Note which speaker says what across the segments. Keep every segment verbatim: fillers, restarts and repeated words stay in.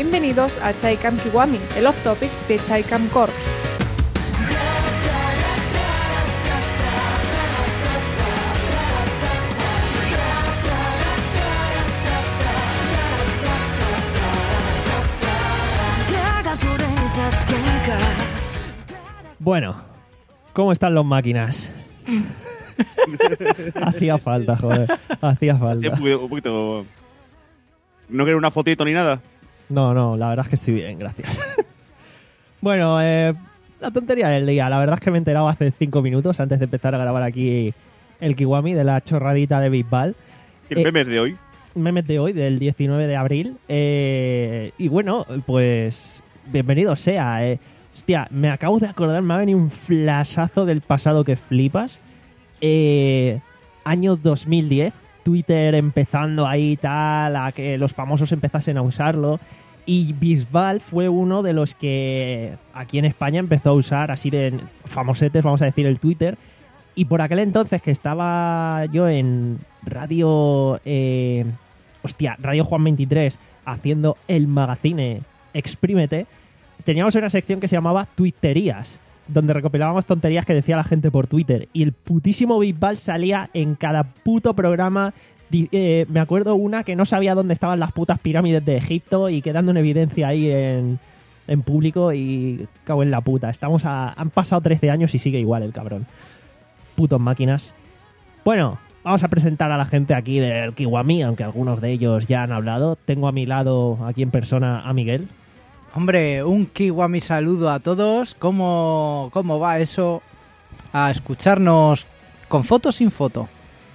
Speaker 1: Bienvenidos a Chaikam Kiwami, el off-topic de Chaikam Corps.
Speaker 2: Bueno, ¿cómo están los máquinas? Hacía falta, joder. Hacía falta.
Speaker 3: Sí, un, poquito, un poquito... ¿No quiero una fotito ni nada?
Speaker 2: No, no, la verdad es que estoy bien, gracias. Bueno, eh, la tontería del día. La verdad es que me he enterado hace cinco minutos antes de empezar a grabar aquí el Kiwami de la chorradita de Bisbal.
Speaker 3: ¿El
Speaker 2: eh,
Speaker 3: memes de hoy?
Speaker 2: Memes de hoy, del diecinueve de abril. Eh, y bueno, pues bienvenido sea. Eh. Hostia, me acabo de acordar, me ha venido un flashazo del pasado que flipas. Eh, año dos mil diez, Twitter empezando ahí tal, a que los famosos empezasen a usarlo. Y Bisbal fue uno de los que aquí en España empezó a usar así de famosetes, vamos a decir, el Twitter. Y por aquel entonces que estaba yo en Radio... Eh, hostia, Radio Juan veintitrés haciendo el magazine Exprímete, teníamos una sección que se llamaba Twitterías, donde recopilábamos tonterías que decía la gente por Twitter. Y el putísimo Bisbal salía en cada puto programa. Eh, me acuerdo una que no sabía dónde estaban las putas pirámides de Egipto y quedando en evidencia ahí en, en público y cago en la puta. Estamos a, han pasado trece años y sigue igual el cabrón. Putos máquinas. Bueno, vamos a presentar a la gente aquí del Kiwami, aunque algunos de ellos ya han hablado. Tengo a mi lado, aquí en persona, a Miguel.
Speaker 4: Hombre, un Kiwami saludo a todos. ¿Cómo, cómo va eso a escucharnos con foto o sin foto?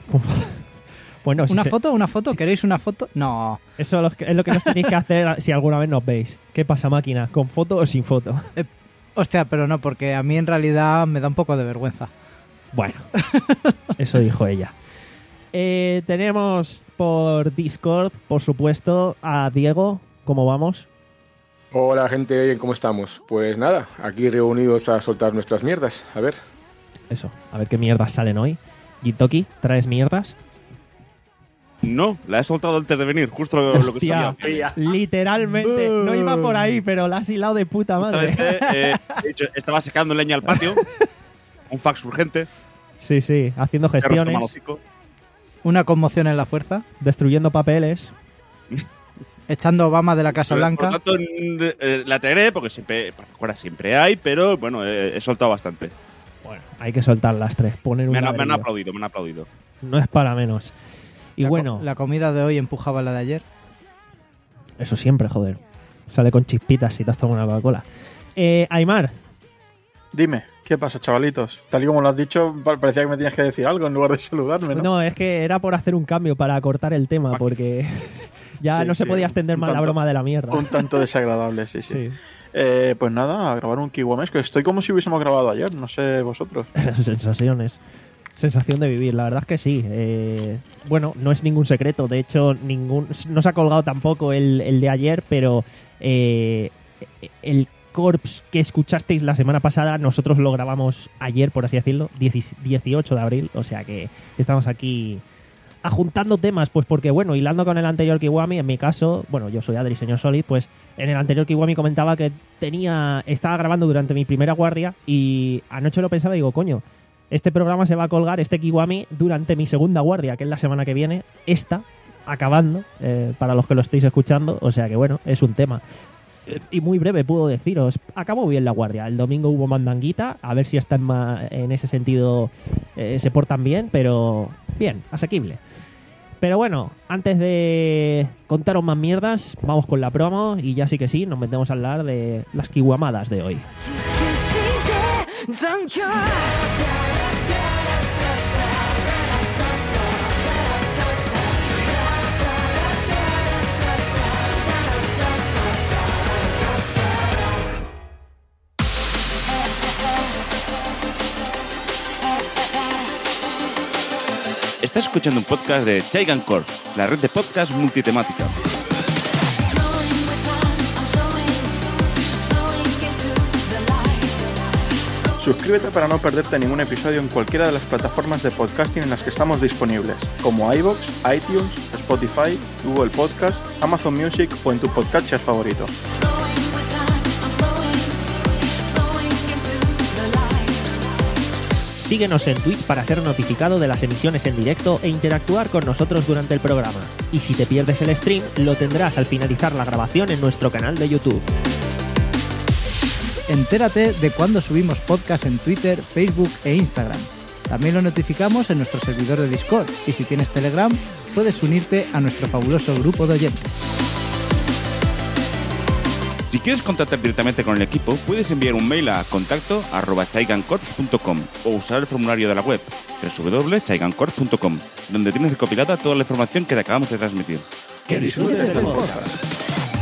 Speaker 2: Bueno,
Speaker 4: ¿Una
Speaker 2: si
Speaker 4: foto? ¿Una foto? ¿Queréis una foto? No.
Speaker 2: Eso es lo que nos tenéis que hacer si alguna vez nos veis. ¿Qué pasa, máquina? ¿Con foto o sin foto?
Speaker 4: Eh, hostia, pero no, porque a mí en realidad me da un poco de vergüenza.
Speaker 2: Bueno, eso dijo ella. Eh, tenemos por Discord, por supuesto, a Diego. ¿Cómo vamos?
Speaker 5: Hola gente, ¿cómo estamos? Pues nada, aquí reunidos a soltar nuestras mierdas, a ver.
Speaker 2: Eso, a ver qué mierdas salen hoy. Gintoki, ¿traes mierdas?
Speaker 3: No, la he soltado antes de venir, justo lo, lo que
Speaker 2: Hostia,
Speaker 3: sabía.
Speaker 2: literalmente, no iba por ahí, pero la has hilado de puta madre.
Speaker 3: Justamente, eh, de hecho, estaba secando leña al patio, un fax urgente,
Speaker 2: Sí, sí, haciendo
Speaker 3: perros tomando
Speaker 2: gestiones,
Speaker 3: hocico.
Speaker 4: Una conmoción en la fuerza,
Speaker 2: destruyendo papeles.
Speaker 4: echando Obama de la Casa
Speaker 3: Por
Speaker 4: Blanca.
Speaker 3: lo tanto, eh, la traeré porque siempre, para siempre hay, pero bueno, eh, he soltado bastante.
Speaker 2: Bueno, hay que soltar las tres, poner un
Speaker 3: Me han, me han
Speaker 2: ladrillo.
Speaker 3: aplaudido, me han aplaudido.
Speaker 2: No es para menos. Y
Speaker 4: La
Speaker 2: bueno,
Speaker 4: co- la comida de hoy empujaba la de ayer.
Speaker 2: eso siempre, joder. Sale con chispitas si te has tomado una Coca-Cola. Eh, Aymar,
Speaker 6: Dime, ¿qué pasa, chavalitos? Tal y como lo has dicho, pa- parecía que me tenías que decir algo en lugar de saludarme, ¿no?
Speaker 2: no, es que era por hacer un cambio para cortar el tema, porque ya
Speaker 6: Sí,
Speaker 2: no se
Speaker 6: sí,
Speaker 2: podía extender
Speaker 6: un
Speaker 2: más la
Speaker 6: tanto-
Speaker 2: broma de la mierda.
Speaker 6: Un tanto desagradable, sí, sí.
Speaker 2: Sí,
Speaker 6: Eh, pues nada, a grabar un Kiwamesco. Estoy como si hubiésemos grabado ayer, no sé vosotros.
Speaker 2: sensaciones. Sensación de vivir, la verdad es que sí. Eh, bueno, no es ningún secreto, de hecho, ningún no se ha colgado tampoco el, el de ayer, pero eh, el Corps que escuchasteis la semana pasada, nosotros lo grabamos ayer, por así decirlo, dieciocho de abril, o sea que estamos aquí ajuntando temas, pues porque, bueno, hilando con el anterior Kiwami, en mi caso, bueno, yo soy Adri, señor Solid, pues en el anterior Kiwami comentaba que tenía estaba grabando durante mi primera guardia y anoche lo pensaba y digo, coño, este programa se va a colgar, este Kiwami, durante mi segunda guardia, que es la semana que viene, esta, acabando, eh, para los que lo estéis escuchando, o sea que bueno, es un tema. Eh, Y muy breve puedo deciros, acabó bien la guardia, el domingo hubo mandanguita, a ver si hasta en, ma- en ese sentido eh, se portan bien, pero bien, asequible. Pero bueno, antes de contaros más mierdas, vamos con la promo y ya sí que sí, nos metemos a hablar de las kiwamadas de hoy.
Speaker 3: Estás escuchando un podcast de Chaikam Corps, la red de podcast multitemática.
Speaker 6: Suscríbete para no perderte ningún episodio en cualquiera de las plataformas de podcasting en las que estamos disponibles, como iVoox, iTunes, Spotify, Google Podcast, Amazon Music o en tu podcatcher favorito.
Speaker 2: Síguenos en Twitch para ser notificado de las emisiones en directo e interactuar con nosotros durante el programa. Y si te pierdes el stream, lo tendrás al finalizar la grabación en nuestro canal de YouTube.
Speaker 4: Entérate de cuando subimos podcast en Twitter, Facebook e Instagram. También lo notificamos en nuestro servidor de Discord. Y si tienes Telegram, puedes unirte a nuestro fabuloso grupo de oyentes.
Speaker 3: Si quieres contactar directamente con el equipo, puedes enviar un mail a contacto arroba chaigancorps punto com o usar el formulario de la web doble u doble u doble u punto chaigancorps punto com, donde tienes recopilada toda la información que te acabamos de transmitir.
Speaker 2: ¡Que disfrutes del podcast!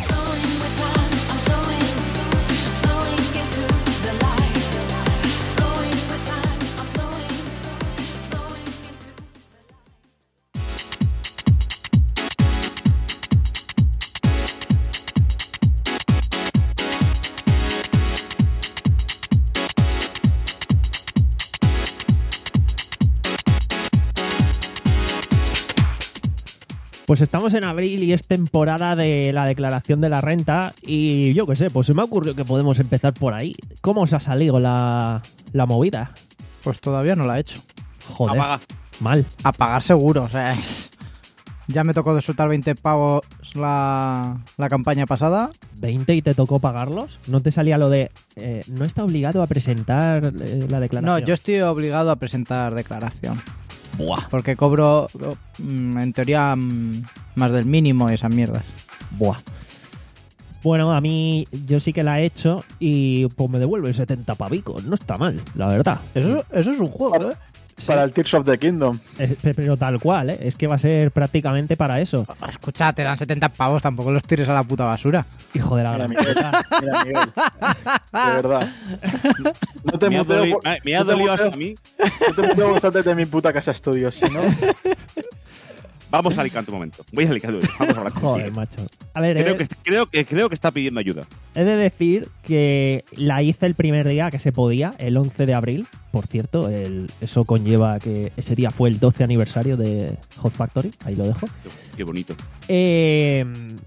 Speaker 2: Pues estamos en abril y es temporada de la declaración de la renta y yo qué sé, pues se me ha ocurrido que podemos empezar por ahí. ¿Cómo os ha salido la, la movida?
Speaker 4: Pues todavía no la he hecho.
Speaker 2: Joder,
Speaker 3: Apaga.
Speaker 2: mal.
Speaker 4: A pagar seguro, o sea, es- ya me tocó de soltar veinte pavos la, la campaña pasada.
Speaker 2: ¿veinte y te tocó pagarlos? ¿No te salía lo de eh, no está obligado a presentar eh, la declaración?
Speaker 4: No, yo estoy obligado a presentar declaración.
Speaker 2: Buah,
Speaker 4: Porque cobro, mm, en teoría, mm, más del mínimo y esas mierdas.
Speaker 2: buah. Bueno, a mí yo sí que la he hecho y pues me devuelven setenta pavicos. No está mal, la verdad.
Speaker 4: Eso, eso es un juego, ¿eh?
Speaker 6: Para el Tears of the Kingdom.
Speaker 2: Eh, Pero tal cual, ¿eh? Es que va a ser prácticamente para eso.
Speaker 4: Escucha, te dan setenta pavos, tampoco los tires a la puta basura.
Speaker 2: Hijo de la
Speaker 6: Mira,
Speaker 2: gran
Speaker 6: Miguel,
Speaker 2: puta.
Speaker 6: mira, Miguel. De verdad. No te
Speaker 3: Me ha,
Speaker 6: muteo,
Speaker 3: dolido,
Speaker 6: por-
Speaker 3: me ha
Speaker 6: no te
Speaker 3: dolido
Speaker 6: muteo-
Speaker 3: hasta a mí.
Speaker 6: no te muteo bastante de mi puta casa estudios, si no.
Speaker 3: Vamos a Alicante un momento. Voy a Alicante. Vamos a hablar con
Speaker 2: Joder,
Speaker 3: Miguel.
Speaker 2: macho. A ver,
Speaker 3: Creo
Speaker 2: he,
Speaker 3: que, creo, que, creo que está pidiendo ayuda.
Speaker 2: he de decir que la hice el primer día que se podía, el once de abril. Por cierto, el, eso conlleva que ese día fue el doce aniversario de Hot Factory. Ahí lo dejo.
Speaker 3: Qué, qué bonito.
Speaker 2: Eh,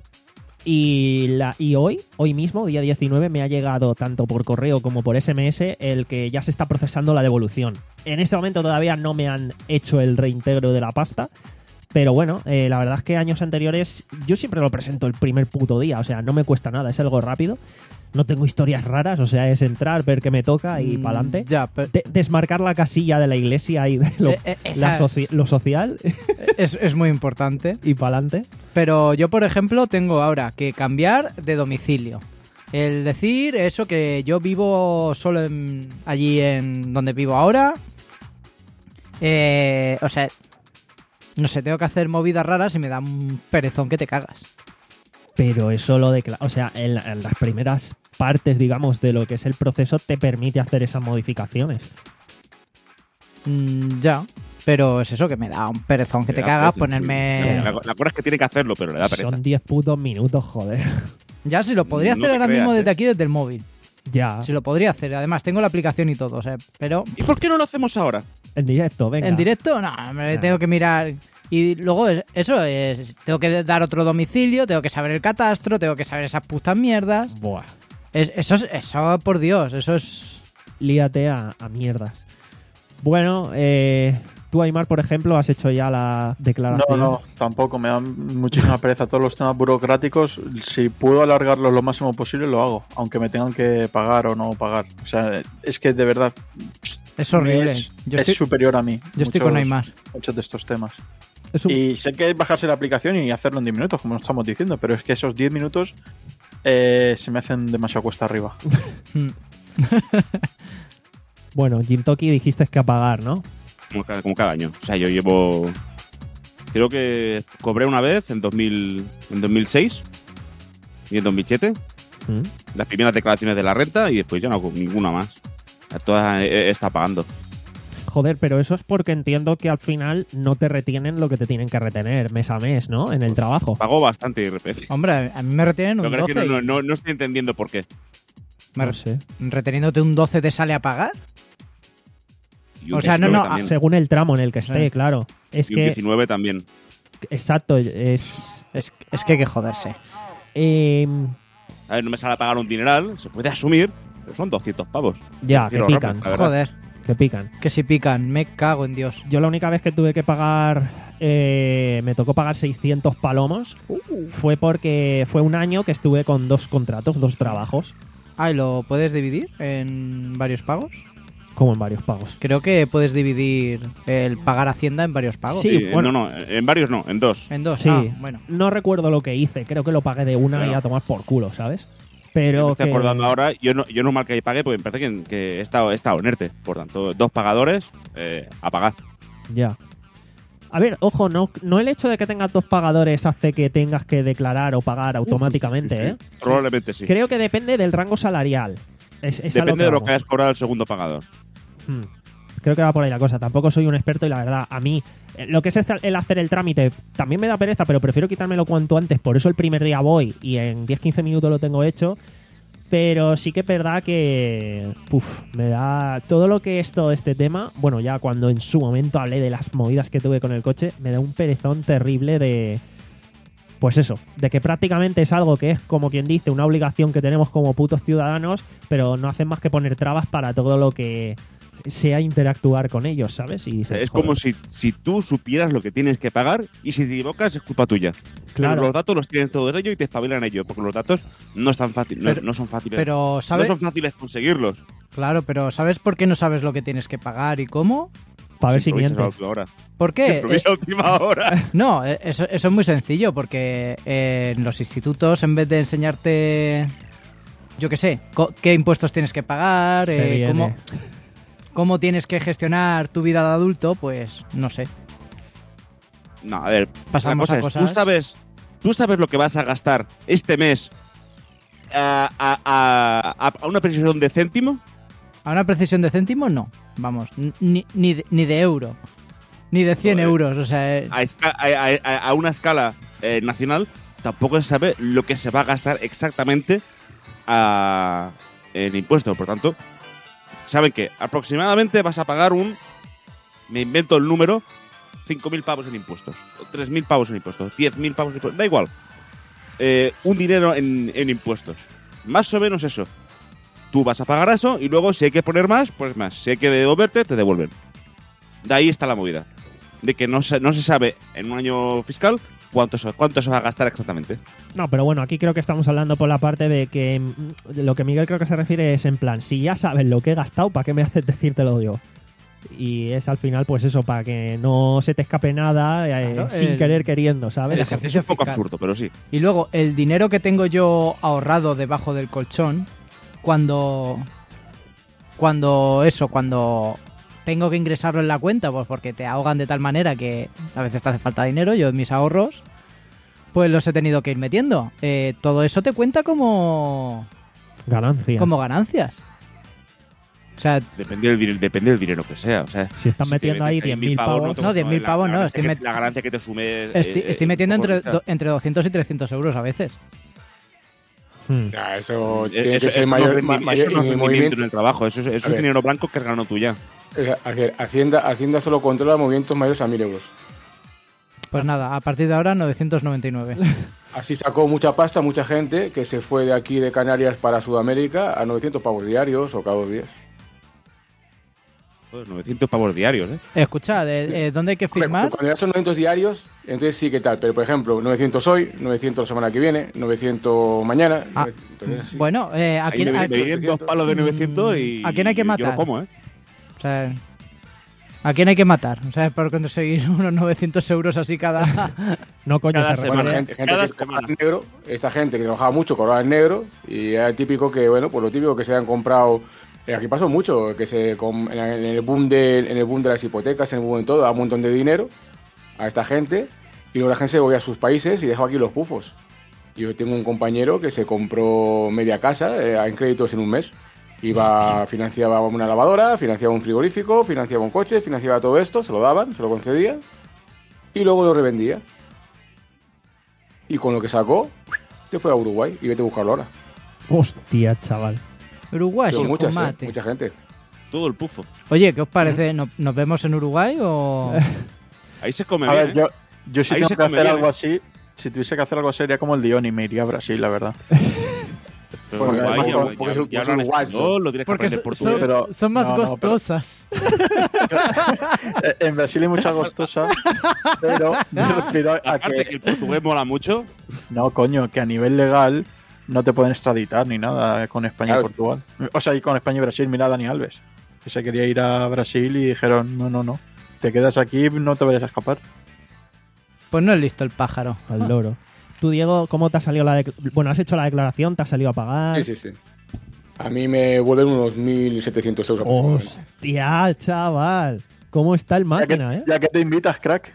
Speaker 2: y, la, y hoy, hoy mismo, día diecinueve, me ha llegado tanto por correo como por S M S el que ya se está procesando la devolución. En este momento todavía no me han hecho el reintegro de la pasta, pero bueno, eh, la verdad es que años anteriores yo siempre lo presento el primer puto día, o sea, no me cuesta nada, es algo rápido. No tengo historias raras, o sea, es entrar, ver qué me toca y
Speaker 4: Mm,
Speaker 2: para adelante.
Speaker 4: Ya, pero
Speaker 2: Desmarcar la casilla de la iglesia y de lo,
Speaker 4: Eh, eh, esa
Speaker 2: la
Speaker 4: es-
Speaker 2: soci- lo social
Speaker 4: es, es muy importante.
Speaker 2: y para adelante.
Speaker 4: Pero yo, por ejemplo, tengo ahora que cambiar de domicilio. El decir eso que yo vivo solo en- allí en donde vivo ahora. Eh, o sea, no sé, tengo que hacer movidas raras y me da un perezón que te cagas.
Speaker 2: Pero eso lo declara, o sea, en, la- en las primeras partes, digamos, de lo que es el proceso, te permite hacer esas modificaciones.
Speaker 4: Mm, ya, pero es eso que me da un perezón que
Speaker 3: Le
Speaker 4: te
Speaker 3: da
Speaker 4: cagas,
Speaker 3: pereza,
Speaker 4: ponerme...
Speaker 3: La, la, la cosa es que tiene que hacerlo, pero le da pereza.
Speaker 2: Son diez putos minutos, joder.
Speaker 4: Ya, si lo podría
Speaker 3: No
Speaker 4: hacer
Speaker 3: te
Speaker 4: ahora
Speaker 3: creas,
Speaker 4: mismo
Speaker 3: eh.
Speaker 4: desde aquí, desde el móvil.
Speaker 2: Ya,
Speaker 4: Si lo podría hacer, además tengo la aplicación y todo, o sea, pero...
Speaker 3: ¿Y por qué no lo hacemos ahora?
Speaker 2: en directo, venga.
Speaker 4: ¿En directo? No, me
Speaker 2: Ya.
Speaker 4: tengo que mirar. Y luego es- eso es. Tengo que dar otro domicilio, tengo que saber el catastro, tengo que saber esas putas mierdas.
Speaker 2: Buah,
Speaker 4: Es- eso, es- eso, por Dios, eso es.
Speaker 2: líate a, a mierdas. Bueno, eh, tú, Aymar, por ejemplo, has hecho ya la
Speaker 6: No,
Speaker 2: declaración.
Speaker 6: no, tampoco. Me dan muchísima pereza todos los temas burocráticos. Si puedo alargarlos lo máximo posible, lo hago. Aunque me tengan que pagar o no pagar. O sea, es que de verdad
Speaker 4: Es horrible.
Speaker 6: es,
Speaker 4: yo
Speaker 6: es
Speaker 4: estoy,
Speaker 6: superior a mí.
Speaker 4: yo estoy con
Speaker 6: muchos-
Speaker 4: Aymar.
Speaker 6: Muchos de estos temas.
Speaker 2: Es un-
Speaker 6: Y sé que es bajarse la aplicación y hacerlo en diez minutos, como estamos diciendo, pero es que esos diez minutos eh, se me hacen demasiado cuesta arriba.
Speaker 4: Mm.
Speaker 2: Bueno, Jintoki dijiste que apagar, ¿no?
Speaker 3: Como cada, como cada año. O sea, yo llevo... Creo que cobré una vez en, dos mil, en dos mil seis y en dos mil siete.
Speaker 2: Mm.
Speaker 3: Las primeras declaraciones de la renta y después ya no hago ninguna más. A todas he, he estado pagando.
Speaker 2: Joder, pero eso es porque entiendo que al final no te retienen lo que te tienen que retener mes a mes, ¿no? En el trabajo.
Speaker 3: Pago bastante I R P F.
Speaker 4: Hombre, a mí me retienen un
Speaker 3: Lo que es que
Speaker 4: doce.
Speaker 3: no,
Speaker 4: y-
Speaker 3: no, no, no estoy entendiendo por qué.
Speaker 4: me
Speaker 2: No
Speaker 4: re-
Speaker 2: sé.
Speaker 4: ¿Reteniéndote un doce te sale a pagar?
Speaker 3: Y un
Speaker 4: O sea, no,
Speaker 3: diecinueve
Speaker 4: no,
Speaker 3: también.
Speaker 2: Según el tramo en el que esté,
Speaker 4: Sí.
Speaker 2: claro. Es
Speaker 3: Y un
Speaker 2: que,
Speaker 3: diecinueve también.
Speaker 2: exacto, es...
Speaker 4: Es, es que hay que joderse.
Speaker 2: eh,
Speaker 3: A ver, no me sale a pagar un dineral, se puede asumir, pero son doscientos pavos.
Speaker 2: ya, que
Speaker 3: Prefiero
Speaker 2: pican,
Speaker 3: ahorrarme, la verdad.
Speaker 4: Joder,
Speaker 2: que pican.
Speaker 4: que si pican, me cago en Dios.
Speaker 2: Yo la única vez que tuve que pagar, eh, me tocó pagar seiscientos palomos, fue porque fue un año que estuve con dos contratos, dos trabajos,
Speaker 4: Ah, ¿y lo puedes dividir en varios pagos?
Speaker 2: como en varios pagos.
Speaker 4: Creo que puedes dividir el pagar Hacienda en varios pagos.
Speaker 2: Sí,
Speaker 3: Sí, eh,
Speaker 2: bueno.
Speaker 3: no, no, en varios no, en dos.
Speaker 4: En dos.
Speaker 2: Sí,
Speaker 4: Ah, bueno.
Speaker 2: no recuerdo lo que hice, creo que lo pagué de una
Speaker 3: Claro.
Speaker 2: y a tomar por culo, ¿sabes?
Speaker 3: me
Speaker 2: Pero
Speaker 3: estoy
Speaker 2: que...
Speaker 3: acordando ahora, yo no, yo no mal que pague porque me parece que, que he, estado, he estado en ERTE. Por tanto, dos pagadores eh, a pagar.
Speaker 2: Ya. A ver, ojo, no, no el hecho de que tengas dos pagadores hace que tengas que declarar o pagar automáticamente,
Speaker 3: Sí, sí,
Speaker 2: ¿eh?
Speaker 3: sí. Probablemente sí.
Speaker 2: Creo que depende del rango salarial. Es, es a
Speaker 3: Depende de lo
Speaker 2: vamos.
Speaker 3: que hayas cobrado el segundo pagador.
Speaker 2: Hmm. Creo que va por ahí la cosa. Tampoco soy un experto y la verdad, a mí, eh, lo que es el hacer el trámite también me da pereza, pero prefiero quitármelo cuanto antes. Por eso el primer día voy y en diez quince minutos lo tengo hecho. Pero sí que es verdad que uf, me da todo lo que es todo este tema. Bueno, ya cuando en su momento hablé de las movidas que tuve con el coche, me da un perezón terrible de... Pues eso, de que prácticamente es algo que es, como quien dice, una obligación que tenemos como putos ciudadanos, pero no hacen más que poner trabas para todo lo que sea interactuar con ellos, ¿sabes? Y dices,
Speaker 3: Es
Speaker 2: joder,
Speaker 3: como si, si tú supieras lo que tienes que pagar y si te equivocas es culpa tuya.
Speaker 2: Claro.
Speaker 3: Pero los datos los tienes todo ello y te espabilan ello, porque los datos no están fáciles, no,
Speaker 4: Pero-
Speaker 3: no son fáciles.
Speaker 4: Pero,
Speaker 3: no
Speaker 4: ¿sabes?
Speaker 3: son fáciles conseguirlos.
Speaker 4: Claro, pero ¿sabes por qué no sabes lo que tienes que pagar y cómo?
Speaker 2: para ver si
Speaker 3: Improvisas a la
Speaker 2: miente.
Speaker 3: última hora.
Speaker 4: ¿Por
Speaker 3: Se
Speaker 4: qué?
Speaker 3: improvisa a última hora.
Speaker 4: No, eh, eso, eso es muy sencillo porque eh, en los institutos, en vez de enseñarte, yo qué sé, co- qué impuestos tienes que pagar,
Speaker 2: Se
Speaker 4: eh,
Speaker 2: viene.
Speaker 4: cómo, cómo tienes que gestionar tu vida de adulto, pues no sé.
Speaker 3: No, a ver,
Speaker 4: Pasamos
Speaker 3: la cosa
Speaker 4: a
Speaker 3: es,
Speaker 4: cosas.
Speaker 3: ¿tú sabes, tú sabes lo que vas a gastar este mes a, a, a, a una precisión de céntimo?
Speaker 4: A una precisión de céntimo, no. Vamos, ni, ni, de, ni de euro. Ni de cien
Speaker 3: Joder.
Speaker 4: euros, o sea... eh,
Speaker 3: A, esca- a, a- a una escala eh, nacional, tampoco se sabe lo que se va a gastar exactamente a, en impuestos. Por tanto, saben que aproximadamente vas a pagar un, me invento el número, cinco mil pavos en impuestos, o tres mil pavos en impuestos, diez mil pavos en impuestos, da igual. Eh, un dinero en, en impuestos. Más o menos eso. Tú vas a pagar eso y luego si hay que poner más, pues más. Si hay que devolverte, te devuelven. De ahí está la movida. De que no se, no se sabe en un año fiscal cuánto se, cuánto se va a gastar exactamente.
Speaker 2: No, pero bueno, aquí creo que estamos hablando por la parte de que mm, de lo que Miguel creo que se refiere es en plan, si ya sabes lo que he gastado, ¿para qué me haces decírtelo yo? Y es al final, pues eso, para que no se te escape nada eh,
Speaker 4: Claro,
Speaker 2: sin
Speaker 4: el-
Speaker 2: querer queriendo, ¿sabes?
Speaker 4: el
Speaker 3: Es,
Speaker 4: ejercicio
Speaker 3: es un poco
Speaker 4: fiscal.
Speaker 3: absurdo, pero sí.
Speaker 4: Y luego, el dinero que tengo yo ahorrado debajo del colchón, cuando. Cuando eso, cuando tengo que ingresarlo en la cuenta, pues porque te ahogan de tal manera que a veces te hace falta dinero, yo en mis ahorros, pues los he tenido que ir metiendo. Eh, todo eso te cuenta como,
Speaker 2: Ganancia.
Speaker 4: como ganancias. O sea,
Speaker 3: Depende del, dinero- depende del dinero que sea. O sea,
Speaker 2: Si estás
Speaker 3: te
Speaker 2: metiendo
Speaker 3: metes
Speaker 2: ahí diez mil
Speaker 3: te-
Speaker 2: pavos.
Speaker 3: te-
Speaker 4: No, diez mil
Speaker 3: la-
Speaker 4: pavos
Speaker 3: la
Speaker 4: no,
Speaker 3: ganancia
Speaker 4: estoy
Speaker 3: que-
Speaker 4: met-
Speaker 3: La ganancia que te sume. eh,
Speaker 4: estoy,
Speaker 3: eh,
Speaker 4: estoy
Speaker 3: un
Speaker 4: metiendo
Speaker 3: poco
Speaker 4: entre,
Speaker 3: risa.
Speaker 4: do- entre doscientos y trescientos euros a veces.
Speaker 2: Hmm.
Speaker 5: Ya, eso
Speaker 3: Eh,
Speaker 5: tiene
Speaker 3: Eso,
Speaker 5: que ser
Speaker 3: eso no
Speaker 5: mayor,
Speaker 3: es rendi-
Speaker 5: ma-
Speaker 3: eso
Speaker 5: mayor
Speaker 3: no es
Speaker 5: en el
Speaker 3: rendimiento
Speaker 5: movimiento.
Speaker 3: en el trabajo. Eso, es- eso
Speaker 5: A
Speaker 3: es
Speaker 5: ver.
Speaker 3: dinero blanco que has ganado tú ya.
Speaker 5: Eh, a ver, Hacienda, Hacienda solo controla movimientos mayores a mil euros.
Speaker 4: Pues nada, a partir de ahora novecientos noventa y nueve.
Speaker 5: Así sacó mucha pasta, mucha gente que se fue de aquí de Canarias para Sudamérica a novecientos pavos diarios o cada dos días.
Speaker 3: Joder, novecientos pavos diarios, ¿eh?
Speaker 4: Escucha, de- eh, ¿dónde hay que
Speaker 5: Hombre,
Speaker 4: firmar?
Speaker 5: Cuando ya son novecientos diarios, entonces sí que tal. Pero por ejemplo, novecientos hoy, novecientos la semana que viene, novecientos mañana.
Speaker 4: Ah,
Speaker 5: entonces, sí.
Speaker 4: Bueno, eh, ¿a
Speaker 3: Ahí
Speaker 4: quién,
Speaker 3: me,
Speaker 4: a-
Speaker 3: me vienen dos palos de novecientos y.
Speaker 4: ¿A quién hay que
Speaker 3: y
Speaker 4: matar?
Speaker 3: Yo lo como, ¿eh?
Speaker 4: o sea, ¿a quién hay que matar? O sea, por conseguir unos novecientos euros así cada...
Speaker 2: No, coño,
Speaker 3: Cada
Speaker 2: se
Speaker 3: semana.
Speaker 5: Bueno,
Speaker 2: refiere-
Speaker 5: gente, gente
Speaker 3: Cada
Speaker 5: que cobraba
Speaker 3: semana.
Speaker 5: en negro, esta gente que trabajaba mucho cobraba en negro y era típico que, bueno, pues lo típico que se han comprado. eh, aquí pasó mucho, que se com- en el en el boom de, en el boom de las hipotecas, en el boom de todo, da un montón de dinero a esta gente y luego la gente se volvía a sus países y dejó aquí los pufos. Yo tengo un compañero que se compró media casa eh, en créditos en un mes. Iba, financiaba una lavadora, financiaba un frigorífico, financiaba un coche, financiaba todo esto, se lo daban, se lo concedían y luego lo revendía. Y con lo que sacó, se fue a Uruguay y vete a buscarlo ahora.
Speaker 2: Hostia, chaval.
Speaker 4: Uruguay,
Speaker 5: Pero muchas, ¿eh?
Speaker 4: chocolate.
Speaker 5: Mucha gente.
Speaker 3: todo el pufo.
Speaker 4: Oye, ¿qué os parece? ¿Nos, nos vemos en Uruguay o...?
Speaker 3: Ahí se come
Speaker 6: A
Speaker 3: bien,
Speaker 6: ver,
Speaker 3: ¿eh?
Speaker 6: yo, yo si
Speaker 3: Ahí
Speaker 6: tengo
Speaker 3: se
Speaker 6: que
Speaker 3: come
Speaker 6: hacer
Speaker 3: bien,
Speaker 6: algo
Speaker 3: ¿eh?
Speaker 6: así, si tuviese que hacer algo sería como el Dion y me iría a Brasil, la verdad.
Speaker 3: Pero
Speaker 5: Porque-
Speaker 3: Uruguay,
Speaker 5: porque-
Speaker 3: ya-
Speaker 5: porque
Speaker 3: ya-
Speaker 5: es un-
Speaker 3: ya
Speaker 5: es
Speaker 3: hablan
Speaker 5: un guaso.
Speaker 3: español, lo tienes que
Speaker 4: Porque
Speaker 3: aprender
Speaker 4: son,
Speaker 3: portugués.
Speaker 6: pero-
Speaker 4: son más
Speaker 6: no, no, pero-
Speaker 4: gustosas.
Speaker 6: Eh, en Brasil hay mucha gostosa, pero me refiero a
Speaker 3: Aparte que
Speaker 6: que...
Speaker 3: el portugués mola mucho.
Speaker 6: No, coño, que a nivel legal no te pueden extraditar ni nada con España
Speaker 5: Claro.
Speaker 6: y Portugal. O sea, y con España y Brasil, mira a Dani Alves, que se quería ir a Brasil y dijeron, no, no, no, te quedas aquí, no te vayas a escapar.
Speaker 4: Pues no es listo el pájaro.
Speaker 2: Al loro. Tú, Diego, ¿cómo te ha salido la declaración? Bueno, has hecho la declaración, te has salido a pagar.
Speaker 5: Sí, sí, sí. A mí me vuelven unos mil setecientos euros aproximadamente.
Speaker 2: Hostia, chaval. ¿Cómo está el
Speaker 6: Ya que,
Speaker 2: máquina, eh?
Speaker 6: ya que te invitas, crack.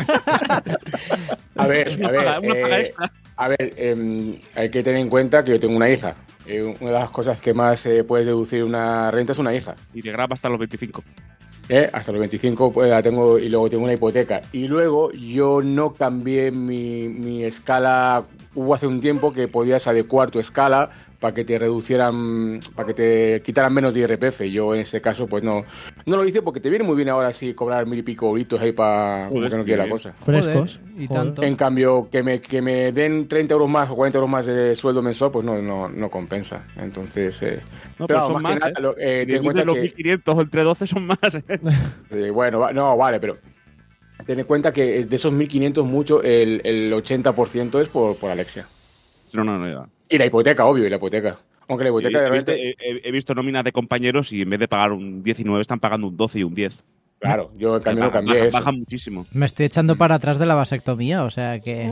Speaker 5: A ver,
Speaker 3: Es una
Speaker 5: a ver,
Speaker 3: paga- una paga
Speaker 5: eh,
Speaker 3: extra.
Speaker 5: a ver, em, hay que tener en cuenta que yo tengo una hija. Eh, una de las cosas que más eh, puedes deducir una renta es una hija.
Speaker 3: Y te graba hasta los veinticinco.
Speaker 5: ¿eh? Hasta los veinticinco pues, la tengo y luego tengo una hipoteca. Y luego yo no cambié mi, mi escala. Hubo hace un tiempo que podías adecuar tu escala para que te reducieran, para que te quitaran menos de I R P F. Yo en ese caso pues no, no lo hice porque te viene muy bien ahora sí cobrar mil y pico euritos ahí para
Speaker 3: Joder,
Speaker 5: que no
Speaker 3: qué
Speaker 5: quiera la
Speaker 3: bien.
Speaker 5: cosa.
Speaker 2: Frescos.
Speaker 4: Joder, y
Speaker 2: Joder.
Speaker 4: tanto.
Speaker 5: En cambio, que me, que me den treinta euros más o cuarenta euros más de sueldo mensual, pues no, no, no compensa. Entonces, eh,
Speaker 3: No,
Speaker 5: pero
Speaker 3: pero son
Speaker 5: más
Speaker 3: más,
Speaker 5: que nada,
Speaker 3: ¿eh?
Speaker 5: lo- eh,
Speaker 3: Si
Speaker 5: ten en cuenta
Speaker 3: divides los
Speaker 5: que-
Speaker 3: mil quinientos entre doce son más, ¿eh?
Speaker 5: Eh, bueno, va- no, vale, pero ten en cuenta que de esos mil quinientos, mucho, el, el ochenta por ciento es por, por Alexia.
Speaker 3: No, no, no. ya.
Speaker 5: Y la hipoteca, obvio, y la hipoteca. Aunque la
Speaker 3: He,
Speaker 5: hipoteca de
Speaker 3: he visto,
Speaker 5: repente,
Speaker 3: he- he- he visto nóminas de compañeros y en vez de pagar un diecinueve están pagando un doce y un diez.
Speaker 5: claro, yo en cambio no
Speaker 3: Baja-
Speaker 5: cambié
Speaker 3: baja,
Speaker 5: eso.
Speaker 3: baja muchísimo.
Speaker 4: Me estoy echando para atrás de la vasectomía, o sea que...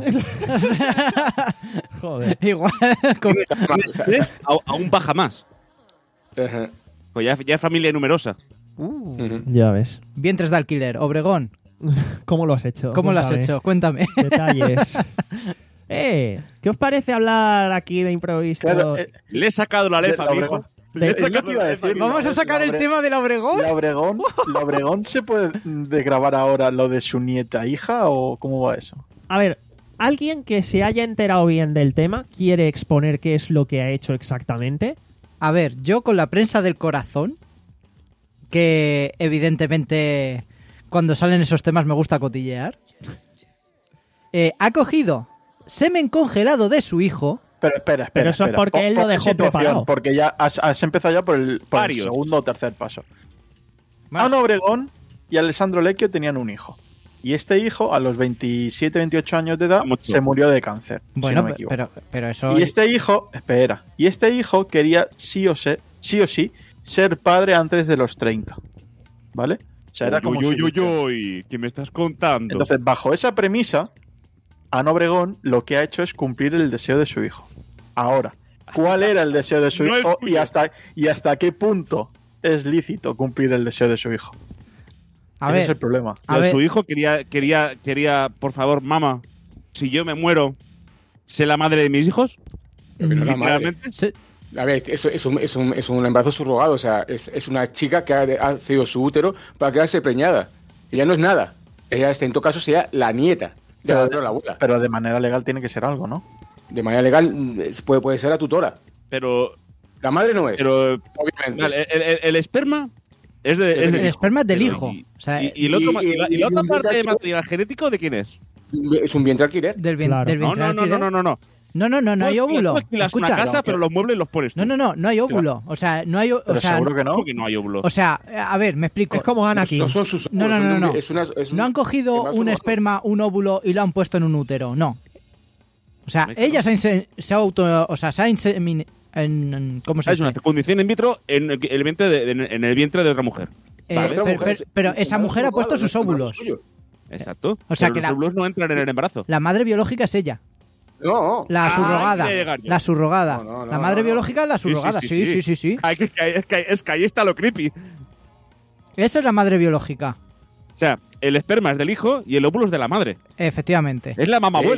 Speaker 2: Joder.
Speaker 4: Igual... con-
Speaker 3: Tienes tres, a- aún baja más.
Speaker 5: Ajá.
Speaker 3: Pues ya, ya es familia numerosa.
Speaker 5: Ujú.
Speaker 2: Ya ves.
Speaker 4: Vientres de alquiler. Obregón,
Speaker 2: ¿Cómo lo has hecho?
Speaker 4: ¿cómo lo has
Speaker 2: Cuéntame.
Speaker 4: hecho? Cuéntame.
Speaker 2: Detalles. eh, ¿qué os parece hablar aquí de improviso?
Speaker 6: Claro, eh,
Speaker 3: Le he sacado la lefa,
Speaker 6: La
Speaker 3: mi
Speaker 6: Obregón.
Speaker 3: hijo. Le he
Speaker 6: Es lo
Speaker 3: sacado
Speaker 6: que iba a
Speaker 3: la lefa,
Speaker 6: decir.
Speaker 3: mi hijo.
Speaker 4: Vamos a sacar el
Speaker 6: Obre-
Speaker 4: tema del Obregón.
Speaker 6: ¿La Obregón, ¿La Obregón se puede desgravar ahora lo de su nieta hija o cómo va eso?
Speaker 2: A ver, alguien que se haya enterado bien del tema quiere exponer qué es lo que ha hecho exactamente.
Speaker 4: A ver, yo con la prensa del corazón, que evidentemente cuando salen esos temas me gusta cotillear, eh, ha cogido semen congelado de su hijo.
Speaker 6: Pero espera, espera.
Speaker 2: Pero eso es
Speaker 6: espera.
Speaker 2: porque
Speaker 6: Pon-
Speaker 2: él lo
Speaker 6: ponme
Speaker 2: dejó
Speaker 6: situación,
Speaker 2: preparado.
Speaker 6: Porque ya has, has empezado ya por el, por el
Speaker 3: Varios.
Speaker 6: segundo o tercer paso.
Speaker 4: Más-
Speaker 6: Ana Obregón y Alessandro Lecchio tenían un hijo. Y este hijo, a los veintisiete, veintiocho años de edad,
Speaker 3: Mucho.
Speaker 6: se murió de cáncer. si
Speaker 4: Bueno,
Speaker 6: no me
Speaker 4: pe-
Speaker 6: equivoco.
Speaker 4: pero, pero eso...
Speaker 6: Y este hijo, espera, y este hijo quería sí o, se, sí o sí ser padre antes de los treinta. ¿Vale? O sea, era como
Speaker 3: Uy,
Speaker 6: su
Speaker 3: uy, uy,
Speaker 6: ilusión.
Speaker 3: uy, ¿qué me estás contando?
Speaker 6: Entonces, bajo esa premisa, Ana Obregón lo que ha hecho es cumplir el deseo de su hijo. Ahora, ¿cuál era el deseo de su
Speaker 3: No el
Speaker 6: hijo y
Speaker 3: suyo.
Speaker 6: hasta, y hasta qué punto es lícito cumplir el deseo de su hijo?
Speaker 4: A
Speaker 6: Ese es el
Speaker 4: ver,
Speaker 6: problema.
Speaker 4: a
Speaker 3: Y
Speaker 4: ver,
Speaker 3: su hijo quería, quería, quería, por favor, mamá, si yo me muero, sé la madre de mis hijos.
Speaker 5: Pero que no es la madre.
Speaker 3: Literalmente.
Speaker 4: se-
Speaker 5: A ver, eso es un, es un, es un embarazo subrogado, o sea, es, es una chica que ha, ha cedido su útero para quedarse preñada. Ella no es nada. Ella, este, en todo caso, sería la nieta de la, de la abuela.
Speaker 6: Pero de manera legal tiene que ser algo, ¿no?
Speaker 5: De manera legal, mm, es- puede, puede ser la tutora.
Speaker 3: Pero,
Speaker 5: La madre no es,
Speaker 3: pero
Speaker 5: obviamente.
Speaker 3: vale, el, el- el esperma es, de, es
Speaker 5: El
Speaker 3: del
Speaker 4: el
Speaker 3: hijo.
Speaker 4: esperma es del
Speaker 3: Pero
Speaker 4: hijo.
Speaker 3: Y,
Speaker 4: O sea,
Speaker 3: y- y el otro,
Speaker 5: y-
Speaker 3: y la, y la
Speaker 5: y-
Speaker 3: otra
Speaker 5: y-
Speaker 3: parte de
Speaker 5: y-
Speaker 3: material genético, ¿de quién es?
Speaker 5: Es un vientre alquiler.
Speaker 4: del, bien-
Speaker 2: Claro.
Speaker 4: del
Speaker 3: No,
Speaker 4: vientre
Speaker 3: no, no, no,
Speaker 4: alquiler.
Speaker 3: no, no, no.
Speaker 4: No, no, no, no hay
Speaker 3: Tú alquilas-
Speaker 4: óvulo.
Speaker 3: tú alquilas
Speaker 4: Escucha,
Speaker 3: una casa, pero los muebles los pones tú.
Speaker 4: no, no, no, no hay óvulo. O sea, no hay, o
Speaker 6: Pero
Speaker 4: sea,
Speaker 6: seguro que no.
Speaker 3: ¿Cómo que no hay óvulo?
Speaker 4: o sea, a ver, me explico.
Speaker 2: Es como Anakin.
Speaker 5: No son sus
Speaker 4: No, no,
Speaker 5: son
Speaker 4: no,
Speaker 5: de un-
Speaker 4: no.
Speaker 5: es una- es un-
Speaker 4: No han cogido
Speaker 5: embarazo
Speaker 4: un
Speaker 5: subrogado.
Speaker 4: esperma, un óvulo y lo han puesto en un útero, no. O sea,
Speaker 3: Hombre,
Speaker 4: ella se ha, inse- se ha auto, o sea, se ha insemin- en, en- ¿cómo se
Speaker 3: Es
Speaker 4: dice?
Speaker 3: una fecundación in vitro en el, el vientre de, en, el, en el vientre de otra mujer.
Speaker 4: Eh,
Speaker 5: Vale,
Speaker 4: pero,
Speaker 5: otra mujer,
Speaker 4: pero-
Speaker 5: sí,
Speaker 4: pero
Speaker 5: sí,
Speaker 4: esa
Speaker 5: embarazo
Speaker 4: mujer ha puesto
Speaker 5: subrogado,
Speaker 4: sus
Speaker 5: no es
Speaker 4: óvulos.
Speaker 5: suyo.
Speaker 3: Exacto.
Speaker 4: O sea
Speaker 3: Pero
Speaker 4: que
Speaker 3: los
Speaker 4: la-
Speaker 3: óvulos no entran en el embarazo.
Speaker 4: La madre biológica es ella.
Speaker 5: No,
Speaker 4: La
Speaker 3: Ah,
Speaker 4: surrogada.
Speaker 3: quería llegar yo.
Speaker 4: La surrogada.
Speaker 5: No, no, no,
Speaker 4: la madre
Speaker 5: no, no.
Speaker 4: biológica es la surrogada. Sí, sí, sí, sí.
Speaker 3: Ay, que- que- es, que, es que ahí está lo creepy.
Speaker 4: Esa es la madre biológica.
Speaker 3: O sea, el esperma es del hijo y el óvulo es de la madre.
Speaker 4: Efectivamente.
Speaker 3: Es la mamabuela.
Speaker 5: Ella.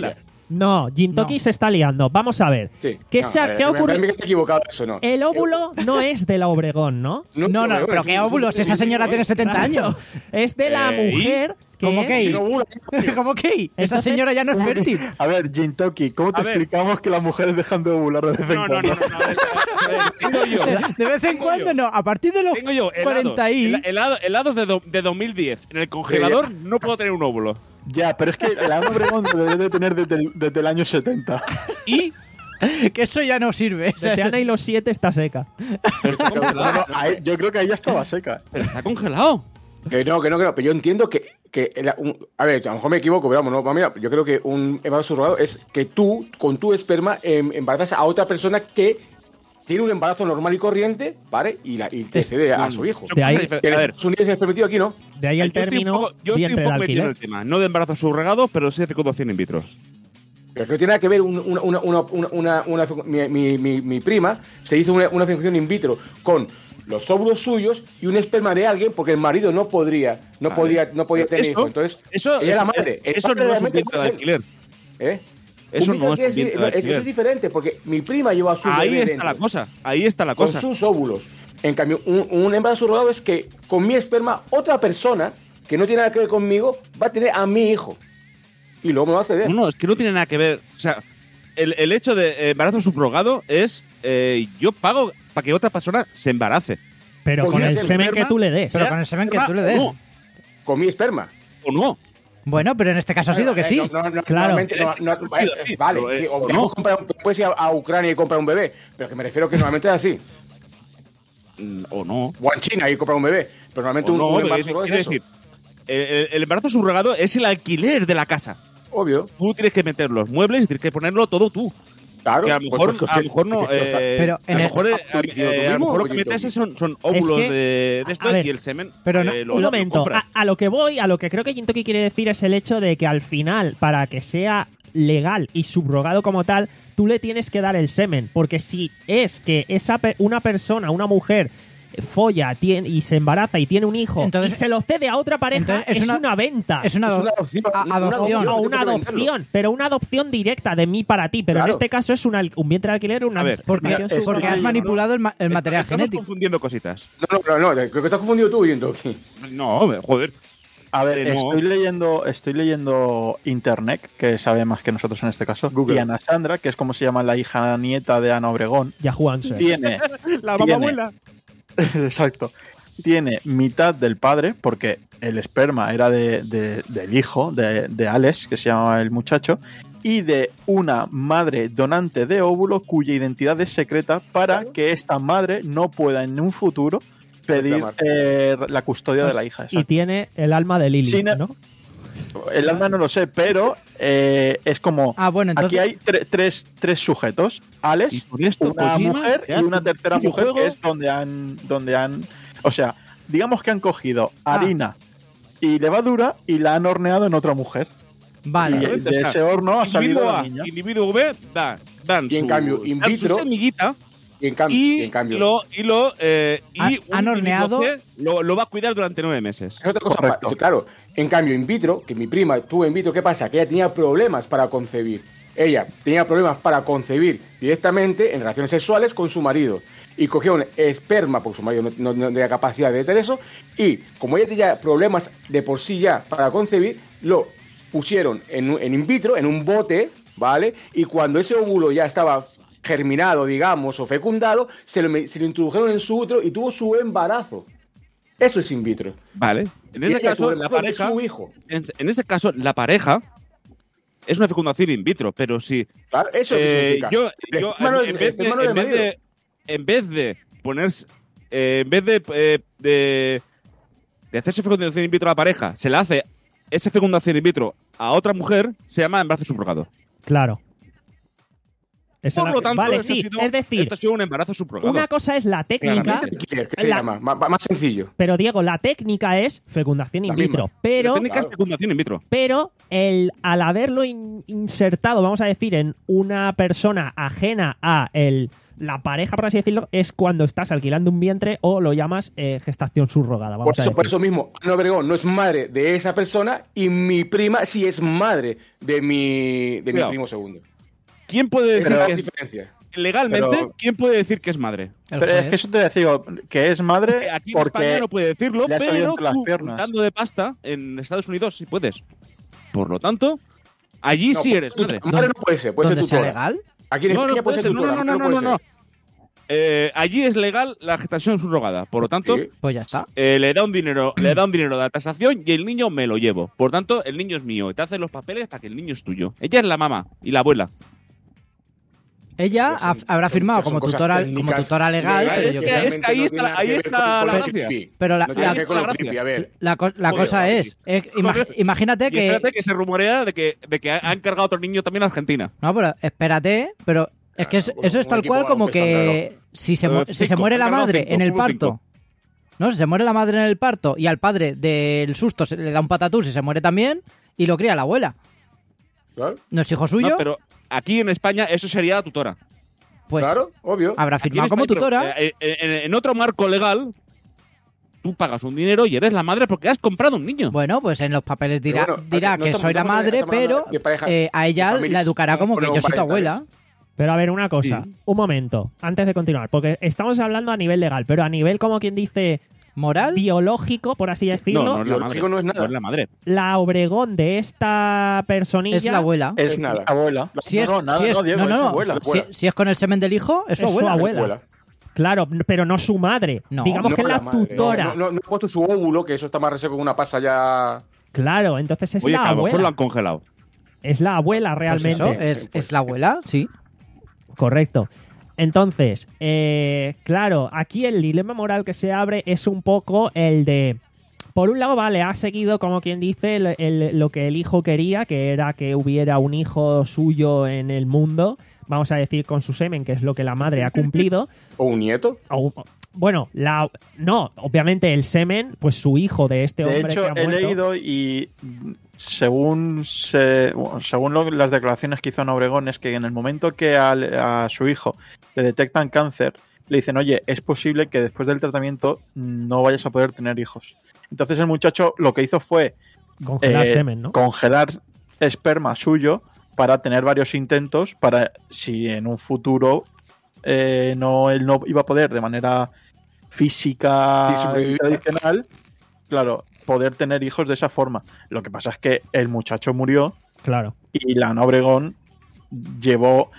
Speaker 2: No, Gintoki
Speaker 4: No.
Speaker 2: se está liando. Vamos a ver.
Speaker 5: Sí.
Speaker 2: ¿Qué,
Speaker 5: No,
Speaker 2: se ha,
Speaker 5: eh,
Speaker 2: ¿qué ha
Speaker 5: me-
Speaker 2: ocurrido?
Speaker 5: me- me está equivocado eso, no.
Speaker 2: El óvulo no es de la Obregón, ¿no?
Speaker 4: No, no,
Speaker 5: pero
Speaker 4: pero
Speaker 5: es
Speaker 4: qué
Speaker 5: un-
Speaker 4: óvulos,
Speaker 5: es un-
Speaker 4: esa señora
Speaker 5: es un-
Speaker 4: tiene setenta años.
Speaker 2: Es de la
Speaker 3: Eh, ¿y?
Speaker 2: mujer que
Speaker 4: ¿Cómo
Speaker 2: es-
Speaker 4: que?
Speaker 5: Sí, no, bueno,
Speaker 4: ¿Cómo que? Esa
Speaker 2: Entonces-
Speaker 4: señora ya no es fértil.
Speaker 6: A ver, Gintoki, ¿cómo te
Speaker 3: A ver.
Speaker 6: explicamos que las mujeres dejan de ovular de vez en
Speaker 3: No, no,
Speaker 6: cuando?
Speaker 3: no, no, no, a ver, a ver, tengo yo.
Speaker 4: De vez en
Speaker 3: Tengo
Speaker 4: cuando
Speaker 3: yo.
Speaker 4: no, a partir de los
Speaker 3: Tengo yo helados,
Speaker 4: cuarenta y...
Speaker 3: hel- helado- helados de, do- de dos mil diez. En el congelador no puedo tener un óvulo.
Speaker 6: Ya, pero es que la Ana Obregón lo debe de tener desde el, desde el año setenta.
Speaker 3: Y
Speaker 4: Que eso ya no sirve. O sea,
Speaker 2: Desde
Speaker 4: eso-
Speaker 2: Ana y los siete está seca.
Speaker 3: pero está
Speaker 6: No, no,
Speaker 3: congelado.
Speaker 6: ahí- yo creo que ahí ya estaba seca.
Speaker 3: Pero está congelado.
Speaker 5: Que no, que no, que no. Pero yo entiendo que. que la- un- a ver, a lo mejor me equivoco, pero vamos, no, mira, yo creo que un embarazo subrogado es que tú, con tu esperma, em, embarazas a otra persona que tiene un embarazo normal y corriente, ¿vale? Y, la, y te cede a su hijo.
Speaker 3: Son
Speaker 2: De ahí-
Speaker 3: cosas diferentes.
Speaker 5: Que en
Speaker 3: A ver,
Speaker 5: Estados Unidos es permitido, aquí no.
Speaker 2: De ahí el
Speaker 3: yo estoy un
Speaker 2: término
Speaker 3: poco, yo estoy un
Speaker 2: vientre de
Speaker 3: poco metido en
Speaker 2: alquiler.
Speaker 3: el tema. No de embarazo subrogado, pero sí de fecundación in vitro.
Speaker 5: Pero que no tiene nada que ver un- una, una, una, una, una, una- mi, mi, mi, mi prima se hizo una, una fecundación in vitro con los óvulos suyos y un esperma de alguien porque el marido no podría, no
Speaker 3: Vale.
Speaker 5: podía, no podía tener
Speaker 3: Eso-
Speaker 5: hijos. Entonces,
Speaker 3: Eso,
Speaker 5: ella es la
Speaker 3: eso-
Speaker 5: madre. El
Speaker 3: eso
Speaker 5: padre
Speaker 3: no es un
Speaker 5: realmente
Speaker 3: vientre de
Speaker 5: puede ser-
Speaker 3: alquiler.
Speaker 5: ¿Eh?
Speaker 3: Eso
Speaker 5: Un
Speaker 3: no es
Speaker 5: vientre
Speaker 3: un
Speaker 5: de-
Speaker 3: vientre
Speaker 5: no,
Speaker 3: de
Speaker 5: eso
Speaker 3: alquiler.
Speaker 5: es diferente porque mi prima lleva a su
Speaker 3: Ahí
Speaker 5: bebé
Speaker 3: está
Speaker 5: dentro,
Speaker 3: la cosa. Ahí está la
Speaker 5: con
Speaker 3: cosa.
Speaker 5: sus óvulos. En cambio, un, un embarazo subrogado es que con mi esperma otra persona que no tiene nada que ver conmigo va a tener a mi hijo y luego me va a ceder.
Speaker 3: No, no, es que no tiene nada que ver. O sea, el, el hecho de eh, embarazo subrogado es eh, yo pago para que otra persona se embarace.
Speaker 2: Pero
Speaker 5: Pues
Speaker 2: con
Speaker 5: mira,
Speaker 2: el
Speaker 5: si el
Speaker 2: semen que
Speaker 3: esperma-
Speaker 2: tú le des.
Speaker 4: Pero
Speaker 3: sea
Speaker 4: con el semen que
Speaker 3: esperma
Speaker 4: tú le des.
Speaker 3: O no.
Speaker 5: Con mi esperma.
Speaker 3: O no.
Speaker 4: Bueno, pero en este caso ha sido que
Speaker 5: Eh,
Speaker 4: sí.
Speaker 5: no, no, no,
Speaker 2: Claro.
Speaker 5: normalmente no, no,
Speaker 3: Es que
Speaker 5: eh,
Speaker 3: sí,
Speaker 5: vale,
Speaker 3: pero, eh,
Speaker 5: sí, o
Speaker 3: o
Speaker 5: te
Speaker 3: no.
Speaker 5: puedes comprar un- puedes ir a, a Ucrania y comprar un bebé, pero que me refiero que normalmente es así.
Speaker 3: Mm, O no.
Speaker 5: O en China y comprar un bebé, pero normalmente
Speaker 3: O
Speaker 5: un,
Speaker 3: no,
Speaker 5: un
Speaker 3: es
Speaker 5: embarazo
Speaker 3: decir,
Speaker 5: subrogado es
Speaker 3: quiero
Speaker 5: eso.
Speaker 3: decir, el, el- el embarazo subrogado es el alquiler de la casa.
Speaker 5: Obvio,
Speaker 3: Tú tienes que meter los muebles y tienes que ponerlo todo tú.
Speaker 5: claro.
Speaker 3: Que a lo
Speaker 5: pues,
Speaker 3: mejor,
Speaker 5: pues,
Speaker 3: a lo mejor no.
Speaker 5: porque-
Speaker 3: eh,
Speaker 4: Pero en
Speaker 3: a lo
Speaker 4: el-
Speaker 3: mejor, eh,
Speaker 5: ¿Tú
Speaker 3: a-
Speaker 5: diciendo
Speaker 3: eh,
Speaker 5: tú
Speaker 3: a lo
Speaker 5: mismo
Speaker 3: mejor
Speaker 5: o
Speaker 3: lo que
Speaker 5: yo
Speaker 3: metes
Speaker 5: mismo?
Speaker 3: son, son óvulos
Speaker 2: que-
Speaker 3: de, de
Speaker 2: a
Speaker 3: esto
Speaker 2: ver,
Speaker 3: y el semen.
Speaker 4: pero no-
Speaker 3: eh, lo-
Speaker 2: Un
Speaker 3: lo
Speaker 2: momento,
Speaker 3: compras.
Speaker 2: a, a lo que voy, a lo que creo que Gintoki quiere decir es el hecho de que al final, para que sea legal y subrogado como tal, tú le tienes que dar el semen. Porque si es que esa pe- una persona, una mujer, folla tiene, y se embaraza y tiene un hijo
Speaker 4: Entonces-
Speaker 2: y se lo cede a otra pareja,
Speaker 4: entonces
Speaker 2: es,
Speaker 4: es
Speaker 2: una,
Speaker 4: una-
Speaker 2: venta.
Speaker 4: Es una,
Speaker 5: Es
Speaker 4: ado-
Speaker 5: una adopción,
Speaker 4: a-
Speaker 5: una
Speaker 4: adopción.
Speaker 2: o
Speaker 5: adopción.
Speaker 2: una
Speaker 5: tengo que venderlo.
Speaker 2: adopción, pero una adopción directa de mí para ti. Pero en
Speaker 5: Claro.
Speaker 2: este caso es una, un vientre de alquiler, una
Speaker 3: A ver,
Speaker 4: Porque,
Speaker 2: adopción
Speaker 6: mira,
Speaker 4: porque
Speaker 2: subrogada.
Speaker 4: has manipulado el, ma- el
Speaker 3: Est-
Speaker 4: material
Speaker 3: Estamos
Speaker 4: genético.
Speaker 3: confundiendo cositas.
Speaker 5: No, no, no, no, creo que estás confundido tú, Yentoki.
Speaker 3: No, joder.
Speaker 6: A ver,
Speaker 3: Eh, no.
Speaker 6: estoy leyendo, estoy leyendo Internet, que sabe más que nosotros en este caso,
Speaker 5: Google.
Speaker 6: y Ana Sandra, que es como se llama la hija nieta de Ana Obregón,
Speaker 2: Yahoo Answers.
Speaker 6: tiene,
Speaker 3: La
Speaker 6: Tiene.
Speaker 3: mamabuela.
Speaker 6: exacto, tiene mitad del padre, porque el esperma era de, de- del hijo de, de Alex, que se llamaba el muchacho, y de una madre donante de óvulo cuya identidad es secreta para que esta madre no pueda en un futuro pedir
Speaker 5: Reclamar.
Speaker 6: eh, la custodia de la hija.
Speaker 2: Y
Speaker 6: exacto.
Speaker 2: tiene el alma de Lilith,
Speaker 6: Sin-
Speaker 2: ¿no?
Speaker 6: El alma no lo sé, pero eh, es como...
Speaker 4: Ah, bueno, entonces.
Speaker 6: Aquí hay tre- tres, tres sujetos,
Speaker 3: Y
Speaker 6: Alex,
Speaker 3: con esto
Speaker 6: una
Speaker 3: Kojima
Speaker 6: mujer
Speaker 3: te
Speaker 6: y
Speaker 3: hace
Speaker 6: una
Speaker 3: un
Speaker 6: tercera mujer
Speaker 3: videojuego.
Speaker 6: que es donde han, donde han, o sea, digamos que han cogido
Speaker 4: Ah.
Speaker 6: harina y levadura y la han horneado en otra mujer. Y
Speaker 4: Vale.
Speaker 3: Exactamente,
Speaker 6: de
Speaker 3: o sea,
Speaker 6: ese horno ha salido
Speaker 3: Individuo
Speaker 6: la
Speaker 3: A,
Speaker 6: niña.
Speaker 3: individuo B, dan, dan
Speaker 5: Y en
Speaker 3: su,
Speaker 5: cambio, in
Speaker 3: dan
Speaker 5: vitro-
Speaker 3: su semillita
Speaker 5: Y en cambio,
Speaker 3: y,
Speaker 5: y en cambio
Speaker 3: lo, y, lo, eh, y
Speaker 4: Han-
Speaker 3: un
Speaker 4: han horneado-
Speaker 3: individuo C lo, lo va a cuidar durante nueve meses.
Speaker 5: es otra cosa.
Speaker 6: Correcto.
Speaker 5: pa- Claro, en cambio, in vitro, que mi prima tuvo in vitro, ¿qué pasa? Que ella tenía problemas para concebir. Ella tenía problemas para concebir directamente en relaciones sexuales con su marido. Y cogieron esperma, porque su marido no, no- no tenía capacidad de tener eso. Y como ella tenía problemas de por sí ya para concebir, lo pusieron en, un- en in vitro, en un bote, ¿vale? Y cuando ese óvulo ya estaba germinado, digamos, o fecundado, se lo, me- se lo introdujeron en su útero y tuvo su embarazo. Eso es in vitro.
Speaker 3: Vale. En
Speaker 5: Y
Speaker 3: este
Speaker 5: ella
Speaker 3: caso,
Speaker 5: tuvo el
Speaker 3: la
Speaker 5: embarazo de
Speaker 3: pareja.
Speaker 5: su hijo.
Speaker 3: En, en este caso, la pareja es una fecundación in vitro, pero si
Speaker 5: Claro, eso es lo que
Speaker 3: eh,
Speaker 5: significa.
Speaker 3: yo,
Speaker 5: El
Speaker 3: yo
Speaker 5: esperma no
Speaker 3: en,
Speaker 5: es-
Speaker 3: en
Speaker 5: el
Speaker 3: vez de,
Speaker 5: esperma no es
Speaker 3: en vez
Speaker 5: marido.
Speaker 3: de en vez de ponerse eh, en vez de, eh, de de hacerse fecundación in vitro a la pareja, se le hace esa fecundación in vitro a otra mujer, se llama embarazo subrogado.
Speaker 2: Claro. Esa
Speaker 3: Por
Speaker 2: la-
Speaker 3: lo tanto,
Speaker 2: vale,
Speaker 3: esto ha
Speaker 2: sí,
Speaker 3: sido-
Speaker 2: es decir,
Speaker 3: esto ha sido un embarazo subrogado.
Speaker 2: una cosa es la técnica,
Speaker 3: Claramente.
Speaker 5: ¿Qué se
Speaker 2: La-
Speaker 5: llama? Má- má- Más sencillo.
Speaker 2: pero Diego, la técnica es fecundación in
Speaker 5: La misma.
Speaker 2: vitro, pero
Speaker 3: La técnica
Speaker 5: Claro.
Speaker 3: es fecundación in vitro.
Speaker 2: pero el al haberlo in- insertado, vamos a decir, en una persona ajena a el la pareja, por así decirlo, es cuando estás alquilando un vientre o lo llamas eh, gestación subrogada. Vamos
Speaker 5: Por
Speaker 2: a
Speaker 5: eso, por
Speaker 2: decir.
Speaker 5: eso mismo, Ana Obregón no es madre de esa persona y mi prima sí es madre de mi, de mi
Speaker 3: Cuidado.
Speaker 5: primo segundo.
Speaker 3: ¿Quién puede
Speaker 5: Esa
Speaker 3: decir
Speaker 5: es
Speaker 3: que
Speaker 5: la
Speaker 3: es,
Speaker 5: diferencia.
Speaker 3: legalmente,
Speaker 5: Pero-
Speaker 3: quién puede decir que es madre?
Speaker 4: El
Speaker 6: Pero es
Speaker 4: juez.
Speaker 6: que eso te decía, que es madre
Speaker 3: Aquí en España
Speaker 6: porque...
Speaker 3: no puede decirlo,
Speaker 6: le ha salido
Speaker 3: pero
Speaker 6: entre las
Speaker 3: tú,
Speaker 6: piernas.
Speaker 3: juntando de pasta, en Estados Unidos sí puedes. Por lo tanto, allí
Speaker 5: No,
Speaker 3: sí
Speaker 5: puede
Speaker 3: eres
Speaker 5: ser
Speaker 3: madre.
Speaker 5: tutora. Madre no puede ser, puede ser
Speaker 4: ¿Donde sea
Speaker 5: tutora.
Speaker 4: legal?
Speaker 5: Aquí en
Speaker 3: No,
Speaker 5: España
Speaker 3: no
Speaker 5: puede
Speaker 3: puede
Speaker 5: ser
Speaker 3: ser. No,
Speaker 5: tutora,
Speaker 3: no,
Speaker 5: madre
Speaker 3: no, no,
Speaker 5: puede
Speaker 3: no, no.
Speaker 5: ser.
Speaker 3: Eh, allí es legal la gestación subrogada. Por lo tanto,
Speaker 5: Sí.
Speaker 4: Pues ya está.
Speaker 3: eh, le da un dinero, le da un dinero de la tasación y el niño me lo llevo. Por tanto, el niño es mío. Te hacen los papeles para que el niño es tuyo. Ella es la mamá y la abuela.
Speaker 4: Ella
Speaker 5: Son-
Speaker 4: ha- habrá
Speaker 5: son-
Speaker 4: firmado
Speaker 5: son
Speaker 4: como
Speaker 5: cosas
Speaker 4: tutora, como
Speaker 5: técnicas
Speaker 4: tutora legal,
Speaker 5: legales
Speaker 4: pero yo
Speaker 3: que
Speaker 4: qué sé.
Speaker 3: es que ahí
Speaker 5: no
Speaker 3: está
Speaker 5: tiene
Speaker 3: la-
Speaker 5: nada que
Speaker 3: ahí
Speaker 5: ver
Speaker 3: está
Speaker 5: con-
Speaker 3: la
Speaker 5: con el
Speaker 3: gracia.
Speaker 5: creepy.
Speaker 4: Pero la-
Speaker 5: No tiene
Speaker 4: la-
Speaker 5: que ver con
Speaker 3: la
Speaker 5: lo
Speaker 3: gracia.
Speaker 5: creepy, a ver.
Speaker 4: La, co- la
Speaker 5: Joder,
Speaker 4: cosa
Speaker 5: Javi.
Speaker 4: es, es- ima- imagínate
Speaker 3: Y
Speaker 4: que...
Speaker 3: espérate que se rumorea de que, de que ha ha encargado otro niño también a Argentina.
Speaker 4: No, pero espérate, pero es que es-
Speaker 5: Claro,
Speaker 4: eso es
Speaker 5: un
Speaker 4: tal
Speaker 5: equipo
Speaker 4: cual como
Speaker 5: baloncesto
Speaker 4: que si se, mu-
Speaker 3: Eh,
Speaker 4: si se
Speaker 3: cinco,
Speaker 4: muere la
Speaker 3: han ganado
Speaker 4: madre
Speaker 3: cinco,
Speaker 4: en el
Speaker 3: fútbol
Speaker 4: parto,
Speaker 3: cinco.
Speaker 4: ¿no? Si se muere la madre en el parto y al padre del susto se le da un patatús y se muere también y lo cría la abuela.
Speaker 5: Claro,
Speaker 4: ¿No es hijo suyo?
Speaker 3: No, pero aquí en España eso sería la tutora.
Speaker 4: Pues
Speaker 5: claro, obvio.
Speaker 4: habrá
Speaker 3: Aquí en
Speaker 4: firmado como
Speaker 3: España,
Speaker 4: tutora.
Speaker 3: pero, eh, eh, en, en otro marco legal, tú pagas un dinero y eres la madre porque has comprado un niño.
Speaker 4: Bueno, pues en los papeles dirá,
Speaker 5: Pero bueno,
Speaker 4: dirá
Speaker 5: no
Speaker 4: que
Speaker 5: estamos-
Speaker 4: soy la
Speaker 5: estamos-
Speaker 4: madre,
Speaker 5: estamos hablando
Speaker 4: pero
Speaker 5: de pareja-
Speaker 4: eh, a
Speaker 5: de
Speaker 4: ella
Speaker 5: familias
Speaker 4: la educará como que yo soy tu
Speaker 5: monoparentales.
Speaker 4: abuela.
Speaker 2: Pero a ver, una cosa,
Speaker 3: Sí.
Speaker 2: un momento, antes de continuar, porque estamos hablando a nivel legal, pero a nivel, como quien dice,
Speaker 4: ¿Moral?
Speaker 2: biológico, por así decirlo,
Speaker 3: no, no es la madre.
Speaker 5: biológico no es nada.
Speaker 3: No es la madre.
Speaker 2: la Obregón de esta personilla
Speaker 4: Es la abuela.
Speaker 6: Es,
Speaker 5: Es nada.
Speaker 6: abuela.
Speaker 4: Si
Speaker 6: no,
Speaker 4: es,
Speaker 6: no, nada,
Speaker 4: si es-
Speaker 6: no, Diego,
Speaker 4: no, no,
Speaker 6: es
Speaker 4: no.
Speaker 6: abuela.
Speaker 4: Si, si es con el semen del hijo, es su
Speaker 2: Es su
Speaker 4: abuela.
Speaker 2: abuela.
Speaker 5: Abuela.
Speaker 2: Claro, pero no su madre.
Speaker 4: No.
Speaker 2: Digamos
Speaker 5: No
Speaker 2: que es la,
Speaker 5: madre.
Speaker 2: tutora.
Speaker 5: No, no, no ha puesto su óvulo, que eso está más reseco que una pasa ya.
Speaker 2: Claro, entonces es
Speaker 3: Oye,
Speaker 2: la
Speaker 3: que a lo mejor lo
Speaker 2: abuela.
Speaker 3: han congelado.
Speaker 2: Es la abuela
Speaker 4: Pues
Speaker 2: realmente.
Speaker 4: eso, es,
Speaker 5: Pues-
Speaker 4: es la abuela, sí.
Speaker 2: Correcto. Entonces, eh, claro, aquí el dilema moral que se abre es un poco el de... Por un lado, vale, ha seguido, como quien dice, el- el- lo que el hijo quería, que era que hubiera un hijo suyo en el mundo, vamos a decir con su semen, que es lo que la madre ha cumplido.
Speaker 5: ¿O un nieto?
Speaker 2: O- bueno, la, no, obviamente el semen, pues su hijo de este
Speaker 6: De
Speaker 2: hombre
Speaker 6: hecho,
Speaker 2: que ha
Speaker 6: he
Speaker 2: muerto.
Speaker 6: leído y mm, según se, bueno, según lo- las declaraciones que hizo en Obregón es que en el momento que al- a su hijo le detectan cáncer, le dicen, oye, es posible que después del tratamiento no vayas a poder tener hijos. Entonces el muchacho lo que hizo fue
Speaker 2: Congelar
Speaker 6: eh,
Speaker 2: semen, ¿no?
Speaker 6: congelar esperma suyo para tener varios intentos para si en un futuro eh, no él no iba a poder de manera física
Speaker 5: Y sobrevivir.
Speaker 6: tradicional, claro, poder tener hijos de esa forma. Lo que pasa es que el muchacho murió
Speaker 2: Claro.
Speaker 6: y la Ana Obregón llevó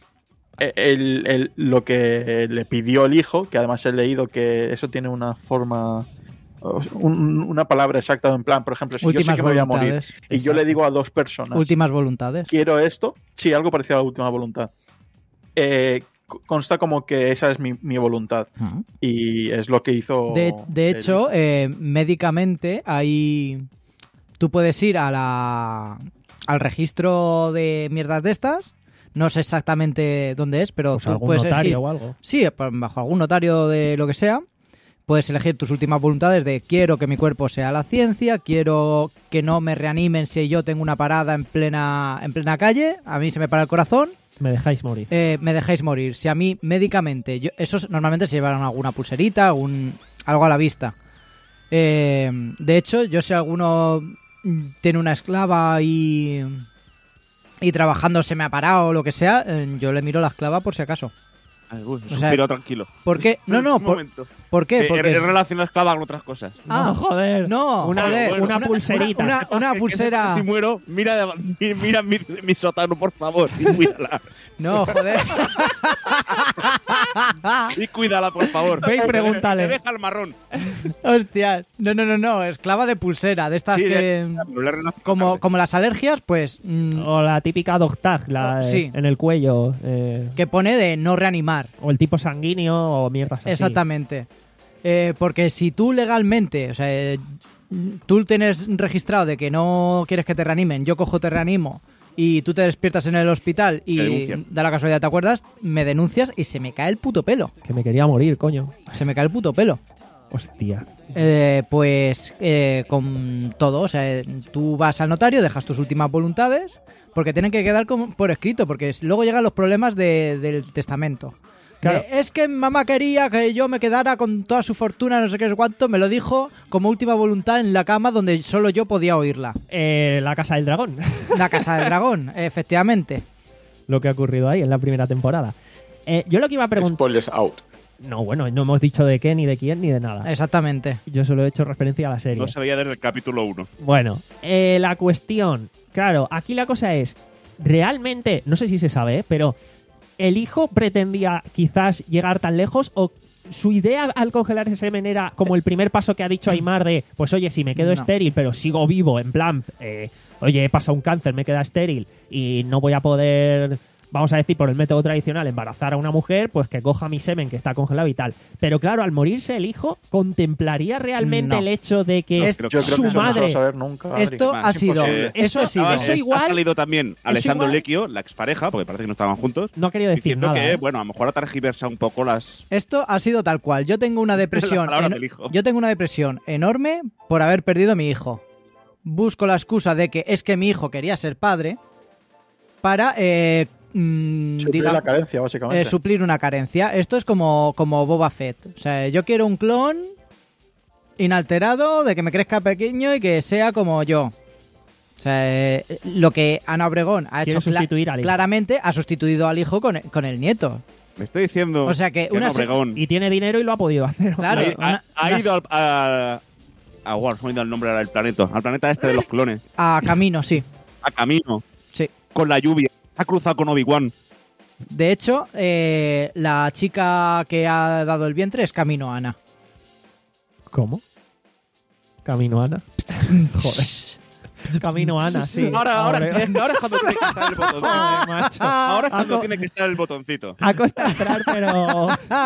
Speaker 6: el, el- lo que le pidió el hijo, que además he leído que eso tiene una forma, un- una palabra exacta en plan, por ejemplo, si yo sé
Speaker 4: Últimas
Speaker 6: que me voy a morir
Speaker 4: voluntades.
Speaker 6: y yo le digo a dos personas,
Speaker 4: Últimas voluntades.
Speaker 6: quiero esto, sí, algo parecido a la última voluntad. Eh, co- consta como que esa es mi, mi voluntad
Speaker 4: Ah.
Speaker 6: y es lo que hizo.
Speaker 4: De, de
Speaker 6: el-
Speaker 4: hecho, eh, médicamente hay... Tú puedes ir a la, al registro de mierdas de estas. No sé exactamente dónde es, pero
Speaker 2: Pues
Speaker 4: tú
Speaker 2: algún
Speaker 4: puedes
Speaker 2: notario
Speaker 4: elegir.
Speaker 2: o algo.
Speaker 4: Sí, pues, bajo algún notario de lo que sea. Puedes elegir tus últimas voluntades de quiero que mi cuerpo sea la ciencia, quiero que no me reanimen si yo tengo una parada en plena, en plena calle, a mí se me para el corazón,
Speaker 2: Me dejáis morir.
Speaker 4: eh, me dejáis morir. Si a mí médicamente, yo, esos normalmente se llevarán alguna pulserita, algún, algo a la vista. Eh, de hecho, yo si alguno mm, tiene una esclava y, y trabajando se me ha parado o lo que sea, eh, yo le miro la esclava por si acaso.
Speaker 3: Ay, uy,
Speaker 4: O sea,
Speaker 3: suspiro tranquilo.
Speaker 4: ¿Por qué? No, no,
Speaker 3: Un
Speaker 4: por,
Speaker 3: momento.
Speaker 4: ¿por qué?
Speaker 3: Eh,
Speaker 4: Porque...
Speaker 3: He relacionado esclava con otras cosas.
Speaker 4: Ah,
Speaker 2: no, joder.
Speaker 4: no,
Speaker 2: una,
Speaker 4: joder,
Speaker 2: una
Speaker 4: una-
Speaker 2: pulserita.
Speaker 4: una- una
Speaker 3: Que- que
Speaker 4: pulsera-
Speaker 3: sepa que si muero, mira, mira mi, mi sótano, por favor, y cuídala.
Speaker 4: No, joder.
Speaker 3: Y cuídala, por favor.
Speaker 2: Ve y pregúntale.
Speaker 3: Te deja el marrón.
Speaker 4: Hostias. No, no, no, no. Esclava de pulsera. De estas
Speaker 3: Sí,
Speaker 4: que...
Speaker 3: de- pero le he relacionado
Speaker 4: como,
Speaker 3: tarde.
Speaker 4: como las alergias, pues... mm,
Speaker 2: O la típica dog tag, la,
Speaker 4: Sí.
Speaker 2: en el cuello. eh,
Speaker 4: que pone de no reanimar.
Speaker 2: o el tipo sanguíneo o mierdas así.
Speaker 4: Exactamente. Eh, porque si tú legalmente, o sea, eh, tú tienes registrado de que no quieres que te reanimen, yo cojo, te reanimo y tú te despiertas en el hospital
Speaker 3: Te
Speaker 4: y
Speaker 3: denuncian.
Speaker 4: da la casualidad, ¿te acuerdas? Me denuncias y se me cae el puto pelo.
Speaker 2: Que me quería morir, coño.
Speaker 4: Se me cae el puto pelo.
Speaker 2: Hostia.
Speaker 4: Eh, pues eh, con todo, o sea, tú vas al notario, dejas tus últimas voluntades, porque tienen que quedar como por escrito, porque luego llegan los problemas de- del testamento.
Speaker 2: Claro.
Speaker 4: Eh, es que mamá quería que yo me quedara con toda su fortuna, no sé qué, no sé cuánto, me lo dijo como última voluntad en la cama donde solo yo podía oírla.
Speaker 2: Eh, la Casa del Dragón.
Speaker 4: La casa del dragón, efectivamente.
Speaker 2: Lo que ha ocurrido ahí en la primera temporada. Eh, yo lo que iba a preguntar...
Speaker 5: Spoilers out.
Speaker 2: No, bueno, no hemos dicho de qué, ni de quién, ni de nada.
Speaker 4: Exactamente.
Speaker 2: Yo solo he hecho referencia a la serie.
Speaker 3: No se veía desde el capítulo uno.
Speaker 2: Bueno, eh, la cuestión... Claro, aquí la cosa es... Realmente, no sé si se sabe, ¿eh? Pero... ¿El hijo pretendía quizás llegar tan lejos o su idea al congelar ese semen era como el primer paso que ha dicho Aimar de, pues oye, si me quedo
Speaker 4: No.
Speaker 2: estéril pero sigo vivo, en plan, eh, oye, he pasado un cáncer, me queda estéril y no voy a poder, vamos a decir, por el método tradicional, embarazar a una mujer, pues que coja mi semen que está congelado y tal. Pero claro, al morirse el hijo, ¿contemplaría realmente
Speaker 4: No.
Speaker 2: el hecho de que
Speaker 4: Es-
Speaker 6: Yo creo
Speaker 2: su
Speaker 6: que eso no se va
Speaker 2: madre...
Speaker 6: a saber nunca. Adri.
Speaker 4: Esto
Speaker 3: más,
Speaker 4: ha
Speaker 3: es
Speaker 4: sido...
Speaker 3: imposible.
Speaker 4: Esto
Speaker 2: Eso-
Speaker 4: ha sido...
Speaker 3: Ah,
Speaker 2: eso
Speaker 3: eh,
Speaker 2: igual-
Speaker 3: Ha salido también Alessandro
Speaker 2: igual-
Speaker 3: Lecchio, la expareja, porque parece que no estaban juntos,
Speaker 2: No ha querido decir
Speaker 3: diciendo
Speaker 2: nada.
Speaker 3: que,
Speaker 2: ¿eh?
Speaker 3: bueno, a lo mejor ha tergiversado un poco las...
Speaker 4: Esto ha sido tal cual. Yo tengo una depresión.
Speaker 3: palabras
Speaker 4: eno-
Speaker 3: del hijo.
Speaker 4: Yo tengo una depresión enorme por haber perdido a mi hijo. Busco la excusa de que es que mi hijo quería ser padre para eh, mm,
Speaker 6: Suplir
Speaker 4: digamos,
Speaker 6: la carencia, básicamente.
Speaker 4: eh, suplir una carencia. Esto es como, como Boba Fett. O sea, yo quiero un clon inalterado de que me crezca pequeño y que sea como yo. O sea, eh, lo que Ana Obregón ha
Speaker 2: Quiere
Speaker 4: hecho cla-
Speaker 2: sustituir al hijo.
Speaker 4: claramente ha sustituido al hijo con, con el nieto.
Speaker 3: Me estoy diciendo
Speaker 4: O sea que una
Speaker 3: Ana
Speaker 4: se-
Speaker 3: Obregón
Speaker 2: Y tiene dinero y lo ha podido hacer.
Speaker 4: Claro.
Speaker 3: ha,
Speaker 4: una-
Speaker 3: ha- ha
Speaker 4: una-
Speaker 3: ido al, a, a wow, se me ha ido el nombre ahora del planeta, al planeta este de los clones,
Speaker 4: A camino, sí.
Speaker 3: a camino,
Speaker 4: Sí.
Speaker 3: con la lluvia, ha cruzado con Obi-Wan.
Speaker 4: De hecho, eh, la chica que ha dado el vientre es Camino Ana.
Speaker 2: ¿Cómo? Camino Ana. Joder. Camino Ana, sí.
Speaker 3: Ahora, ahora,
Speaker 2: Ahora-
Speaker 3: ahora es cuando tiene que estar el botoncito.
Speaker 2: Joder, macho.
Speaker 3: Ahora es cuando
Speaker 2: Ha co-
Speaker 3: tiene que estar el botoncito.
Speaker 2: Ha costado entrar, pero...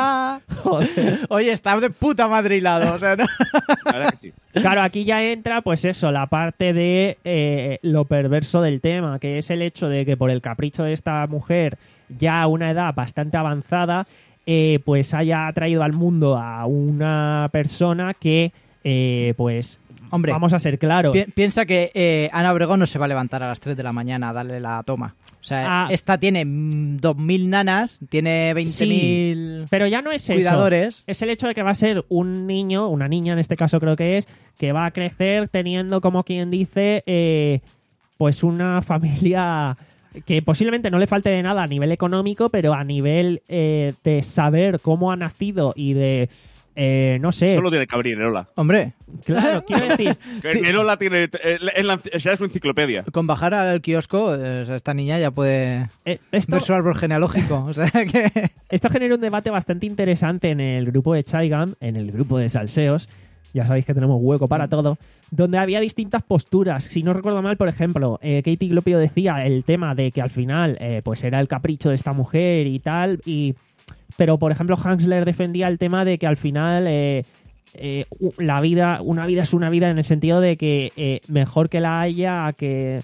Speaker 2: Joder.
Speaker 4: Oye, está de puta madrilado. O sea, ¿no?
Speaker 3: La verdad que sí.
Speaker 2: Claro, aquí ya entra, pues eso, la parte de eh, lo perverso del tema, que es el hecho de que por el capricho de esta mujer, ya a una edad bastante avanzada, eh, pues haya traído al mundo a una persona que, eh, pues,
Speaker 4: Hombre,
Speaker 2: vamos a ser claros.
Speaker 4: pi- piensa que eh, Ana Obregón no se va a levantar a las tres de la mañana a darle la toma. O sea,
Speaker 2: Ah.
Speaker 4: esta tiene mm, dos mil nanas, tiene veinte mil
Speaker 2: Pero ya no es eso.
Speaker 4: cuidadores.
Speaker 2: Es el hecho de que va a ser un niño, una niña en este caso creo que es, que va a crecer teniendo, como quien dice, eh, pues una familia que posiblemente no le falte de nada a nivel económico, pero a nivel eh, de saber cómo ha nacido y de, eh, no sé,
Speaker 3: Solo tiene que abrir Erola.
Speaker 4: Hombre,
Speaker 2: claro, quiero decir,
Speaker 3: Que Erola tiene. eh, Es, la, es su enciclopedia.
Speaker 4: con bajar al kiosco, eh, esta niña ya puede
Speaker 2: eh, esto,
Speaker 4: ver su árbol genealógico. O sea que...
Speaker 2: esto genera un debate bastante interesante en el grupo de Chaigan, en el grupo de salseos. Ya sabéis que tenemos hueco para todo, donde había distintas posturas. Si no recuerdo mal, por ejemplo, eh, Katie Glopio decía el tema de que al final eh, pues era el capricho de esta mujer y tal, y pero por ejemplo Hansler defendía el tema de que al final eh, eh, u- la vida, una vida es una vida en el sentido de que eh, mejor que la haya a que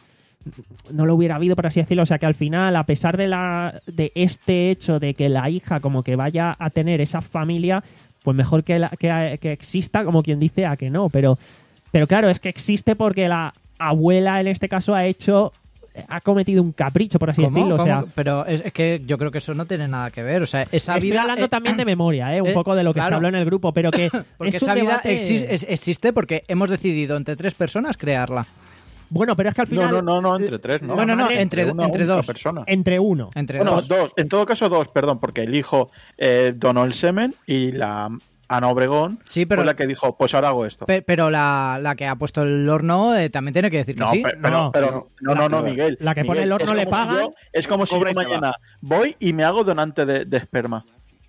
Speaker 2: no lo hubiera habido, por así decirlo. O sea que al final, a pesar de la de este hecho de que la hija como que vaya a tener esa familia, pues mejor que, la, que, que exista, como quien dice, a que no. Pero, pero claro, es que existe porque la abuela en este caso ha hecho, ha cometido un capricho, por así
Speaker 4: ¿Cómo?
Speaker 2: decirlo. O sea,
Speaker 4: ¿Cómo? Pero es, es que yo creo que eso no tiene nada que ver. O sea, esa
Speaker 2: estoy
Speaker 4: vida...
Speaker 2: hablando
Speaker 4: eh,
Speaker 2: también de memoria, ¿eh? Un
Speaker 4: eh,
Speaker 2: poco de lo que se
Speaker 4: claro.
Speaker 2: habló en el grupo, pero que
Speaker 4: Porque
Speaker 2: es un
Speaker 4: esa vida
Speaker 2: debate-
Speaker 4: exi- es- existe porque hemos decidido entre tres personas crearla.
Speaker 2: Bueno, pero es que al final...
Speaker 6: No, no, no, no, entre tres, ¿no?
Speaker 4: No, no, no,
Speaker 2: madre-
Speaker 4: entre,
Speaker 6: una
Speaker 4: entre
Speaker 6: única
Speaker 4: dos.
Speaker 6: persona.
Speaker 2: Entre uno.
Speaker 4: Entre
Speaker 6: Bueno,
Speaker 4: dos.
Speaker 6: dos. En todo caso, dos, perdón, porque el hijo eh, donó el semen y la Ana Obregón
Speaker 4: Sí, pero-
Speaker 6: fue la que dijo, pues ahora hago esto.
Speaker 4: Pe- pero la, la que ha puesto el horno eh, también tiene que decir que
Speaker 6: No,
Speaker 4: sí.
Speaker 6: pe- pero,
Speaker 2: No.
Speaker 6: pero, no, no, no, Miguel.
Speaker 2: La que pone
Speaker 6: Miguel,
Speaker 2: el horno
Speaker 6: es
Speaker 2: le
Speaker 6: como si
Speaker 2: pagan,
Speaker 6: yo- es como si
Speaker 3: cobra
Speaker 6: yo
Speaker 3: y se
Speaker 6: mañana voy y me hago donante de, de esperma.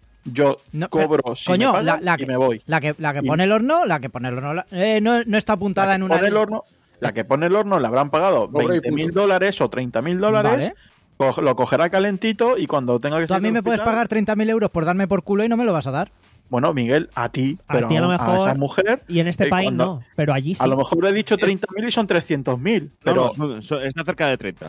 Speaker 6: Yo
Speaker 4: No,
Speaker 6: cobro
Speaker 4: pero,
Speaker 6: si
Speaker 4: coño,
Speaker 6: me pagan
Speaker 4: la, la
Speaker 6: y
Speaker 4: que,
Speaker 6: me voy.
Speaker 4: La que, la que
Speaker 6: Y-
Speaker 4: pone el horno, la que pone el horno, la- eh, no, no está apuntada
Speaker 6: La
Speaker 4: en
Speaker 6: que
Speaker 4: una...
Speaker 6: pone el horno, la que pone el horno le habrán pagado
Speaker 5: Cobra y
Speaker 6: veinte mil
Speaker 5: punto.
Speaker 6: dólares o treinta mil dólares.
Speaker 4: Vale.
Speaker 6: co- Lo cogerá calentito y cuando tenga que
Speaker 4: Tú a
Speaker 6: salir
Speaker 4: mí
Speaker 6: del
Speaker 4: me puedes
Speaker 6: hospital-
Speaker 4: pagar treinta mil euros por darme por culo y no me lo vas a dar.
Speaker 6: Bueno, Miguel, a ti,
Speaker 2: A
Speaker 6: pero
Speaker 2: ti a lo
Speaker 6: a
Speaker 2: mejor,
Speaker 6: esa mujer.
Speaker 2: y en este
Speaker 6: eh,
Speaker 2: país
Speaker 6: cuando-
Speaker 2: no, pero allí sí.
Speaker 6: A lo mejor he dicho treinta mil y son trescientos mil.
Speaker 3: Pero
Speaker 6: Pero
Speaker 3: está cerca de treinta.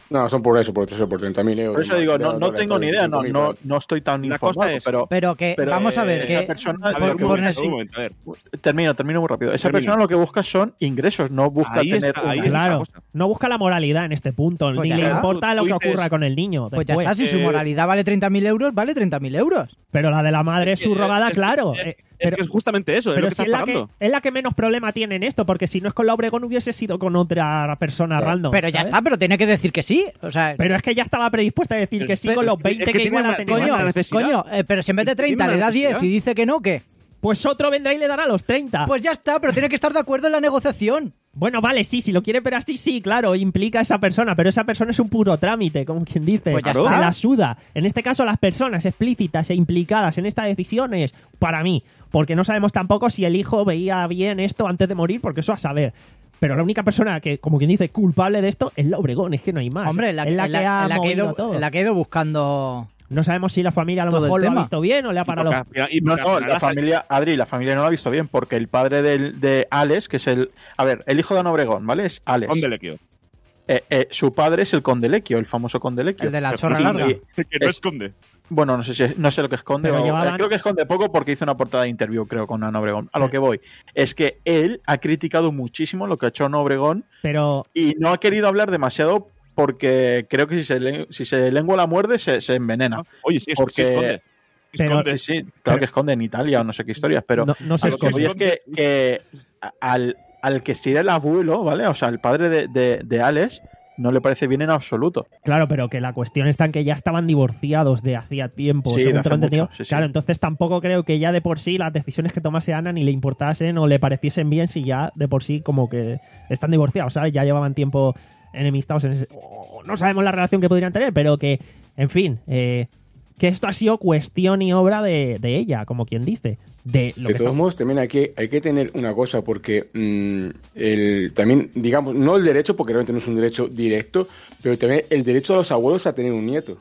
Speaker 5: No, son por eso, por, eso, por treinta mil euros.
Speaker 6: Por eso digo, no, no
Speaker 5: dólares,
Speaker 6: tengo ni idea, no,
Speaker 5: veinticinco mil
Speaker 6: no,
Speaker 5: dólares.
Speaker 6: no estoy tan
Speaker 3: La
Speaker 6: informado,
Speaker 3: cosa es-
Speaker 6: pero...
Speaker 4: Pero que,
Speaker 6: pero,
Speaker 4: vamos a ver,
Speaker 6: eh,
Speaker 4: que...
Speaker 6: esa persona,
Speaker 3: A ver,
Speaker 6: lo que
Speaker 4: por-
Speaker 6: busca-
Speaker 3: un momento, a ver.
Speaker 6: termino, termino muy rápido. Esa
Speaker 3: Termina.
Speaker 6: persona lo que busca son ingresos, no busca
Speaker 3: Ahí
Speaker 6: tener
Speaker 3: está,
Speaker 6: una-
Speaker 3: ahí está.
Speaker 2: Claro,
Speaker 3: cosa.
Speaker 2: no busca la moralidad en este punto,
Speaker 4: Pues
Speaker 2: ni
Speaker 4: ya
Speaker 2: le
Speaker 4: está.
Speaker 2: importa lo que
Speaker 3: Tú dices-
Speaker 2: ocurra con el niño.
Speaker 4: Pues ya
Speaker 2: después.
Speaker 4: está, si su
Speaker 3: Eh,
Speaker 4: moralidad vale treinta mil euros, vale treinta mil euros.
Speaker 2: Pero la de la madre
Speaker 3: Es que-
Speaker 2: subrogada,
Speaker 3: es que-
Speaker 2: claro.
Speaker 3: Es,
Speaker 2: eh,
Speaker 3: es
Speaker 2: pero
Speaker 3: que es justamente eso, es
Speaker 2: pero
Speaker 3: lo que
Speaker 2: si
Speaker 3: estás
Speaker 2: es la que,
Speaker 3: pagando.
Speaker 2: es la que menos problema tiene en esto, porque si no es con la Obregón hubiese sido con otra persona random.
Speaker 4: Pero ya
Speaker 2: ¿sabes?
Speaker 4: está, pero tiene que decir que sí. O sea,
Speaker 2: Pero es que ya estaba predispuesta a decir que sí
Speaker 3: Pero-
Speaker 2: con los
Speaker 3: es
Speaker 2: veinte
Speaker 3: que
Speaker 2: que,
Speaker 3: tiene
Speaker 2: igual
Speaker 3: una-
Speaker 2: ha tenido.
Speaker 3: tiene una
Speaker 2: antes.
Speaker 3: necesidad.
Speaker 4: coño, eh, pero si en vez de treinta
Speaker 3: Tiene
Speaker 4: le
Speaker 3: una
Speaker 4: da diez
Speaker 3: necesidad.
Speaker 4: y dice que no, ¿qué?
Speaker 2: Pues otro vendrá y le dará los treinta.
Speaker 4: Pues ya está, pero tiene que estar de acuerdo en la negociación.
Speaker 2: Bueno, vale, sí, si lo quiere ver así, sí, claro, implica a esa persona, pero esa persona es un puro trámite, como quien dice.
Speaker 4: Pues ya
Speaker 2: se
Speaker 4: está.
Speaker 2: la suda. En este caso, las personas explícitas e implicadas en esta decisión es para mí, porque no sabemos tampoco si el hijo veía bien esto antes de morir, porque eso a saber. Pero la única persona que, como quien dice, culpable de esto es la Obregón, es que no hay más.
Speaker 4: Hombre, la,
Speaker 2: es la
Speaker 4: en
Speaker 2: que ha
Speaker 4: en la que he
Speaker 2: movido
Speaker 4: ido,
Speaker 2: todo.
Speaker 4: en la que he ido buscando...
Speaker 2: No sabemos si la familia a lo
Speaker 4: todo el
Speaker 2: mejor lo ha
Speaker 4: tema.
Speaker 2: visto bien o le ha
Speaker 3: Y
Speaker 2: parado.
Speaker 3: porque al final- y
Speaker 6: No,
Speaker 3: porque al
Speaker 6: no,
Speaker 3: final
Speaker 6: la
Speaker 3: las-
Speaker 6: familia, Adri, la familia no lo ha visto bien, porque el padre del, de Alex, que es el... A ver, el hijo de Ana Obregón, ¿vale? Es Alex.
Speaker 3: Conde Lequio.
Speaker 6: Eh, eh, su padre es el conde Lequio, el famoso conde Lequio.
Speaker 4: El de la
Speaker 3: Pero
Speaker 4: chorra
Speaker 3: sí,
Speaker 4: larga.
Speaker 6: y-
Speaker 3: Que no
Speaker 6: Es-
Speaker 3: esconde.
Speaker 6: Bueno, no sé si no sé lo que esconde.
Speaker 2: Pero
Speaker 6: o-
Speaker 2: llevaban-
Speaker 6: eh, Creo que esconde poco porque hizo una portada de interview, creo, con Ana Obregón. A lo que voy es que él ha criticado muchísimo lo que ha hecho Ana Obregón
Speaker 2: Pero
Speaker 6: y no ha querido hablar demasiado porque creo que si se, le- si se lengua la muerde se, se envenena.
Speaker 3: Oye, sí, es,
Speaker 6: Porque-
Speaker 3: sí esconde.
Speaker 2: Pero-
Speaker 3: Esconde.
Speaker 6: Sí, sí, claro que esconde en Italia o no sé qué historias, pero
Speaker 2: no, no
Speaker 6: a
Speaker 2: se
Speaker 6: lo que voy
Speaker 2: esconde.
Speaker 6: es que, que a- al, al que sería el abuelo, ¿vale? O sea, el padre de, de, de Alex no le parece bien en absoluto.
Speaker 2: Claro, pero que la cuestión está en que ya estaban divorciados de hacía tiempo,
Speaker 6: Sí,
Speaker 2: según
Speaker 6: de
Speaker 2: tengo
Speaker 6: hace
Speaker 2: entendido.
Speaker 6: mucho, sí, sí.
Speaker 2: Claro, entonces tampoco creo que ya de por sí las decisiones que tomase Ana ni le importasen o le pareciesen bien si ya de por sí como que están divorciados, ¿sabes? Ya llevaban tiempo enemistados en ese... o no sabemos la relación que podrían tener, pero que, en fin, eh, que esto ha sido cuestión y obra de, de ella, como quien dice. De lo
Speaker 5: De
Speaker 2: que
Speaker 5: todos
Speaker 2: está-
Speaker 5: modos, también hay que, hay que tener una cosa, porque mm, el, también, digamos, no el derecho, porque realmente no es un derecho directo, pero también el derecho a los abuelos a tener un nieto.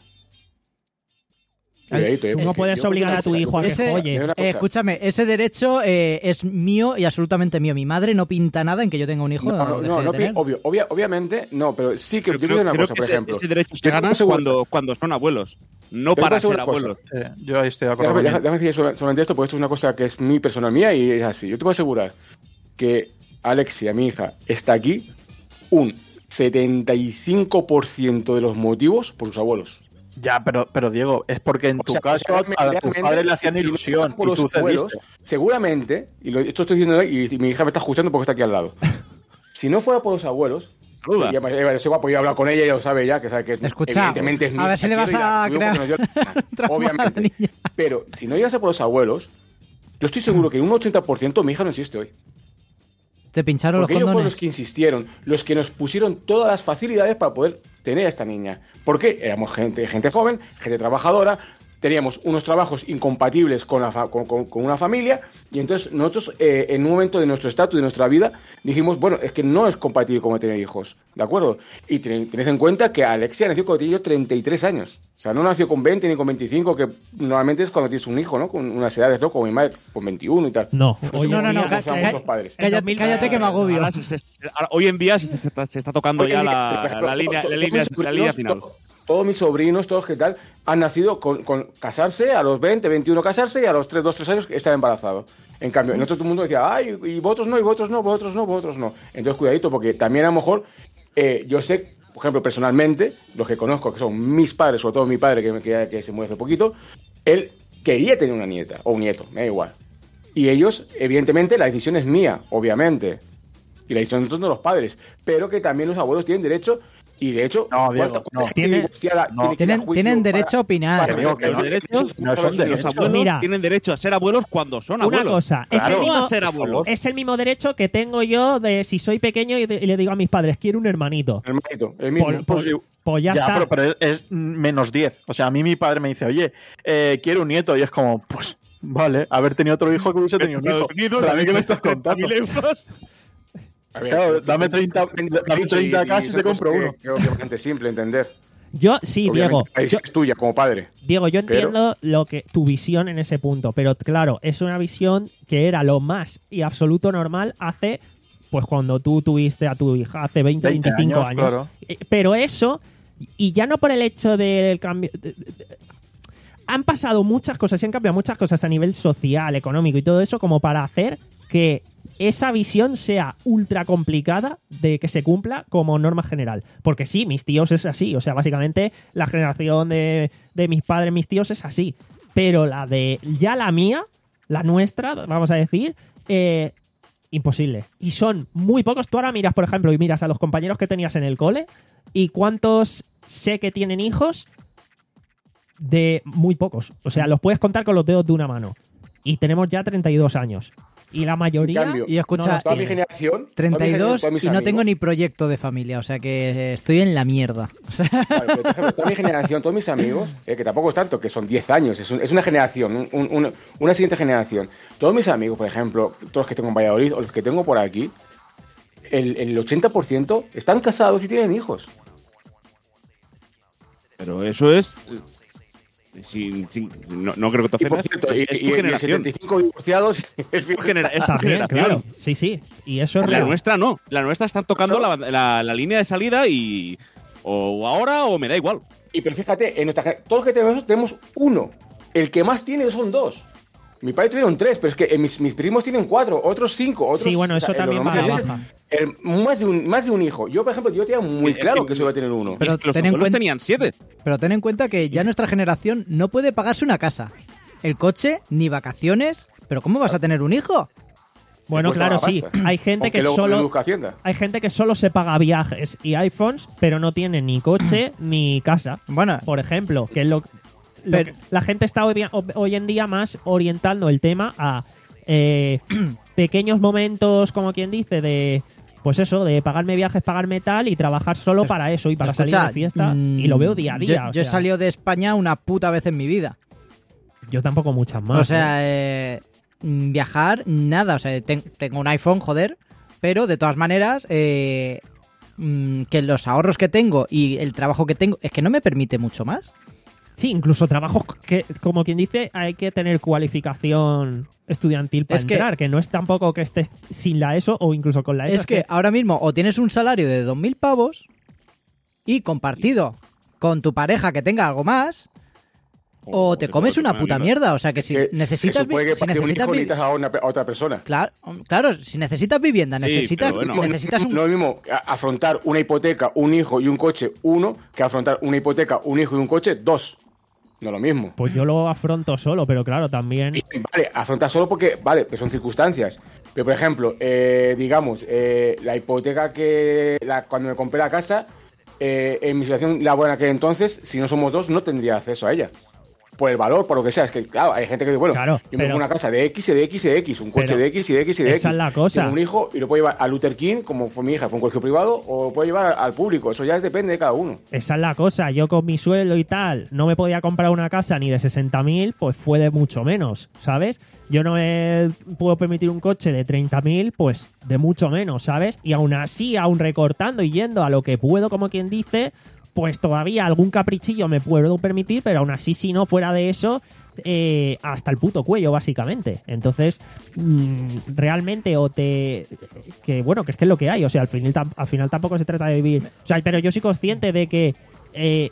Speaker 5: Cuidadito, eh,
Speaker 2: Tú no
Speaker 5: porque
Speaker 2: puedes
Speaker 5: yo creo
Speaker 2: obligar
Speaker 5: que
Speaker 2: a tu
Speaker 5: una
Speaker 2: hijo a
Speaker 5: cosa-
Speaker 2: que
Speaker 4: Ese-
Speaker 2: folle.
Speaker 5: hay una
Speaker 4: Eh,
Speaker 5: cosa.
Speaker 4: escúchame, ese derecho eh, es mío y absolutamente mío. Mi madre no pinta nada en que yo tenga un hijo.
Speaker 5: No, no,
Speaker 4: deje
Speaker 5: no,
Speaker 4: de
Speaker 5: no,
Speaker 4: tener.
Speaker 5: obvio, obvia- obviamente, no, pero sí que
Speaker 3: Pero
Speaker 5: yo
Speaker 3: creo,
Speaker 5: digo una
Speaker 3: creo
Speaker 5: cosa,
Speaker 3: que
Speaker 5: por
Speaker 3: ese,
Speaker 5: ejemplo.
Speaker 3: ese derecho se
Speaker 5: yo te
Speaker 3: gana
Speaker 5: aseguro-
Speaker 3: cuando, cuando son abuelos, no
Speaker 5: te
Speaker 3: para
Speaker 5: aseguro
Speaker 3: ser
Speaker 5: una cosa.
Speaker 3: abuelos.
Speaker 6: Eh, yo ahí estoy de acuerdo.
Speaker 5: Déjame,
Speaker 6: con
Speaker 5: déjame-
Speaker 6: él.
Speaker 5: déjame decir so- solamente esto, porque esto es una cosa que es muy personal mía y es así. Yo te puedo asegurar que Alexia, mi hija, está aquí un setenta y cinco por ciento de los motivos por sus abuelos.
Speaker 6: Ya, pero, pero Diego, es porque en
Speaker 5: O
Speaker 6: tu
Speaker 5: sea,
Speaker 6: caso
Speaker 5: realmente-
Speaker 6: a tus
Speaker 5: realmente,
Speaker 6: padres le
Speaker 5: si-
Speaker 6: hacían
Speaker 5: si no
Speaker 6: ilusión
Speaker 5: fuera por
Speaker 6: y
Speaker 5: los
Speaker 6: tú
Speaker 5: abuelos,
Speaker 6: cediste.
Speaker 5: seguramente, y lo, esto estoy diciendo y, y mi hija me está escuchando porque está aquí al lado. Si no fuera por los abuelos,
Speaker 3: Saluda.
Speaker 5: sí, ya, ya, ya, soy guapo, yo he hablado con ella, ella lo sabe ya, que sabe que es,
Speaker 4: Escucha,
Speaker 5: evidentemente es mi
Speaker 4: a ver
Speaker 5: hija,
Speaker 4: si le vas
Speaker 5: quiero y la
Speaker 4: a
Speaker 5: cuido
Speaker 4: crear
Speaker 5: porque nos dio la gana,
Speaker 4: trauma a la
Speaker 5: obviamente.
Speaker 4: niña.
Speaker 5: Pero si no llegase por los abuelos, yo estoy seguro que en un ochenta por ciento mi hija no existe hoy.
Speaker 4: Te pincharon los
Speaker 5: Porque ellos fueron
Speaker 4: condones.
Speaker 5: los que insistieron, los que nos pusieron todas las facilidades para poder tener a esta niña. Porque éramos gente, gente joven, gente trabajadora, teníamos unos trabajos incompatibles con, la fa- con, con- con una familia, y entonces nosotros, eh, en un momento de nuestro estatus, de nuestra vida, dijimos, bueno, es que no es compatible como tener hijos, ¿de acuerdo? Y ten- tened en cuenta que Alexia nació cuando tenía yo treinta y tres años. O sea, no nació con veinte ni con veinticinco, que normalmente es cuando tienes un hijo, ¿no? Con unas edades, ¿no? Como mi madre, con veintiuno y tal.
Speaker 2: No,
Speaker 5: No
Speaker 2: hoy
Speaker 5: sé
Speaker 4: no,
Speaker 2: en
Speaker 4: no, no,
Speaker 2: día-
Speaker 5: cómo se llaman
Speaker 4: ca-
Speaker 5: los padres.
Speaker 2: en
Speaker 4: Cállate,
Speaker 2: dos mil
Speaker 4: cállate que me agobio.
Speaker 3: Ahora se- se- se- ahora- hoy en día se, se está, se está tocando
Speaker 5: Hoy
Speaker 3: ya
Speaker 5: en día,
Speaker 3: la,
Speaker 5: por ejemplo,
Speaker 3: la línea,
Speaker 5: to-
Speaker 3: la
Speaker 5: todos
Speaker 3: línea,
Speaker 5: mis
Speaker 3: la línea
Speaker 5: sobrinos,
Speaker 3: final.
Speaker 5: to- Todos mis sobrinos, todos que tal, han nacido con, con casarse, a los veinte, veintiuno casarse y a los tres, dos, tres años estar embarazado. En cambio, en otro todo el mundo decía, ay, y vosotros no, y vosotros no, vosotros no, vosotros no. Entonces, cuidadito, porque también a lo mejor, eh, yo sé, por ejemplo, personalmente, los que conozco, que son mis padres, sobre todo mi padre, que, que, que se murió hace poquito, él quería tener una nieta, o un nieto, me da igual. Y ellos, evidentemente, la decisión es mía, obviamente. Y la decisión de los padres. Pero que también los abuelos tienen derecho, y de hecho,
Speaker 6: No, Diego,
Speaker 5: ¿cuánta- cuánta
Speaker 6: no.
Speaker 5: gente
Speaker 2: Tiene-
Speaker 5: divorciada
Speaker 6: no.
Speaker 5: tiene que ir a
Speaker 4: Tienen,
Speaker 5: juicio
Speaker 4: tienen
Speaker 5: para-
Speaker 4: derecho a opinar.
Speaker 5: para-
Speaker 6: Que digo que
Speaker 5: para-
Speaker 6: los derechos no son
Speaker 5: Estados Unidos.
Speaker 6: derechos.
Speaker 3: Los abuelos
Speaker 2: Mira.
Speaker 3: tienen derecho a ser abuelos cuando son
Speaker 2: Una
Speaker 3: abuelos.
Speaker 2: cosa, es,
Speaker 6: Claro.
Speaker 2: el
Speaker 3: No
Speaker 2: mismo,
Speaker 3: a ser abuelos.
Speaker 2: es el mismo derecho que tengo yo de si soy pequeño y, de- y le digo a mis padres, quiero un hermanito.
Speaker 5: Hermanito, el mismo.
Speaker 2: Por- por- pues ya, está.
Speaker 6: Pero, pero es, es menos diez. O sea, a mí mi padre me dice, oye, eh, quiero un nieto. Y es como, pues, vale, haber tenido otro hijo que hubiese tenido un hijo.
Speaker 3: Estados Unidos,
Speaker 6: Pero a mí que me estás
Speaker 3: treinta
Speaker 6: contando.
Speaker 3: mil euros.
Speaker 5: A ver,
Speaker 6: Claro,
Speaker 5: que-
Speaker 6: dame treinta, dame treinta K y
Speaker 5: son
Speaker 6: te compro
Speaker 5: cosas
Speaker 6: uno.
Speaker 5: que Creo que es bastante simple entender.
Speaker 2: Yo, sí,
Speaker 5: Obviamente,
Speaker 2: Diego.
Speaker 5: la decisión
Speaker 2: Yo,
Speaker 5: es tuya como padre.
Speaker 2: Diego, yo
Speaker 5: Pero-
Speaker 2: entiendo lo que tu visión en ese punto, pero claro, es una visión que era lo más y absoluto normal hace, pues cuando tú tuviste a tu hija hace veinte,
Speaker 6: veinte
Speaker 2: veinticinco
Speaker 6: años,
Speaker 2: años.
Speaker 6: claro.
Speaker 2: Eh, Pero eso Y ya no por el hecho del cambio... de- de- de- han pasado muchas cosas, se han cambiado muchas cosas a nivel social, económico y todo eso como para hacer que esa visión sea ultra complicada de que se cumpla como norma general. Porque sí, mis tíos es así. O sea, básicamente la generación de, de mis padres, mis tíos es así. Pero la de ya la mía, la nuestra, vamos a decir, eh, imposible. Y son muy pocos. Tú ahora miras, por ejemplo, y miras a los compañeros que tenías en el cole y cuántos sé que tienen hijos de muy pocos. O sea, los puedes contar con los dedos de una mano. Y tenemos ya treinta y dos años. Y la mayoría...
Speaker 5: En cambio,
Speaker 4: Y escucha,
Speaker 2: no los
Speaker 5: Toda mi
Speaker 2: tiene.
Speaker 5: generación...
Speaker 4: treinta y dos
Speaker 5: todos mis
Speaker 4: y no
Speaker 5: amigos-
Speaker 4: tengo ni proyecto de familia, o sea que estoy en la mierda. O sea,
Speaker 5: Vale, pero, por ejemplo, toda mi generación, todos mis amigos, eh, que tampoco es tanto, que son diez años, es, un- es una generación, un- un- una, una siguiente generación. Todos mis amigos, por ejemplo, todos los que tengo en Valladolid o los que tengo por aquí, el, el ochenta por ciento están casados y tienen hijos.
Speaker 3: Pero eso es... eh, sin- sin- no, no creo que te
Speaker 5: Y por
Speaker 3: ofendas,
Speaker 5: cierto, y,
Speaker 3: es
Speaker 5: y-
Speaker 3: tu
Speaker 5: y
Speaker 3: generación.
Speaker 5: setenta y cinco divorciados es
Speaker 3: Tu genera- es tu
Speaker 2: También,
Speaker 3: generación.
Speaker 2: claro. Sí, sí. Y eso es
Speaker 3: La
Speaker 2: real.
Speaker 3: nuestra no. La nuestra está tocando la, la- la línea de salida y... O ahora o me da igual.
Speaker 5: Y pero fíjate, en nuestra, gen- todos los que tenemos tenemos uno. El que más tiene son dos. Mi padre tuvieron tres, pero es que eh, mis, mis primos tienen cuatro, otros cinco, otros...
Speaker 2: Sí, bueno,
Speaker 5: o sea,
Speaker 2: eso
Speaker 5: eh,
Speaker 2: también
Speaker 5: lo
Speaker 2: va a la
Speaker 5: normal es
Speaker 2: baja.
Speaker 5: el- más, de un, más de un hijo. Yo, por ejemplo, yo tenía muy
Speaker 3: Eh,
Speaker 5: claro
Speaker 3: eh,
Speaker 5: que eso iba a tener uno.
Speaker 4: Pero
Speaker 3: Los
Speaker 4: ten en
Speaker 3: abuelos
Speaker 4: cuenta-
Speaker 3: tenían siete.
Speaker 4: pero ten en cuenta que ya nuestra generación no puede pagarse una casa, el coche, ni vacaciones. ¿Pero cómo vas a tener un hijo?
Speaker 2: Bueno,
Speaker 5: Te cuesta
Speaker 2: claro,
Speaker 5: una
Speaker 2: sí.
Speaker 5: pasta.
Speaker 2: Hay gente
Speaker 5: Aunque
Speaker 2: que
Speaker 5: luego
Speaker 2: solo...
Speaker 5: lo busca Hacienda.
Speaker 2: Hay gente que solo se paga viajes y iPhones, pero no tiene ni coche ni casa.
Speaker 4: Bueno,
Speaker 2: Por ejemplo, que es lo, lo
Speaker 4: Pero-
Speaker 2: que- la gente está hoy, hoy en día más orientando el tema a eh, pequeños momentos, como quien dice, de pues eso, de pagarme viajes, pagarme tal y trabajar solo para eso y para salir
Speaker 4: escucha,
Speaker 2: de fiesta.
Speaker 4: mm,
Speaker 2: Y lo veo día a día.
Speaker 4: Yo,
Speaker 2: o
Speaker 4: yo he
Speaker 2: sea,
Speaker 4: salido de España una puta vez en mi vida.
Speaker 2: yo tampoco muchas más.
Speaker 4: o
Speaker 2: ¿eh?
Speaker 4: sea, eh, mm, viajar, nada. O sea, ten- tengo un iPhone, joder. Pero de todas maneras, eh, mm, que los ahorros que tengo y el trabajo que tengo es que no me permite mucho más.
Speaker 2: Sí, incluso trabajos que, como quien dice, hay que tener cualificación estudiantil para
Speaker 4: Es que-
Speaker 2: entrar, que, no es tampoco que estés sin la ESO o incluso con la ESO.
Speaker 4: Es que ahora mismo o tienes un salario de dos mil pavos y compartido con tu pareja que tenga algo más, o te comes una puta mierda. O sea que si
Speaker 5: Que
Speaker 4: necesitas...
Speaker 5: se supone
Speaker 4: vi-
Speaker 5: que
Speaker 4: si
Speaker 5: para que un
Speaker 4: necesitas
Speaker 5: hijo
Speaker 4: vi-
Speaker 5: necesitas a, una, a otra persona.
Speaker 4: Claro, claro, si necesitas vivienda,
Speaker 3: Sí,
Speaker 4: necesitas,
Speaker 3: pero bueno.
Speaker 4: necesitas un...
Speaker 5: No es lo mismo a- afrontar una hipoteca, un hijo y un coche, uno, que afrontar una hipoteca, un hijo y un coche, dos. No es lo mismo.
Speaker 2: Pues yo lo afronto solo, pero claro, también...
Speaker 5: Y, Vale, afrontar solo porque, vale, pues son circunstancias. Pero, por ejemplo, eh, digamos, eh, la hipoteca que la, cuando me compré la casa, eh, en mi situación laboral en aquel entonces, si no somos dos, no tendría acceso a ella. Por el valor, por lo que sea. Es que, claro, hay gente que dice, bueno,
Speaker 2: Claro,
Speaker 5: yo me
Speaker 2: pero-
Speaker 5: pongo una casa de X y de X y de X, un coche
Speaker 2: Pero
Speaker 5: de X y de X y de X.
Speaker 2: esa es la cosa.
Speaker 5: Tengo un hijo y lo puedo llevar a Luther King, como fue mi hija, fue un colegio privado, o lo puedo llevar al público. Eso ya depende de cada uno.
Speaker 2: Esa es la cosa. Yo con mi sueldo y tal no me podía comprar una casa ni de sesenta mil, pues fue de mucho menos, ¿sabes? Yo no me puedo permitir un coche de treinta mil, pues de mucho menos, ¿sabes? Y aún así, aún recortando y yendo a lo que puedo, como quien dice, pues todavía algún caprichillo me puedo permitir, pero aún así, si no fuera de eso, eh, hasta el puto cuello, básicamente. Entonces, mm, realmente, o te... Que bueno, que es que es lo que hay. O sea, al final, tam- al final tampoco se trata de vivir... O sea, pero yo soy consciente de que... eh,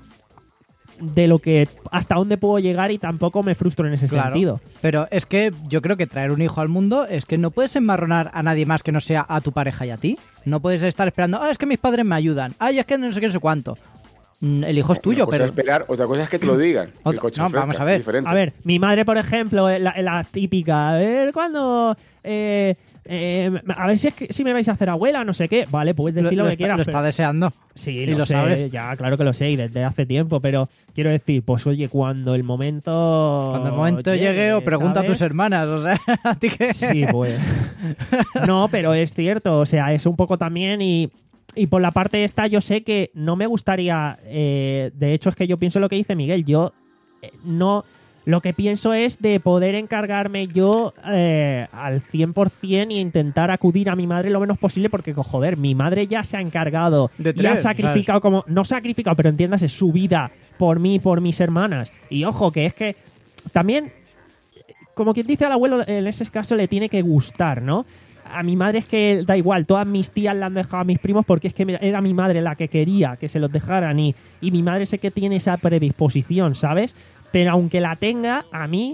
Speaker 2: de lo que... Hasta dónde puedo llegar y tampoco me frustro en ese
Speaker 4: Claro.
Speaker 2: sentido.
Speaker 4: Pero es que yo creo que traer un hijo al mundo es que no puedes enmarronar a nadie más que no sea a tu pareja y a ti. No puedes estar esperando, ah, es que mis padres me ayudan, ay, es que no sé qué, no sé cuánto. Mm, El hijo es tuyo,
Speaker 5: Una cosa
Speaker 4: pero...
Speaker 5: es esperar, otra cosa es que te lo digan.
Speaker 4: Otra-
Speaker 5: El coche
Speaker 4: no,
Speaker 5: oferta,
Speaker 4: vamos a ver.
Speaker 5: es diferente.
Speaker 2: A ver, mi madre, por ejemplo, la, la típica, a ver cuándo... Eh, eh, a ver si es que si me vais a hacer abuela, no sé qué. Vale, puedes
Speaker 4: Lo,
Speaker 2: decir lo,
Speaker 4: lo
Speaker 2: que
Speaker 4: está,
Speaker 2: quieras.
Speaker 4: lo
Speaker 2: pero-
Speaker 4: está deseando.
Speaker 2: Sí,
Speaker 4: y
Speaker 2: lo,
Speaker 4: lo
Speaker 2: sé,
Speaker 4: sabes.
Speaker 2: ya, claro que lo sé, y desde hace tiempo, pero quiero decir, pues oye, cuando el momento...
Speaker 4: Cuando el momento llegue, o pregunta a tus
Speaker 2: ¿sabes?
Speaker 4: hermanas, o sea, a ti que...
Speaker 2: Sí, pues. No, pero es cierto, o sea, es un poco también y, y por la parte esta yo sé que no me gustaría, eh, de hecho es que yo pienso lo que dice Miguel, yo eh, no... Lo que pienso es de poder encargarme yo eh, al cien por ciento e intentar acudir a mi madre lo menos posible porque, joder, mi madre ya se ha encargado
Speaker 4: De
Speaker 2: y ha
Speaker 4: tres,
Speaker 2: sacrificado como... No sacrificado, pero entiéndase, su vida por mí, por mis hermanas. Y ojo, que es que también, como quien dice al abuelo, en ese caso le tiene que gustar, ¿no? a mi madre es que da igual, todas mis tías le han dejado a mis primos porque es que me- era mi madre la que quería que se los dejaran y, y mi madre sé que tiene esa predisposición, ¿sabes? Pero aunque la tenga, a mí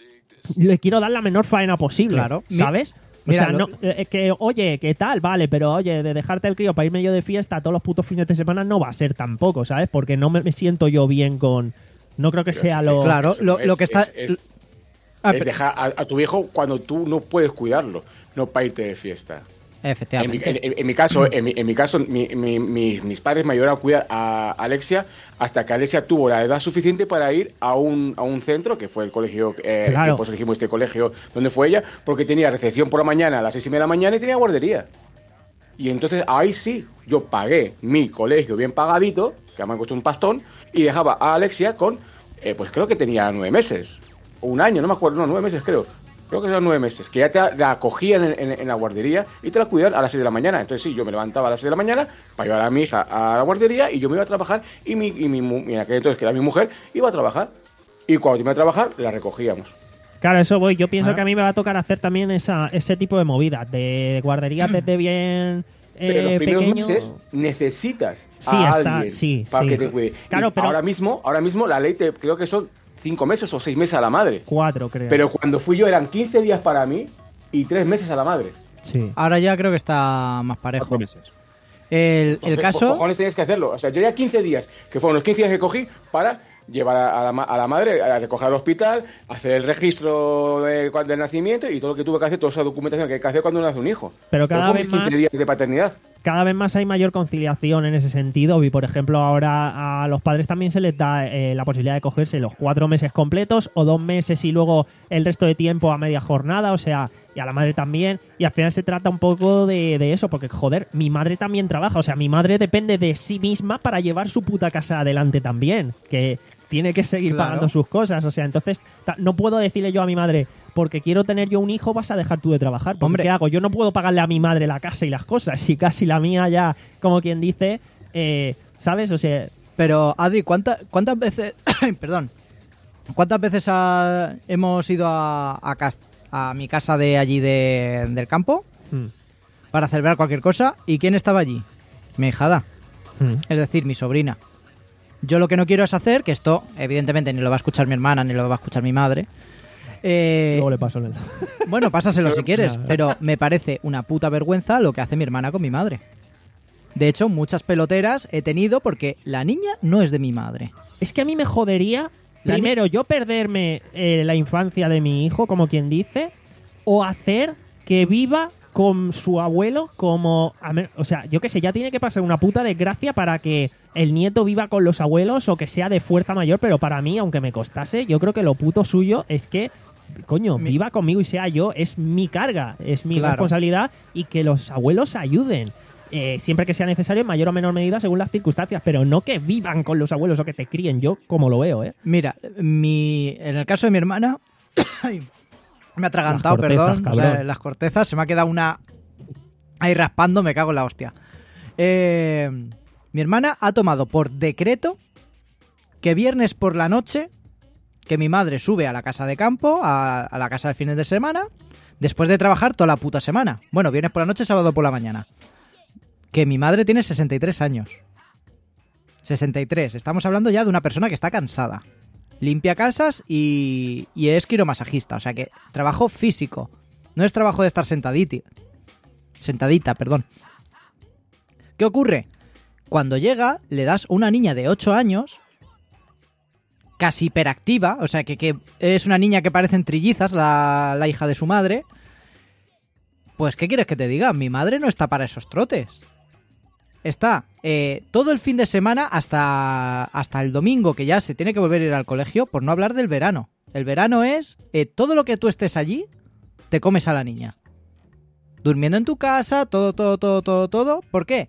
Speaker 2: le quiero dar la menor faena posible,
Speaker 4: Claro. Mi-
Speaker 2: ¿sabes? O
Speaker 4: Mira,
Speaker 2: sea,
Speaker 4: lo-
Speaker 2: no, eh, que, oye, ¿qué tal? Vale, pero oye, de dejarte el crío para irme yo de fiesta todos los putos fines de semana no va a ser tampoco, ¿sabes? Porque no me, me siento yo bien con... No creo que sea lo...
Speaker 4: Claro,
Speaker 5: Eso
Speaker 4: lo,
Speaker 5: es-
Speaker 4: lo que está...
Speaker 5: es- es-
Speaker 4: Ah,
Speaker 5: es
Speaker 4: pero-
Speaker 5: dejar a, a tu hijo cuando tú no puedes cuidarlo, no para irte de fiesta. En mi,
Speaker 4: Efectivamente.
Speaker 5: en- en- en mi caso, en mi, en mi caso mi- mi- mi- mis padres me ayudaron a cuidar a Alexia hasta que Alexia tuvo la edad suficiente para ir a un, a un centro, que fue el colegio, eh,
Speaker 2: Claro.
Speaker 5: que pues elegimos este colegio donde fue ella, porque tenía recepción por la mañana a las seis y media de la mañana y tenía guardería. Y entonces ahí sí, yo pagué mi colegio bien pagadito, que me costó un pastón, y dejaba a Alexia con, eh, pues creo que tenía nueve meses, o un año, no me acuerdo, no, nueve meses creo. Creo que eran nueve meses, que ya te la acogían en, en- en la guardería y te la cuidaban a las seis de la mañana. Entonces sí, yo me levantaba a las seis de la mañana para llevar a mi hija a la guardería y yo me iba a trabajar y mi, y mi mu- y en aquel entonces, que era mi mujer, iba a trabajar. Y cuando iba a trabajar, la recogíamos.
Speaker 2: Claro, eso voy. Yo pienso
Speaker 4: Ah.
Speaker 2: que a mí me va a tocar hacer también esa, ese tipo de movidas, de guarderías desde bien
Speaker 5: Pero
Speaker 2: eh,
Speaker 5: los primeros
Speaker 2: pequeño.
Speaker 5: meses necesitas
Speaker 2: Sí,
Speaker 5: a
Speaker 2: está-
Speaker 5: alguien
Speaker 2: sí,
Speaker 5: para
Speaker 2: sí.
Speaker 5: que te cuide.
Speaker 2: Claro,
Speaker 5: Y
Speaker 2: pero-
Speaker 5: ahora mismo, ahora mismo la ley te, creo que son cinco meses o seis meses a la madre.
Speaker 2: Cuatro, creo.
Speaker 5: Pero cuando fui yo eran quince días para mí y tres meses a la madre.
Speaker 2: Sí.
Speaker 4: Ahora ya creo que está más parejo.
Speaker 3: Cuatro meses.
Speaker 4: El, el
Speaker 5: Entonces,
Speaker 4: caso...
Speaker 5: co- cojones tenías que hacerlo. O sea, yo ya quince días, que fueron los quince días que cogí para llevar a, a la, ma- a la madre a recoger al hospital, hacer el registro de, cua- del nacimiento y todo lo que tuve que hacer, toda esa documentación que hay que hacer cuando nace un hijo.
Speaker 2: Pero cada
Speaker 5: fueron
Speaker 2: vez
Speaker 5: mis quince
Speaker 2: más-
Speaker 5: días de paternidad.
Speaker 2: Cada vez más hay mayor conciliación en ese sentido y, por ejemplo, ahora a los padres también se les da eh, la posibilidad de cogerse los cuatro meses completos o dos meses y luego el resto de tiempo a media jornada, o sea, y a la madre también. Y al final se trata un poco de, de eso, porque, joder, mi madre también trabaja, o sea, mi madre depende de sí misma para llevar su puta casa adelante también, que tiene que seguir
Speaker 4: Claro.
Speaker 2: pagando sus cosas, o sea, entonces ta- no puedo decirle yo a mi madre, porque quiero tener yo un hijo, vas a dejar tú de trabajar. Porque
Speaker 4: Hombre.
Speaker 2: ¿qué hago? Yo no puedo pagarle a mi madre la casa y las cosas. Y casi la mía ya, como quien dice, eh, ¿sabes? O sea,
Speaker 4: Pero, Adri, ¿cuánta- ¿cuántas veces... Perdón. ¿Cuántas veces ha- hemos ido a, a, cas- a mi casa de allí de- del campo
Speaker 2: mm,
Speaker 4: para celebrar cualquier cosa? ¿Y quién estaba allí? Mi hijada.
Speaker 2: mm.
Speaker 4: Es decir, mi sobrina. Yo lo que no quiero es hacer, que esto evidentemente ni lo va a escuchar mi hermana ni lo va a escuchar mi madre. Eh,
Speaker 2: Luego le paso el...
Speaker 4: bueno, pásaselo si quieres,
Speaker 2: Claro.
Speaker 4: pero me parece una puta vergüenza lo que hace mi hermana con mi madre. De hecho, muchas peloteras he tenido porque la niña no es de mi madre.
Speaker 2: Es que a mí me jodería,
Speaker 4: La
Speaker 2: primero, yo perderme eh, la infancia de mi hijo, como quien dice, o hacer que viva con su abuelo como... a me- O sea, yo qué sé, ya tiene que pasar una puta desgracia para que el nieto viva con los abuelos o que sea de fuerza mayor, pero para mí, aunque me costase, yo creo que lo puto suyo es que, coño,
Speaker 4: Mi-
Speaker 2: viva conmigo y sea yo, es mi carga, es mi
Speaker 4: Claro.
Speaker 2: responsabilidad y que los abuelos ayuden. Eh, siempre que sea necesario, en mayor o menor medida, según las circunstancias, pero no que vivan con los abuelos o que te críen, yo como lo veo, ¿eh?
Speaker 4: Mira, mi, en el caso de mi hermana, ay, me ha atragantado,
Speaker 2: Las cortezas,
Speaker 4: perdón. O sea,
Speaker 2: cabrón.
Speaker 4: las cortezas, se me ha quedado una ahí raspando, me cago en la hostia. Eh, mi hermana ha tomado por decreto que viernes por la noche, que mi madre sube a la casa de campo, a, a la casa de fines de semana, después de trabajar toda la puta semana. Bueno, viernes por la noche, sábado por la mañana. Que mi madre tiene sesenta y tres años. sesenta y tres. Estamos hablando ya de una persona que está cansada. Limpia casas y, y es quiromasajista. O sea que trabajo físico. No es trabajo de estar sentaditi. Sentadita, perdón. ¿Qué ocurre? Cuando llega, le das una niña de ocho años, casi hiperactiva, o sea que, que es una niña que parecen trillizas, la, la hija de su madre. Pues, ¿qué quieres que te diga? Mi madre no está para esos trotes. Está eh, todo el fin de semana hasta, hasta el domingo, que ya se tiene que volver a ir al colegio, por no hablar del verano. El verano es eh, todo lo que tú estés allí, te comes a la niña. Durmiendo en tu casa, todo, todo, todo, todo, todo. ¿Por qué?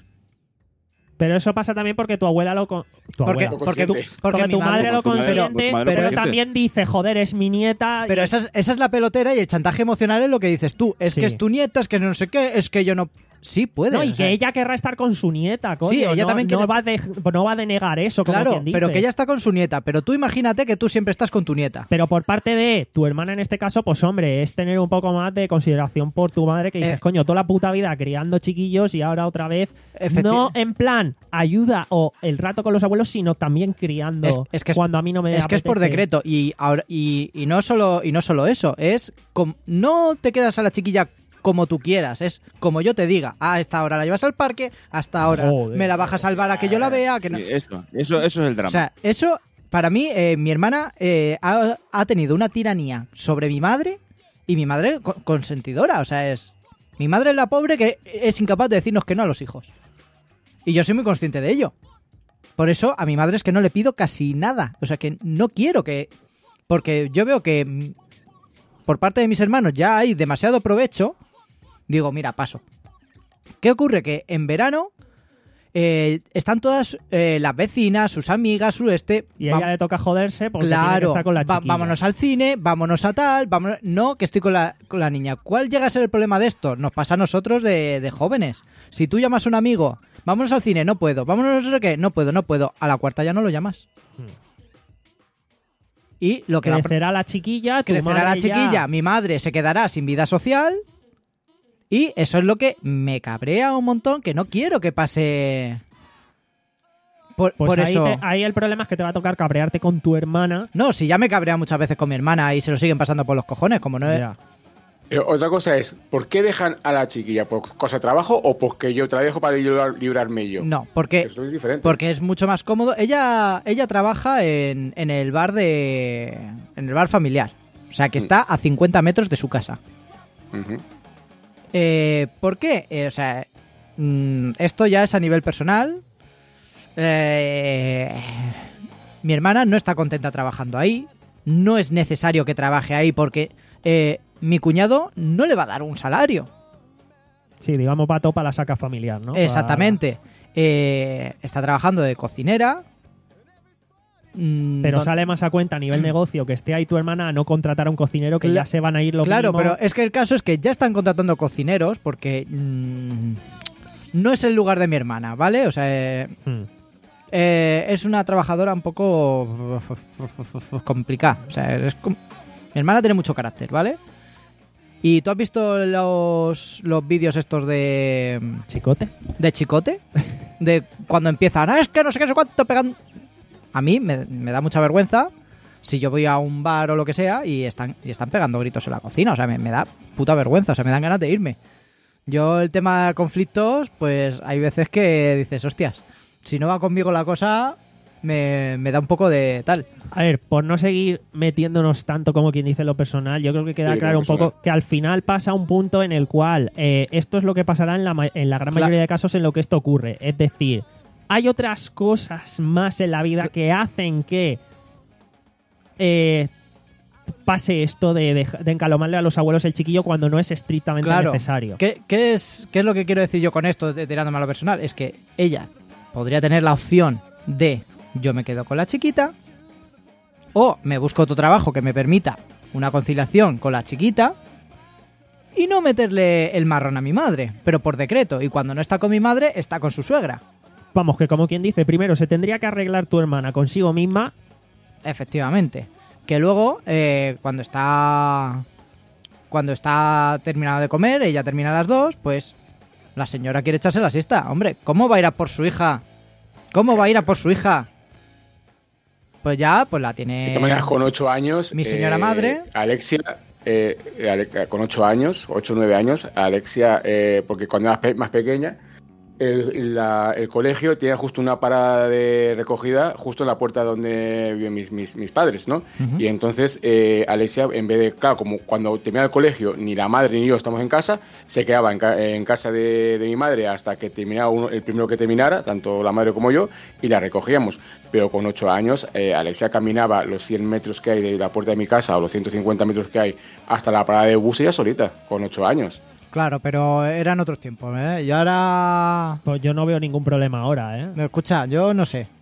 Speaker 2: Pero eso pasa también porque tu abuela lo... con- Tu
Speaker 4: Porque,
Speaker 2: abuela.
Speaker 4: porque,
Speaker 5: Porque
Speaker 4: porque
Speaker 2: Porque
Speaker 4: mi
Speaker 2: tu
Speaker 4: madre-
Speaker 2: madre lo
Speaker 3: porque tu madre-
Speaker 2: consiente,
Speaker 3: porque tu madre lo
Speaker 2: pero
Speaker 3: consiente.
Speaker 2: también dice, joder, es mi nieta.
Speaker 4: Pero esa es, esa es la pelotera y el chantaje emocional es lo que dices tú. Es
Speaker 2: Sí.
Speaker 4: que es tu nieta, es que no sé qué, es que yo no... sí puede.
Speaker 2: No, y
Speaker 4: o
Speaker 2: que
Speaker 4: sea,
Speaker 2: ella querrá estar con su nieta, coño.
Speaker 4: Sí, ella
Speaker 2: no,
Speaker 4: también
Speaker 2: no
Speaker 4: quiere
Speaker 2: va a de- no va a denegar eso, como
Speaker 4: claro,
Speaker 2: quien dice.
Speaker 4: pero que ella está con su nieta. Pero tú imagínate que tú siempre estás con tu nieta.
Speaker 2: Pero por parte de tu hermana en este caso, pues hombre, es tener un poco más de consideración por tu madre, que dices,
Speaker 4: Eh.
Speaker 2: coño, toda la puta vida criando chiquillos y ahora otra vez,
Speaker 4: Efecti-
Speaker 2: no en plan ayuda o el rato con los abuelos, sino también criando
Speaker 4: Es, es que es,
Speaker 2: cuando a mí no me
Speaker 4: es que es por
Speaker 2: apetece.
Speaker 4: decreto y ahora y, y no solo y no solo eso, es com- no te quedas a la chiquilla como tú quieras, es como yo te diga, a esta hora la llevas al parque, hasta ahora
Speaker 2: Joder.
Speaker 4: me la bajas al bar a que yo la vea, que no.
Speaker 3: Sí, Eso, eso, eso es el drama.
Speaker 4: O sea, eso para mí, eh, mi hermana eh, ha, ha tenido una tiranía sobre mi madre y mi madre co- consentidora, o sea, es mi madre es la pobre que es incapaz de decirnos que no a los hijos. Y yo soy muy consciente de ello. Por eso a mi madre es que no le pido casi nada. O sea, que no quiero que... Porque yo veo que mm, por parte de mis hermanos ya hay demasiado provecho. Digo, mira, paso. ¿Qué ocurre? Que en verano eh, están todas eh, las vecinas, sus amigas, su este...
Speaker 2: Y a ella
Speaker 4: va-
Speaker 2: le toca joderse porque tiene que
Speaker 4: Claro,
Speaker 2: estar con la
Speaker 4: va-
Speaker 2: chiquilla.
Speaker 4: vámonos al cine, vámonos a tal, vámonos... No, que estoy con la, con la niña. ¿Cuál llega a ser el problema de esto? Nos pasa a nosotros de, de jóvenes. Si tú llamas a un amigo, vámonos al cine, no puedo, vámonos a no sé qué, no puedo, no puedo. A la cuarta ya no lo llamas. Y lo que va a
Speaker 2: Crecerá la chiquilla, tu
Speaker 4: crecerá
Speaker 2: madre
Speaker 4: la
Speaker 2: ya-
Speaker 4: chiquilla, mi madre se quedará sin vida social y eso es lo que me cabrea un montón, que no quiero que pase... Por,
Speaker 2: Pues
Speaker 4: por
Speaker 2: ahí,
Speaker 4: eso...
Speaker 2: te- ahí el problema es que te va a tocar cabrearte con tu hermana.
Speaker 4: No, si ya me cabrea muchas veces con mi hermana y se lo siguen pasando por los cojones, como no es...
Speaker 2: Ya.
Speaker 5: Pero otra cosa es, ¿por qué dejan a la chiquilla? ¿Por cosa de trabajo o porque yo te la dejo para librar- librarme yo?
Speaker 4: No, porque,
Speaker 5: Eso es diferente.
Speaker 4: porque es mucho más cómodo. Ella, ella trabaja en, en el bar de. En el bar familiar. O sea que está a cincuenta metros de su casa.
Speaker 5: Ujú.
Speaker 4: Eh, ¿Por qué? Eh, o sea, mm, esto ya es a nivel personal. Eh, mi hermana no está contenta trabajando ahí. No es necesario que trabaje ahí porque eh, mi cuñado no le va a dar un salario.
Speaker 2: Sí, digamos, va topa la saca familiar, ¿no?
Speaker 4: Exactamente. Eh, está trabajando de cocinera. Mm,
Speaker 2: Pero
Speaker 4: don-
Speaker 2: sale más a cuenta a nivel negocio que esté ahí tu hermana a no contratar a un cocinero que
Speaker 4: Cla-
Speaker 2: ya se van a ir los
Speaker 4: Claro,
Speaker 2: mínimos.
Speaker 4: pero es que el caso es que ya están contratando cocineros porque mm, no es el lugar de mi hermana, ¿vale? O sea, eh,
Speaker 2: Hmm.
Speaker 4: eh, es una trabajadora un poco complicada. O sea, es com- mi hermana tiene mucho carácter, ¿vale? ¿Y tú has visto los, los vídeos estos de,
Speaker 2: Chicote.
Speaker 4: de Chicote? De cuando empiezan, ah, es que no sé qué, no sé cuánto pegan... A mí me, me da mucha vergüenza si yo voy a un bar o lo que sea y están, y están pegando gritos en la cocina. O sea, me, me da puta vergüenza, o sea, me dan ganas de irme. Yo el tema de conflictos, pues hay veces que dices, hostias, si no va conmigo la cosa, me, me da un poco de tal.
Speaker 2: A ver, por no seguir metiéndonos tanto como quien dice en lo personal, yo creo que queda
Speaker 5: Sí,
Speaker 2: claro
Speaker 5: lo
Speaker 2: un poco
Speaker 5: personal.
Speaker 2: que al final pasa un punto en el cual eh, esto es lo que pasará en la, ma- en la gran
Speaker 4: Cla-
Speaker 2: mayoría de casos en lo que esto ocurre. Es decir, hay otras cosas más en la vida que hacen que eh, pase esto de, de, de encalomarle a los abuelos el chiquillo cuando no es estrictamente
Speaker 4: Claro.
Speaker 2: necesario.
Speaker 4: ¿Qué, qué es, ¿Qué es lo que quiero decir yo con esto, de, tirándome a lo personal? Es que ella podría tener la opción de yo me quedo con la chiquita o me busco otro trabajo que me permita una conciliación con la chiquita y no meterle el marrón a mi madre, pero por decreto. Y cuando no está con mi madre, está con su suegra.
Speaker 2: Vamos, que como quien dice, primero se tendría que arreglar tu hermana consigo misma.
Speaker 4: Efectivamente. Que luego, eh, cuando está. Cuando está terminado de comer, ella termina a las dos, pues la señora quiere echarse la siesta. Hombre, ¿cómo va a ir a por su hija? ¿Cómo va a ir a por su hija? Pues ya, pues la
Speaker 5: De
Speaker 4: tiene.
Speaker 5: todas maneras, con ocho años...
Speaker 4: Mi señora madre.
Speaker 5: Alexia, eh, Ale- con ocho años, ocho o nueve años, Alexia, eh, porque cuando era pe- más pequeña, el, la- el colegio tiene justo una parada de recogida justo en la puerta donde viven mis, mis, mis padres, ¿no?
Speaker 4: Ujú.
Speaker 5: Y entonces eh, Alexia, en vez de, claro, como cuando terminaba el colegio, ni la madre ni yo estamos en casa, se quedaba en, ca- en casa de, de mi madre hasta que terminaba uno, el primero que terminara, tanto la madre como yo, y la recogíamos. Pero con ocho años, eh, Alexia caminaba los cien metros que hay de la puerta de mi casa o los ciento cincuenta metros que hay hasta la parada de bus ella solita, con ocho años.
Speaker 4: Claro, pero eran otros tiempos, ¿eh? Y ahora.
Speaker 2: Pues yo no veo ningún problema ahora, ¿eh?
Speaker 4: Me escucha, yo no sé.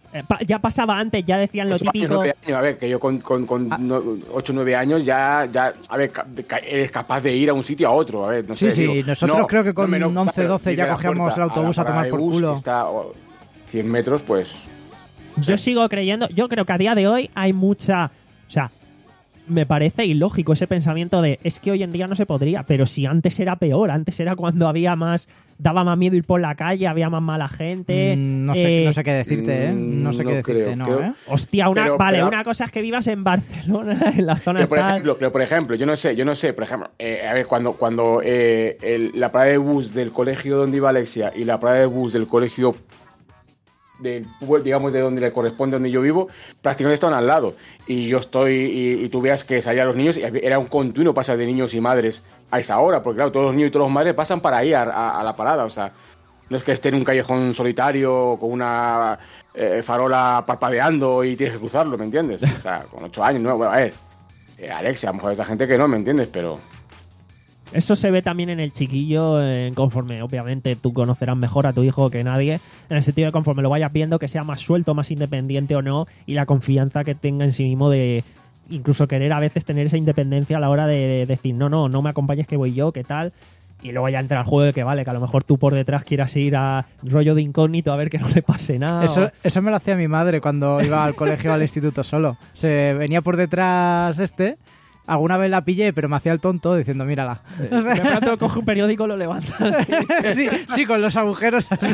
Speaker 2: Eh, pa- ya pasaba antes, ya decían lo
Speaker 5: ocho años,
Speaker 2: típico.
Speaker 5: nueve años, a ver, que yo con, con, con
Speaker 4: Ah.
Speaker 5: ocho o nueve años ya, ya, a ver, ca- ca- eres capaz de ir a un sitio a otro, a ver, no
Speaker 4: Sí,
Speaker 5: sé.
Speaker 4: sí,
Speaker 5: digo,
Speaker 4: nosotros
Speaker 5: no,
Speaker 4: creo que con
Speaker 5: no me nota,
Speaker 4: once,
Speaker 5: pero
Speaker 4: doce ya
Speaker 5: dime la
Speaker 4: cogíamos
Speaker 5: puerta
Speaker 4: el autobús
Speaker 5: la
Speaker 4: a tomar
Speaker 5: parada de
Speaker 4: por
Speaker 5: bus,
Speaker 4: culo.
Speaker 5: que está oh, cien metros, pues...
Speaker 2: Yo sigo creyendo, yo creo que a día de hoy hay mucha, o sea, me parece ilógico ese pensamiento de es que hoy en día no se podría, pero si antes era peor, antes era cuando había más, daba más miedo ir por la calle, había más mala gente.
Speaker 4: Mm, no, sé,
Speaker 2: eh,
Speaker 4: no sé qué decirte, ¿eh? No sé
Speaker 5: no
Speaker 4: qué decirte,
Speaker 5: creo,
Speaker 4: no,
Speaker 5: creo-
Speaker 4: ¿eh?
Speaker 2: Hostia, una,
Speaker 5: Pero-
Speaker 2: vale,
Speaker 5: pero-
Speaker 2: una cosa es que vivas en Barcelona, en la zona
Speaker 5: Pero por,
Speaker 2: tal.
Speaker 5: ejemplo, pero por ejemplo, yo no sé, yo no sé, por ejemplo, eh, a ver, cuando, cuando eh, el- la parada de bus del colegio donde iba Alexia y la parada de bus del colegio del, digamos, de donde le corresponde, donde yo vivo, prácticamente estaban al lado. Y yo estoy, y, y tú veas que salían los niños, y era un continuo pasar de niños y madres a esa hora, porque claro, todos los niños y todas las madres pasan para ir a, a- a la parada, o sea, no es que esté en un callejón solitario con una eh, farola parpadeando y tienes que cruzarlo, ¿me entiendes? O sea, con ocho años, no, bueno, a ver, eh, Alexia, a lo mejor hay otra gente que no, ¿me entiendes? Pero...
Speaker 2: Eso se ve también en el chiquillo, eh, conforme obviamente tú conocerás mejor a tu hijo que nadie, en el sentido de conforme lo vayas viendo, que sea más suelto, más independiente o no, y la confianza que tenga en sí mismo de incluso querer a veces tener esa independencia a la hora de, de decir, no, no, no me acompañes que voy yo, ¿qué tal? Y luego ya entra el juego de que vale, que a lo mejor tú por detrás quieras ir a rollo de incógnito a ver que no le pase nada.
Speaker 4: Eso,
Speaker 2: o-
Speaker 4: eso me lo hacía mi madre cuando iba al colegio o al instituto solo. Se venía por detrás este. Alguna vez la pillé, pero me hacía el tonto diciendo, mírala. O sea,
Speaker 2: De pronto coge un periódico y lo levantas.
Speaker 4: sí, sí, con los agujeros así.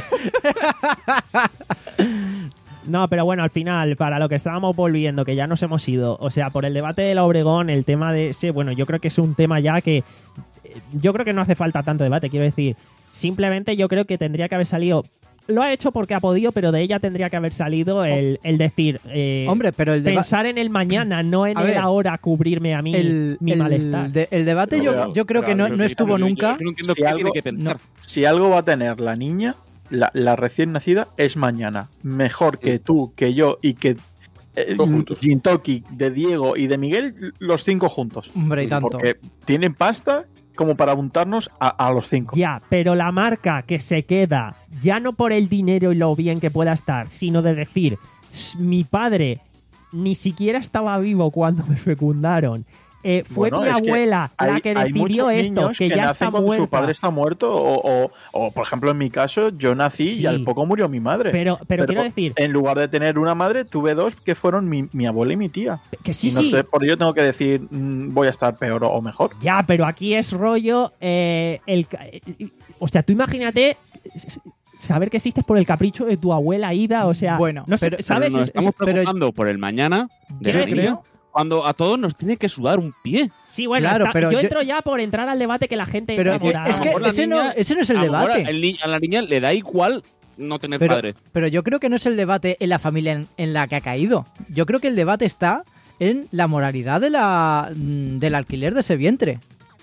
Speaker 2: No, pero bueno, al final, para lo que estábamos volviendo, que ya nos hemos ido, o sea, por el debate de la Obregón, el tema de ese, bueno, yo creo que es un tema ya que, eh, yo creo que no hace falta tanto debate, quiero decir, simplemente yo creo que tendría que haber salido, lo ha hecho porque ha podido, pero de ella tendría que haber salido el, el decir, eh,
Speaker 4: Hombre, pero el debate...
Speaker 2: pensar en el mañana, no en
Speaker 4: A
Speaker 2: el
Speaker 4: ver,
Speaker 2: ahora cubrirme a mí
Speaker 4: El,
Speaker 2: mi
Speaker 4: el
Speaker 2: malestar.
Speaker 4: de- el debate yo,
Speaker 5: Pero-
Speaker 4: yo creo
Speaker 5: pero
Speaker 4: que no,
Speaker 5: yo
Speaker 4: no
Speaker 5: creo que
Speaker 4: estuvo
Speaker 5: también-
Speaker 4: nunca.
Speaker 3: Yo no entiendo
Speaker 6: Si
Speaker 3: qué
Speaker 6: algo-
Speaker 3: tiene que pensar.
Speaker 6: Si algo va a tener la niña, la, la recién nacida, es mañana. Mejor que tú, que yo y que eh,
Speaker 5: Todos juntos.
Speaker 6: Gintoki, de Diego y de Miguel, los cinco juntos.
Speaker 4: Hombre, y tanto.
Speaker 6: Porque tienen pasta como para untarnos a, a los cinco.
Speaker 2: Ya, pero la marca que se queda, ya no por el dinero y lo bien que pueda estar, sino de decir, "S- mi padre ni siquiera estaba vivo cuando me fecundaron. Eh, fue
Speaker 6: Bueno,
Speaker 2: mi
Speaker 6: es que
Speaker 2: abuela la
Speaker 6: hay-
Speaker 2: que
Speaker 6: hay
Speaker 2: decidió
Speaker 6: muchos
Speaker 2: esto,
Speaker 6: niños
Speaker 2: que, ya
Speaker 6: nacen
Speaker 2: está
Speaker 6: cuando
Speaker 2: muerta.
Speaker 6: su padre está muerto o, o- o, por ejemplo, en mi caso, yo nací
Speaker 2: Sí.
Speaker 6: y al poco murió mi madre.
Speaker 2: Pero, pero, quiero decir,
Speaker 6: en lugar de tener una madre, tuve dos que fueron mi, mi abuela y mi tía.
Speaker 2: que sí,
Speaker 6: y no
Speaker 2: sí.
Speaker 6: sé, por ello tengo que decir, mm, voy a estar peor o, o mejor.
Speaker 2: Ya, pero aquí es rollo. Eh, el, ca- eh, o sea, tú imagínate saber que existes por el capricho de tu abuela Ida. O sea,
Speaker 4: Bueno,
Speaker 2: no sé,
Speaker 4: pero-
Speaker 2: ¿sabes?
Speaker 3: Pero nos
Speaker 2: Es- es-
Speaker 3: estamos
Speaker 4: pero-
Speaker 3: preocupando por el mañana de
Speaker 2: Quiero
Speaker 3: la
Speaker 2: decir-
Speaker 3: niña, cuando a todos nos tiene que sudar un pie.
Speaker 2: sí, bueno,
Speaker 4: Claro,
Speaker 2: está-
Speaker 4: pero
Speaker 2: yo
Speaker 4: yo-
Speaker 2: entro ya por entrar al debate que la gente
Speaker 4: Pero
Speaker 2: entra
Speaker 4: eh,
Speaker 2: por
Speaker 4: es
Speaker 2: ahí.
Speaker 4: que
Speaker 3: A lo mejor la
Speaker 4: ese no,
Speaker 3: niña-
Speaker 4: ese no es el
Speaker 3: a lo mejor
Speaker 4: debate.
Speaker 3: al ni- a la niña le da igual no tener
Speaker 4: Pero,
Speaker 3: padre.
Speaker 4: pero yo creo que no es el debate en la familia en, en la que ha caído. Yo creo que el debate está en la moralidad de la, mm, del alquiler de ese vientre.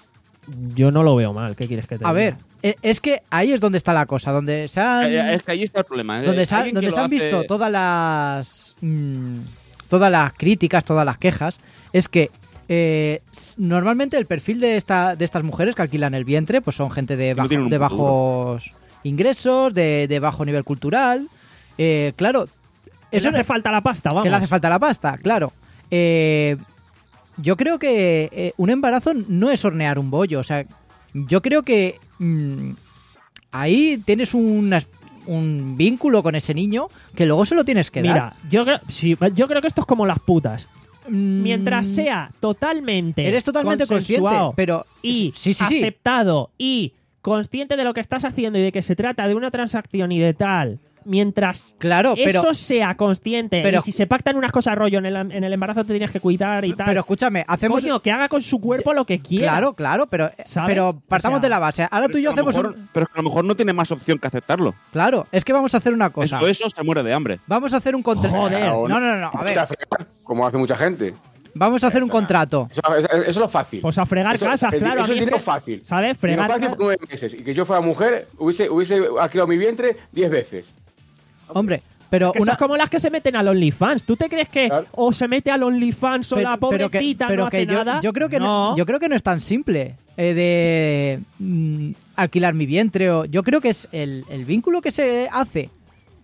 Speaker 2: Yo no lo veo mal. ¿Qué quieres que te
Speaker 4: A
Speaker 2: diga?
Speaker 4: ver, eh, es que ahí es donde está la cosa, donde se han,
Speaker 3: Eh, Es que ahí está el problema. ¿eh?
Speaker 4: donde se, ha-
Speaker 3: Alguien que
Speaker 4: donde
Speaker 3: lo
Speaker 4: se han
Speaker 3: hace-
Speaker 4: visto todas las mm, todas las críticas, todas las quejas, es que eh, s- normalmente el perfil de esta de estas mujeres que alquilan el vientre pues son gente de,
Speaker 3: no
Speaker 4: bajo-
Speaker 3: tienen un
Speaker 4: de
Speaker 3: futuro.
Speaker 4: bajos ingresos, de, de bajo nivel cultural. Eh, claro,
Speaker 2: Eso
Speaker 4: eso
Speaker 2: le hace falta la pasta, vamos.
Speaker 4: que le hace falta la pasta, claro. Eh, yo creo que eh, un embarazo no es hornear un bollo. O sea, yo creo que mm, ahí tienes una- un vínculo con ese niño que luego se lo tienes que dar.
Speaker 2: Mira, yo creo, sí, yo creo que esto es como las putas.
Speaker 4: Mm,
Speaker 2: Mientras sea totalmente
Speaker 4: eres totalmente consciente,
Speaker 2: consensuado
Speaker 4: pero
Speaker 2: y
Speaker 4: sí, sí, sí.
Speaker 2: aceptado y consciente de lo que estás haciendo y de que se trata de una transacción y de tal, mientras
Speaker 4: Claro, pero
Speaker 2: eso sea consciente
Speaker 4: pero-
Speaker 2: y si se pactan unas cosas rollo en el, en el embarazo te tienes que cuidar y tal,
Speaker 4: pero escúchame, hacemos
Speaker 2: coño, que haga con su cuerpo lo que quiera.
Speaker 4: claro, claro, pero
Speaker 2: ¿Sabes?
Speaker 4: pero partamos
Speaker 2: O sea,
Speaker 4: de la base. Ahora tú y yo
Speaker 3: Pero a lo
Speaker 4: hacemos
Speaker 3: mejor-
Speaker 4: un...
Speaker 3: Pero es que a lo mejor no tiene más opción que aceptarlo.
Speaker 4: Claro, es que vamos a hacer una cosa.
Speaker 3: Eso, eso se muere de hambre.
Speaker 4: Vamos a hacer un contrato.
Speaker 2: Joder.
Speaker 5: O
Speaker 4: No, no, no, no, a ver.
Speaker 5: Como hace mucha gente.
Speaker 4: Vamos a hacer un contrato.
Speaker 5: Eso, eso- eso es lo fácil.
Speaker 2: Pues a fregar
Speaker 5: Eso-
Speaker 2: casas,
Speaker 5: el-
Speaker 2: claro.
Speaker 5: Eso
Speaker 2: a mí
Speaker 5: es
Speaker 2: es
Speaker 5: dinero
Speaker 2: que-
Speaker 5: fácil.
Speaker 2: ¿Sabes?
Speaker 5: Dinero
Speaker 2: Fregar
Speaker 5: fácil
Speaker 2: ca-
Speaker 5: por nueve meses. Y que yo fuera mujer, hubiese, hubiese alquilado mi vientre diez veces.
Speaker 4: Hombre, pero
Speaker 2: que
Speaker 4: una...
Speaker 2: eso es como las que se meten al OnlyFans. ¿Tú te crees que
Speaker 5: Claro.
Speaker 2: o se mete al OnlyFans o
Speaker 4: Pero-
Speaker 2: la
Speaker 4: pero que-
Speaker 2: pobrecita
Speaker 4: pero
Speaker 2: no
Speaker 4: que
Speaker 2: hace
Speaker 4: yo,
Speaker 2: nada?
Speaker 4: yo creo que no. yo creo que no es tan simple eh, de mm, alquilar mi vientre o yo creo que es el, el vínculo que se hace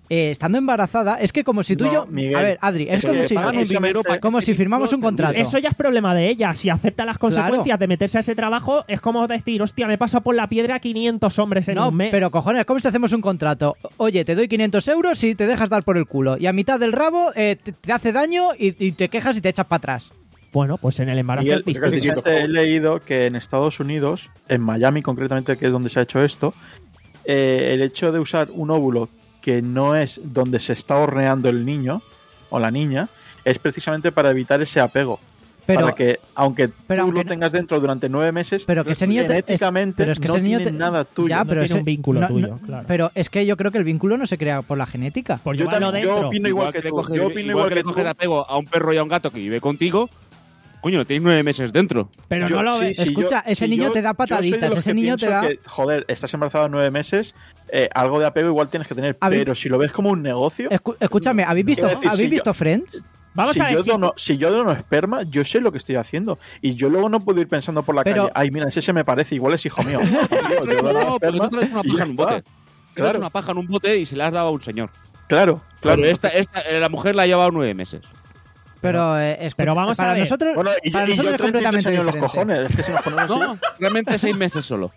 Speaker 4: eh, estando embarazada, es que como si tú y
Speaker 6: No,
Speaker 4: yo...
Speaker 6: Miguel,
Speaker 4: a ver, Adri, es,
Speaker 6: es
Speaker 4: como
Speaker 6: que
Speaker 4: si,
Speaker 6: pagan un
Speaker 4: es
Speaker 6: dinero para-
Speaker 4: como si firmamos un contrato.
Speaker 2: Eso ya es problema de ella. Si acepta las consecuencias
Speaker 4: Claro.
Speaker 2: de meterse a ese trabajo, es como decir, hostia, me pasa por la piedra quinientos hombres en
Speaker 4: No,
Speaker 2: un mes.
Speaker 4: pero cojones, ¿cómo si hacemos un contrato? Oye, te doy quinientos euros y te dejas dar por el culo. Y a mitad del rabo eh, te, te hace daño y, y te quejas y te echas para atrás.
Speaker 2: Bueno, pues en el embarazo
Speaker 6: Miguel,
Speaker 2: es distinto.
Speaker 6: precisamente he leído que en Estados Unidos, en Miami concretamente, que es donde se ha hecho esto, eh, el hecho de usar un óvulo que no es donde se está horneando el niño o la niña, es precisamente para evitar ese apego.
Speaker 4: Pero,
Speaker 6: para que, aunque
Speaker 4: pero
Speaker 6: tú
Speaker 4: aunque
Speaker 6: lo
Speaker 4: no-
Speaker 6: tengas dentro durante nueve meses,
Speaker 4: pero que ese niño te- es-
Speaker 6: genéticamente
Speaker 4: pero es que
Speaker 6: no
Speaker 4: ese niño
Speaker 6: tiene
Speaker 4: te-
Speaker 6: nada tuyo.
Speaker 4: Ya,
Speaker 2: No
Speaker 4: pero
Speaker 2: tiene
Speaker 4: ese-
Speaker 2: un vínculo
Speaker 4: no-
Speaker 2: tuyo,
Speaker 4: no-
Speaker 2: claro.
Speaker 4: Pero es que yo creo que el vínculo no se crea por la genética.
Speaker 2: Por
Speaker 6: yo,
Speaker 2: llevarlo
Speaker 6: también- yo
Speaker 2: dentro.
Speaker 6: opino igual, que
Speaker 3: le
Speaker 6: tú.
Speaker 3: coge-
Speaker 6: Yo opino
Speaker 3: igual
Speaker 6: igual
Speaker 3: que
Speaker 6: que
Speaker 3: le coges
Speaker 6: tú.
Speaker 3: apego a un perro y a un gato que vive contigo, coño, lo tienes nueve meses dentro.
Speaker 2: Pero
Speaker 6: Yo-
Speaker 2: no lo
Speaker 6: sí,
Speaker 2: ves.
Speaker 6: sí,
Speaker 4: Escucha,
Speaker 6: yo-
Speaker 4: ese
Speaker 6: si
Speaker 4: niño
Speaker 6: yo-
Speaker 4: te da
Speaker 6: yo soy de
Speaker 4: pataditas,
Speaker 6: los
Speaker 4: ese
Speaker 6: que
Speaker 4: niño te
Speaker 6: pienso
Speaker 4: da...
Speaker 6: que, joder, estás embarazada nueve meses, eh, algo de apego igual tienes que tener,
Speaker 4: A mí-
Speaker 6: pero si lo ves como un negocio,
Speaker 4: Escu- escúchame, ¿habéis visto,
Speaker 6: Quiero decir,
Speaker 4: ¿habéis
Speaker 6: si
Speaker 4: visto
Speaker 6: yo-
Speaker 4: Friends?
Speaker 2: Vamos
Speaker 6: si,
Speaker 2: a ver
Speaker 6: yo
Speaker 2: si...
Speaker 6: dono, si yo dono esperma, yo sé lo que estoy haciendo. Y yo luego no puedo ir pensando por la
Speaker 4: Pero-
Speaker 6: calle, ay, mira, ese se me parece, igual es hijo mío. Tío, yo dono
Speaker 3: No, porque
Speaker 6: esperma
Speaker 3: tú traes una
Speaker 6: y ya
Speaker 3: paja en un bote.
Speaker 6: está.
Speaker 3: Traes
Speaker 6: Claro.
Speaker 3: una paja en un bote y se la has dado a un señor.
Speaker 6: Claro, claro.
Speaker 3: Pero esta, esta, eh, la mujer la ha llevado nueve meses.
Speaker 4: Pero, eh, escucha,
Speaker 2: pero vamos a
Speaker 4: para
Speaker 2: ver.
Speaker 4: nosotros,
Speaker 6: Bueno, y,
Speaker 4: para
Speaker 6: y yo
Speaker 4: nosotros es
Speaker 6: treinta y tres
Speaker 4: completamente
Speaker 6: años en los
Speaker 4: diferente.
Speaker 6: cojones. Es que si nos ponemos así.
Speaker 3: No, realmente seis meses solo.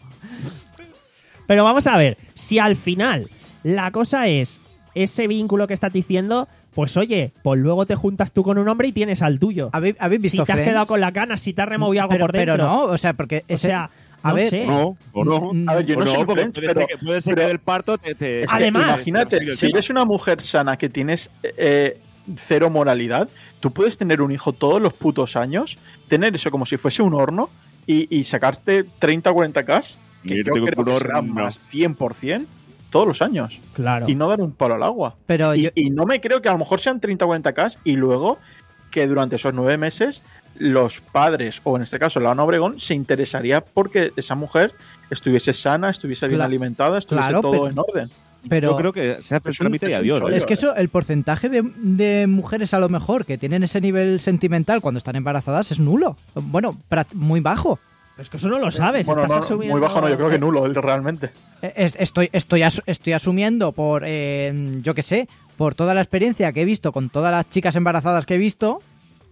Speaker 2: Pero vamos a ver, si al final la cosa es ese vínculo que estás diciendo, pues oye, pues luego te juntas tú con un hombre y tienes al tuyo.
Speaker 4: ¿Habéis, habéis visto
Speaker 2: Si te has
Speaker 4: Friends?
Speaker 2: quedado con las ganas, si te has removido algo
Speaker 4: pero,
Speaker 2: por dentro.
Speaker 4: pero no, o sea, porque
Speaker 2: O
Speaker 4: ese,
Speaker 2: sea,
Speaker 4: a
Speaker 2: no
Speaker 4: ver,
Speaker 2: sé.
Speaker 3: No, o no.
Speaker 4: Mm,
Speaker 6: A ver, yo no
Speaker 3: O
Speaker 6: sé
Speaker 3: no, porque
Speaker 6: Friends,
Speaker 3: puede
Speaker 6: pero,
Speaker 3: ser que, puede ser
Speaker 6: pero-
Speaker 3: que del parto te... te-
Speaker 6: es que
Speaker 2: Además-
Speaker 6: imagínate,
Speaker 3: te-
Speaker 6: si
Speaker 3: te-
Speaker 6: ves una mujer sana que tienes eh, cero moralidad, tú puedes tener un hijo todos los putos años, tener eso como si fuese un horno y, y sacarte treinta o cuarenta K, que
Speaker 3: Yo
Speaker 6: yo
Speaker 3: tengo
Speaker 6: creo
Speaker 3: un
Speaker 6: que será
Speaker 3: horno.
Speaker 6: más cien por ciento todos los años.
Speaker 2: Claro.
Speaker 6: Y no dar un palo al agua.
Speaker 4: pero
Speaker 6: Y,
Speaker 4: yo,
Speaker 6: y no me creo que a lo mejor sean treinta o cuarenta K y luego que durante esos nueve meses los padres, o en este caso la Ana Obregón, se interesaría porque esa mujer estuviese sana, estuviese bien
Speaker 4: Cla-
Speaker 6: alimentada, estuviese
Speaker 4: claro,
Speaker 6: todo
Speaker 4: pero-
Speaker 6: en orden.
Speaker 4: pero
Speaker 3: Yo creo que se hace el
Speaker 6: Es un-
Speaker 3: trámite y
Speaker 6: es un
Speaker 3: adiós.
Speaker 6: chollo.
Speaker 3: ¿eh?
Speaker 4: es que eso, el porcentaje de, de mujeres a lo mejor que tienen ese nivel sentimental cuando están embarazadas es nulo. Bueno, prat- muy bajo.
Speaker 2: Es que eso no lo sabes.
Speaker 6: Bueno,
Speaker 2: estás
Speaker 6: no,
Speaker 2: asumiendo-
Speaker 6: muy bajo no, yo creo que nulo realmente.
Speaker 4: Eh, es- Estoy, estoy, as- estoy asumiendo por, eh, yo qué sé, por toda la experiencia que he visto con todas las chicas embarazadas que he visto,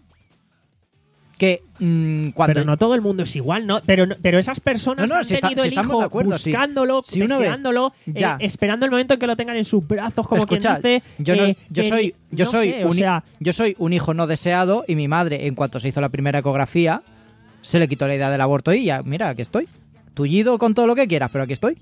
Speaker 4: que mm, cuando...
Speaker 2: Pero no todo el mundo es igual, ¿no? Pero, no- pero esas personas
Speaker 4: No, no,
Speaker 2: han
Speaker 4: si está-
Speaker 2: tenido
Speaker 4: si
Speaker 2: el
Speaker 4: estamos
Speaker 2: hijo
Speaker 4: de acuerdo, sí.
Speaker 2: buscándolo,
Speaker 4: Si una vez-
Speaker 2: deseándolo, eh,
Speaker 4: ya.
Speaker 2: esperando el momento en que lo tengan en sus brazos, como
Speaker 4: Escucha,
Speaker 2: quien dice.
Speaker 4: yo, no-
Speaker 2: eh,
Speaker 4: yo
Speaker 2: que-
Speaker 4: soy, yo
Speaker 2: no
Speaker 4: soy
Speaker 2: sé, o
Speaker 4: un, hi-
Speaker 2: sea,
Speaker 4: yo soy un hijo no deseado y mi madre, en cuanto se hizo la primera ecografía, se le quitó la idea del aborto y ya, mira, aquí estoy. Tullido con todo lo que quieras, pero aquí estoy.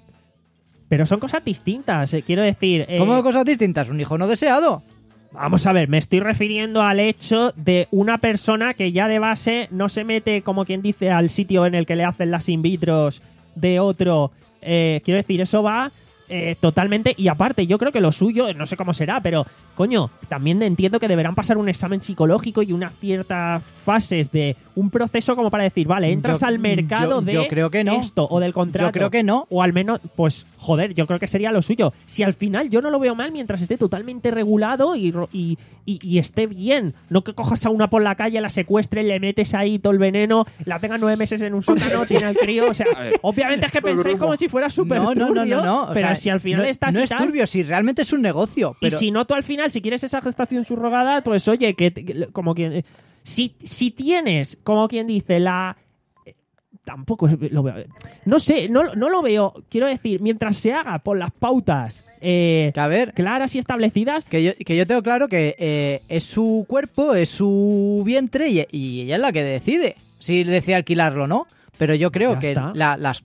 Speaker 2: pero son cosas distintas, eh, quiero decir. eh,
Speaker 4: ¿Cómo cosas distintas? Un hijo no deseado.
Speaker 2: Vamos a ver, me estoy refiriendo al hecho de una persona que ya de base no se mete, como quien dice, al sitio en el que le hacen las in vitros de otro. Eh, quiero decir, eso va eh, totalmente. Y aparte, yo creo que lo suyo, no sé cómo será, pero coño, también entiendo que deberán pasar un examen psicológico y unas ciertas fases de un proceso como para decir, vale, entras
Speaker 4: Yo-
Speaker 2: al mercado
Speaker 4: yo-
Speaker 2: de
Speaker 4: yo creo que no.
Speaker 2: esto o del contrato.
Speaker 4: Yo creo que no.
Speaker 2: O al menos, pues, joder, yo creo que sería lo suyo. Si al final yo no lo veo mal mientras esté totalmente regulado y, ro- y, y- y esté bien. No que cojas a una por la calle, la secuestres, le metes ahí todo el veneno, la tengas nueve meses en un sótano, tiene al crío. O sea,
Speaker 3: A ver.
Speaker 2: obviamente es que pensáis como si fuera súper
Speaker 4: No, no, no,
Speaker 2: turbio,
Speaker 4: no, no. O
Speaker 2: pero
Speaker 4: sea,
Speaker 2: si al final
Speaker 4: no,
Speaker 2: estás
Speaker 4: no
Speaker 2: y
Speaker 4: es
Speaker 2: tal,
Speaker 4: turbio, si realmente es un negocio. Pero
Speaker 2: y si no, tú al final, si quieres esa gestación subrogada, pues oye, que, que- como quien... eh, Si, si tienes, como quien dice, la... eh, Tampoco es- lo veo... No sé, no, no lo veo. Quiero decir, mientras se haga por las pautas eh,
Speaker 4: que a ver,
Speaker 2: claras y establecidas,
Speaker 4: que yo, que yo tengo claro que eh, es su cuerpo, es su vientre y, y ella es la que decide si decide alquilarlo o no. Pero yo creo
Speaker 2: Ya
Speaker 4: que
Speaker 2: está.
Speaker 4: la- las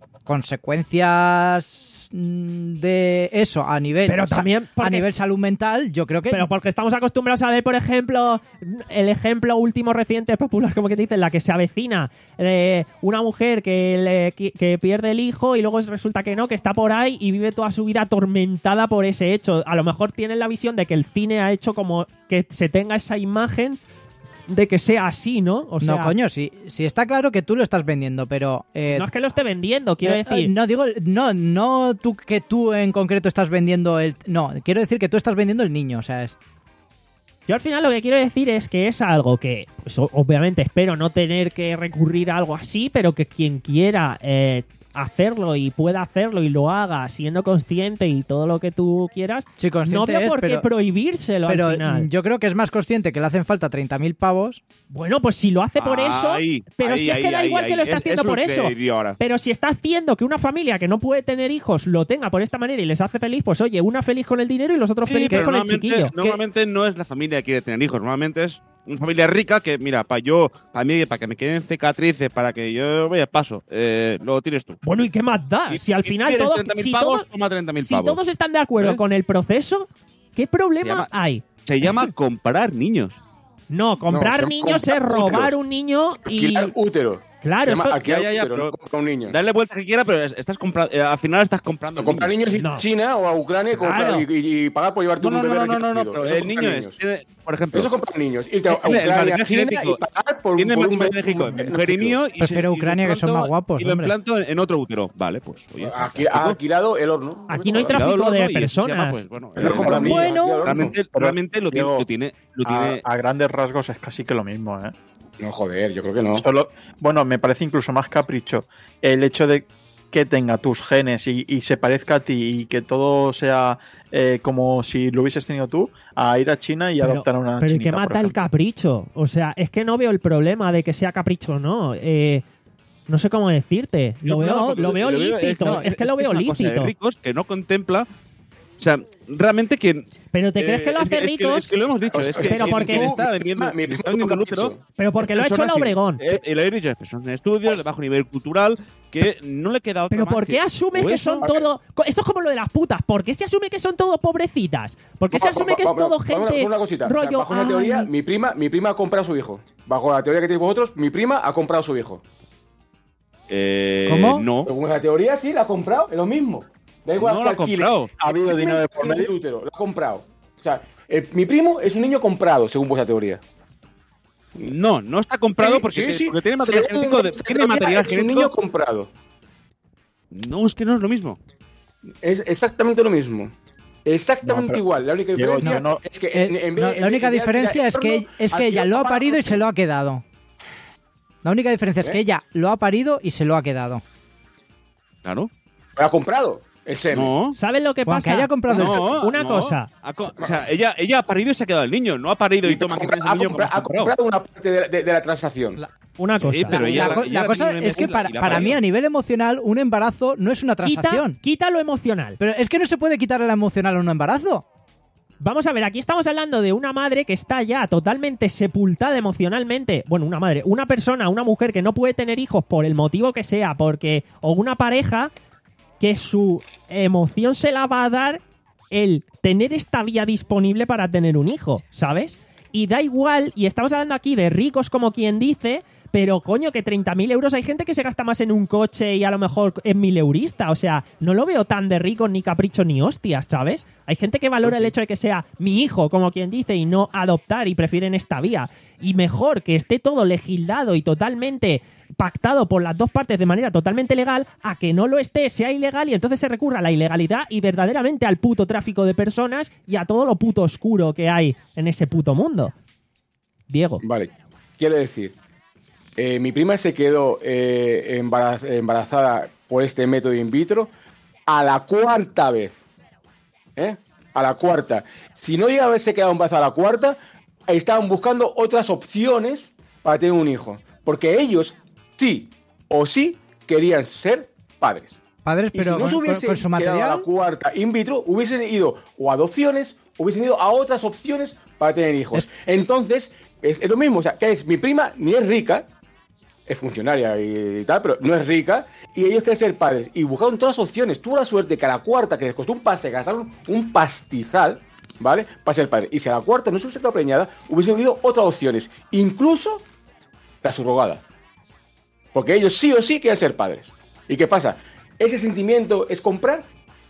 Speaker 4: consecuencias mm, de eso a nivel
Speaker 2: Pero
Speaker 4: sa-
Speaker 2: también
Speaker 4: a
Speaker 2: porque-
Speaker 4: nivel salud mental, yo creo que
Speaker 2: pero porque estamos acostumbrados a ver, por ejemplo, el ejemplo último reciente popular, como que te dicen, la que se avecina de una mujer que, le, que, que pierde el hijo y luego resulta que no, que está por ahí y vive toda su vida atormentada por ese hecho. A lo mejor tienen la visión de que el cine ha hecho como que se tenga esa imagen de que sea así, ¿no? O sea,
Speaker 4: no, coño, si, si está claro que tú lo estás vendiendo, pero... eh,
Speaker 2: no es que lo esté vendiendo, quiero
Speaker 4: eh,
Speaker 2: decir...
Speaker 4: eh, no, digo, no, no tú que tú en concreto estás vendiendo el... No, quiero decir que tú estás vendiendo el niño, o sea, es...
Speaker 2: Yo al final lo que quiero decir es que es algo que, pues, o- obviamente espero no tener que recurrir a algo así, pero que quien quiera eh, hacerlo y pueda hacerlo y lo haga siendo consciente y todo lo que tú quieras,
Speaker 4: Sí,
Speaker 2: no
Speaker 4: consciente
Speaker 2: veo
Speaker 4: es,
Speaker 2: por qué
Speaker 4: pero,
Speaker 2: prohibírselo
Speaker 4: pero
Speaker 2: al final.
Speaker 4: yo creo que es más consciente que le hacen falta treinta mil pavos.
Speaker 2: Bueno, pues si lo hace por eso,
Speaker 3: Ahí,
Speaker 2: pero
Speaker 3: ahí,
Speaker 2: si es que
Speaker 3: ahí,
Speaker 2: da
Speaker 3: ahí,
Speaker 2: igual
Speaker 3: ahí.
Speaker 2: que lo está
Speaker 3: Es-
Speaker 2: haciendo
Speaker 3: es lo
Speaker 2: por
Speaker 3: que
Speaker 2: eso.
Speaker 3: diría ahora.
Speaker 2: Pero si está haciendo que una familia que no puede tener hijos lo tenga por esta manera y les hace feliz, pues oye, una feliz con el dinero y los otros
Speaker 3: Sí,
Speaker 2: felices
Speaker 3: pero
Speaker 2: con el
Speaker 3: normalmente,
Speaker 2: chiquillo.
Speaker 3: normalmente no es la familia que quiere tener hijos, normalmente es una familia rica que, mira, para yo, para mí, para que me queden cicatrices, para que yo vaya paso, eh, lo tienes tú.
Speaker 2: Bueno, ¿y qué más da?
Speaker 3: Y-
Speaker 2: Si al
Speaker 3: y
Speaker 2: final
Speaker 3: quieres
Speaker 2: todos,
Speaker 3: treinta mil
Speaker 2: si
Speaker 3: pavos,
Speaker 2: todos,
Speaker 3: toma treinta mil
Speaker 2: si
Speaker 3: pavos.
Speaker 2: todos están de acuerdo
Speaker 3: ¿Eh?
Speaker 2: con el proceso, ¿qué problema
Speaker 3: Se llama-
Speaker 2: hay?
Speaker 3: Se llama comprar niños.
Speaker 2: No, comprar
Speaker 5: se llama
Speaker 2: niños
Speaker 5: comprar
Speaker 2: es robar
Speaker 5: úteros.
Speaker 2: un niño y...
Speaker 5: Alquilar útero.
Speaker 2: Claro,
Speaker 5: Se llama
Speaker 2: esto-
Speaker 5: alquilar
Speaker 3: Ya, ya, ya,
Speaker 5: útero,
Speaker 3: pero-
Speaker 5: no comprar un niño.
Speaker 3: Dale vuelta que quiera, pero es- estás comprando, eh, al final estás comprando.
Speaker 5: Comprar niños y
Speaker 2: No.
Speaker 5: a China o a Ucrania y comprar-
Speaker 2: Claro.
Speaker 5: y, y- y pagar por llevarte
Speaker 3: No, no,
Speaker 5: un bebé
Speaker 3: no, no,
Speaker 5: recién
Speaker 3: no, no,
Speaker 5: nacido.
Speaker 3: pero
Speaker 5: Eso
Speaker 3: el
Speaker 5: es
Speaker 3: niño
Speaker 5: comprar
Speaker 3: es,
Speaker 5: niños.
Speaker 3: tiene, por ejemplo,
Speaker 5: Eso es comprar niños. Irte a
Speaker 3: Tiene el
Speaker 5: Ucrania,
Speaker 3: material
Speaker 5: China
Speaker 3: genético.
Speaker 5: y pagar por,
Speaker 3: tiene
Speaker 5: por un
Speaker 3: material
Speaker 5: bebé
Speaker 3: genético,
Speaker 5: recién
Speaker 3: mujer y
Speaker 5: nacido.
Speaker 3: mío, y
Speaker 4: Prefiero
Speaker 3: se- y lo
Speaker 4: Ucrania, que son
Speaker 3: implanto-
Speaker 4: más guapos,
Speaker 3: y lo
Speaker 4: hombre.
Speaker 3: implanto en, en otro útero. Vale, pues oye,
Speaker 5: Aquí,
Speaker 3: fantástico.
Speaker 5: ha alquilado el horno.
Speaker 2: Aquí no hay
Speaker 5: Alquilado
Speaker 2: tráfico
Speaker 3: Cuidado,
Speaker 2: de
Speaker 3: ¿no? Y eso se
Speaker 2: personas.
Speaker 3: llama, pues, bueno,
Speaker 5: Pero
Speaker 3: eh,
Speaker 5: comprar niños,
Speaker 2: Bueno,
Speaker 5: alquilado el horno.
Speaker 3: realmente,
Speaker 6: Pero,
Speaker 3: realmente lo, tiene,
Speaker 6: Diego,
Speaker 3: lo tiene, lo
Speaker 6: A,
Speaker 3: tiene
Speaker 6: a grandes rasgos es casi que lo mismo, ¿eh?
Speaker 5: No, joder, yo creo que no.
Speaker 6: Solo, bueno, me parece incluso más capricho el hecho de que tenga tus genes y, y se parezca a ti y que todo sea eh, como si lo hubieses tenido tú, a ir a China y
Speaker 2: Pero-
Speaker 6: adoptar a una
Speaker 2: Pero ¿y
Speaker 6: chinita,
Speaker 2: qué
Speaker 6: por
Speaker 2: mata el
Speaker 6: ejemplo.
Speaker 2: capricho? O sea, es que no veo el problema de que sea capricho o no. Eh, no sé cómo decirte. Lo
Speaker 3: Yo,
Speaker 2: veo,
Speaker 3: no,
Speaker 2: lo veo
Speaker 3: es-
Speaker 2: lícito.
Speaker 3: no,
Speaker 2: es que lo veo
Speaker 3: una cosa de
Speaker 2: lícito.
Speaker 3: ricos que no contempla. O sea, realmente que.
Speaker 2: Pero ¿te crees
Speaker 3: eh,
Speaker 2: que lo
Speaker 3: es
Speaker 2: hace
Speaker 3: es que-
Speaker 2: ricos?
Speaker 3: es que lo hemos dicho. Es que
Speaker 2: Pero
Speaker 3: es
Speaker 2: porque-
Speaker 3: que le está vendiendo,
Speaker 5: Mi
Speaker 3: le está
Speaker 5: primo
Speaker 3: vendiendo el
Speaker 5: capricho.
Speaker 3: útero.
Speaker 2: Pero porque lo ha hecho el
Speaker 3: Personas sin-
Speaker 2: Obregón.
Speaker 3: eh, y lo he dicho, que son estudios de bajo nivel cultural que no le queda otra
Speaker 2: Pero
Speaker 3: más
Speaker 2: ¿por qué
Speaker 3: que
Speaker 2: asumes
Speaker 3: o
Speaker 2: que
Speaker 3: eso,
Speaker 2: son todo... co- Esto es como lo de las putas. ¿Por qué se asume que son todos pobrecitas? ¿Por qué se asume que es todo gente
Speaker 5: Una cosita. O sea,
Speaker 2: rollo...
Speaker 5: bajo una teoría,
Speaker 2: "Ay,
Speaker 5: mi prima, mi prima ha comprado a su hijo. Bajo la teoría que tenéis vosotros, mi prima ha comprado a su hijo.
Speaker 3: Eh,
Speaker 4: ¿Cómo?
Speaker 3: No.
Speaker 5: Según la teoría, sí, la ha comprado, es lo mismo. Da igual
Speaker 3: No
Speaker 5: que
Speaker 3: la ha
Speaker 5: alquile.
Speaker 3: comprado.
Speaker 6: ¿Ha habido
Speaker 5: Sí,
Speaker 6: dinero de por
Speaker 5: tiene
Speaker 6: medio?
Speaker 5: el útero, lo ha comprado. O sea, el- mi primo es un niño comprado, según vuestra teoría.
Speaker 3: No, no está comprado
Speaker 5: Sí,
Speaker 3: porque,
Speaker 5: sí, sí.
Speaker 3: porque tiene material
Speaker 5: Según
Speaker 3: genético. De,
Speaker 5: vuestra
Speaker 3: tiene
Speaker 5: teoría,
Speaker 3: material
Speaker 5: es un niño
Speaker 3: genético.
Speaker 5: comprado.
Speaker 3: No, es que no es lo mismo.
Speaker 5: Es exactamente lo mismo. Exactamente
Speaker 6: No, pero-
Speaker 5: igual. La única
Speaker 6: Diego,
Speaker 5: diferencia
Speaker 6: yo no-
Speaker 5: es que
Speaker 4: Eh,
Speaker 5: en, en vez-
Speaker 4: no,
Speaker 5: en
Speaker 4: la
Speaker 5: vez
Speaker 4: única
Speaker 5: de
Speaker 4: diferencia
Speaker 5: tirar
Speaker 4: es que,
Speaker 5: el
Speaker 4: es que
Speaker 5: al
Speaker 4: ella
Speaker 5: tío
Speaker 4: lo ha
Speaker 5: para-
Speaker 4: parido y se lo ha quedado. La única diferencia es que
Speaker 5: ¿Eh?
Speaker 4: ella lo ha parido y se lo ha quedado.
Speaker 3: Claro.
Speaker 5: Lo ha comprado. El semen.
Speaker 3: No.
Speaker 2: ¿Sabes lo que
Speaker 4: Bueno,
Speaker 2: pasa?
Speaker 4: que haya comprado el
Speaker 3: No,
Speaker 2: Una
Speaker 3: no.
Speaker 2: cosa.
Speaker 3: Ha co- o sea, ella, ella ha parido y se ha quedado el niño. No ha parido y toma que traes
Speaker 5: ha,
Speaker 3: el niño
Speaker 5: compra-
Speaker 3: como
Speaker 5: ha
Speaker 3: has comprado.
Speaker 5: comprado una parte de, de- de la transacción.
Speaker 4: La-
Speaker 2: Una cosa.
Speaker 3: Sí, pero
Speaker 4: La,
Speaker 3: ella
Speaker 4: la
Speaker 3: la-
Speaker 4: co-
Speaker 3: ella
Speaker 4: la
Speaker 3: la
Speaker 4: cosa
Speaker 3: tiene
Speaker 4: es que
Speaker 3: en la-
Speaker 4: para,
Speaker 3: y la
Speaker 4: para
Speaker 3: parido.
Speaker 4: mí, a nivel emocional, un embarazo no es una
Speaker 2: quita,
Speaker 4: transacción.
Speaker 2: quita lo emocional.
Speaker 4: Pero es que no se puede quitarle la emocional a un embarazo.
Speaker 2: Vamos a ver, aquí estamos hablando de una madre que está ya totalmente sepultada emocionalmente. Bueno, una madre, una persona, una mujer que no puede tener hijos por el motivo que sea, porque o una pareja que su emoción se la va a dar el tener esta vía disponible para tener un hijo, ¿sabes? Y da igual, y estamos hablando aquí de ricos como quien dice, pero coño, que treinta mil euros hay gente que se gasta más en un coche y a lo mejor en mil eurista. O sea, no lo veo tan de ricos ni capricho ni hostias, ¿sabes? Hay gente que valora el hecho de que sea mi hijo, como quien dice, y no adoptar y prefieren esta vía. Y mejor que esté todo legislado y totalmente pactado por las dos partes de manera totalmente legal, a que no lo esté, sea ilegal y entonces se recurra a la ilegalidad y verdaderamente al puto tráfico de personas y a todo lo puto oscuro que hay en ese puto mundo. Diego.
Speaker 5: Vale, quiero decir, eh, mi prima se quedó eh, embaraz- embarazada por este método in vitro a la cuarta vez. ¿Eh? A la cuarta. Si no llega a haberse quedado embarazada a la cuarta, estaban buscando otras opciones para tener un hijo. Porque ellos sí o sí querían ser padres.
Speaker 4: Padres,
Speaker 5: Y
Speaker 4: pero
Speaker 5: si no se
Speaker 4: con,
Speaker 5: hubiese
Speaker 4: con su
Speaker 5: quedado a la
Speaker 4: material.
Speaker 5: cuarta in vitro, hubiesen ido o a adopciones, hubiesen ido a otras opciones para tener hijos.
Speaker 4: Es-
Speaker 5: Entonces, es, es lo mismo. O sea, que es mi prima ni es rica, es funcionaria y, y tal, pero no es rica, y ellos quieren ser padres. Y buscaron todas las opciones. Tuvo la suerte que a la cuarta, que les costó un pase, gastaron un pastizal, ¿vale? Para ser padre. Y si a la cuarta no se hubiese quedado preñada, hubiesen ido otras opciones. Incluso la surrogada. Porque ellos sí o sí quieren ser padres. ¿Y qué pasa? ¿Ese sentimiento es comprar?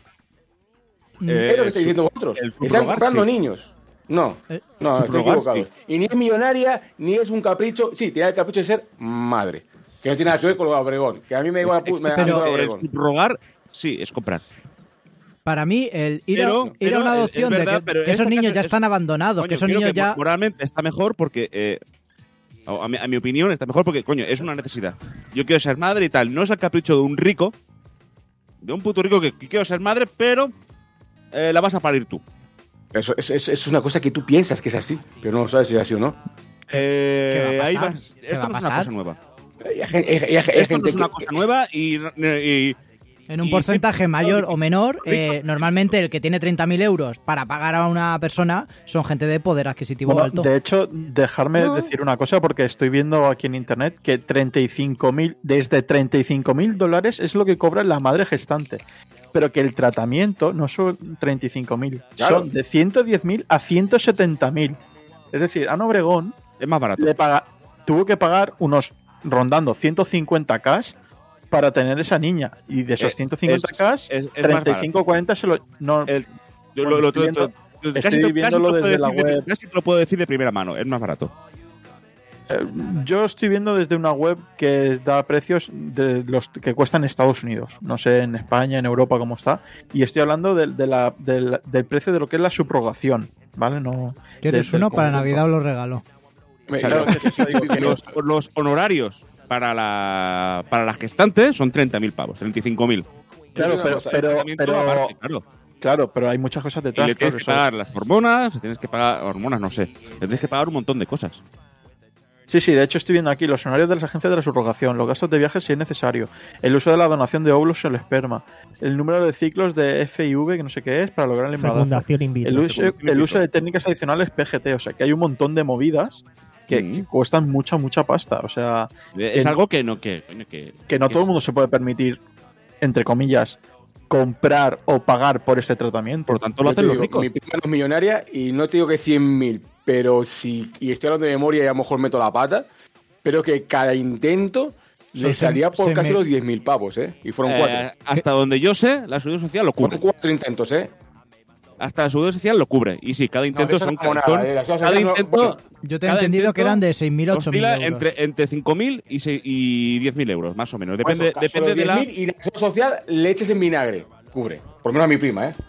Speaker 3: Eh,
Speaker 5: es lo que estáis
Speaker 3: su-
Speaker 5: diciendo vosotros.
Speaker 3: el
Speaker 5: Están
Speaker 3: subrogar,
Speaker 5: comprando
Speaker 3: sí.
Speaker 5: niños. No,
Speaker 4: Eh,
Speaker 5: no, estoy
Speaker 3: subrogar,
Speaker 5: equivocado.
Speaker 3: sí.
Speaker 5: Y ni es millonaria, ni es un capricho. Sí, tiene el capricho de ser madre. Que no tiene nada que ver con lo de Obregón. Que a mí me igual me da
Speaker 4: Pero-
Speaker 5: igual
Speaker 3: Eh,
Speaker 5: Obregón.
Speaker 3: subrogar, sí, es comprar.
Speaker 4: Para mí, el ir,
Speaker 3: Pero-
Speaker 4: a, ir
Speaker 3: pero
Speaker 4: a una
Speaker 3: es- es
Speaker 4: adopción de
Speaker 3: verdad,
Speaker 4: que,
Speaker 3: pero
Speaker 4: que
Speaker 3: en
Speaker 4: esos
Speaker 3: este
Speaker 4: niños
Speaker 3: caso
Speaker 4: ya
Speaker 3: es-
Speaker 4: están abandonados,
Speaker 3: Coño,
Speaker 4: que esos
Speaker 3: creo
Speaker 4: niños
Speaker 3: que
Speaker 4: ya.
Speaker 3: moralmente está mejor porque, eh, a, mi, a mi opinión, está mejor porque, coño, es una necesidad. Yo quiero ser madre y tal. No es el capricho de un rico de un puto rico que, que quiero ser madre, pero eh, la vas a parir tú.
Speaker 5: Eso, eso, eso es una cosa que tú piensas que es así, pero no sabes si es así o no.
Speaker 3: Eh,
Speaker 4: ¿Qué va a
Speaker 3: ahí
Speaker 4: pasar?
Speaker 3: vas-
Speaker 4: ¿Qué
Speaker 3: Esto
Speaker 4: va a
Speaker 3: no es una
Speaker 4: pasar?
Speaker 3: cosa nueva.
Speaker 5: Hay, hay- hay- hay
Speaker 3: Esto no
Speaker 5: gente
Speaker 3: es una
Speaker 5: que-
Speaker 3: cosa nueva y, y-
Speaker 4: En un
Speaker 3: y
Speaker 4: porcentaje
Speaker 3: siempre-
Speaker 4: mayor o menor, eh, normalmente el que tiene treinta mil euros para pagar a una persona son gente de poder adquisitivo
Speaker 6: Bueno,
Speaker 4: alto.
Speaker 6: de hecho, dejarme
Speaker 5: No.
Speaker 6: decir una cosa, porque estoy viendo aquí en internet que treinta y cinco mil, desde treinta y cinco mil dólares es lo que cobra la madre gestante. Pero que el tratamiento no son treinta y cinco mil,
Speaker 5: Claro.
Speaker 6: son de ciento diez mil a ciento setenta mil. Es decir, Ana Obregón
Speaker 3: es más barato.
Speaker 6: le paga, tuvo que pagar unos rondando ciento cincuenta K para tener esa niña. Y de esos
Speaker 3: Eh,
Speaker 6: ciento cincuenta K,
Speaker 3: es- es más
Speaker 6: treinta y cinco o cuarenta se lo. No,
Speaker 3: El- yo
Speaker 6: Bueno,
Speaker 3: lo- lo-
Speaker 6: estoy
Speaker 3: lo-
Speaker 6: viendo-
Speaker 3: lo-
Speaker 6: estoy
Speaker 3: casi te-
Speaker 6: viéndolo
Speaker 3: casi te lo puedo
Speaker 6: desde la
Speaker 3: decir de-
Speaker 6: web.
Speaker 3: Casi te lo puedo decir de primera mano, es más barato.
Speaker 6: Eh, Yo estoy viendo desde una web que da precios de los que cuestan en Estados Unidos. No sé en España, en Europa cómo está. Y estoy hablando de, de la, del, del precio de lo que es la subrogación. ¿Vale? No.
Speaker 4: ¿Quieres
Speaker 6: desde el
Speaker 4: uno? Para
Speaker 6: conjunto.
Speaker 4: Navidad os lo regalo.
Speaker 5: Me-
Speaker 6: Claro,
Speaker 5: yo-
Speaker 6: que es eso, digo que
Speaker 3: Los, los honorarios para la para la gestante son treinta mil pavos, treinta y cinco mil.
Speaker 6: Claro, pero, pero, pero,
Speaker 3: claro.
Speaker 6: claro, pero hay muchas cosas
Speaker 3: Y
Speaker 6: detrás.
Speaker 3: le tienes
Speaker 6: claro,
Speaker 3: que
Speaker 6: eso es.
Speaker 3: pagar las hormonas, le tienes que pagar hormonas, no sé. Le tienes que pagar un montón de cosas.
Speaker 6: Sí, sí, de hecho estoy viendo aquí los honorarios de las agencias de la subrogación, los gastos de viajes si es necesario, el uso de la donación de óvulos o el esperma, el número de ciclos de F I V, que no sé qué es, para lograr el embarazo,
Speaker 2: Fecundación in vitro.
Speaker 6: el uso, el uso de técnicas adicionales P G T, o sea que hay un montón de movidas que,
Speaker 3: Mm.
Speaker 6: que cuestan mucha, mucha pasta, o sea,
Speaker 3: Es
Speaker 6: El-
Speaker 3: algo que no que, coño, que,
Speaker 6: que no
Speaker 3: que
Speaker 6: todo el
Speaker 3: es-
Speaker 6: mundo se puede permitir, entre comillas, comprar o pagar por este tratamiento.
Speaker 3: Por lo tanto, lo
Speaker 5: Yo te
Speaker 3: hacen los
Speaker 5: digo,
Speaker 3: ricos.
Speaker 5: Mi prima no es millonaria y no te digo que cien mil, pero si, y estoy hablando de memoria y a lo mejor meto la pata, pero que cada intento le
Speaker 4: Se-
Speaker 5: salía por
Speaker 4: se
Speaker 5: casi
Speaker 4: me-
Speaker 5: los diez mil pavos, ¿eh? Y fueron
Speaker 3: Eh,
Speaker 5: cuatro.
Speaker 3: hasta donde yo sé, la seguridad social lo
Speaker 5: Fueron
Speaker 3: cubre.
Speaker 5: cuatro intentos, ¿eh?
Speaker 3: Hasta la seguridad social lo cubre. Y sí, cada intento
Speaker 5: eso
Speaker 3: son,
Speaker 5: no es como
Speaker 3: son-
Speaker 5: nada, eh, la seguridad
Speaker 3: cada
Speaker 5: social no-
Speaker 3: intento
Speaker 5: bueno,
Speaker 4: Yo te he
Speaker 3: cada
Speaker 4: entendido
Speaker 3: intento
Speaker 4: que eran de seis mil, ocho mil
Speaker 3: oscila
Speaker 4: euros.
Speaker 3: entre, entre cinco mil y, se- y diez mil euros, más o menos. Depende,
Speaker 5: Por eso,
Speaker 3: depende
Speaker 5: sobre
Speaker 3: de la...
Speaker 5: diez mil y la seguridad social le eches en vinagre. Cubre. Por lo menos a mi prima, ¿eh?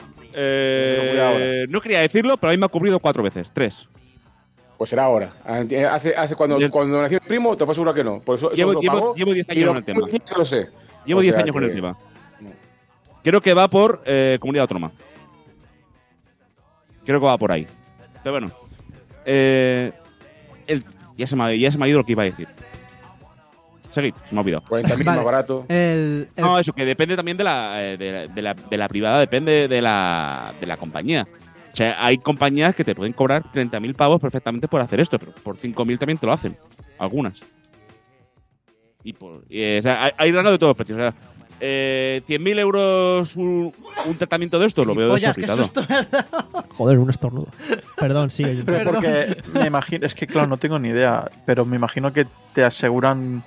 Speaker 3: Eh, no quería decirlo, pero a mí me ha cubrido cuatro veces. Tres.
Speaker 5: Pues será ahora. Hace, hace cuando,
Speaker 3: Yo-
Speaker 5: cuando nació mi primo, te puedo asegurar que no. Por eso, eso
Speaker 3: Llevo-
Speaker 5: lo
Speaker 3: llevo-
Speaker 5: pagó
Speaker 3: llevo diez
Speaker 5: y
Speaker 3: años
Speaker 5: lo-
Speaker 3: con el tema.
Speaker 5: que lo sé.
Speaker 3: Llevo
Speaker 5: O
Speaker 3: diez
Speaker 5: sea
Speaker 3: años con
Speaker 5: que-
Speaker 3: el tema. Creo que va por eh, comunidad autónoma. Creo que va por ahí. Pero bueno. Eh, el- ya, se me, ha- ya se me ha ido lo que iba a decir. Seguid, se me ha olvidado.
Speaker 5: cuarenta mil
Speaker 4: Vale.
Speaker 5: más barato.
Speaker 4: El, el-
Speaker 3: No, eso, que depende también de la, eh, de la, de la, de la privada, depende de la, de la compañía. O sea, hay compañías que te pueden cobrar treinta mil pavos perfectamente por hacer esto, pero por cinco mil también te lo hacen. Algunas. Y por, y, eh, o sea, hay, hay rango de todos los precios. O sea, eh, cien mil euros un, un tratamiento de esto lo veo
Speaker 4: Pollas, qué
Speaker 3: desorbitado.
Speaker 4: susto, ¿verdad?
Speaker 2: Joder, un estornudo. Perdón, sí.
Speaker 6: Pero porque me imagino, es que claro, no tengo ni idea, pero me imagino que te aseguran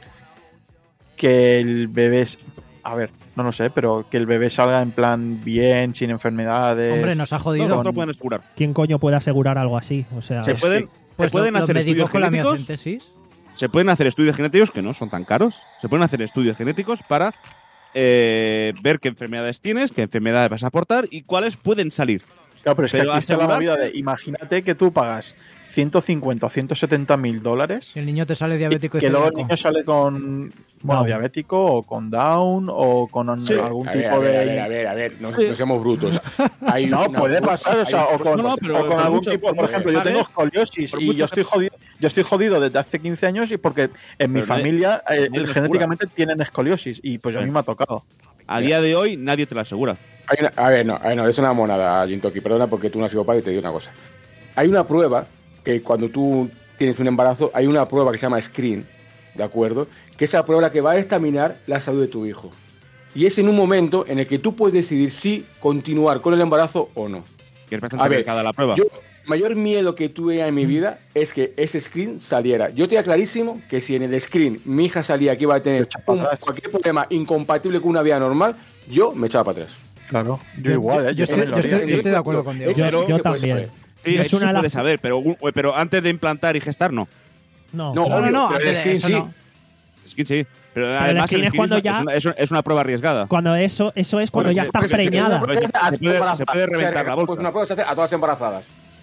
Speaker 6: que el bebé, es- a ver, no lo sé, pero que el bebé salga en plan bien, sin enfermedades.
Speaker 4: Hombre, nos ha
Speaker 3: No,
Speaker 4: jodido.
Speaker 3: no, no lo pueden asegurar.
Speaker 2: ¿Quién coño puede asegurar algo así? O sea,
Speaker 3: Se
Speaker 6: es
Speaker 3: pueden,
Speaker 6: que-
Speaker 4: Pues
Speaker 3: se pueden
Speaker 4: lo- los
Speaker 3: hacer
Speaker 4: médicos
Speaker 3: estudios
Speaker 4: con la
Speaker 3: genéticos.
Speaker 4: miosíntesis.
Speaker 3: Se pueden hacer estudios genéticos que no son tan caros. Se pueden hacer estudios genéticos para eh, ver qué enfermedades tienes, qué enfermedades vas a aportar y cuáles pueden salir.
Speaker 6: Claro, pero es que
Speaker 3: Pero
Speaker 6: aquí está la movida
Speaker 3: asegurarse-
Speaker 6: de, imagínate que tú pagas ciento cincuenta o ciento setenta mil dólares
Speaker 4: Si el niño te sale
Speaker 6: y
Speaker 4: diabético y
Speaker 6: que luego el
Speaker 4: celíaco.
Speaker 6: niño sale con, bueno,
Speaker 2: Down.
Speaker 6: diabético o con Down o con
Speaker 3: Sí.
Speaker 6: algún
Speaker 5: A
Speaker 6: tipo
Speaker 5: ver, a
Speaker 6: de...
Speaker 5: ver, a ver, a ver, no, no seamos brutos. Hay
Speaker 6: No,
Speaker 5: una-
Speaker 6: puede pasar, o sea, o con,
Speaker 3: No, no, pero
Speaker 6: o con
Speaker 3: por
Speaker 6: algún
Speaker 3: mucho-
Speaker 6: tipo, por
Speaker 3: por
Speaker 6: ejemplo, yo
Speaker 3: mucho-
Speaker 6: tengo escoliosis
Speaker 3: por
Speaker 6: y
Speaker 3: mucho
Speaker 6: yo estoy
Speaker 3: que-
Speaker 6: jodido, yo estoy jodido desde hace quince años y porque en mi
Speaker 3: Pero nadie-
Speaker 6: familia eh,
Speaker 3: nadie lo
Speaker 6: genéticamente tienen escoliosis y pues a mí
Speaker 3: Bien.
Speaker 6: me ha tocado.
Speaker 3: A día de hoy nadie te lo asegura.
Speaker 5: Hay una- a ver, no, a ver, no, es una monada, Jintoki, perdona porque tú no has sido padre y te digo una cosa. Hay una prueba que cuando tú tienes un embarazo, hay una prueba que se llama Screen, ¿de acuerdo? Que esa prueba la que va a examinar la salud de tu hijo. Y es en un momento en el que tú puedes decidir si continuar con el embarazo o no.
Speaker 3: Que es bastante
Speaker 5: A ver,
Speaker 3: delicada la prueba.
Speaker 5: Yo, el mayor miedo que tuve en mi vida es que ese screen saliera. Yo tenía clarísimo que si en el screen mi hija salía que iba a tener
Speaker 6: Echa para
Speaker 5: un-
Speaker 6: atrás.
Speaker 5: cualquier problema incompatible con una vida normal, yo me echaba para atrás.
Speaker 6: Claro, yo,
Speaker 4: Yo-
Speaker 6: igual,
Speaker 4: yo-
Speaker 6: ¿eh?
Speaker 4: yo estoy-
Speaker 6: también lo
Speaker 4: yo
Speaker 6: haría.
Speaker 4: estoy- yo estoy de acuerdo con Diego.
Speaker 5: Eso
Speaker 2: Yo-
Speaker 5: sí
Speaker 2: yo
Speaker 5: se puede
Speaker 2: también.
Speaker 5: saber.
Speaker 3: Sí,
Speaker 2: es
Speaker 3: eso
Speaker 2: una
Speaker 3: se puede
Speaker 2: laza-
Speaker 3: saber, pero, pero antes de implantar y gestar, no.
Speaker 2: no.
Speaker 5: No,
Speaker 4: No, no,
Speaker 5: obvio,
Speaker 4: no,
Speaker 5: pero el
Speaker 4: antes de
Speaker 5: screen
Speaker 4: eso
Speaker 5: sí.
Speaker 4: no.
Speaker 3: Es que sí. Pero,
Speaker 2: el
Speaker 3: además
Speaker 2: screen
Speaker 3: el
Speaker 2: es cuando
Speaker 3: screen
Speaker 2: ya-
Speaker 3: es una, es una- es una prueba arriesgada.
Speaker 2: Cuando eso, eso es cuando
Speaker 5: Bueno,
Speaker 2: ya
Speaker 5: sí,
Speaker 2: está
Speaker 5: porque se-
Speaker 2: preñada.
Speaker 5: se puede hacer a
Speaker 3: Se puede-
Speaker 5: todas
Speaker 3: se puede
Speaker 5: embarazadas.
Speaker 3: reventar la bolsa.
Speaker 5: Pues una prueba se hace a todas embarazadas.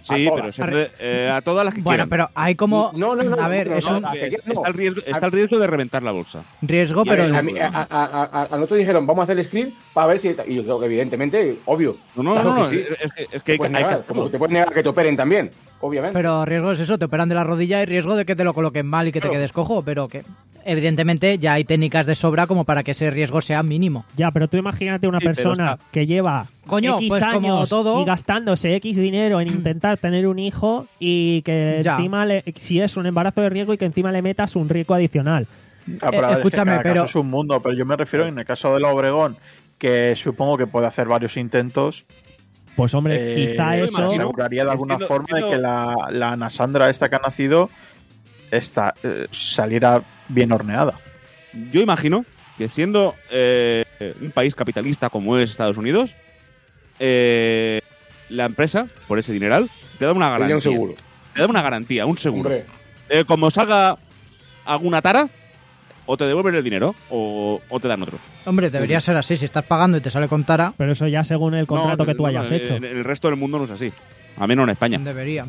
Speaker 3: Sí,
Speaker 5: todas.
Speaker 3: pero siempre, eh, a todas las que
Speaker 4: Bueno,
Speaker 3: quieran.
Speaker 4: pero hay como...
Speaker 5: No, no, no,
Speaker 4: a ver,
Speaker 5: no,
Speaker 4: es
Speaker 5: no,
Speaker 4: un
Speaker 5: no,
Speaker 3: Eh,
Speaker 5: no.
Speaker 3: está, el riesgo, está el riesgo de reventar la bolsa.
Speaker 4: riesgo,
Speaker 3: Y
Speaker 4: pero...
Speaker 3: a ver,
Speaker 5: A, mí- a, a, a- a nosotros dijeron, vamos a hacer el screen para ver si... Y yo creo que evidentemente, obvio.
Speaker 3: No, no,
Speaker 5: Claro
Speaker 3: no, no,
Speaker 5: que sí.
Speaker 3: es, que, es que
Speaker 5: Te
Speaker 3: hay,
Speaker 5: puedes
Speaker 3: que- hay que
Speaker 5: negar, como
Speaker 3: hacerlo.
Speaker 5: te puedes negar que te operen también, obviamente.
Speaker 4: Pero riesgo es eso, te operan de la rodilla y riesgo de que te lo coloquen mal y que te
Speaker 5: Claro.
Speaker 4: quedes cojo, pero que evidentemente ya hay técnicas de sobra como para que ese riesgo sea mínimo.
Speaker 2: Ya, pero tú imagínate una
Speaker 3: Sí, pero
Speaker 2: persona
Speaker 3: está-
Speaker 2: que lleva
Speaker 4: Coño,
Speaker 2: X
Speaker 4: pues como
Speaker 2: años
Speaker 4: todo-
Speaker 2: y gastándose X dinero en intentar tener un hijo y que
Speaker 4: Ya.
Speaker 2: encima, le- si es un embarazo de riesgo y que encima le metas un riesgo adicional.
Speaker 6: Ah, pero a ver, es que
Speaker 4: escúchame,
Speaker 6: cada
Speaker 4: pero-
Speaker 6: caso es un mundo, pero yo me refiero en el caso de la Obregón, que supongo que puede hacer varios intentos.
Speaker 2: Pues hombre,
Speaker 6: eh,
Speaker 2: quizá
Speaker 3: yo
Speaker 2: eso...
Speaker 3: imagino-
Speaker 6: aseguraría de alguna
Speaker 3: Entiendo-
Speaker 6: forma de
Speaker 3: entiendo-
Speaker 6: que la, la Ana Sandra esta que ha nacido esta, eh, saliera bien horneada.
Speaker 3: Yo imagino que siendo eh, un país capitalista como es Estados Unidos, eh, la empresa, por ese dineral, te da una
Speaker 5: Tenía
Speaker 3: garantía.
Speaker 5: un seguro.
Speaker 3: Te da una garantía, un seguro.
Speaker 5: Hombre,
Speaker 3: Eh, como salga alguna tara, o te devuelven el dinero o, o te dan otro.
Speaker 4: Hombre, debería ser así, si estás pagando y te sale con tara,
Speaker 2: Pero eso ya según el contrato
Speaker 3: No,
Speaker 2: que tú
Speaker 3: no,
Speaker 2: hayas
Speaker 3: no,
Speaker 2: hecho.
Speaker 3: En el resto del mundo no es así. A menos en España.
Speaker 4: debería.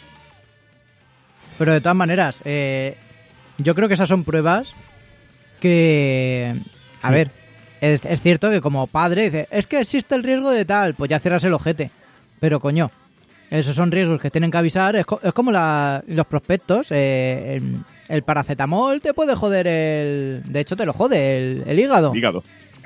Speaker 4: Pero de todas maneras, eh, yo creo que esas son pruebas que... A
Speaker 2: Sí.
Speaker 4: ver, es, es cierto que como padre dice, es que existe el riesgo de tal, pues ya cierras el ojete. Pero coño, esos son riesgos que tienen que avisar. Es, co- es como la- los prospectos. eh, el, el paracetamol te puede joder el... De hecho, te lo jode el, el hígado.
Speaker 3: Hígado.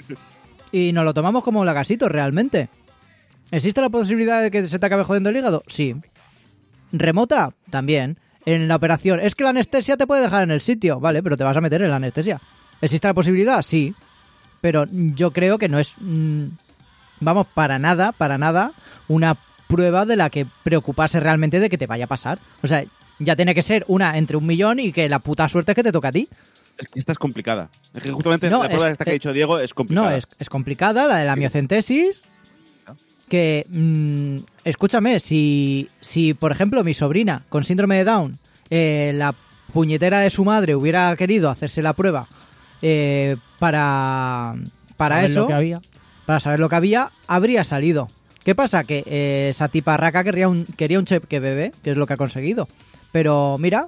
Speaker 4: Y nos lo tomamos como lagasitos realmente. ¿Existe la posibilidad de que se te acabe jodiendo el hígado? Sí. ¿Remota? También. En la operación, es que la anestesia te puede dejar en el sitio. Vale, pero te vas a meter en la anestesia. ¿Existe la posibilidad? Sí. Pero yo creo que no es... mm, vamos, para nada, para nada, una prueba de la que preocuparse realmente de que te vaya a pasar. O sea, ya tiene que ser una entre un millón y que la puta suerte es que te toca a ti.
Speaker 3: Es que esta es complicada. Es que justamente
Speaker 4: No,
Speaker 3: la prueba
Speaker 4: es-
Speaker 3: esta que ha
Speaker 4: es-
Speaker 3: dicho Diego es complicada.
Speaker 4: No, es, es complicada, la de la miocentesis. Que, mm, escúchame, si, si por ejemplo mi sobrina con síndrome de Down, eh, la puñetera de su madre hubiera querido hacerse la prueba eh, para, para
Speaker 2: ¿Sabes
Speaker 4: eso,
Speaker 2: lo que había?
Speaker 4: para saber lo que había, habría salido. ¿Qué pasa? Que eh, esa tipa raca quería un, quería un cheque bebé, que es lo que ha conseguido. Pero mira,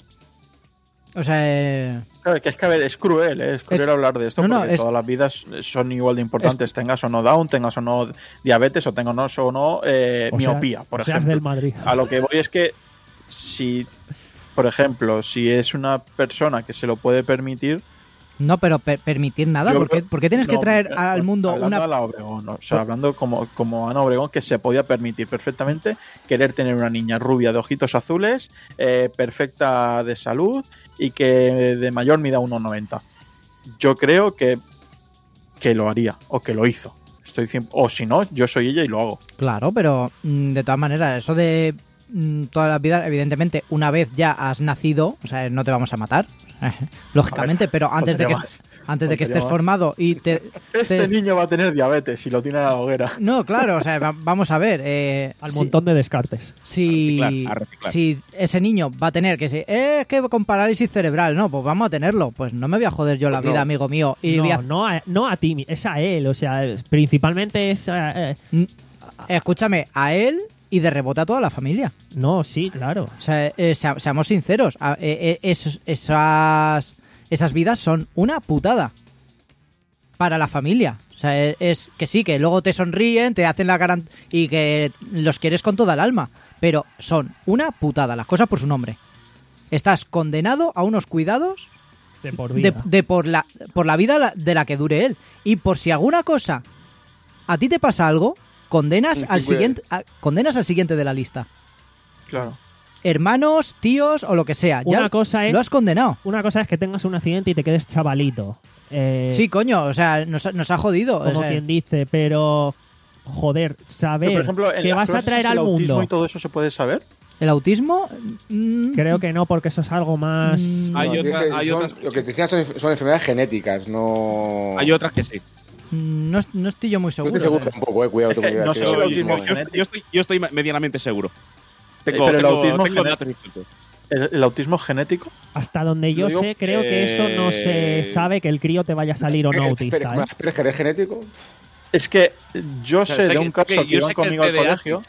Speaker 4: o sea... eh,
Speaker 6: Claro, que es que a ver, es cruel, ¿eh? es cruel
Speaker 4: Es-
Speaker 6: hablar de esto
Speaker 4: no, no,
Speaker 6: porque
Speaker 4: es-
Speaker 6: todas las vidas son igual de importantes, tengas o no Down, tengas o no diabetes o tengas o no eh,
Speaker 2: O sea,
Speaker 6: miopía, por
Speaker 2: seas
Speaker 6: ejemplo.
Speaker 2: del Madrid.
Speaker 6: A lo que voy es que si, por ejemplo, si es una persona que se lo puede permitir,
Speaker 4: no, pero per- permitir nada,
Speaker 6: yo
Speaker 4: porque
Speaker 6: creo-
Speaker 4: porque tienes que
Speaker 6: no,
Speaker 4: traer
Speaker 6: eh,
Speaker 4: al mundo
Speaker 6: hablando
Speaker 4: una...
Speaker 6: a la Obregón, o sea, hablando como, como Ana Obregón, que se podía permitir perfectamente querer tener una niña rubia de ojitos azules, eh, perfecta de salud y que de mayor mida uno noventa. Yo creo que, que lo haría, o que lo hizo. Estoy cien- o si no, yo soy ella y lo hago.
Speaker 4: Claro, pero mm, de todas maneras, eso de mm, toda la vida, evidentemente, una vez ya has nacido, o sea, no te vamos a matar, lógicamente, pero antes de que,
Speaker 6: faltaría más.
Speaker 4: antes de que
Speaker 6: faltaría
Speaker 4: estés
Speaker 6: más.
Speaker 4: formado y te...
Speaker 6: Este
Speaker 4: te-
Speaker 6: niño va a tener diabetes si lo tiene a la hoguera.
Speaker 4: No, claro, o sea, va- vamos a ver. Eh,
Speaker 2: Al
Speaker 4: si-
Speaker 2: montón de descartes.
Speaker 4: Si,
Speaker 3: A reciclar, a reciclar.
Speaker 4: si ese niño va a tener que ser, eh, es que con parálisis cerebral, no, pues vamos a tenerlo. Pues no me voy a joder yo la
Speaker 5: Pues no.
Speaker 4: vida, amigo mío. Y voy
Speaker 2: No,
Speaker 4: a-
Speaker 2: no, a, no a ti, es a él. O sea, principalmente es... a- eh,
Speaker 4: Mm, escúchame, a él y de rebote a toda la familia.
Speaker 2: no, sí, claro.
Speaker 4: O sea, eh, sea- seamos sinceros, a- eh, eh, esos- esas, esas vidas son una putada para la familia. O sea, es, es que sí, que luego te sonríen, te hacen la garan y que los quieres con toda el alma, pero son una putada, las cosas por su nombre. Estás condenado a unos cuidados
Speaker 2: De por
Speaker 4: de,
Speaker 2: vida.
Speaker 4: de por la por la vida la- de la que dure él, y por si alguna cosa a ti te pasa algo, condenas
Speaker 5: Sí,
Speaker 4: al
Speaker 5: sí, puede.
Speaker 4: siguiente a- condenas al siguiente de la lista.
Speaker 6: Claro.
Speaker 4: Hermanos, tíos o lo que sea.
Speaker 2: Una
Speaker 4: ya
Speaker 2: cosa es...
Speaker 4: lo has condenado.
Speaker 2: Una cosa es que tengas un accidente y te quedes chavalito. Eh,
Speaker 4: Sí, coño, o sea, nos, ha- nos ha jodido. o
Speaker 2: como
Speaker 4: sea,
Speaker 2: quien dice, pero... Joder, saber
Speaker 6: Pero, por ejemplo, en
Speaker 2: que
Speaker 6: las
Speaker 2: vas a
Speaker 6: clases
Speaker 2: traer
Speaker 6: el
Speaker 2: al
Speaker 6: autismo
Speaker 2: mundo...
Speaker 6: y todo eso se puede saber.
Speaker 4: ¿El autismo? Mm,
Speaker 2: Creo que no, porque eso es algo más...
Speaker 4: Mm,
Speaker 3: Hay
Speaker 5: No,
Speaker 3: otra-
Speaker 5: ese-
Speaker 3: hay
Speaker 5: son-
Speaker 3: otras-
Speaker 5: Lo que te enseñan son, son enfermedades genéticas, no.
Speaker 3: Hay otras que sí.
Speaker 4: no, no estoy yo muy
Speaker 5: No
Speaker 4: seguro.
Speaker 5: estoy seguro
Speaker 4: ¿sabes?
Speaker 5: tampoco, eh, cuidado.
Speaker 6: Es que
Speaker 5: tengo que
Speaker 6: no
Speaker 5: decir,
Speaker 6: sé si
Speaker 5: eh,
Speaker 6: lo
Speaker 3: Yo,
Speaker 6: autismo
Speaker 3: yo- yo estoy,
Speaker 6: genético.
Speaker 3: yo estoy- yo estoy medianamente seguro. Tengo,
Speaker 6: pero el
Speaker 3: tengo-
Speaker 6: autismo
Speaker 3: tengo
Speaker 6: gené-
Speaker 3: datos distintos.
Speaker 6: ¿El, el autismo genético?
Speaker 2: Hasta donde yo
Speaker 3: Lo digo,
Speaker 2: sé, creo que eso no se
Speaker 3: eh,
Speaker 2: sabe que el crío te vaya a salir o no
Speaker 5: eh,
Speaker 2: autista.
Speaker 5: espera,
Speaker 2: ¿eh?
Speaker 5: espera, ¿es genético?
Speaker 6: Es que yo
Speaker 3: sea,
Speaker 6: sé
Speaker 3: sé
Speaker 6: de
Speaker 3: que-
Speaker 6: un caso
Speaker 3: que
Speaker 6: que
Speaker 3: yo
Speaker 6: iban
Speaker 3: sé que el
Speaker 6: conmigo al
Speaker 3: T D A
Speaker 6: colegio.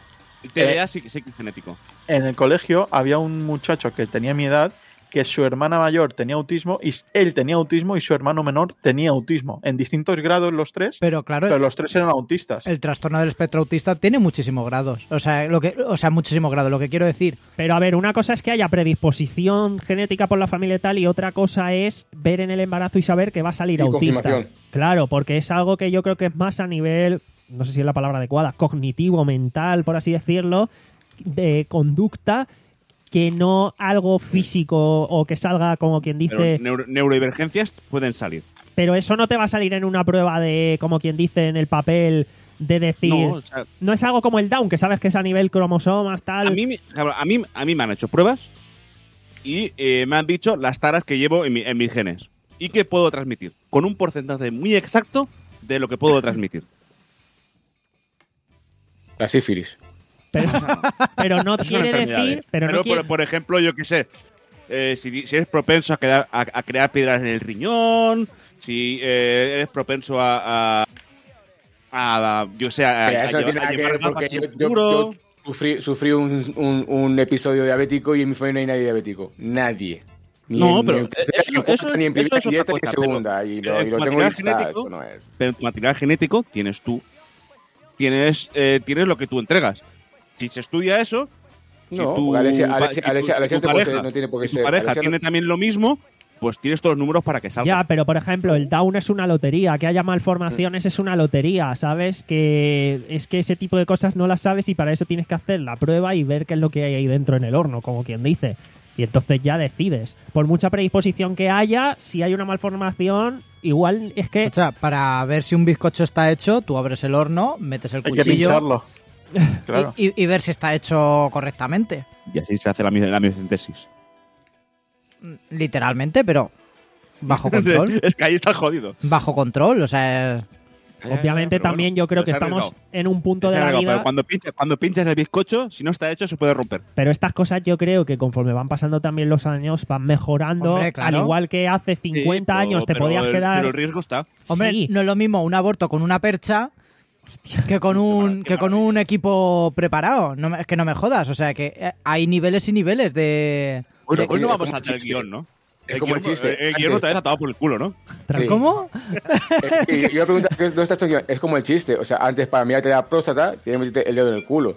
Speaker 3: T D A sí, sí que es genético.
Speaker 6: En el colegio había un muchacho que tenía mi edad, que su hermana mayor tenía autismo y él tenía autismo y su hermano menor tenía autismo. En distintos grados los tres,
Speaker 4: Pero claro,
Speaker 6: pero los tres eran autistas.
Speaker 4: el trastorno del espectro autista tiene muchísimos grados. O sea, lo que, o sea, muchísimos grados. Lo que quiero decir,
Speaker 2: Pero a ver, una cosa es que haya predisposición genética por la familia y tal, y otra cosa es ver en el embarazo y saber que va a salir
Speaker 5: Y
Speaker 2: autista.
Speaker 5: confirmación.
Speaker 2: Claro, porque es algo que yo creo que es más a nivel, no sé si es la palabra adecuada, cognitivo, mental, por así decirlo, de conducta, que no algo físico o que salga como quien dice...
Speaker 3: Pero neuro- neurodivergencias pueden salir.
Speaker 2: Pero eso no te va a salir en una prueba de, como quien dice en el papel, de decir...
Speaker 3: No,
Speaker 2: No,
Speaker 3: o sea,
Speaker 2: es algo como el Down, que sabes que es a nivel cromosomas, tal...
Speaker 3: a mí, me- a, mí, a mí me han hecho pruebas y eh, me han dicho las taras que llevo en, mi- en mis genes y que puedo transmitir, con un porcentaje muy exacto de lo que puedo transmitir.
Speaker 5: La sífilis.
Speaker 2: Pero, pero no
Speaker 3: Es una
Speaker 2: quiere
Speaker 3: enfermedad,
Speaker 2: decir...
Speaker 3: ¿eh?
Speaker 2: Pero, no
Speaker 3: Pero,
Speaker 2: quiere-
Speaker 3: por, por ejemplo, yo qué sé, eh, si, di- si eres propenso a, quedar- a, a crear piedras en el riñón, si eh, eres propenso a, a, a- a- yo sé, a,
Speaker 5: Pero
Speaker 3: a
Speaker 5: eso no
Speaker 3: llevar-
Speaker 5: tiene
Speaker 3: a
Speaker 5: nada que
Speaker 3: llevar
Speaker 5: ver porque
Speaker 3: gafas
Speaker 5: yo,
Speaker 3: en el
Speaker 5: yo-
Speaker 3: futuro.
Speaker 5: yo sufrí, sufrí un, un- un episodio diabético y en mi familia no hay nadie diabético. Nadie. Ni
Speaker 3: No,
Speaker 5: en,
Speaker 3: pero
Speaker 5: ni en tercera,
Speaker 3: eso-
Speaker 5: ni en cuarta,
Speaker 3: eso-
Speaker 5: ni en
Speaker 3: eso
Speaker 5: primera,
Speaker 3: es
Speaker 5: ni en
Speaker 3: otra
Speaker 5: esta, ni en
Speaker 3: cosa, pero
Speaker 5: segunda. Y lo,
Speaker 3: en
Speaker 5: y lo
Speaker 3: tu
Speaker 5: tengo
Speaker 3: material
Speaker 5: listado,
Speaker 3: genético-
Speaker 5: eso no es.
Speaker 3: Pero en tu material genético tienes tú. Tienes, eh, tienes lo que tú entregas. Si se estudia eso, si
Speaker 5: No,
Speaker 3: tu
Speaker 5: porque Alessia,
Speaker 3: pa-
Speaker 5: Alessia,
Speaker 3: si tu-
Speaker 5: Alessia,
Speaker 3: si
Speaker 5: Alessia
Speaker 3: tu
Speaker 5: no puede
Speaker 3: pareja-
Speaker 5: ser- no tiene por qué
Speaker 3: si tu
Speaker 5: ser.
Speaker 3: pareja
Speaker 5: Alessia no-
Speaker 3: tiene también lo mismo, pues tienes todos los números para que salga.
Speaker 2: Ya, pero por ejemplo, el Down es una lotería, que haya malformaciones es una lotería, ¿sabes? Que es que ese tipo de cosas no las sabes y para eso tienes que hacer la prueba y ver qué es lo que hay ahí dentro en el horno, como quien dice. Y entonces ya decides. Por mucha predisposición que haya, si hay una malformación, igual es que...
Speaker 4: o sea, para ver si un bizcocho está hecho, tú abres el horno, metes el
Speaker 6: Hay que
Speaker 4: cuchillo
Speaker 6: pincharlo. Claro.
Speaker 4: y, y- y ver si está hecho correctamente.
Speaker 3: Y así se hace la, mi- la miocentesis.
Speaker 4: Literalmente, pero bajo control.
Speaker 3: Es que ahí está jodido.
Speaker 4: Bajo control, o sea,
Speaker 2: Obviamente
Speaker 3: Pero
Speaker 2: también
Speaker 3: bueno,
Speaker 2: yo creo
Speaker 3: pero
Speaker 2: que
Speaker 3: se ha
Speaker 2: estamos
Speaker 3: arriesgado.
Speaker 2: en un punto
Speaker 3: Se
Speaker 2: de
Speaker 3: ha
Speaker 2: la
Speaker 3: arriesgado,
Speaker 2: vida...
Speaker 3: pero cuando pinchas, cuando pinchas el bizcocho, si no está hecho, se puede romper.
Speaker 2: Pero estas cosas yo creo que conforme van pasando también los años van mejorando.
Speaker 4: Hombre, claro.
Speaker 2: Al igual que hace
Speaker 3: Sí,
Speaker 2: cincuenta
Speaker 3: pero-
Speaker 2: años te
Speaker 3: pero
Speaker 2: podías
Speaker 3: el-
Speaker 2: quedar...
Speaker 3: Pero el riesgo está.
Speaker 4: hombre,
Speaker 2: Sí.
Speaker 4: no es lo mismo un aborto con una percha que con un que con un equipo preparado. No me- es que no me jodas, o sea que eh, hay niveles y niveles de...
Speaker 3: Hoy,
Speaker 5: de-
Speaker 3: hoy no
Speaker 5: es
Speaker 3: vamos
Speaker 5: como
Speaker 3: a
Speaker 5: un
Speaker 3: hacer el
Speaker 5: chiste.
Speaker 3: guión, ¿no?
Speaker 5: Es como el
Speaker 3: guión-
Speaker 5: chiste.
Speaker 3: El guión no te habías atado por el culo, ¿no?
Speaker 5: Sí.
Speaker 4: ¿Cómo?
Speaker 5: Eh, y yo iba a preguntar, ¿dónde está esto? Es como el chiste. O sea, antes para mirarte la próstata, tienes que meterte el dedo en el culo.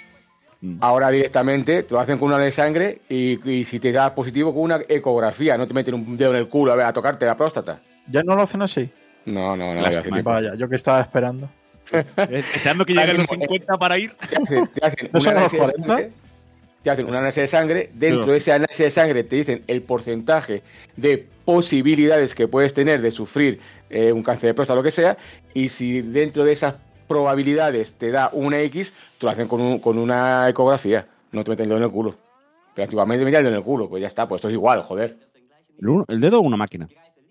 Speaker 3: Mm.
Speaker 5: Ahora directamente te lo hacen con una de sangre y, y si te da positivo con una ecografía, no te meten un dedo en el culo a ver, a tocarte la próstata.
Speaker 6: ¿Ya no lo hacen así?
Speaker 5: No, no, no.
Speaker 3: Lástima.
Speaker 5: ya hace tiempo.
Speaker 6: Vaya, yo que estaba esperando.
Speaker 3: Eh, Deseando que lleguen los cincuenta para ir.
Speaker 5: Te hacen, te hacen
Speaker 6: ¿No
Speaker 5: un
Speaker 6: son los
Speaker 5: análisis de
Speaker 6: cuarenta?
Speaker 5: sangre, te hacen un análisis de sangre, dentro
Speaker 3: No.
Speaker 5: de ese análisis de sangre te dicen el porcentaje de posibilidades que puedes tener de sufrir eh, un cáncer de próstata o lo que sea, y si dentro de esas probabilidades te da una X, te lo hacen con, un- con una ecografía, no te meten el dedo en el culo. Pero antiguamente metían el dedo en el culo, pues ya está, pues esto es igual, joder.
Speaker 3: ¿El, uno- el dedo o una máquina?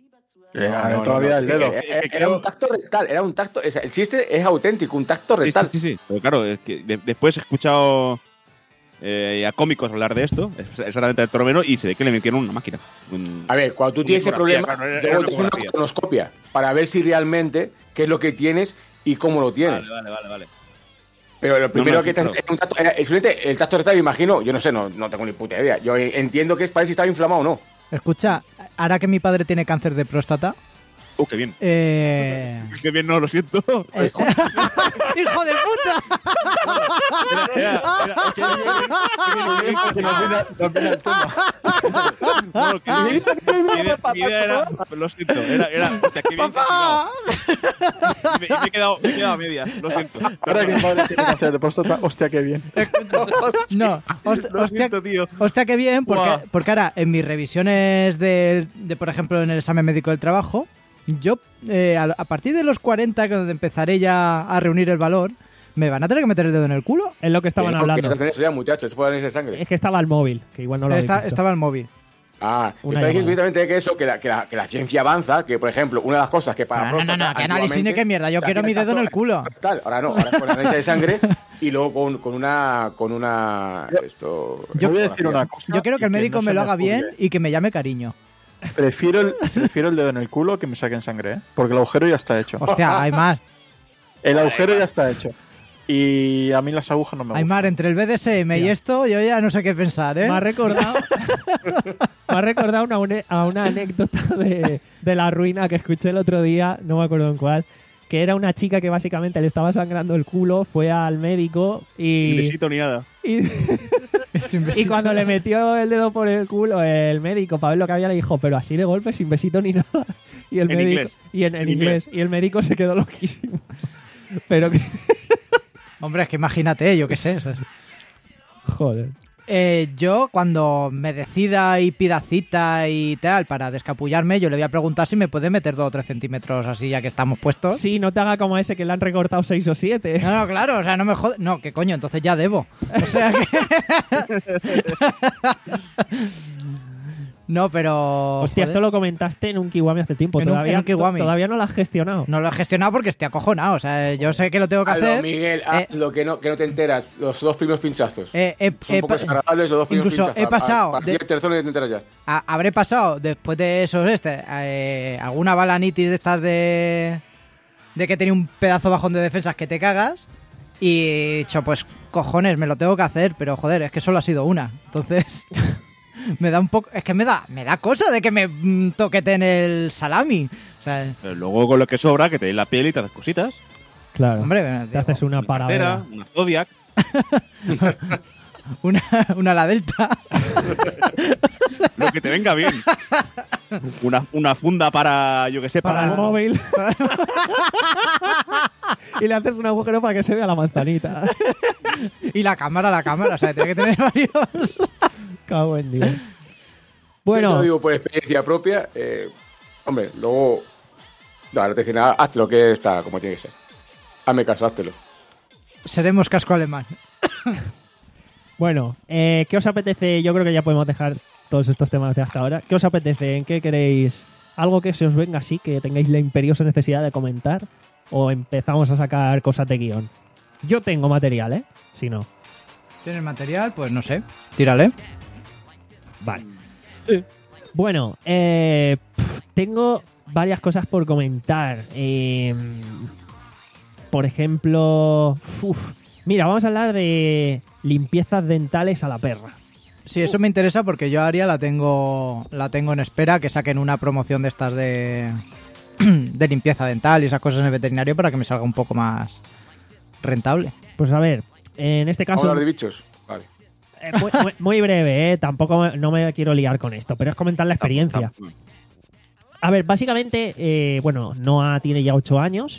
Speaker 6: Era
Speaker 5: No, no,
Speaker 6: todavía
Speaker 5: no,
Speaker 6: el
Speaker 5: sí,
Speaker 6: dedo.
Speaker 5: eh, eh, Era un tacto rectal, era un tacto, o sea, el chiste es auténtico, un tacto
Speaker 3: Sí, sí,
Speaker 5: rectal.
Speaker 3: sí, sí. Pero claro, es que de- después he escuchado eh, a cómicos hablar de esto, exactamente del tormeno, y se ve que le metieron una máquina. Un-
Speaker 5: A ver, cuando tú
Speaker 3: Una
Speaker 5: tienes ese
Speaker 3: ecografía,
Speaker 5: problema,
Speaker 3: claro, era-
Speaker 5: luego
Speaker 3: era
Speaker 5: te hacen una
Speaker 3: ecografía.
Speaker 5: colonoscopia para ver si realmente qué es lo que tienes y cómo lo tienes.
Speaker 3: Vale, vale, vale, vale.
Speaker 5: Pero lo primero
Speaker 3: no,
Speaker 5: que
Speaker 3: sí,
Speaker 5: te
Speaker 3: claro.
Speaker 5: es un tacto, eh, simplemente el tacto rectal, me imagino, yo no sé, no, no tengo ni puta idea. Yo entiendo que es para ver si está inflamado o no.
Speaker 4: Escucha, ahora que mi padre tiene cáncer de próstata,
Speaker 3: Uh, qué bien.
Speaker 4: eh...
Speaker 3: Qué bien, no, lo siento.
Speaker 4: eh, ¡hijo de puta!
Speaker 3: Era- era- era- qué bien, qué bien, qué bien, Bueno, que mi, mi idea, mi idea era, lo siento, era, era, hostia, qué bien que has hilado. Y me, y me he quedado, me he quedado a medias, lo siento.
Speaker 6: Ahora que mi madre tiene cáncer de próstata, hostia, qué bien.
Speaker 4: No, host-
Speaker 3: Lo
Speaker 4: hostia,
Speaker 3: siento, tío.
Speaker 4: hostia, qué bien, porque,
Speaker 3: Buah.
Speaker 4: porque ahora en mis revisiones de, de, por ejemplo, en el examen médico del trabajo, yo eh, a, a partir de los cuarenta, cuando empezaré ya a reunir el valor, me van a tener que meter el dedo en el culo.
Speaker 2: Es lo que estaban
Speaker 5: Que no, que
Speaker 2: hablando.
Speaker 5: no hacen eso ya, muchachos, se puede análisis de sangre.
Speaker 2: Es que estaba el móvil, que igual no lo habéis
Speaker 4: Está-
Speaker 2: visto.
Speaker 4: estaba el móvil.
Speaker 5: Ah,
Speaker 2: Una
Speaker 5: está diciendo
Speaker 2: llamada.
Speaker 5: directamente que eso, que la, que, la, que la ciencia avanza, que por ejemplo, una de las cosas que para
Speaker 4: No, no, no,
Speaker 5: próstata
Speaker 4: no, que análisis ni qué mierda, yo
Speaker 5: se
Speaker 4: quiero
Speaker 5: hacía
Speaker 4: mi dedo en el
Speaker 5: tacto
Speaker 4: culo.
Speaker 5: rectal. Ahora no, ahora con análisis de sangre y luego con, con una con una esto.
Speaker 6: Yo voy a decir una cosa.
Speaker 4: Yo quiero que el
Speaker 6: y
Speaker 4: médico
Speaker 6: no
Speaker 4: me
Speaker 6: se
Speaker 4: lo haga
Speaker 6: juzgue.
Speaker 4: bien y que me llame cariño.
Speaker 6: Prefiero el, prefiero el dedo en el culo que me saquen sangre, ¿eh? Porque el agujero ya está hecho.
Speaker 4: Hostia, hay más.
Speaker 6: El agujero ya está hecho. Y a mí las agujas no me gustan.
Speaker 4: Aymar, entre el B D S M
Speaker 2: Hostia.
Speaker 4: y esto, yo ya no sé qué pensar, ¿eh?
Speaker 2: Me ha recordado, me ha recordado una, une- a una anécdota de, de la ruina que escuché el otro día, no me acuerdo en cuál, que era una chica que básicamente le estaba sangrando el culo, fue al médico
Speaker 3: Ni
Speaker 2: y,
Speaker 3: besito ni nada.
Speaker 2: y,
Speaker 4: Es un
Speaker 2: y
Speaker 4: besito.
Speaker 2: cuando le metió el dedo por el culo el médico para ver lo que había, le dijo, pero así de golpe, sin besito ni nada. Y el
Speaker 3: En
Speaker 2: médico,
Speaker 3: inglés.
Speaker 2: Y en, en
Speaker 3: En
Speaker 2: inglés.
Speaker 3: inglés.
Speaker 2: Y el médico se quedó loquísimo. Pero que...
Speaker 4: Hombre, es que imagínate, yo qué sé. o sea,
Speaker 2: Joder.
Speaker 4: Eh, yo, cuando me decida y pida cita y tal para descapullarme, yo le voy a preguntar si me puede meter dos o tres centímetros así, ya que estamos puestos.
Speaker 2: Sí, no te haga como ese que le han recortado seis o siete.
Speaker 4: No, no, claro, o sea, no me jode. No, que coño, entonces ya debo. O sea que. No, pero.
Speaker 2: Hostia,
Speaker 4: joder,
Speaker 2: esto lo comentaste en un Kiwami hace tiempo.
Speaker 4: En un-
Speaker 2: Todavía,
Speaker 4: en un Kiwami.
Speaker 2: todavía no lo has gestionado.
Speaker 4: No lo he gestionado porque estoy acojonado. O sea, yo sé que lo tengo que
Speaker 5: Hazlo,
Speaker 4: hacer.
Speaker 5: Miguel, haz
Speaker 4: Eh,
Speaker 5: lo que no, que no te enteras. Los dos primeros pinchazos.
Speaker 4: eh, he-
Speaker 5: Son
Speaker 4: he
Speaker 5: un poco
Speaker 4: pa-
Speaker 5: desagradables los dos primeros
Speaker 4: incluso
Speaker 5: pinchazos.
Speaker 4: he pasado
Speaker 5: A, a,
Speaker 4: de-
Speaker 5: el tercero no te enteras ya.
Speaker 4: a- habré pasado después de esos este eh, alguna balanitis de estas de de que tenía un pedazo bajón de defensas que te cagas y he dicho, pues cojones, me lo tengo que hacer, pero joder, es que solo ha sido una. Entonces me da un poco, es que me da me da cosa de que me mm, toqueten el salami. O sea,
Speaker 3: Pero luego con lo que sobra, que te den la piel y te haces cositas.
Speaker 2: Claro.
Speaker 4: hombre,
Speaker 2: te
Speaker 4: digo,
Speaker 2: haces una
Speaker 3: Una cartera,
Speaker 2: paradera.
Speaker 3: una Zodiac.
Speaker 4: una una la delta.
Speaker 3: Lo que te venga bien. Una, una funda para, yo que sé,
Speaker 2: Para
Speaker 3: para,
Speaker 2: el móvil. Y le haces un agujero para que se vea la manzanita.
Speaker 4: Y la cámara, la cámara, o sea, tiene que tener varios.
Speaker 2: Cago en Dios.
Speaker 5: Yo te
Speaker 2: Bueno,
Speaker 5: lo digo por experiencia propia. Eh, hombre, luego. No, no te dice nada. Hazte lo que está como tiene que ser. Hazme caso, háztelo.
Speaker 4: Seremos casco alemán.
Speaker 2: bueno eh, ¿qué os apetece? Yo creo que ya podemos dejar todos estos temas de hasta ahora. ¿Qué os apetece? ¿En qué queréis? ¿Algo que se os venga así, que tengáis la imperiosa necesidad de comentar? ¿O empezamos a sacar cosas de guión? Yo tengo material, ¿eh? Si no.
Speaker 4: ¿Tienes material? Pues no sé. Tírale.
Speaker 2: Vale. Bueno, eh, pf, tengo varias cosas por comentar. Eh, por ejemplo, uf, mira, vamos a hablar de limpiezas dentales a la perra.
Speaker 4: Sí, eso me interesa porque yo a Aria la tengo la tengo en espera que saquen una promoción de estas de de limpieza dental y esas cosas en el veterinario para que me salga un poco más rentable.
Speaker 2: Pues a ver, en este
Speaker 5: Vamos a
Speaker 2: caso,
Speaker 5: hablar de bichos. Vale.
Speaker 2: eh, muy, muy- muy breve, eh, tampoco me- no me quiero liar con esto, pero es comentar la experiencia. A ver, básicamente, eh, bueno, Noah tiene ya ocho años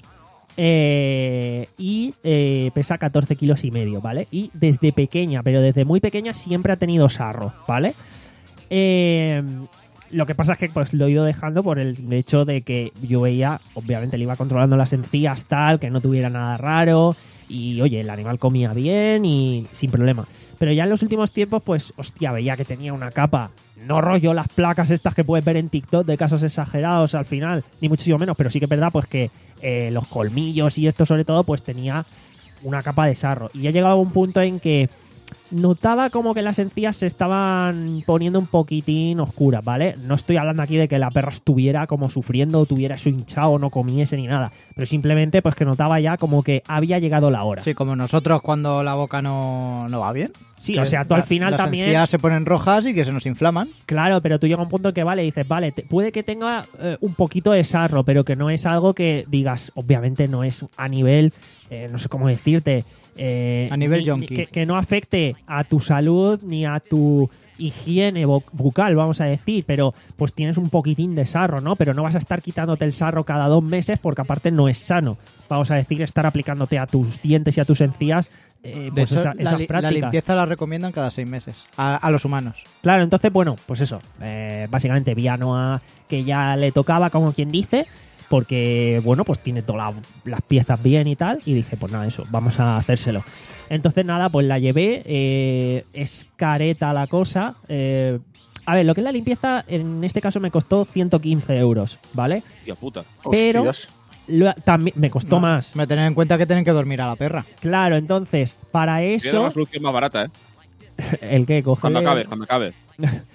Speaker 2: eh, y eh, pesa catorce kilos y medio, ¿vale? Y desde pequeña, pero desde muy pequeña siempre ha tenido sarro, ¿vale? Eh, lo que pasa es que pues lo he ido dejando por el hecho de que yo veía, obviamente le iba controlando las encías tal, que no tuviera nada raro y oye, el animal comía bien y sin problema. Pero ya en los últimos tiempos, pues, hostia, veía que tenía una capa, no rollo las placas estas que puedes ver en TikTok de casos exagerados al final, ni muchísimo menos, pero sí que es verdad, pues que eh, los colmillos y esto sobre todo, pues tenía una capa de sarro. Y ya llegaba a un punto en que notaba como que las encías se estaban poniendo un poquitín oscuras, ¿vale? No estoy hablando aquí de que la perra estuviera como sufriendo, o tuviera eso hinchado, no comiese ni nada, pero simplemente pues que notaba ya como que había llegado la hora.
Speaker 4: Sí, como nosotros cuando la boca no, no va bien.
Speaker 2: Sí,
Speaker 4: Que
Speaker 2: o sea, tú al
Speaker 4: la-
Speaker 2: final
Speaker 4: las
Speaker 2: también...
Speaker 4: encías se ponen rojas y que se nos inflaman.
Speaker 2: Claro, pero tú llegas a un punto en que, vale, dices, vale, te- puede que tenga eh, un poquito de sarro, pero que no es algo que digas, obviamente no es a nivel, eh, no sé cómo decirte, eh,
Speaker 4: A nivel
Speaker 2: ni-
Speaker 4: yonki.
Speaker 2: que, que no afecte a tu salud ni a tu higiene bu- bucal, vamos a decir, pero pues tienes un poquitín de sarro, ¿no? Pero no vas a estar quitándote el sarro cada dos meses porque aparte no es sano, vamos a decir, estar aplicándote a tus dientes y a tus encías eh,
Speaker 4: De
Speaker 2: pues
Speaker 4: hecho,
Speaker 2: esa-
Speaker 4: la,
Speaker 2: esas
Speaker 4: li- la
Speaker 2: prácticas.
Speaker 4: limpieza la recomiendan cada seis meses a, a los humanos.
Speaker 2: Claro, entonces, bueno, pues eso. eh, básicamente vi a Noah que ya le tocaba, como quien dice, porque, bueno, pues tiene todas la- las piezas bien y tal. Y dije, pues nada, eso, vamos a hacérselo. Entonces, nada, pues la llevé. eh, es careta la cosa. eh, a ver, lo que es la limpieza, en este caso me costó ciento quince euros, ¿vale?
Speaker 3: Tía puta.
Speaker 2: Pero-
Speaker 6: Hostias.
Speaker 2: Lo- también me costó
Speaker 4: No,
Speaker 2: más.
Speaker 4: Me tener en cuenta que tienen que dormir a la perra.
Speaker 2: Claro, entonces, para
Speaker 3: Tiene
Speaker 2: eso...
Speaker 3: una solución más barata, ¿eh?
Speaker 2: ¿El qué? Coge...
Speaker 3: Cuando acabes, cuando acabes.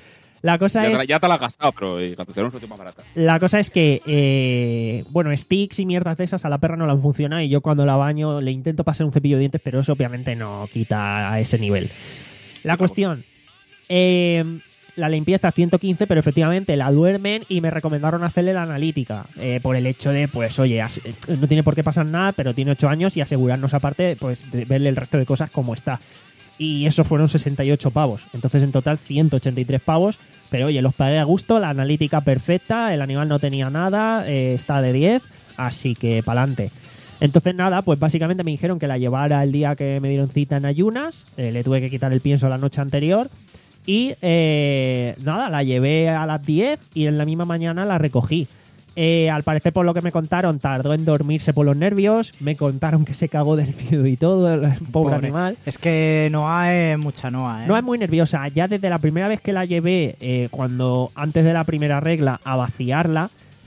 Speaker 2: La cosa
Speaker 3: Ya,
Speaker 2: es...
Speaker 3: te, la- ya te la has gastado, pero eh, cuando tenemos un más barata.
Speaker 2: La cosa es que, eh, bueno, sticks y mierdas de esas a la perra no la funciona y yo cuando la baño le intento pasar un cepillo de dientes, pero eso obviamente no quita a ese nivel. La cuestión, eh, la limpieza ciento quince, pero efectivamente la duermen y me recomendaron hacerle la analítica eh, por el hecho de, pues, oye, as- no tiene por qué pasar nada, pero tiene ocho años y asegurarnos aparte, pues, de verle el resto de cosas como está. Y eso fueron sesenta y ocho pavos. Entonces, en total, ciento ochenta y tres pavos. Pero oye, los pagué a gusto, la analítica perfecta, el animal no tenía nada, eh, está de diez, así que pa'lante. Entonces nada, pues básicamente me dijeron que la llevara el día que me dieron cita en ayunas, eh, le tuve que quitar el pienso la noche anterior y eh, nada, la llevé a las diez y en la misma mañana la recogí. Eh, al parecer, por lo que me contaron, tardó en dormirse por los nervios, me contaron que se cagó del miedo y todo, el pobre,
Speaker 4: Pobre.
Speaker 2: animal.
Speaker 4: Es que Noah es mucha Noah, ¿eh?
Speaker 2: No es muy nerviosa. Ya desde la primera vez que la llevé, eh, cuando antes de la primera regla, a vaciarla,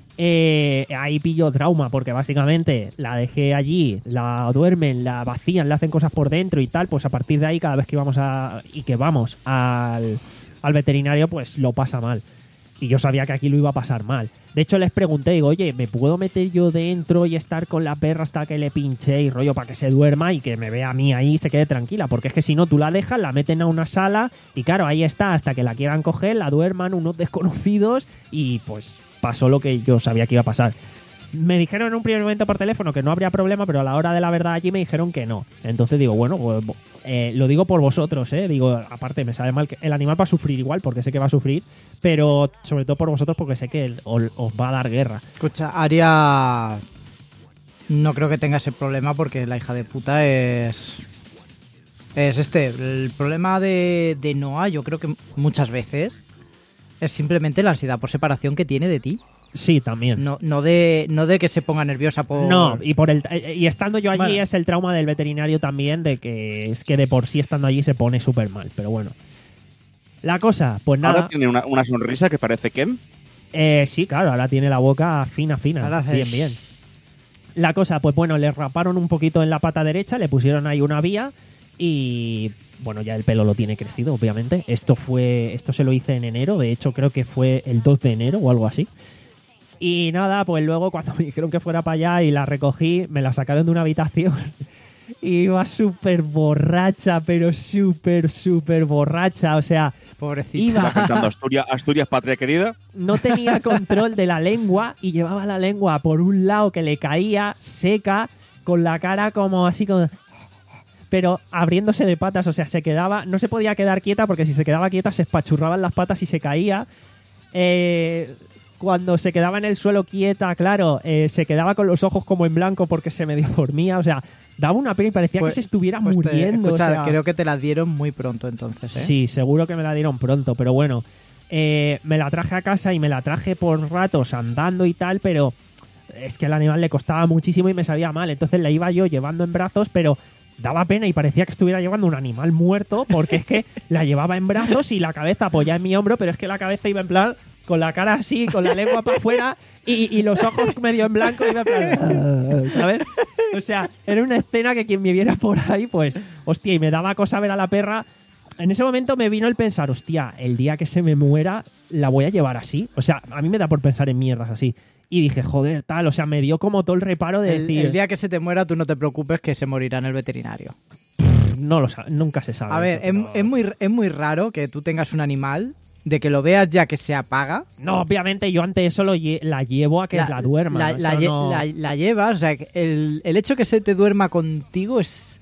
Speaker 2: eh, ahí pilló trauma, porque básicamente la dejé allí, la duermen, la vacían, le hacen cosas por dentro y tal. Pues a partir de ahí, cada vez que íbamos a y que vamos al, al veterinario, pues lo pasa mal. Y yo sabía que aquí lo iba a pasar mal. De hecho, les pregunté, digo, oye, ¿me puedo meter yo dentro y estar con la perra hasta que le pinche y rollo para que se duerma y que me vea a mí ahí y se quede tranquila? Porque es que si no, tú la dejas, la meten a una sala y claro, ahí está, hasta que la quieran coger, la duerman unos desconocidos y pues pasó lo que yo sabía que iba a pasar. Me dijeron en un primer momento por teléfono que no habría problema, pero a la hora de la verdad allí me dijeron que no. Entonces digo, bueno, pues, eh, lo digo por vosotros, ¿eh? Digo, aparte me sabe mal que el animal va a sufrir igual, porque sé que va a sufrir, pero sobre todo por vosotros porque sé que él- os, os va a dar guerra.
Speaker 4: Escucha, Aria no creo que tenga ese problema porque la hija de puta es... Es este. El problema de, de Noah, yo creo que muchas veces es simplemente la ansiedad por separación que tiene de ti.
Speaker 2: Sí, también.
Speaker 4: No, no, de, no de que se ponga nerviosa por...
Speaker 2: No, y por el y estando yo allí
Speaker 4: Bueno.
Speaker 2: es el trauma del veterinario también, de que es que de por sí estando allí se pone súper mal, pero bueno. La cosa, pues nada.
Speaker 3: Ahora tiene una, una sonrisa que parece Ken.
Speaker 2: Eh, sí, claro, ahora tiene la boca fina, fina.
Speaker 4: Ahora haces-
Speaker 2: Bien, bien. La cosa, pues bueno, le raparon un poquito en la pata derecha, le pusieron ahí una vía y bueno, ya el pelo lo tiene crecido, obviamente. Esto fue, esto se lo hice en enero, de hecho creo que fue el dos de enero o algo así. Y nada, pues luego cuando me dijeron que fuera para allá y la recogí, me la sacaron de una habitación. Iba súper borracha, pero súper, súper borracha. O sea,
Speaker 4: Pobrecita.
Speaker 2: iba-
Speaker 3: Va cantando Asturias, Asturias, patria querida.
Speaker 2: no tenía control de la lengua y llevaba la lengua por un lado que le caía seca, con la cara como así como... Pero abriéndose de patas, o sea, se quedaba... No se podía quedar quieta porque si se quedaba quieta se espachurraban las patas y se caía. Eh, cuando se quedaba en el suelo quieta, claro, eh, se quedaba con los ojos como en blanco porque se medio dormía. O sea, daba una pena y parecía
Speaker 4: Pues-
Speaker 2: que se estuviera
Speaker 4: Pues te-
Speaker 2: muriendo.
Speaker 4: escucha,
Speaker 2: o sea.
Speaker 4: creo que te la dieron muy pronto entonces, ¿eh?
Speaker 2: Sí, seguro que me la dieron pronto, pero bueno, eh, me la traje a casa y me la traje por ratos andando y tal, pero es que al animal le costaba muchísimo y me sabía mal, entonces la iba yo llevando en brazos, pero daba pena y parecía que estuviera llevando un animal muerto, porque es que la llevaba en brazos y la cabeza apoyada en mi hombro, pero es que la cabeza iba en plan con la cara así, con la lengua para afuera y, y los ojos medio en blanco, iba en plan, ¿sabes? O sea, era una escena que quien me viera por ahí, pues, hostia, y me daba cosa ver a la perra. En ese momento me vino el pensar, hostia, el día que se me muera la voy a llevar así. O sea, a mí me da por pensar en mierdas así. Y dije, joder, tal, o sea, me dio como todo el reparo de
Speaker 4: El,
Speaker 2: decir,
Speaker 4: el día que se te muera, tú no te preocupes que se morirá en el veterinario.
Speaker 2: no lo sa- nunca se sabe.
Speaker 4: A ver,
Speaker 2: eso,
Speaker 4: es,
Speaker 2: pero-
Speaker 4: es muy, es muy raro que tú tengas un animal, de que lo veas ya que se apaga.
Speaker 2: No, obviamente yo ante eso lo lle- la llevo a que la, duerma.
Speaker 4: La,
Speaker 2: eso
Speaker 4: la lle-
Speaker 2: no-
Speaker 4: la- la llevas, o sea, que el, el hecho que se te duerma contigo es...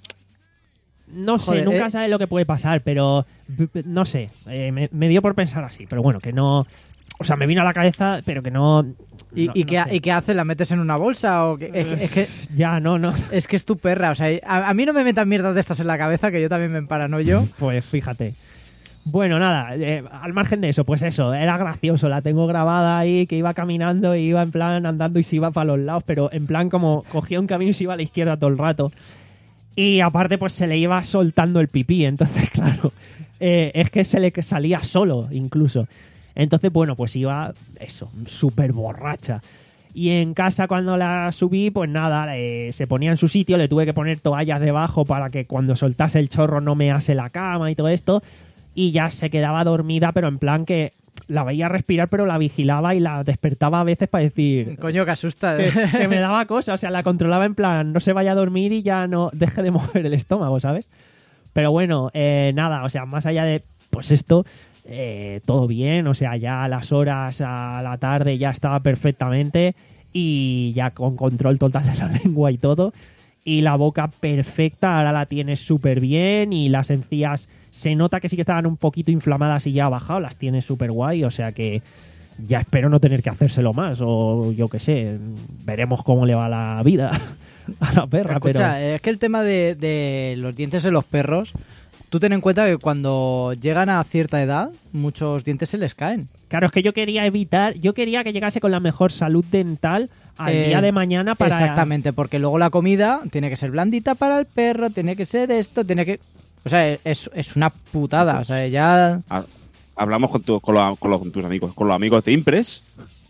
Speaker 2: No sé,
Speaker 4: Joder,
Speaker 2: nunca
Speaker 4: eh.
Speaker 2: sabes lo que puede pasar, pero p- p- no sé, eh, me, me dio por pensar así, pero bueno, que no... O sea, me vino a la cabeza, pero que no...
Speaker 4: ¿Y,
Speaker 2: no-
Speaker 4: y
Speaker 2: no
Speaker 4: qué,
Speaker 2: sé.
Speaker 4: ¿Y qué haces? ¿La metes en una bolsa? O qué? Es, que- es que,
Speaker 2: Ya, no, no.
Speaker 4: es que es tu perra, o sea, a, a mí no me metan mierdas de estas en la cabeza, que yo también me emparanoyo.
Speaker 2: Pues fíjate. Bueno, nada, eh, al margen de eso, pues eso, era gracioso, la tengo grabada ahí, que iba caminando y iba en plan andando y se iba para los lados, pero en plan como cogía un camino y se iba a la izquierda todo el rato. Y aparte pues se le iba soltando el pipí, entonces claro, eh, es que se le salía solo incluso. Entonces bueno, pues iba eso, súper borracha. Y en casa cuando la subí, pues nada, eh, se ponía en su sitio, le tuve que poner toallas debajo para que cuando soltase el chorro no mease la cama y todo esto. y ya se quedaba dormida, pero en plan que la veía respirar, pero la vigilaba y la despertaba a veces para decir...
Speaker 4: Coño, que asusta.
Speaker 2: Que, que me daba cosa, o sea, la controlaba en plan, no se vaya a dormir y ya no deje de mover el estómago, ¿sabes? Pero bueno, eh, nada, o sea, más allá de, pues esto, eh, todo bien, o sea, ya a las horas, a la tarde ya estaba perfectamente y ya con control total de la lengua y todo. Y la boca perfecta, ahora la tienes súper bien y las encías se nota que sí que estaban un poquito inflamadas y ya ha bajado, las tienes súper guay, o sea que ya espero no tener que hacérselo más o yo qué sé, veremos cómo le va la vida a la perra.
Speaker 4: Escucha,
Speaker 2: pero
Speaker 4: es que el tema de, de los dientes en los perros, tú ten en cuenta que cuando llegan a cierta edad, muchos dientes se les caen.
Speaker 2: Claro, es que yo quería evitar, yo quería que llegase con la mejor salud dental al
Speaker 4: Eh,
Speaker 2: día de mañana para...
Speaker 4: Exactamente, porque luego la comida tiene que ser blandita para el perro, tiene que ser esto, tiene que... O sea, es, es una putada, o sea, ya...
Speaker 3: Ha- Hablamos con, tu- con, los, con, los- con tus amigos, con los amigos de Impress.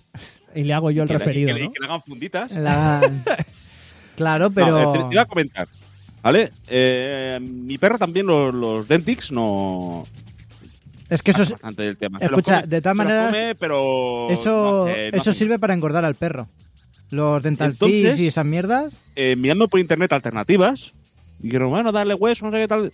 Speaker 2: Y le hago yo el
Speaker 3: que le-
Speaker 2: referido,
Speaker 3: que le,
Speaker 2: ¿no?
Speaker 3: que le hagan funditas.
Speaker 4: la- Claro, pero...
Speaker 3: No, eh, te, te iba a comentar. ¿Vale? Eh, mi perra también, los, los Dentix, no...
Speaker 4: Es que eso,
Speaker 3: pasa
Speaker 4: es-
Speaker 3: bastante del tema. Se los
Speaker 4: escucha,
Speaker 3: come-
Speaker 4: de todas
Speaker 3: se los
Speaker 4: maneras,
Speaker 3: come, pero
Speaker 4: eso,
Speaker 3: no hace- no
Speaker 4: eso
Speaker 3: hace
Speaker 4: sirve para engordar al perro. Los dental
Speaker 3: Entonces-
Speaker 4: tics y esas mierdas.
Speaker 3: eh, mirando por internet alternativas, dijeron, bueno, darle hueso, no sé qué tal.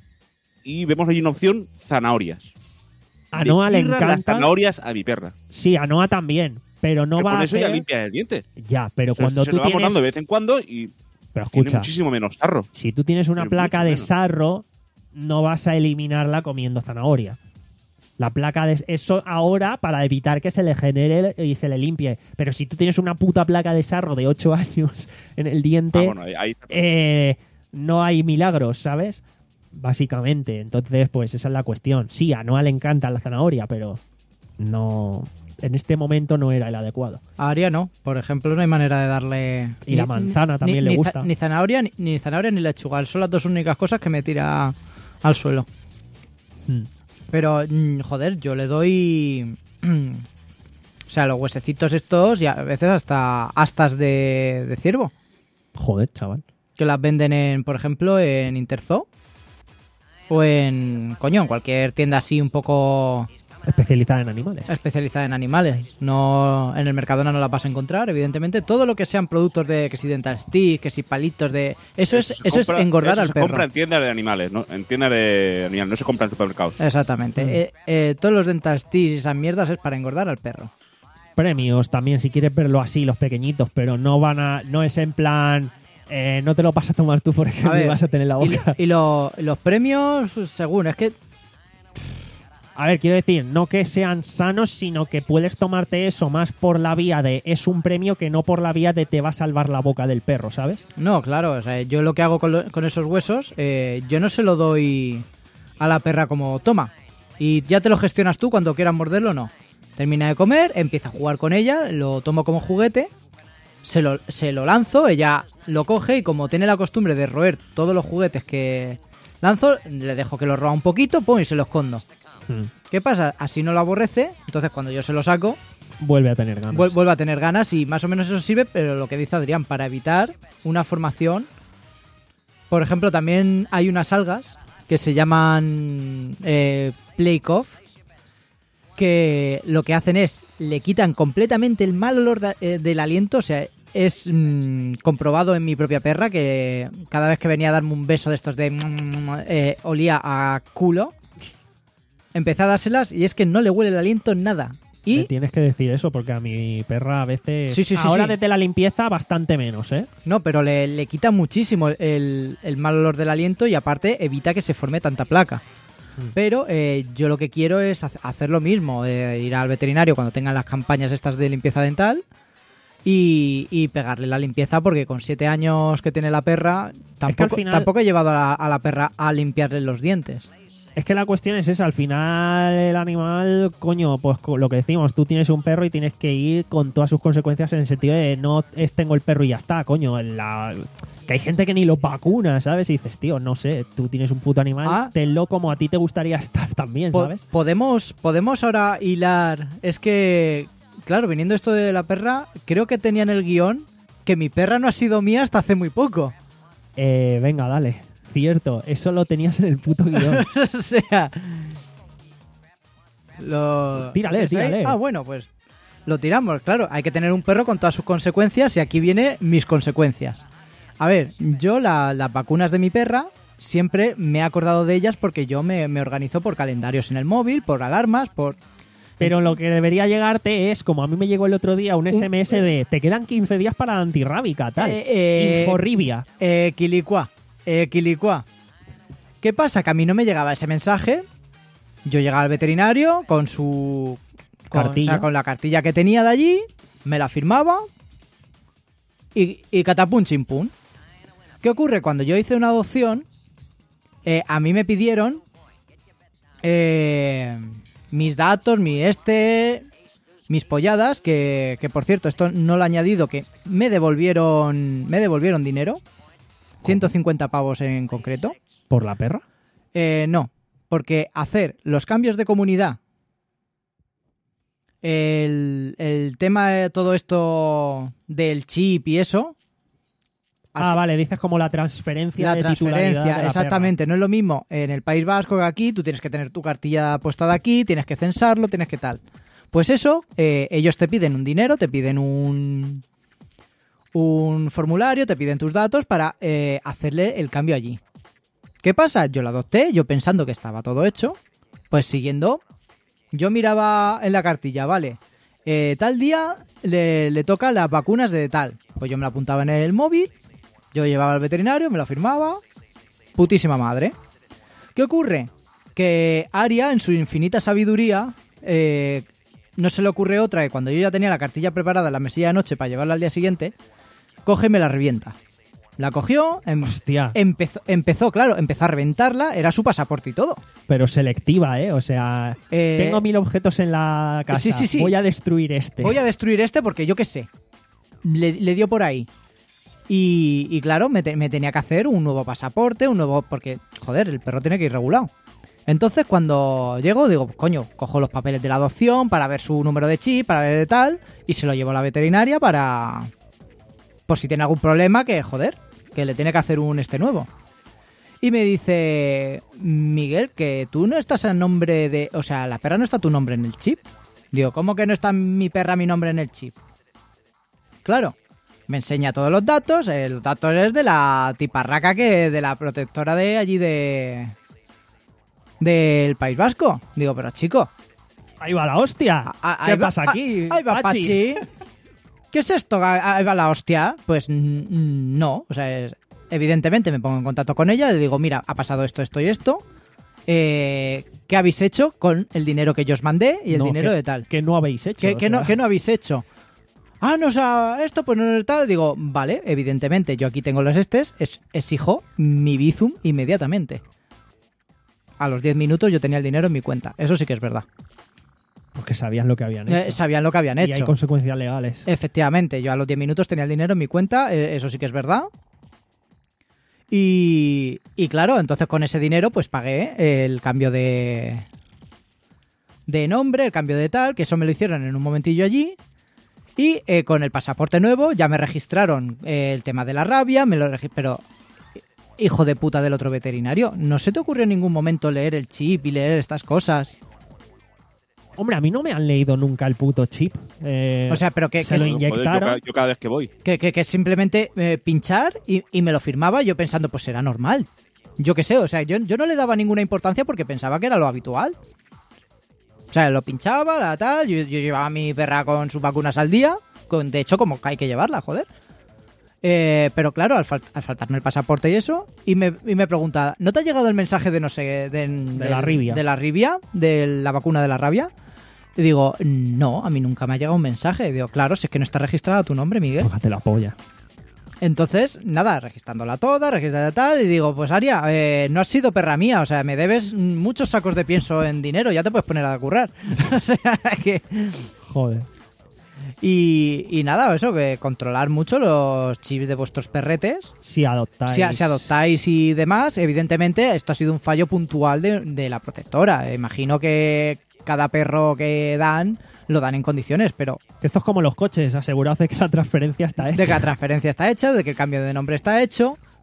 Speaker 3: Y vemos ahí una opción, zanahorias.
Speaker 2: A Noah le
Speaker 3: Le pirran las
Speaker 2: encanta...
Speaker 3: zanahorias a mi perra.
Speaker 2: Sí, a Noah también, pero no
Speaker 3: Pero
Speaker 2: va
Speaker 3: con
Speaker 2: a
Speaker 3: eso ya
Speaker 2: hacer...
Speaker 3: limpia el diente.
Speaker 2: Ya, pero
Speaker 3: O sea,
Speaker 2: cuando
Speaker 3: se
Speaker 2: tú
Speaker 3: lo vamos
Speaker 2: tienes...
Speaker 3: dando de vez en cuando y
Speaker 2: Pero
Speaker 3: tiene
Speaker 2: escucha,
Speaker 3: muchísimo menos sarro.
Speaker 2: si tú tienes una
Speaker 3: Pero
Speaker 2: placa
Speaker 3: mucho
Speaker 2: de
Speaker 3: menos.
Speaker 2: sarro, no vas a eliminarla comiendo zanahoria. La placa de eso ahora para evitar que se le genere y se le limpie. Pero si tú tienes una puta placa de sarro de ocho años en el diente,
Speaker 3: Ah, bueno, ahí- ahí está.
Speaker 2: eh, no hay milagros, ¿sabes? Básicamente. Entonces, pues esa es la cuestión. Sí, a Noah le encanta la zanahoria, pero no... En este momento no era el adecuado.
Speaker 4: A Aria no, por ejemplo, no hay manera de darle...
Speaker 2: Y la manzana también le
Speaker 4: ni
Speaker 2: gusta.
Speaker 4: za- Ni zanahoria ni, ni zanahoria ni lechuga. Son las dos únicas cosas que me tira al suelo.
Speaker 2: Mm.
Speaker 4: Pero, mm, joder, yo le doy... o sea, los huesecitos estos y a veces hasta astas de, de ciervo.
Speaker 2: Joder, chaval.
Speaker 4: Que las venden, en, por ejemplo, en Interzoo. O en, coño, en cualquier tienda así un poco
Speaker 2: Especializada en animales.
Speaker 4: especializada en animales. No, en el Mercadona no la vas a encontrar, evidentemente. Todo lo que sean productos de, que si dental stick, que si palitos de... Eso, es,
Speaker 3: se
Speaker 4: eso
Speaker 3: compra-
Speaker 4: es engordar
Speaker 3: eso
Speaker 4: al
Speaker 3: se
Speaker 4: perro.
Speaker 3: compra en tiendas de animales, ¿no? En tiendas de animales, no se compra en supermercados.
Speaker 4: Exactamente.
Speaker 2: Mm.
Speaker 4: Eh, eh, todos los dental sticks y esas mierdas es para engordar al perro.
Speaker 2: Premios también, si quieres verlo así, los pequeñitos, pero no van a... No es en plan... eh, no te lo vas a tomar tú, por ejemplo,
Speaker 4: A ver,
Speaker 2: y vas a tener la
Speaker 4: Y,
Speaker 2: boca.
Speaker 4: y lo- los premios, según, es que...
Speaker 2: A ver, quiero decir, no que sean sanos, sino que puedes tomarte eso más por la vía de es un premio que no por la vía de te va a salvar la boca del perro, ¿sabes?
Speaker 4: No, claro, o sea, yo lo que hago con, lo- con esos huesos, eh, yo no se lo doy a la perra como toma. Y ya te lo gestionas tú cuando quieras morderlo, no. Termina de comer, empieza a jugar con ella, lo tomo como juguete, se lo, se lo lanzo, ella lo coge y como tiene la costumbre de roer todos los juguetes que lanzo, le dejo que lo roa un poquito, pum, y se lo escondo.
Speaker 2: Hmm.
Speaker 4: ¿Qué pasa? Así no lo aborrece, entonces cuando yo se lo saco,
Speaker 2: Vuelve a tener ganas.
Speaker 4: vuel- vuelve a tener ganas y más o menos eso sirve, pero lo que dice Adrián, para evitar una formación. Por ejemplo, también hay unas algas que se llaman eh, Plague Off, que lo que hacen es, le quitan completamente el mal olor da- eh, del aliento, o sea, es mm, comprobado en mi propia perra que cada vez que venía a darme un beso de estos de... eh, olía a culo. Empecé a dárselas y es que no le huele el aliento en nada.
Speaker 2: Me
Speaker 4: Y
Speaker 2: tienes que decir eso porque a mi perra a veces...
Speaker 4: Sí, sí, sí,
Speaker 2: ahora
Speaker 4: sí.
Speaker 2: desde la limpieza bastante menos, ¿eh?
Speaker 4: no, pero le, le quita muchísimo el, el mal olor del aliento y aparte evita que se forme tanta placa.
Speaker 2: Mm.
Speaker 4: Pero eh, yo lo que quiero es hac- hacer lo mismo, eh, ir al veterinario cuando tengan las campañas estas de limpieza dental y, y pegarle la limpieza porque con siete años que tiene la perra tampoco,
Speaker 2: final-
Speaker 4: tampoco he llevado a la, a la perra a limpiarle los dientes.
Speaker 2: Es que la cuestión es esa, al final el animal, coño, pues co- lo que decimos, tú tienes un perro y tienes que ir con todas sus consecuencias en el sentido de no es tengo el perro y ya está, coño, la- que hay gente que ni lo vacuna, ¿sabes? Y dices, tío, no sé, tú tienes un puto animal,
Speaker 4: Ah.
Speaker 2: tenlo como a ti te gustaría estar también,
Speaker 4: Po-
Speaker 2: ¿sabes?
Speaker 4: podemos, podemos ahora hilar. Es que, claro, viniendo esto de la perra, creo que tenía en el guión que mi perra no ha sido mía hasta hace muy poco.
Speaker 2: Eh, venga, dale. Cierto, eso lo tenías en el puto guión.
Speaker 4: O sea, Lo...
Speaker 2: Tírale,
Speaker 4: ¿lo
Speaker 2: tírale.
Speaker 4: Ah, bueno, pues lo tiramos, claro. Hay que tener un perro con todas sus consecuencias y aquí vienen mis consecuencias. A ver, yo la- las vacunas de mi perra siempre me he acordado de ellas porque yo me, me organizo por calendarios en el móvil, por alarmas, por...
Speaker 2: Pero lo que debería llegarte es, como a mí me llegó el otro día, un
Speaker 4: Un-
Speaker 2: S M S de te quedan quince días para la antirrábica, tal.
Speaker 4: Eh, eh,
Speaker 2: Inforribia.
Speaker 4: Eh, Quilicua, eh, Quilicua. ¿Qué pasa? Que a mí no me llegaba ese mensaje. Yo llegaba al veterinario con su... Con,
Speaker 2: Cartilla.
Speaker 4: o sea, con la cartilla que tenía de allí, me la firmaba y, y catapum chimpún. ¿Qué ocurre? Cuando yo hice una adopción, eh, a mí me pidieron eh, mis datos, mi este, mis polladas, que, que por cierto, esto no lo he añadido, que me devolvieron, me devolvieron dinero, ciento cincuenta pavos en concreto.
Speaker 2: ¿Por la perra?
Speaker 4: Eh, no, porque hacer los cambios de comunidad, el, el tema de todo esto del chip y eso,
Speaker 2: Ah, vale, dices como la transferencia
Speaker 4: la
Speaker 2: de titularidad de
Speaker 4: transferencia,
Speaker 2: la
Speaker 4: exactamente, no es lo mismo en el País Vasco que aquí, tú tienes que tener tu cartilla postada aquí, tienes que censarlo, tienes que tal. Pues eso, eh, ellos te piden un dinero, te piden un un formulario, te piden tus datos para eh, hacerle el cambio allí. ¿Qué pasa? Yo lo adopté, yo pensando que estaba todo hecho, pues siguiendo, yo miraba en la cartilla, vale, eh, tal día le, le toca las vacunas de tal, pues yo me lo apuntaba en el móvil, yo llevaba al veterinario, me lo firmaba, putísima madre. ¿Qué ocurre? Que Aria, en su infinita sabiduría, eh, no se le ocurre otra que cuando yo ya tenía la cartilla preparada en la mesilla de noche para llevarla al día siguiente, coge y me la revienta. La cogió, em-
Speaker 2: Hostia,
Speaker 4: empezó, empezó, claro, empezó a reventarla, era su pasaporte y todo.
Speaker 2: pero selectiva, ¿eh? O sea,
Speaker 4: Eh,
Speaker 2: tengo mil objetos en la casa,
Speaker 4: sí, sí, sí.
Speaker 2: voy a destruir este.
Speaker 4: Voy a destruir este porque yo qué sé. Le, le dio por ahí. Y, y claro, me, te- me tenía que hacer un nuevo pasaporte, un nuevo... Porque, joder, el perro tiene que ir regulado. Entonces, cuando llego, digo, pues, coño, cojo los papeles de la adopción para ver su número de chip, para ver de tal, y se lo llevo a la veterinaria para... Por si tiene algún problema, que, joder, que le tiene que hacer un este nuevo. Y me dice, Miguel, que tú no estás a nombre de... O sea, la perra no está tu nombre en el chip. Digo, ¿cómo que no está mi perra mi nombre en el chip? Claro, me enseña todos los datos. eh, Los datos es de la tiparraca que de la protectora de allí de... del País Vasco. Digo, pero chico...
Speaker 2: Ahí va la hostia.
Speaker 4: a- a-
Speaker 2: ¿Qué
Speaker 4: ahí va-
Speaker 2: pasa
Speaker 4: a-
Speaker 2: aquí?
Speaker 4: Ahí va
Speaker 2: Pachi?
Speaker 4: Pachi. ¿Qué es esto? a- Ahí va la hostia. Pues mm, mm, no. O sea, es- evidentemente me pongo en contacto con ella. Le digo, mira, ha pasado esto, esto y esto. Eh, ¿Qué habéis hecho con el dinero que yo os mandé y el
Speaker 2: No,
Speaker 4: dinero
Speaker 2: que-
Speaker 4: de tal?
Speaker 2: Que no habéis hecho.
Speaker 4: ¿Qué,
Speaker 2: o
Speaker 4: qué no,
Speaker 2: sea.
Speaker 4: qué no habéis hecho? Ah, no, o sea, esto pues no es tal. Digo, vale, evidentemente yo aquí tengo los estes, es, exijo mi Bizum inmediatamente. A los diez minutos yo tenía el dinero en mi cuenta. Eso sí que es verdad.
Speaker 2: Porque sabían lo que habían hecho.
Speaker 4: Eh, sabían lo que habían
Speaker 2: y
Speaker 4: hecho.
Speaker 2: hay consecuencias legales.
Speaker 4: Efectivamente, yo a los diez minutos tenía el dinero en mi cuenta, eh, eso sí que es verdad. Y, y claro, entonces con ese dinero pues pagué el cambio de, de nombre, el cambio de tal, que eso me lo hicieron en un momentillo allí. Y eh, con el pasaporte nuevo ya me registraron eh, el tema de la rabia, me lo regi- pero hijo de puta del otro veterinario, ¿no se te ocurrió en ningún momento leer el chip y leer estas cosas?
Speaker 2: Hombre, a mí no me han leído nunca el puto chip. Eh,
Speaker 4: O sea, pero que,
Speaker 2: se
Speaker 4: que
Speaker 2: lo
Speaker 4: sí-
Speaker 3: Joder, yo,
Speaker 2: inyectaron.
Speaker 3: ca- yo cada vez que voy.
Speaker 4: Que, que, que simplemente eh, pinchar y, y me lo firmaba yo pensando, pues será normal. Yo qué sé, o sea, yo, yo no le daba ninguna importancia porque pensaba que era lo habitual. O sea, lo pinchaba, la tal, yo, yo llevaba a mi perra con sus vacunas al día, con, de hecho como que hay que llevarla, joder. Eh, pero claro, al, fal- al faltarme el pasaporte y eso, y me, y me pregunta, ¿no te ha llegado el mensaje de no sé, de,
Speaker 2: De la ribia.
Speaker 4: De la ribia, de la vacuna de la rabia? Y digo, no, a mí nunca me ha llegado un mensaje. Y digo, claro, si es que no está registrado tu nombre, Miguel.
Speaker 2: Tócate la polla.
Speaker 4: Entonces, nada, registrándola toda, registrándola tal, y digo, pues Aria, eh, no has sido perra mía, o sea, me debes muchos sacos de pienso en dinero, ya te puedes poner a currar. O sea, que...
Speaker 2: Joder.
Speaker 4: Y, y nada, eso, que controlar mucho los chips de vuestros perretes.
Speaker 2: Si adoptáis.
Speaker 4: Si, si adoptáis y demás, evidentemente esto ha sido un fallo puntual de, de la protectora. Imagino que cada perro que dan, lo dan en condiciones, pero
Speaker 2: Esto es como los coches, asegurados de que la transferencia está hecha.
Speaker 4: de que la transferencia está hecha, de que el cambio de nombre está hecho,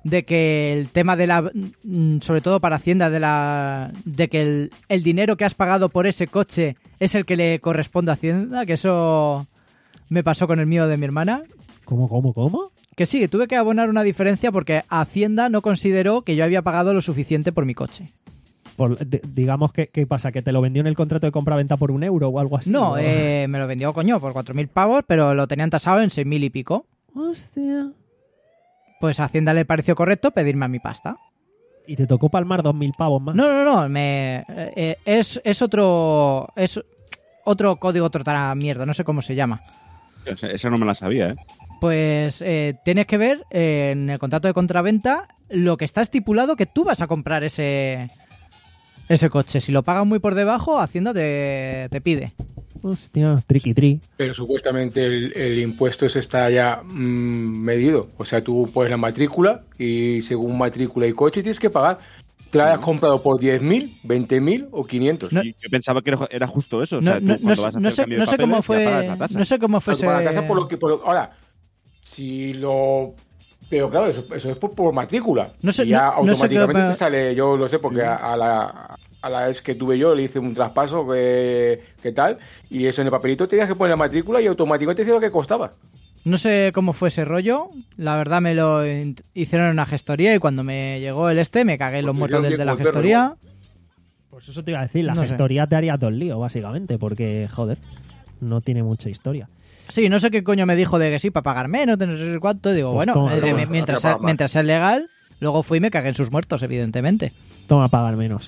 Speaker 4: de que el tema de la, sobre todo para Hacienda, de la de que el, el dinero que has pagado por ese coche es el que le corresponde a Hacienda, que eso me pasó con el mío de mi hermana.
Speaker 2: ¿Cómo, cómo, cómo?
Speaker 4: Que sí, que tuve que abonar una diferencia porque Hacienda no consideró que yo había pagado lo suficiente por mi coche.
Speaker 2: Por, de, digamos que, ¿qué pasa? ¿Que te lo vendió en el contrato de compra-venta por un euro o algo así?
Speaker 4: No,
Speaker 2: ¿o?
Speaker 4: eh, me lo vendió, coño, por cuatro mil pavos, pero lo tenían tasado en seis mil y pico.
Speaker 2: Hostia.
Speaker 4: Pues a Hacienda le pareció correcto pedirme a mi pasta.
Speaker 2: ¿Y te tocó palmar dos mil pavos más?
Speaker 4: No, no, no, me, eh, es, es otro es otro código, otra mierda, no sé cómo se llama.
Speaker 3: Esa no me la sabía, ¿eh?
Speaker 4: Pues eh, tienes que ver eh, en el contrato de compraventa lo que está estipulado que tú vas a comprar ese ese coche. Si lo pagas muy por debajo, Hacienda te, te pide.
Speaker 2: Hostia, triqui tri.
Speaker 5: Pero supuestamente el, el impuesto ese está ya mmm, medido. O sea, tú pones la matrícula y según matrícula y coche tienes que pagar. Te la hayas comprado por diez mil, veinte mil o quinientos.
Speaker 3: No, yo pensaba que era, era justo eso. O
Speaker 4: no,
Speaker 3: sea, tú
Speaker 4: no,
Speaker 3: cuando
Speaker 4: no,
Speaker 3: vas a
Speaker 4: no
Speaker 3: hacer
Speaker 4: sé,
Speaker 3: el cambio de
Speaker 4: no sé
Speaker 3: papeles,
Speaker 4: cómo
Speaker 3: ya
Speaker 4: fue.
Speaker 3: pagas la tasa.
Speaker 4: No sé cómo fue ese...
Speaker 5: La tasa por lo que... Por, ahora, si lo... Pero claro, eso, eso es por, por matrícula.
Speaker 4: No sé,
Speaker 5: y ya
Speaker 4: no,
Speaker 5: automáticamente
Speaker 4: no sé qué...
Speaker 5: te sale, yo lo sé, porque a, a la... A la ex que tuve yo le hice un traspaso que, que tal, y eso en el papelito tenías que poner la matrícula y automáticamente decía lo que costaba.
Speaker 4: No sé cómo fue ese rollo, la verdad me lo hicieron en una gestoría y cuando me llegó el este me cagué en los
Speaker 5: Pues
Speaker 4: muertos del de la gestoría.
Speaker 2: Pues eso te iba a decir, la
Speaker 4: No
Speaker 2: gestoría
Speaker 4: sé.
Speaker 2: te haría todo el lío, básicamente, porque, joder, no tiene mucha historia.
Speaker 4: Sí, no sé qué coño me dijo de que sí, para pagar menos, no sé cuánto, digo,
Speaker 2: Pues
Speaker 4: bueno,
Speaker 2: toma,
Speaker 4: eh,
Speaker 2: toma.
Speaker 4: mientras,
Speaker 5: Pagar más.
Speaker 4: mientras sea legal, luego fui y me cagué en sus muertos, evidentemente.
Speaker 2: Toma, pagar menos.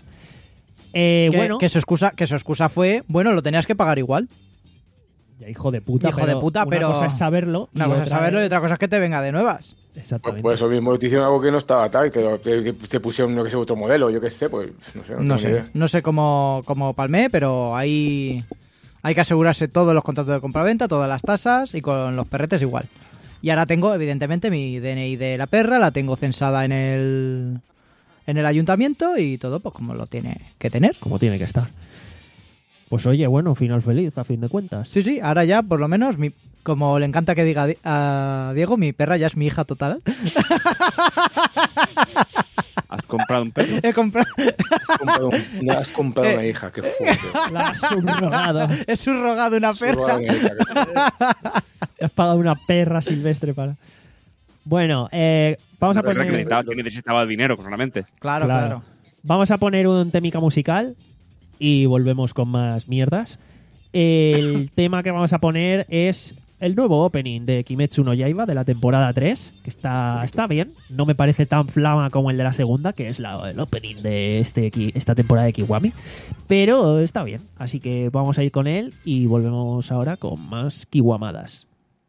Speaker 2: Eh,
Speaker 4: que,
Speaker 2: bueno,
Speaker 4: que su excusa, que su excusa fue, bueno, lo tenías que pagar igual.
Speaker 2: ya, hijo de puta,
Speaker 4: Hijo
Speaker 2: pero
Speaker 4: de puta,
Speaker 2: una
Speaker 4: pero-
Speaker 2: cosa es saberlo.
Speaker 4: Una
Speaker 2: y
Speaker 4: cosa es
Speaker 2: otra
Speaker 4: saberlo y otra cosa es que te venga de nuevas.
Speaker 5: Pues
Speaker 2: Exactamente.
Speaker 5: por eso mismo te hicieron algo que no estaba tal, te, te, te pusieron no que sé, otro modelo, yo qué sé, pues no sé. No,
Speaker 4: No
Speaker 5: tengo ni
Speaker 4: sé,
Speaker 5: idea.
Speaker 4: no sé cómo, cómo palmé, pero ahí hay que asegurarse todos los contratos de compraventa, todas las tasas y con los perretes igual. Y ahora tengo, evidentemente, mi D N I de la perra, la tengo censada en el en el ayuntamiento y todo pues como lo tiene que tener.
Speaker 2: Como tiene que estar. Pues oye, bueno, final feliz, a fin de cuentas.
Speaker 4: Sí, sí, ahora ya por lo menos, mi, como le encanta que diga di- a Diego, mi perra ya es mi hija total.
Speaker 3: ¿Has comprado un perro?
Speaker 4: He comprado,
Speaker 5: Has comprado, un- has comprado una hija, qué fuerte.
Speaker 2: La has subrogado.
Speaker 4: he subrogado una
Speaker 5: Has robado
Speaker 4: perra.
Speaker 5: una hija, qué fuerte.
Speaker 2: Has pagado una perra silvestre para... Bueno, eh, vamos a
Speaker 3: Pero es que
Speaker 2: poner...
Speaker 3: necesitaba, que necesitaba dinero, claramente.
Speaker 4: Claro,
Speaker 2: Claro.
Speaker 4: claro.
Speaker 2: Vamos a poner un temica musical y volvemos con más mierdas. El tema que vamos a poner es el nuevo opening de Kimetsu no Yaiba de la temporada tres, que está, está bien. No me parece tan flama como el de la segunda, que es la, el opening de este, Ki- esta temporada de Kiwami, pero está bien. Así que vamos a ir con él y volvemos ahora con más Kiwamadas.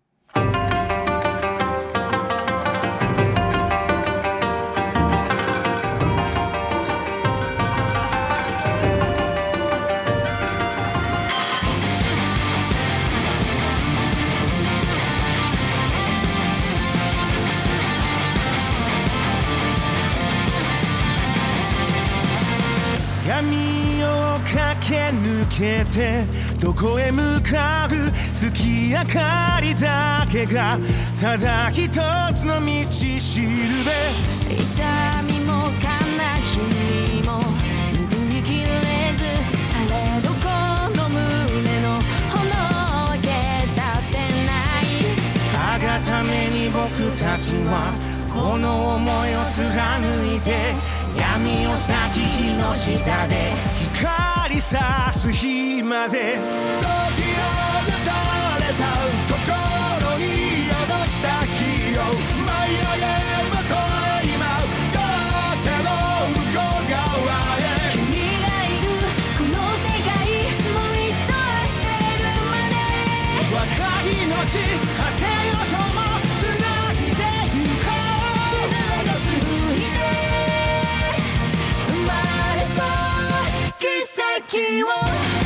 Speaker 7: 闇を駆け抜けてどこへ向かう月明かりだけがただ一つの道しるべ
Speaker 8: 痛みも悲しみも拭いきれずされどこの胸の炎を消させない
Speaker 7: あがために僕たちはこの思いを貫いて闇を裂き火の下で光さす日まで時をたれた心に宿した火を舞い上げまとい今両手の向こう側へ
Speaker 8: 君がいるこの世界もう一度愛せるまで
Speaker 7: 若い命果てよともつなぎてゆこう
Speaker 8: 絆が紡いで生まれた奇跡を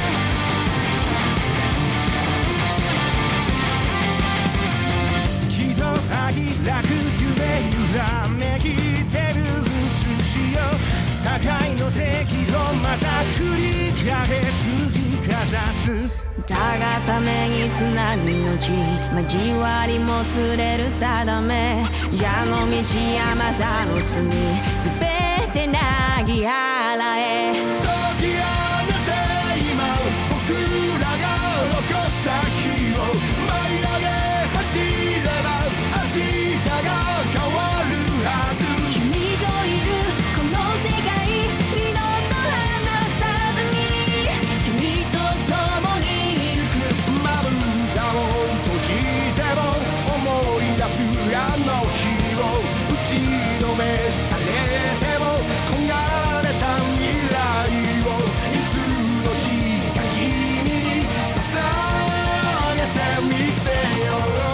Speaker 7: 喜怒哀楽夢揺らめきてる写しよ互いの正義をまた繰り返す振りかざす
Speaker 8: たがためにつなぐ命交わりもつれる定め蛇の道山座の隅すべてなぎ払え
Speaker 7: 時あるて今僕らが残した日を舞い上げ走れば明日が変わるはず
Speaker 8: 君といるこの世界二度と離さずに君と共に行く
Speaker 7: まぶたを閉じても思い出すあの日を打ちのめされても焦がれた未来をいつの日か君に捧げてみせよう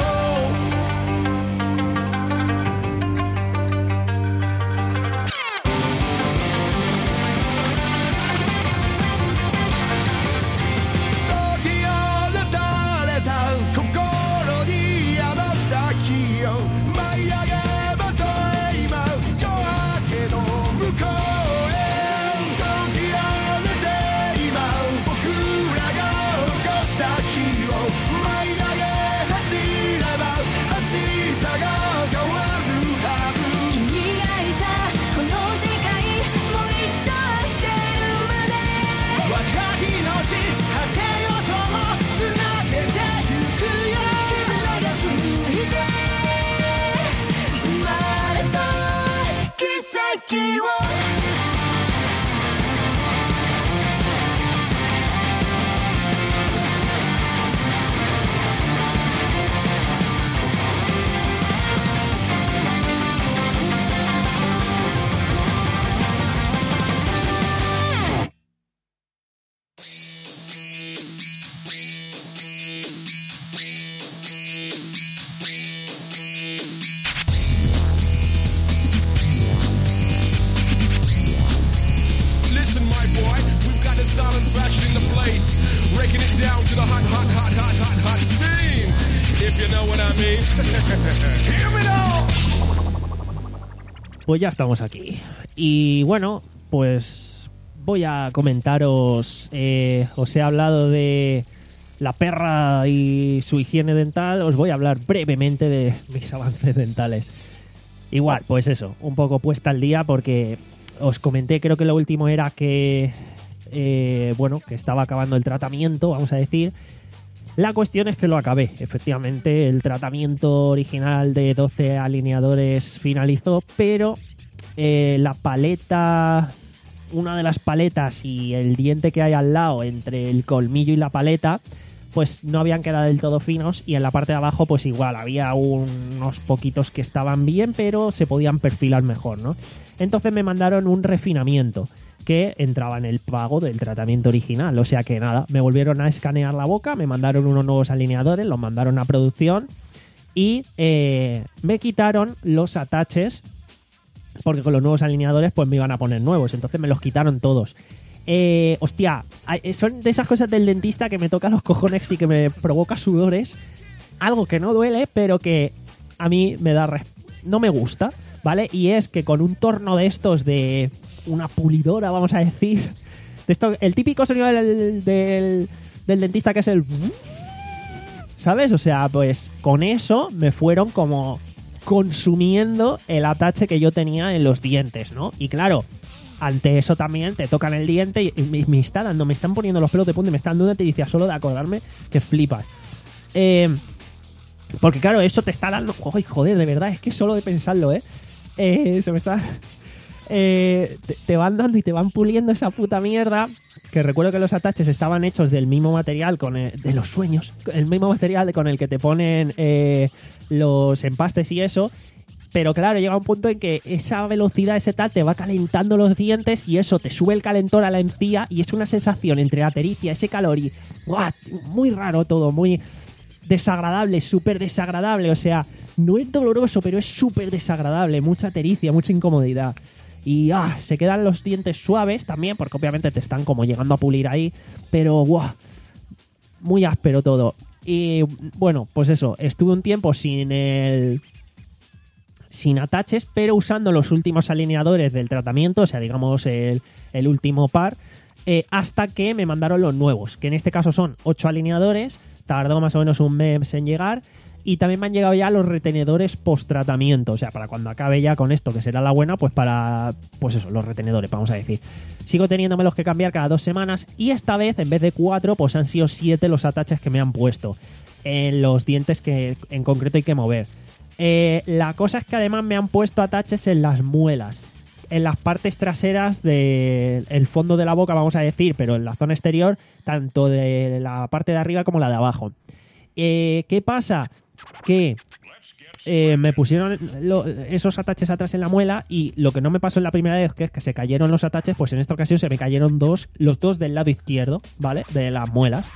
Speaker 7: 時ある誰だ心に宿した日を舞い上げまとえ今夜明けの向こうへ時あるて今僕らが起こした日を舞い上げ走れば明日が変わるはず
Speaker 8: 君がいたこの世界もう一度愛してるまで
Speaker 7: 若き命果てよともつなげてゆくよ
Speaker 8: 絆が紡いで生まれた奇跡を
Speaker 7: Listen, my boy, we've got a silent fashion in the place, breaking it down to the hot, hot, hot, hot, hot, hot scene. If you know what I mean. Hear me now.
Speaker 2: Pues ya estamos aquí. Y bueno, pues voy a comentaros. Eh, os he hablado de la perra y su higiene dental. Os voy a hablar brevemente de mis avances dentales. Igual, pues eso, un poco puesta al día porque os comenté, creo que lo último era que, eh, bueno, que estaba acabando el tratamiento, vamos a decir. La cuestión es que lo acabé. Efectivamente, el tratamiento original de doce alineadores finalizó, pero eh, la paleta, una de las paletas y el diente que hay al lado entre el colmillo y la paleta, pues no habían quedado del todo finos, y en la parte de abajo pues igual había unos poquitos que estaban bien, pero se podían perfilar mejor, ¿no? Entonces me mandaron un refinamiento que entraba en el pago del tratamiento original. O sea que nada, me volvieron a escanear la boca, me mandaron unos nuevos alineadores, los mandaron a producción y eh, me quitaron los ataches, porque con los nuevos alineadores pues me iban a poner nuevos. Entonces me los quitaron todos. Eh, hostia, son de esas cosas del dentista que me toca los cojones y que me provoca sudores. Algo que no duele, pero que a mí me da... Res- no me gusta, ¿vale? Y es que con un torno de estos de una pulidora, vamos a decir, de esto, el típico sonido del, del, del dentista que es el... ¿Sabes? O sea, pues con eso me fueron como consumiendo el atache que yo tenía en los dientes, ¿no? Y claro, ante eso también te tocan el diente y me, me está dando, me están poniendo los pelos de punta y me están dando una noticia solo de acordarme que flipas. Eh... Porque claro, eso te está dando... ¡Ay, joder, de verdad! Es que solo de pensarlo, ¿eh? eh se me está... Eh, te, te van dando y te van puliendo esa puta mierda. Que recuerdo que los ataches estaban hechos del mismo material con el, de los sueños. El mismo material con el que te ponen eh, los empastes y eso. Pero claro, llega un punto en que esa velocidad, ese tal, te va calentando los dientes y eso, te sube el calentor a la encía y es una sensación entre la tericia, ese calor y... ¡Buah! Muy raro todo, muy... desagradable, súper desagradable. O sea, no es doloroso, pero es súper desagradable. Mucha tericia, mucha incomodidad. Y ah, se quedan los dientes suaves también, porque obviamente te están como llegando a pulir ahí. Pero guau, muy áspero todo. Y bueno, pues eso, estuve un tiempo sin el... sin ataches, pero usando los últimos alineadores del tratamiento, o sea, digamos el, el último par. eh, hasta que me mandaron los nuevos, que en este caso son ocho alineadores, tardó más o menos un mes en llegar, y también me han llegado ya los retenedores post-tratamiento, o sea, para cuando acabe ya con esto, que será la buena, pues para, pues eso, los retenedores, vamos a decir. Sigo teniéndome los que cambiar cada dos semanas, y esta vez, en vez de cuatro, pues han sido siete los ataches que me han puesto en los dientes que en concreto hay que mover. Eh, la cosa es que además me han puesto ataches en las muelas, en las partes traseras del fondo de la boca, vamos a decir, pero en la zona exterior, tanto de la parte de arriba como la de abajo. Eh, ¿Qué pasa? Que eh, me pusieron lo, esos ataches atrás en la muela, y lo que no me pasó en la primera vez, que es que se cayeron los ataches, pues en esta ocasión se me cayeron dos, los dos del lado izquierdo, ¿vale? De las muelas.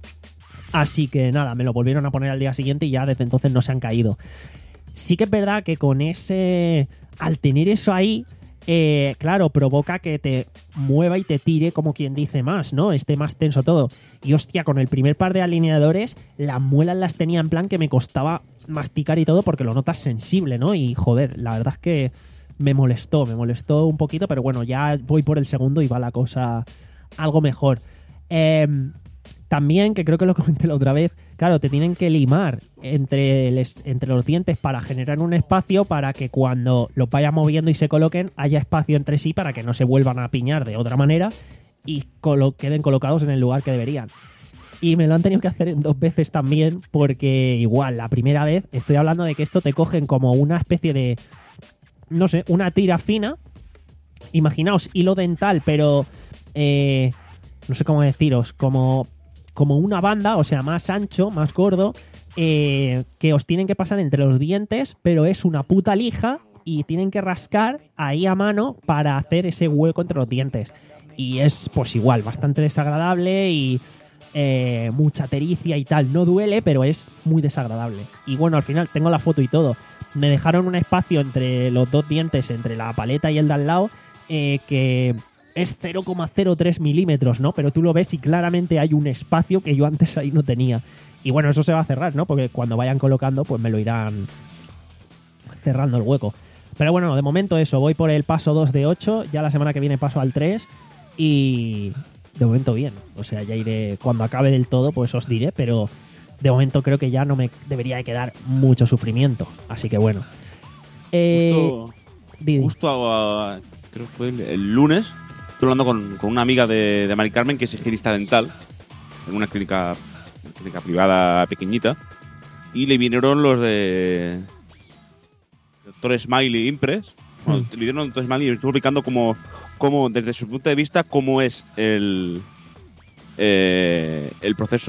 Speaker 2: Así que nada, me lo volvieron a poner al día siguiente y ya desde entonces no se han caído. Sí que es verdad que con ese... Al tener eso ahí, eh, claro, provoca que te mueva y te tire, como quien dice, más, ¿no? Esté más tenso todo. Y hostia, con el primer par de alineadores, las muelas las tenía en plan que me costaba masticar y todo porque lo notas sensible, ¿no? Y joder, la verdad es que me molestó, me molestó un poquito, pero bueno, ya voy por el segundo y va la cosa algo mejor. Eh... También, que creo que lo comenté la otra vez, claro, te tienen que limar entre, les, entre los dientes para generar un espacio para que cuando los vaya moviendo y se coloquen haya espacio entre sí para que no se vuelvan a piñar de otra manera y colo- queden colocados en el lugar que deberían. Y me lo han tenido que hacer en dos veces también porque igual, la primera vez estoy hablando de que esto te cogen como una especie de, no sé, una tira fina. Imaginaos hilo dental, pero eh, no sé cómo deciros, como... como una banda, o sea, más ancho, más gordo, eh, que os tienen que pasar entre los dientes, pero es una puta lija y tienen que rascar ahí a mano para hacer ese hueco entre los dientes. Y es, pues igual, bastante desagradable y eh, mucha tericia y tal. No duele, pero es muy desagradable. Y bueno, al final tengo la foto y todo. Me dejaron un espacio entre los dos dientes, entre la paleta y el de al lado, eh, que... es cero coma cero tres milímetros, ¿no? Pero tú lo ves y claramente hay un espacio que yo antes ahí no tenía. Y bueno, eso se va a cerrar, ¿no? Porque cuando vayan colocando, pues me lo irán cerrando el hueco. Pero bueno, de momento eso, voy por el paso dos de ocho, ya la semana que viene paso al tres y de momento bien. O sea, ya iré, cuando acabe del todo, pues os diré, pero de momento creo que ya no me debería de quedar mucho sufrimiento. Así que bueno. Eh,
Speaker 3: Justo,
Speaker 2: Didi.
Speaker 3: justo a- creo que fue el, el lunes, estoy hablando con, con una amiga de, de Mari Carmen que es higienista dental en una clínica, una clínica privada pequeñita, y le vinieron los de doctor Smiley Impress. Bueno,
Speaker 2: Mm.
Speaker 3: le dieron al doctor Smiley y estuvo explicando cómo, cómo, desde su punto de vista, cómo es el, eh, el proceso.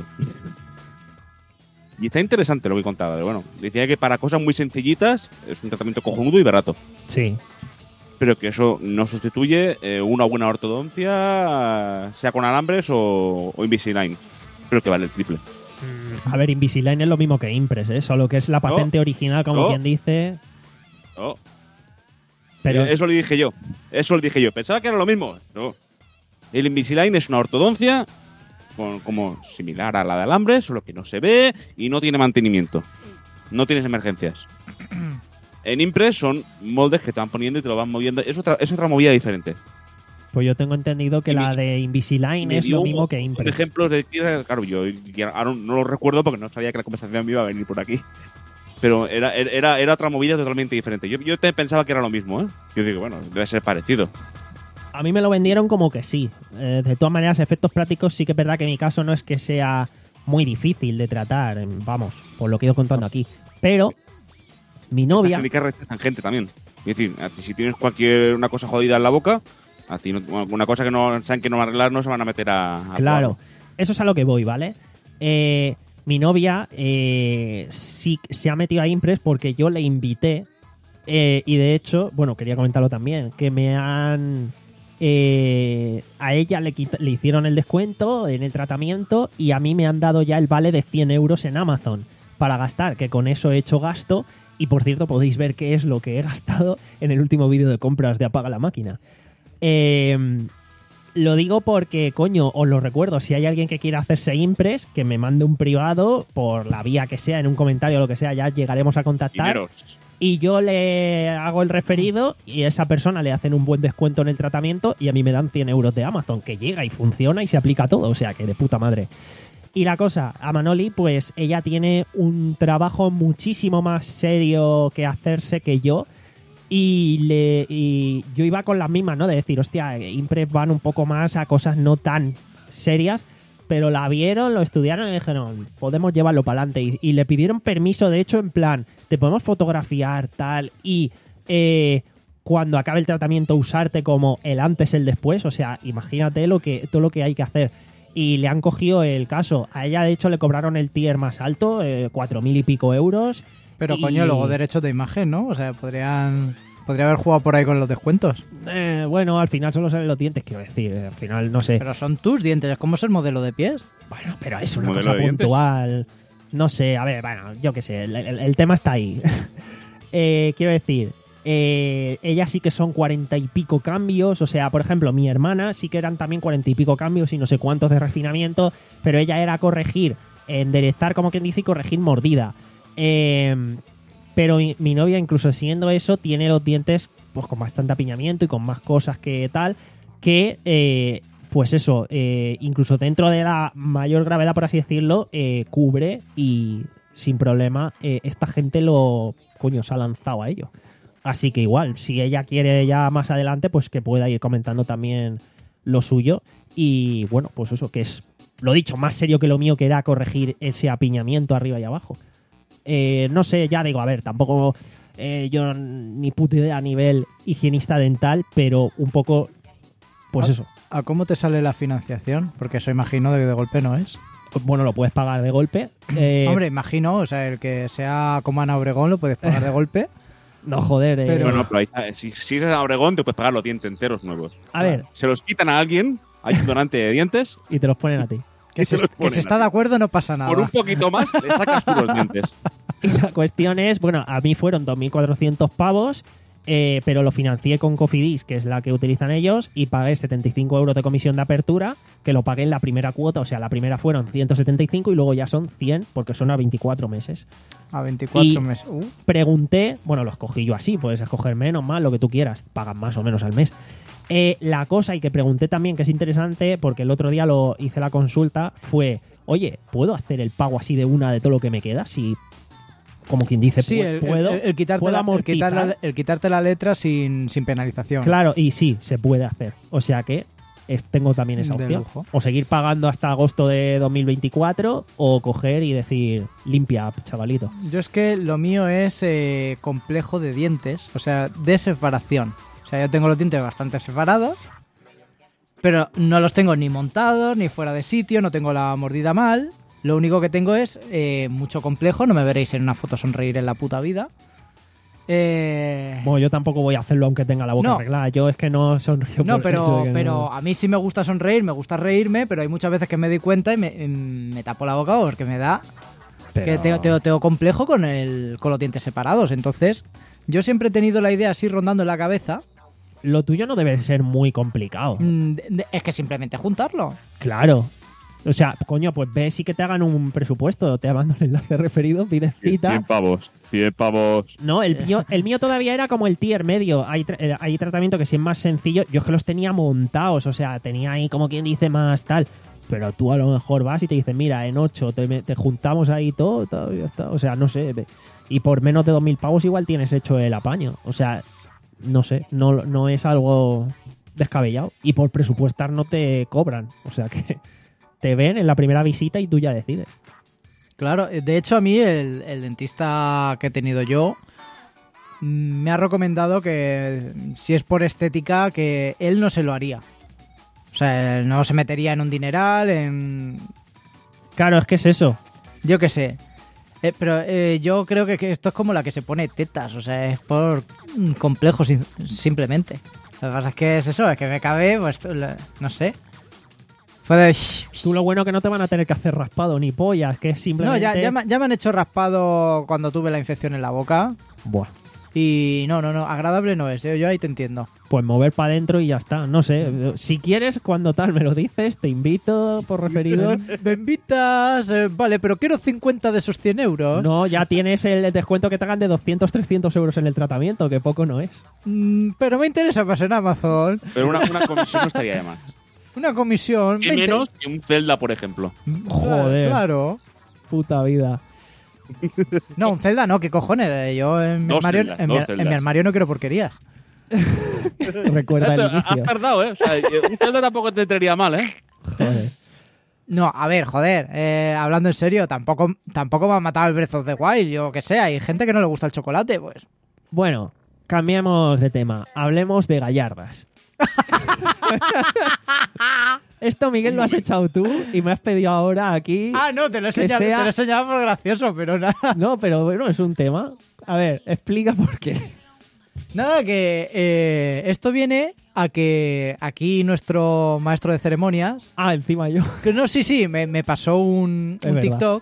Speaker 3: Y está interesante lo que contaba. Bueno, decía que para cosas muy sencillitas es un tratamiento cojonudo y barato.
Speaker 2: Sí.
Speaker 3: Pero que eso no sustituye eh, una buena ortodoncia, sea con alambres o, o Invisalign. Creo que vale el triple.
Speaker 2: A ver, Invisalign es lo mismo que Impress, ¿eh? Solo que es la patente
Speaker 3: No.
Speaker 2: original, como
Speaker 3: No.
Speaker 2: quien dice.
Speaker 3: Oh,
Speaker 2: Pero
Speaker 3: eh, eso le dije yo. Eso le dije yo. Pensaba que era lo mismo. No. El Invisalign es una ortodoncia con- como similar a la de alambres, solo que no se ve y no tiene mantenimiento. No tienes emergencias. En Impress son moldes que te van poniendo y te lo van moviendo. Es otra, es otra movida diferente.
Speaker 2: pues yo tengo entendido que
Speaker 3: Y
Speaker 2: la
Speaker 3: me-
Speaker 2: de Invisalign
Speaker 3: Me
Speaker 2: es
Speaker 3: dio
Speaker 2: lo mismo
Speaker 3: un
Speaker 2: que
Speaker 3: montón de
Speaker 2: Impress.
Speaker 3: ejemplos de claro, yo ya ahora no lo recuerdo porque no sabía que la conversación me iba a venir por aquí. Pero era, era, era otra movida totalmente diferente. Yo, yo te pensaba que era lo mismo, ¿eh? Yo digo, bueno, debe ser parecido.
Speaker 2: A mí me lo vendieron como que sí. Eh, de todas maneras, efectos prácticos sí que es verdad que en mi caso no es que sea muy difícil de tratar, em, vamos, por lo que he ido contando aquí. Pero mi novia...
Speaker 3: Estas clínicas rechazan gente también. Es decir, a ti, si tienes cualquier una cosa jodida en la boca, a ti no- una cosa que no saben que no va a arreglar, no se van a meter a... a
Speaker 2: Claro,
Speaker 3: probarlo.
Speaker 2: eso es a lo que voy, ¿vale? Eh, mi novia eh, sí se ha metido a Impress porque yo le invité eh, y de hecho, bueno, quería comentarlo también, que me han... eh, a ella le, quita- le hicieron el descuento en el tratamiento y a mí me han dado ya el vale de cien euros en Amazon para gastar, que con eso he hecho gasto y por cierto podéis ver qué es lo que he gastado en el último vídeo de compras de Apaga la Máquina. Eh, lo digo porque, coño, os lo recuerdo, si hay alguien que quiera hacerse Impress, que me mande un privado por la vía que sea, en un comentario o lo que sea, ya llegaremos a contactar.
Speaker 3: Dineros.
Speaker 2: Y yo le hago el referido y a esa persona le hacen un buen descuento en el tratamiento y a mí me dan cien euros de Amazon, que llega y funciona y se aplica todo, o sea que de puta madre. Y la cosa, a Manoli, pues ella tiene un trabajo muchísimo más serio que hacerse que yo y, le, y yo iba con las mismas, ¿no? De decir, hostia, Impres van un poco más a cosas no tan serias, pero la vieron, lo estudiaron y dijeron, podemos llevarlo para adelante. Y, y le pidieron permiso, de hecho, en plan, te podemos fotografiar, tal, y eh, cuando acabe el tratamiento usarte como el antes, el después. O sea, imagínate lo que, todo lo que hay que hacer. Y le han cogido el caso. A ella, de hecho, le cobraron el tier más alto, eh, cuatro mil y pico euros.
Speaker 4: Pero,
Speaker 2: y...
Speaker 4: coño, luego derechos de imagen, ¿no? O sea, podrían... Podría haber jugado por ahí con los descuentos.
Speaker 2: Eh, bueno, al final solo salen los dientes, quiero decir. Al final, no sé.
Speaker 4: Pero son tus dientes, es como ser modelo de pies.
Speaker 2: Bueno, pero es una
Speaker 3: ¿Modelo
Speaker 2: cosa
Speaker 3: de dientes?
Speaker 2: puntual. No sé, a ver, bueno, yo qué sé. El, el- el tema está ahí. eh, quiero decir, eh, ella sí que son cuarenta y pico cambios. O sea, por ejemplo, mi hermana sí que eran también cuarenta y pico cambios y no sé cuántos de refinamiento. Pero ella era corregir, enderezar, como quien dice, y corregir mordida. Eh, pero mi, mi novia, incluso siendo eso, tiene los dientes pues con bastante apiñamiento y con más cosas que tal, que eh, pues eso, eh, incluso dentro de la mayor gravedad, por así decirlo, eh, cubre y sin problema eh, esta gente lo, coño, se ha lanzado a ello. Así que igual, si ella quiere ya más adelante, pues que pueda ir comentando también lo suyo. Y bueno, pues eso, que es, lo dicho, más serio que lo mío, que era corregir ese apiñamiento arriba y abajo. Eh, no sé, ya digo, a ver, tampoco eh, yo ni puta idea a nivel higienista dental, pero un poco, pues
Speaker 4: Ah.
Speaker 2: eso.
Speaker 4: ¿A cómo te sale la financiación? Porque eso imagino de, de golpe no es.
Speaker 2: Bueno, lo puedes pagar de golpe. Eh,
Speaker 4: Hombre, imagino, o sea, el que sea como Ana Obregón lo puedes pagar de golpe.
Speaker 2: no, joder. eh,
Speaker 4: Pero-
Speaker 3: Bueno, pero ahí está. Si, si eres a Obregón, te puedes pagar los dientes enteros nuevos.
Speaker 2: a ver,
Speaker 3: Se los quitan a alguien, hay un donante de dientes,
Speaker 2: y te los ponen a ti.
Speaker 4: Que,
Speaker 3: Y
Speaker 4: se,
Speaker 3: se los
Speaker 4: que
Speaker 3: ponen
Speaker 4: si está
Speaker 3: ahí.
Speaker 4: de acuerdo no pasa nada.
Speaker 3: por un poquito más le sacas tú los dientes.
Speaker 2: Y la cuestión es, bueno, a mí fueron dos mil cuatrocientos pavos, eh, pero lo financié con Cofidis, que es la que utilizan ellos, y pagué setenta y cinco euros de comisión de apertura, que lo pagué en la primera cuota. O sea, la primera fueron ciento setenta y cinco y luego ya son cien, porque son a veinticuatro meses.
Speaker 4: A veinticuatro
Speaker 2: Y-
Speaker 4: meses. Uh,
Speaker 2: Pregunté, bueno, lo escogí yo así, puedes escoger menos, más, lo que tú quieras, pagan más o menos al mes. Eh, la cosa, y que pregunté también, que es interesante, porque el otro día lo hice la consulta, fue, oye, ¿puedo hacer el pago así de una de todo lo que me queda? Si, como quien dice,
Speaker 4: sí,
Speaker 2: pu-
Speaker 4: el,
Speaker 2: puedo,
Speaker 4: el- el quitarte
Speaker 2: puedo
Speaker 4: la, el,
Speaker 2: amortizar.
Speaker 4: quitar la- el quitarte la letra sin, sin penalización.
Speaker 2: Claro, y sí, se puede hacer. O sea que es- tengo también esa
Speaker 4: De
Speaker 2: opción.
Speaker 4: lujo.
Speaker 2: O seguir pagando hasta agosto de dos mil veinticuatro, o coger y decir, limpia, chavalito.
Speaker 4: Yo es que lo mío es eh, complejo de dientes, o sea, de separación. O sea, yo tengo los dientes bastante separados, pero no los tengo ni montados, ni fuera de sitio, no tengo la mordida mal. Lo único que tengo es eh, mucho complejo, no me veréis en una foto sonreír en la puta vida. Eh...
Speaker 2: Bueno, yo tampoco voy a hacerlo aunque tenga la boca
Speaker 4: No.
Speaker 2: arreglada. Yo es que no sonrío
Speaker 4: No,
Speaker 2: por el hecho de
Speaker 4: pero,
Speaker 2: que
Speaker 4: pero
Speaker 2: no-
Speaker 4: a mí sí me gusta sonreír, me gusta reírme, pero hay muchas veces que me doy cuenta y me, em, me tapo la boca porque me da
Speaker 2: Pero-
Speaker 4: que tengo, tengo, tengo complejo con, el, con los dientes separados. Entonces, yo siempre he tenido la idea así rondando en la cabeza.
Speaker 2: Lo tuyo no debe ser muy complicado.
Speaker 4: mm, de- de- es que simplemente juntarlo.
Speaker 2: Claro. O sea, coño, pues ve sí que te hagan un presupuesto, te mando el enlace referido, pides cita.
Speaker 3: cien pavos, cien pavos.
Speaker 2: No, el mío, el mío todavía era como el tier medio. Hay, tra- eh, hay tratamiento que sí es más sencillo. Yo es que los tenía montados, o sea, tenía ahí como quien dice más tal. Pero tú a lo mejor vas y te dicen, mira, en ocho te, me- te juntamos ahí todo, todo, y ya está. O sea, no sé. ve- Y por menos de dos mil pavos igual tienes hecho el apaño. O sea, no sé, no, no es algo descabellado. Y por presupuestar no te cobran. O sea que te ven en la primera visita y tú ya decides.
Speaker 4: Claro, eh, de hecho a mí el, el dentista que he tenido yo mm, me ha recomendado que si es por estética que él no se lo haría. O sea, él no se metería en un dineral, en...
Speaker 2: Claro, es que es eso.
Speaker 4: yo qué sé. Eh, pero eh, yo creo que, que esto es como la que se pone tetas, o sea, es por mm, complejo sim- simplemente. Lo que pasa es que es eso, es que me cabe, pues la- no sé. Fue de...
Speaker 2: Tú lo bueno que no te van a tener que hacer raspado ni pollas, que es
Speaker 4: No,
Speaker 2: simplemente...
Speaker 4: ya, ya, me, ya me han hecho raspado cuando tuve la infección en la boca.
Speaker 2: Buah.
Speaker 4: Y no, no, no, agradable no es, ¿eh? Yo ahí te entiendo.
Speaker 2: Pues mover para adentro y ya está. No sé. Si quieres, cuando tal me lo dices, te invito por referido.
Speaker 4: ¿Me invitas? Eh, vale, pero quiero cincuenta de esos cien euros.
Speaker 2: No, ya tienes el descuento que te hagan de doscientos, trescientos euros en el tratamiento, que poco no es.
Speaker 4: Mm, pero me interesa más en Amazon.
Speaker 3: Pero una, una comisión no estaría de más.
Speaker 4: Una comisión.
Speaker 3: Y
Speaker 4: veinte.
Speaker 3: menos que un Zelda, por ejemplo.
Speaker 2: Joder.
Speaker 4: Claro.
Speaker 2: Puta vida.
Speaker 4: No, un Zelda no, ¿qué cojones? Eh, Yo en mi,
Speaker 3: Dos
Speaker 4: armario,
Speaker 3: Zeldas,
Speaker 4: en, mi,
Speaker 3: dos
Speaker 4: en
Speaker 3: Zeldas.
Speaker 4: mi armario no quiero porquerías.
Speaker 2: Recuerda el
Speaker 3: Has
Speaker 2: inicio.
Speaker 3: tardado, ¿eh? O sea, un Zelda tampoco te entraría mal, ¿eh?
Speaker 2: Joder.
Speaker 4: No, a ver, joder, eh, hablando en serio, tampoco, tampoco me ha matado el Breath of the Wild, yo que sé, hay gente que no le gusta el chocolate, pues.
Speaker 2: Bueno, cambiemos de tema. Hablemos de gallardas. Esto, Miguel, lo has echado tú y me has pedido ahora aquí.
Speaker 4: Ah, no, te lo he
Speaker 2: que
Speaker 4: enseñado,
Speaker 2: sea-
Speaker 4: te lo he enseñado por gracioso, pero nada.
Speaker 2: No, pero bueno, es un tema. A ver, explica por qué.
Speaker 4: Nada, que eh, esto viene a que aquí nuestro maestro de ceremonias,
Speaker 2: Ah, encima yo.
Speaker 4: que no, sí, sí, me, me pasó un,
Speaker 2: Es
Speaker 4: un
Speaker 2: verdad.
Speaker 4: TikTok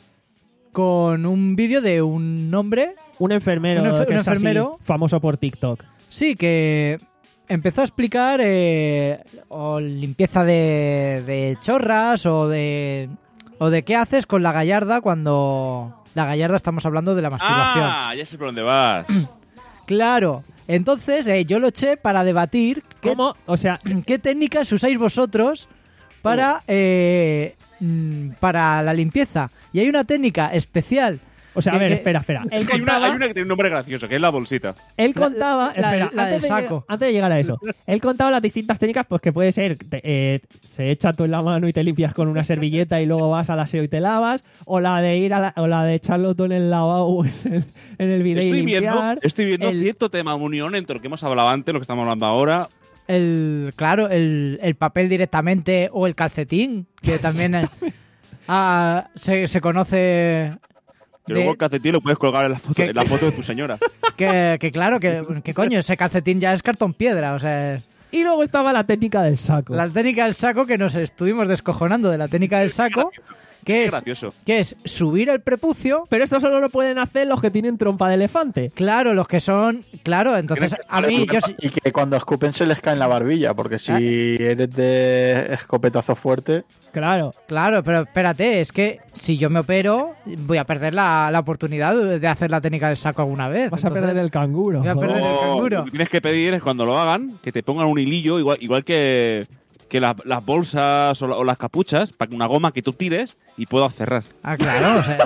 Speaker 4: con un vídeo de un hombre,
Speaker 2: Un enfermero,
Speaker 4: Un enfer-
Speaker 2: que
Speaker 4: un
Speaker 2: es así,
Speaker 4: enfermero.
Speaker 2: famoso por TikTok.
Speaker 4: sí, que empezó a explicar eh, o limpieza de, de chorras o de o de qué haces con la gallarda cuando la gallarda estamos hablando de la masturbación.
Speaker 3: Ah, ya sé por dónde vas.
Speaker 4: Claro. Entonces eh, yo lo eché para debatir qué,
Speaker 2: ¿Cómo? O sea,
Speaker 4: qué técnicas usáis vosotros para eh, mm, para la limpieza. Y hay una técnica especial.
Speaker 2: o sea, a
Speaker 4: que-
Speaker 2: ver,
Speaker 4: que-
Speaker 2: espera, espera. Él
Speaker 3: Hay una,
Speaker 2: contaba,
Speaker 3: hay una que tiene un nombre gracioso, que es la bolsita.
Speaker 2: él contaba,
Speaker 4: La-
Speaker 2: espera,
Speaker 4: la
Speaker 2: antes,
Speaker 4: del
Speaker 2: de
Speaker 4: saco.
Speaker 2: llegar, antes de llegar a eso, él contaba las distintas técnicas, pues que puede ser, te- eh, se echa tú en la mano y te limpias con una servilleta y luego vas al aseo y te lavas, o la de ir a la, o la de echarlo tú en el lavabo en el, en el bidet y
Speaker 3: Estoy viendo,
Speaker 2: limpiar.
Speaker 3: estoy viendo
Speaker 4: el-
Speaker 3: cierto tema unión entre lo que hemos hablado antes, lo que estamos hablando ahora.
Speaker 4: El, claro, el, el papel directamente o el calcetín, que también eh, ah, se, se conoce
Speaker 3: Que
Speaker 4: de-
Speaker 3: luego el calcetín lo puedes colgar en la foto,
Speaker 4: que-
Speaker 3: en la foto de tu señora.
Speaker 4: que, que claro, que, que coño, ese calcetín ya es cartón piedra, o sea, es-
Speaker 2: Y luego estaba la técnica del saco.
Speaker 4: la técnica del saco, que nos estuvimos descojonando de la técnica del saco, que
Speaker 3: Qué
Speaker 4: es,
Speaker 3: gracioso.
Speaker 4: que es subir el prepucio.
Speaker 2: Pero esto solo lo pueden hacer los que tienen trompa de elefante.
Speaker 4: Claro, los que son. Claro, entonces
Speaker 3: Tienes que
Speaker 4: a mí. Yo, sí-
Speaker 6: Y que cuando escupen se les cae en la barbilla, porque si eres de escopetazo fuerte,
Speaker 2: Claro.
Speaker 4: claro, pero espérate, es que si yo me opero, voy a perder la, la oportunidad de hacer la técnica del saco alguna vez.
Speaker 2: Vas a
Speaker 4: Entonces,
Speaker 2: perder el canguro.
Speaker 4: Voy a perder el
Speaker 3: No,
Speaker 4: canguro.
Speaker 3: Lo que tienes que pedir es cuando lo hagan, que te pongan un hilillo, igual, igual que, que la- las bolsas o, la- o las capuchas, para que una goma que tú tires y puedas cerrar.
Speaker 4: Ah, claro, o sea,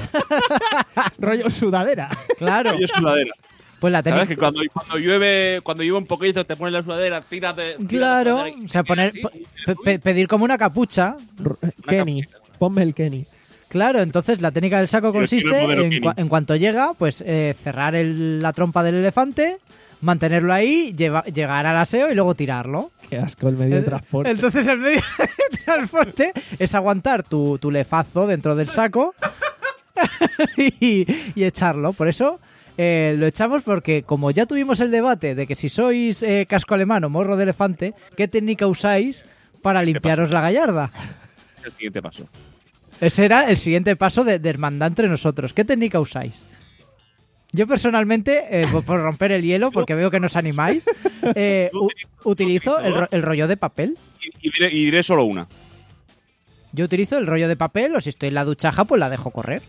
Speaker 2: Rollo sudadera.
Speaker 4: claro.
Speaker 3: Y es sudadera.
Speaker 4: Pues la
Speaker 3: ¿Sabes?
Speaker 4: técnica.
Speaker 3: Que cuando, cuando llueve cuando llueve un poquito te pones la sudadera, tiras de... tiras
Speaker 4: Claro,
Speaker 3: la sudadera y
Speaker 4: o sea, poner,
Speaker 3: así,
Speaker 4: pe- pe- pedir como una capucha.
Speaker 2: Kenny. Ponme el Kenny.
Speaker 4: Claro, entonces la técnica del saco
Speaker 3: Pero
Speaker 4: consiste
Speaker 3: tiene el modelo
Speaker 4: en,
Speaker 3: Kenny.
Speaker 4: cua- en cuanto llega, pues eh, cerrar el- la trompa del elefante, mantenerlo ahí, lleva- llegar al aseo y luego tirarlo.
Speaker 2: Qué asco el medio de transporte.
Speaker 4: Entonces el medio de transporte es aguantar tu, tu lefazo dentro del saco y, y echarlo. Por eso eh, lo echamos porque como ya tuvimos el debate de que si sois eh, casco alemán o morro de elefante, ¿qué técnica usáis para limpiaros la gallarda?
Speaker 3: El siguiente paso.
Speaker 4: Ese era el siguiente paso de, de hermandad entre nosotros. ¿Qué técnica usáis? Yo personalmente, eh, por, por romper el hielo, porque veo que no os animáis, eh, u- utilizo el, ro- el rollo de papel.
Speaker 3: Y, y diré, y diré solo una.
Speaker 4: Yo utilizo el rollo de papel, o si estoy en la duchaja, pues la dejo correr.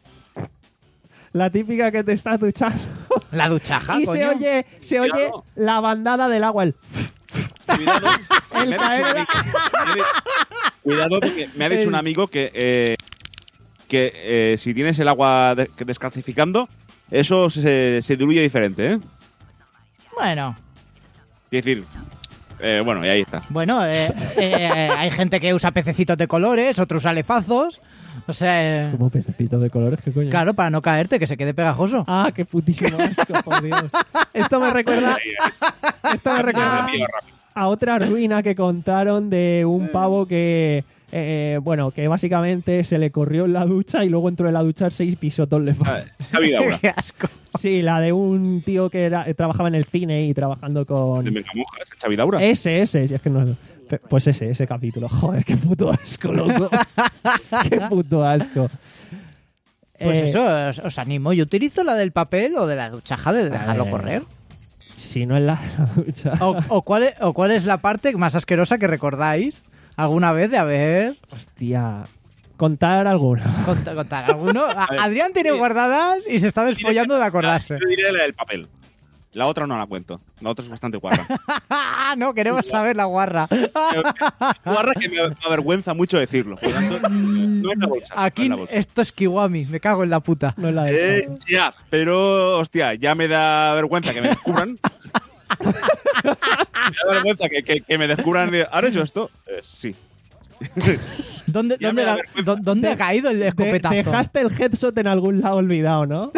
Speaker 2: La típica que te estás duchando.
Speaker 4: La duchaja,
Speaker 2: y
Speaker 4: coño.
Speaker 2: se oye, se oye
Speaker 3: Cuidado.
Speaker 2: la bandada del agua. El...
Speaker 3: Cuidado,
Speaker 2: El
Speaker 3: me ha dicho
Speaker 2: caer-
Speaker 3: un amigo- me ha di- Cuidado, porque me ha dicho
Speaker 2: El-
Speaker 3: un amigo que, eh, que eh, si tienes el agua de- que descalcificando, eso se, se diluye diferente, ¿eh?
Speaker 4: Bueno,
Speaker 3: Es decir, eh, bueno, y ahí está.
Speaker 4: bueno, eh, eh, hay gente que usa pececitos de colores, otros usa lefazos. O sea, eh,
Speaker 2: Como pececitos de colores, ¿qué coño?
Speaker 4: claro, para no caerte, que se quede pegajoso.
Speaker 2: Ah, qué putísimo asco, por Dios. Esto me recuerda, esto me recuerda
Speaker 3: Me pillo rápido.
Speaker 2: a otra ruina que contaron de un pavo que, eh, bueno, que básicamente se le corrió en la ducha y luego entró en la ducha seis pisotos le
Speaker 3: Ah, esta vida ahora.
Speaker 4: Qué asco.
Speaker 2: Sí, la de un tío que era, eh, trabajaba en el cine y trabajando con...
Speaker 3: De Mengamoja, esa Xavi Daura.
Speaker 2: Ese, ese, si es que no... pe- Pues ese, ese capítulo. Joder, qué puto asco, loco. Qué puto asco.
Speaker 4: Pues
Speaker 2: Eh,
Speaker 4: eso, os, os animo. Yo utilizo la del papel o de la duchaja de dejarlo
Speaker 2: ver.
Speaker 4: correr.
Speaker 2: Si no es la ducha.
Speaker 4: O, o, cuál es, ¿O cuál es la parte más asquerosa que recordáis alguna vez de haber
Speaker 2: Hostia. Contar alguno.
Speaker 4: contar, contar alguno? A-
Speaker 3: ver,
Speaker 4: Adrián tiene
Speaker 3: sí.
Speaker 4: guardadas y se está desfollando de acordarse.
Speaker 3: Yo diré la del papel. La otra no la cuento. La otra es bastante guarra.
Speaker 4: No, queremos saber la guarra.
Speaker 3: Guarra que me avergüenza mucho decirlo. Por lo tanto, no es la bolsa. no
Speaker 4: Aquí
Speaker 3: es la bolsa.
Speaker 4: esto es Kiwami, me cago en la puta.
Speaker 2: No es la de
Speaker 3: Eh, ya, pero hostia, ya me da vergüenza que me descubran. Me da vergüenza que, que, que me descubran. de, ¿Has hecho esto? Eh, sí.
Speaker 4: ¿Dónde,
Speaker 3: Ya
Speaker 4: dónde,
Speaker 3: me da
Speaker 4: la-
Speaker 3: vergüenza.
Speaker 4: dó- ¿dónde ha caído el
Speaker 2: De-
Speaker 4: escopetazo?
Speaker 2: dejaste el headshot en algún lado olvidado, ¿no?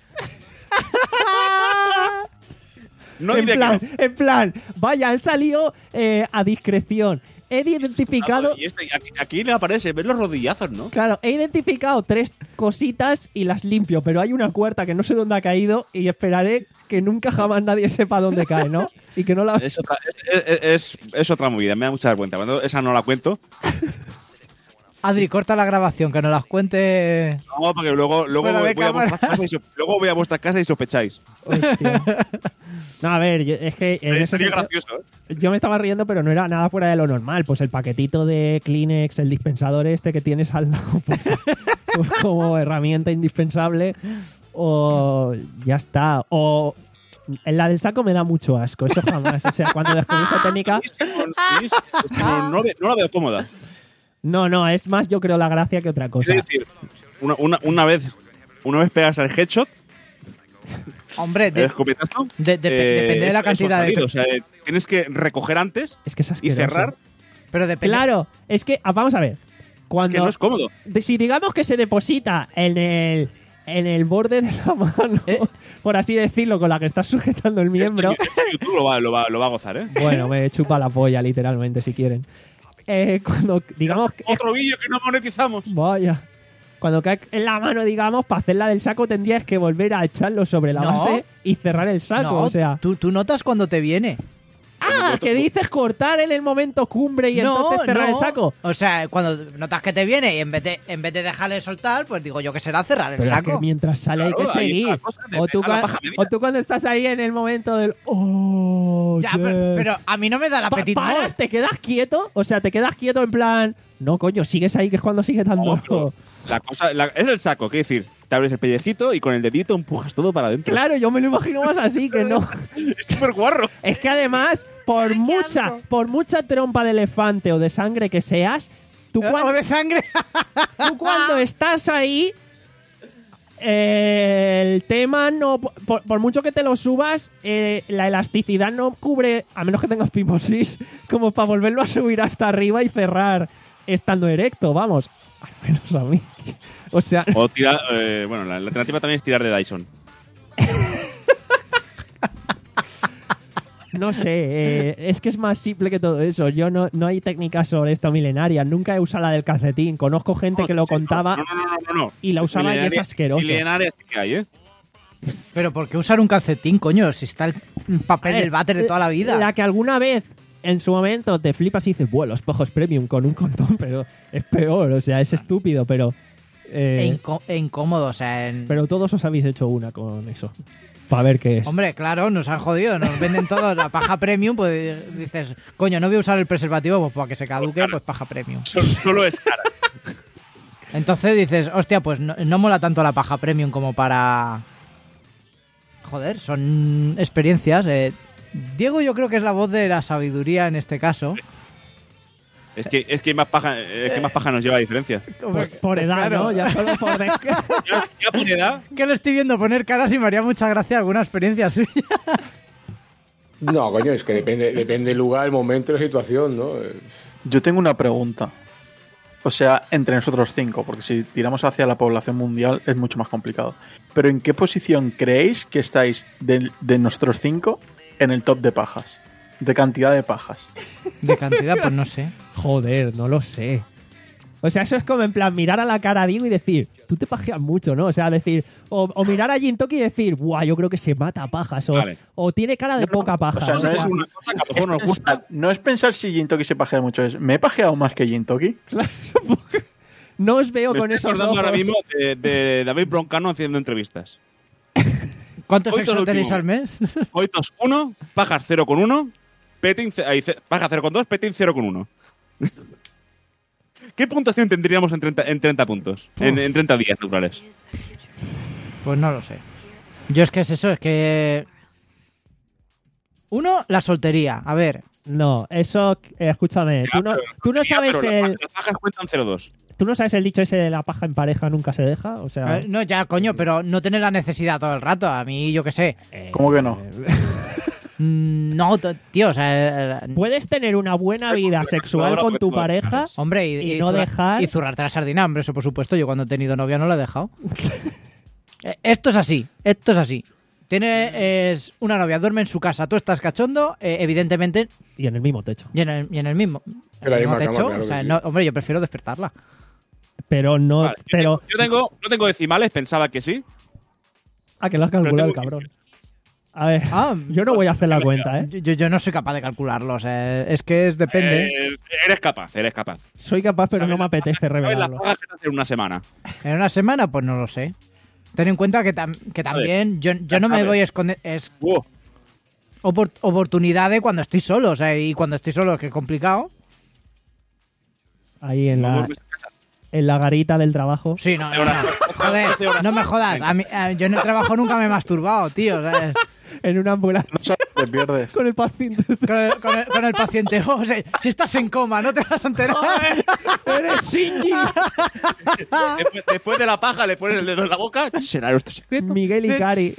Speaker 3: No
Speaker 2: en
Speaker 3: diré
Speaker 2: plan,
Speaker 3: que no.
Speaker 2: en plan, vaya, han salido eh, a discreción. He identificado,
Speaker 3: Y este, aquí, aquí le aparece, ves los rodillazos, ¿no?
Speaker 2: claro, he identificado tres cositas y las limpio, pero hay una cuarta que no sé dónde ha caído y esperaré que nunca jamás nadie sepa dónde cae, ¿no? Y que no la...
Speaker 3: Es otra, es, es- es- es otra movida, me da mucha vergüenza. Cuando esa no la cuento,
Speaker 4: Adri, corta la grabación, que nos las cuente.
Speaker 3: no, porque luego, luego,
Speaker 4: Fuera
Speaker 3: voy,
Speaker 4: de
Speaker 3: voy a
Speaker 4: cámara.
Speaker 3: vuestras casas y so- luego voy a vuestras casas y sospecháis.
Speaker 2: Hostia. No, a ver, yo- es que en ese
Speaker 3: Sería
Speaker 2: sentido-
Speaker 3: gracioso, ¿eh?
Speaker 2: yo me estaba riendo, pero no era nada fuera de lo normal. Pues el paquetito de Kleenex, el dispensador este que tienes al lado, pues, pues como herramienta indispensable. O ya está. O en la del saco me da mucho asco, eso jamás. O sea, cuando descubrí esa técnica...
Speaker 3: Es que no, es- es que no- no ve- no la veo cómoda.
Speaker 2: No, no, es más yo creo la gracia que otra cosa.
Speaker 3: Es decir, una, una, una vez una vez pegas el headshot,
Speaker 4: Hombre,
Speaker 3: el
Speaker 4: de-
Speaker 3: escopetazo,
Speaker 4: de- de- depende de la
Speaker 3: eso- eso
Speaker 4: cantidad
Speaker 3: ha
Speaker 4: de-
Speaker 3: salido. O sea, eh, tienes que recoger antes
Speaker 2: Es que es
Speaker 3: y
Speaker 2: asqueroso.
Speaker 3: cerrar.
Speaker 4: pero depende.
Speaker 2: Claro, es que, ah, vamos a ver.
Speaker 3: Es
Speaker 2: Cuando,
Speaker 3: que no es cómodo.
Speaker 2: de- si digamos que se deposita en el, en el borde de la mano,
Speaker 4: Eh.
Speaker 2: por así decirlo, con la que estás sujetando el miembro...
Speaker 3: Esto, esto YouTube lo va, lo, va, lo va a gozar, ¿eh?
Speaker 2: Bueno, me chupa la polla, literalmente, si quieren. Eh, cuando, digamos, que,
Speaker 3: Otro vídeo que no monetizamos.
Speaker 2: vaya, cuando cae en la mano, digamos, para hacerla del saco tendrías que volver a echarlo sobre la
Speaker 4: No.
Speaker 2: base y cerrar el saco,
Speaker 4: No,
Speaker 2: o sea...
Speaker 4: tú, tú notas cuando te viene.
Speaker 2: ¡Ah! ¿Que dices cortar en el momento cumbre y entonces cerrar el saco?
Speaker 4: O sea, cuando notas que te viene y en vez de, en vez de dejarle soltar, pues digo yo que será cerrar el
Speaker 2: Pero es
Speaker 4: saco.
Speaker 2: que mientras sale hay
Speaker 3: Claro,
Speaker 2: que
Speaker 3: ahí
Speaker 2: seguir.
Speaker 3: está la cosa de
Speaker 2: O tú,
Speaker 3: dejar la
Speaker 2: cua-
Speaker 3: paja medida.
Speaker 2: o tú cuando estás ahí en el momento del... ¡Oh,
Speaker 4: Ya, pero,
Speaker 2: yes!
Speaker 4: pero a mí no me da la
Speaker 2: Pa-
Speaker 4: apetito.
Speaker 2: paras, te quedas quieto, o sea, te quedas quieto en plan... No, coño, sigues ahí, que es cuando sigue dando...
Speaker 3: No, pero la cosa, la- es el saco, quiero decir, te abres el pellejito y con el dedito empujas todo para adentro.
Speaker 2: Claro, yo me lo imagino más así, que no.
Speaker 3: Es súper guarro.
Speaker 2: Es que además, por mucha, por mucha trompa de elefante o de sangre que seas, tú,
Speaker 4: O
Speaker 2: cuan-
Speaker 4: de sangre.
Speaker 2: tú cuando estás ahí, eh, el tema no... Por, por mucho que te lo subas, eh, la elasticidad no cubre, a menos que tengas fimosis, como para volverlo a subir hasta arriba y cerrar estando erecto, vamos. Al menos a mí. O sea,
Speaker 3: O tirar, eh, bueno, la, la alternativa también es tirar de Dyson.
Speaker 2: no sé, eh, es que es más simple que todo eso. Yo no, no hay técnicas sobre esto milenarias. Nunca he usado la del calcetín. Conozco gente que lo
Speaker 3: Sí, no,
Speaker 2: contaba
Speaker 3: No, no, no, no, no.
Speaker 2: y la usaba y es
Speaker 3: Milenaria-
Speaker 2: asqueroso.
Speaker 3: Milenaria sí que hay, ¿eh?
Speaker 4: Pero ¿por qué usar un calcetín, coño? Si está el papel
Speaker 2: A ver,
Speaker 4: del váter de toda la vida.
Speaker 2: La que alguna vez, en su momento, te flipas y dices, bueno, los pojos premium con un condón, pero es peor, o sea, es estúpido, pero... eh,
Speaker 4: E, inco- e incómodo, o sea, en-
Speaker 2: pero todos os habéis hecho una con eso. Para ver qué es.
Speaker 4: Hombre, claro, nos han jodido, nos venden todos la paja premium, pues dices, coño, no voy a usar el preservativo, pues para que se caduque, pues paja premium.
Speaker 3: Solo, solo es cara.
Speaker 4: Entonces dices, hostia, pues no, no mola tanto la paja premium como para... Joder, son experiencias. eh. Diego yo creo que es la voz de la sabiduría en este caso.
Speaker 3: Es que, es que más paja, es que más paja nos lleva a diferencia.
Speaker 2: por, por edad,
Speaker 4: Claro.
Speaker 2: ¿no? Ya solo por... desca-
Speaker 3: Ya, ya por edad.
Speaker 4: Que lo estoy viendo poner caras y me haría mucha gracia alguna experiencia suya.
Speaker 5: No, coño, es que depende, depende del lugar, el momento, la situación, ¿no?
Speaker 6: Yo tengo una pregunta. O sea, entre nosotros cinco, porque si tiramos hacia la población mundial es mucho más complicado. Pero ¿en qué posición creéis que estáis de, de nosotros cinco en el top de pajas? De cantidad de pajas.
Speaker 4: De cantidad, pues no sé.
Speaker 2: Joder, no lo sé. O sea, eso es como en plan mirar a la cara a Diego y decir, tú te pajeas mucho, ¿no? O sea, decir, o, o mirar a Jintoki y decir, guau, yo creo que se mata a pajas. O,
Speaker 3: Vale.
Speaker 2: o tiene cara de
Speaker 6: No, no,
Speaker 2: poca paja.
Speaker 6: o sea, no
Speaker 3: Es
Speaker 6: es
Speaker 3: una cosa que a lo mejor nos gusta.
Speaker 6: No es pensar si Jintoki se pajea mucho, es ¿me he pajeado más que Jintoki?
Speaker 2: Claro, supongo que- No os veo
Speaker 3: Me
Speaker 2: con
Speaker 3: estoy
Speaker 2: esos
Speaker 3: acordando
Speaker 2: ojos.
Speaker 3: ahora mismo de, de David Broncano haciendo entrevistas.
Speaker 4: ¿Cuántos
Speaker 3: Hoy
Speaker 4: sexos
Speaker 3: todo
Speaker 4: tenéis
Speaker 3: último.
Speaker 4: al mes?
Speaker 3: Coitos uno, pajas cero coma uno, petting, ce- ahí, ce- paja cero coma dos, petting cero coma uno. ¿Qué puntuación tendríamos en treinta, en treinta puntos? En, en treinta días naturales.
Speaker 4: Pues no lo sé. Yo es que es eso, es que... Uno, la soltería. A ver,
Speaker 2: No, eso, eh, escúchame, tú no, tú no
Speaker 3: Ya,
Speaker 2: sabes
Speaker 3: pero
Speaker 2: el,
Speaker 3: las, las pajas cuentan cero coma dos.
Speaker 2: tú no sabes el dicho ese de la paja en pareja nunca se deja, o sea,
Speaker 4: a ver, no, ya, coño, pero no tener la necesidad todo el rato. A mí, yo qué sé.
Speaker 6: ¿Cómo que no?
Speaker 4: Mm, No, t- tío, o sea... eh,
Speaker 2: puedes tener una buena vida sexual con tu pareja
Speaker 4: Hombre, y,
Speaker 2: y no
Speaker 4: zurra-
Speaker 2: dejar-
Speaker 4: y zurrarte la sardina, hombre, eso por supuesto. Yo cuando he tenido novia no la he dejado. Eh, Esto es así, esto es así. Tienes una novia, duerme en su casa, tú estás cachondo, eh, evidentemente,
Speaker 2: y en el mismo techo.
Speaker 4: y en el, y en el mismo, en
Speaker 5: En la
Speaker 4: el mismo
Speaker 5: misma cama,
Speaker 4: techo.
Speaker 5: claro
Speaker 4: O sea,
Speaker 5: que sí.
Speaker 4: no, hombre, yo prefiero despertarla.
Speaker 2: Pero no,
Speaker 3: Vale, yo
Speaker 2: pero
Speaker 3: tengo- yo tengo, no tengo decimales, pensaba que sí.
Speaker 2: ah, que lo has calculado el
Speaker 3: tengo-
Speaker 2: cabrón. A ver,
Speaker 4: Ah,
Speaker 2: yo no voy a hacer la cuenta, ¿eh?
Speaker 4: Yo, yo no soy capaz de calcularlo, o sea, es que es, depende.
Speaker 3: Eh, eres capaz, eres capaz.
Speaker 2: Soy capaz, pero
Speaker 3: ¿Sabes
Speaker 2: no me
Speaker 3: las
Speaker 2: apetece
Speaker 3: pajas- ¿sabes las
Speaker 2: revelarlo.
Speaker 3: pajas que te hacen en una semana?
Speaker 4: En una semana, pues no lo sé. Ten en cuenta que, tam- que también yo, yo no me
Speaker 3: sabes.
Speaker 4: voy a esconder. Es
Speaker 3: Uh,
Speaker 4: opor- oportunidad de cuando estoy solo, o sea, y cuando estoy solo, que es complicado.
Speaker 2: Ahí en
Speaker 3: no
Speaker 2: la,
Speaker 3: duermes en casa.
Speaker 2: en la garita del trabajo.
Speaker 4: Sí, no, no, no. Joder, no me jodas. A mí- a- yo en el trabajo nunca me he masturbado, tío. o sea,
Speaker 2: En una ambulancia
Speaker 6: No sabes, te pierdes.
Speaker 2: con el paciente.
Speaker 4: con, el, con el- con el paciente. Oh, o sea, si estás en coma, no te vas a enterar.
Speaker 2: ¡Eres Shinji!
Speaker 3: Después, después de la paja le pones el dedo en la boca. ¿Será nuestro secreto?
Speaker 2: Miguel y Cari.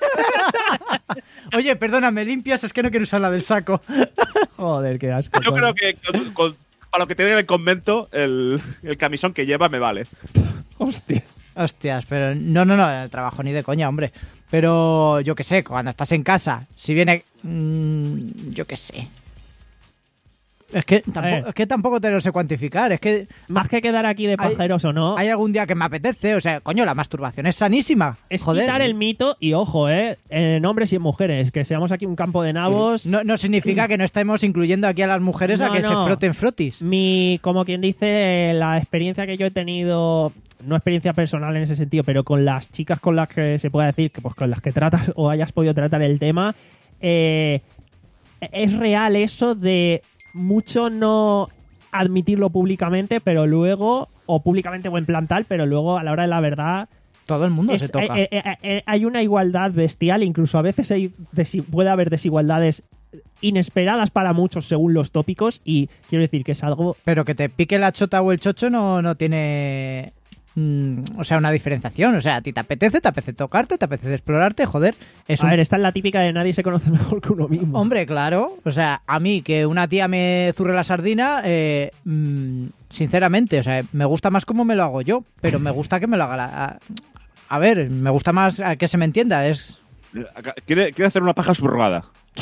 Speaker 4: Oye, perdona, ¿me limpias? Es que no quiero usar la del saco.
Speaker 2: Joder, qué asco.
Speaker 3: Yo
Speaker 2: coño.
Speaker 3: creo que con- con- para lo que te den en el convento, el, el camisón que lleva me vale.
Speaker 2: Hostia.
Speaker 4: Hostias, pero no, no, no, en el trabajo ni de coña, hombre. Pero yo qué sé, cuando estás en casa, si viene... mm, yo qué sé. Es que,
Speaker 2: ver.
Speaker 4: tampoco, es que tampoco te lo sé cuantificar, es que
Speaker 2: Más que quedar aquí de
Speaker 4: Hay-
Speaker 2: pajeros o no,
Speaker 4: hay algún día que me apetece, o sea, coño, la masturbación es sanísima.
Speaker 2: es
Speaker 4: Joder.
Speaker 2: quitar el mito y ojo, ¿eh? En hombres y en mujeres, que seamos aquí un campo de nabos.
Speaker 4: No, no significa que no estemos incluyendo aquí a las mujeres a
Speaker 2: No,
Speaker 4: que
Speaker 2: no.
Speaker 4: se froten frotis.
Speaker 2: Mi, como quien dice, la experiencia que yo he tenido, no experiencia personal en ese sentido, pero con las chicas con las que se puede decir, que pues con las que tratas o hayas podido tratar el tema, eh, es real eso de mucho no admitirlo públicamente, pero luego, o públicamente o en plan tal, pero luego a la hora de la verdad
Speaker 4: Todo el mundo
Speaker 2: es-
Speaker 4: se toca.
Speaker 2: eh, eh, eh, eh, hay una igualdad bestial, incluso a veces hay desi- puede haber desigualdades inesperadas para muchos según los tópicos, y quiero decir que es algo
Speaker 4: Pero que te pique la chota o el chocho no, no tiene... mm, o sea, una diferenciación. O sea, a ti te apetece, te apetece tocarte, te apetece explorarte, joder. Es
Speaker 2: a
Speaker 4: un...
Speaker 2: ver, esta es la típica de nadie se conoce mejor que uno mismo.
Speaker 4: Hombre, claro. O sea, a mí que una tía me zurre la sardina, eh, mm, sinceramente, o sea, me gusta más cómo me lo hago yo, pero me gusta que me lo haga la... A, a ver, me gusta más a que se me entienda, es...
Speaker 3: Quiere, quiere hacer una paja subrogada.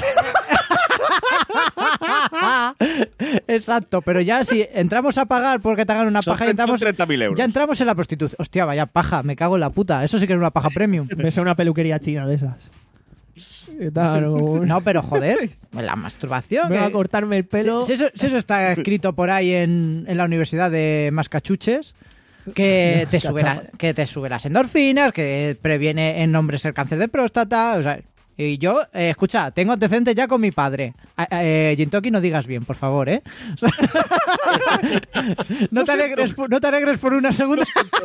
Speaker 4: Exacto, pero ya si entramos a pagar porque te hagan una
Speaker 3: Son
Speaker 4: paja y entramos...
Speaker 3: treinta mil euros.
Speaker 4: Ya entramos en la prostitución. Hostia, vaya paja, me cago en la puta. Eso sí que es una paja premium.
Speaker 2: Ves a una peluquería china de esas. ¿Qué tal? Un-
Speaker 4: No, pero joder, la masturbación.
Speaker 2: Vengo
Speaker 4: que-
Speaker 2: a cortarme el pelo.
Speaker 4: Si, si eso, si eso está escrito por ahí en, en la Universidad de Mascachuches, que te, sube la- que te sube las endorfinas, que previene en hombres el cáncer de próstata, o sea... Y yo, eh, escucha, tengo antecedentes ya con mi padre. A- Eh, Jintoki, no digas bien, por favor, ¿eh? O sea, no, te alegres, por- no te alegres por una segunda.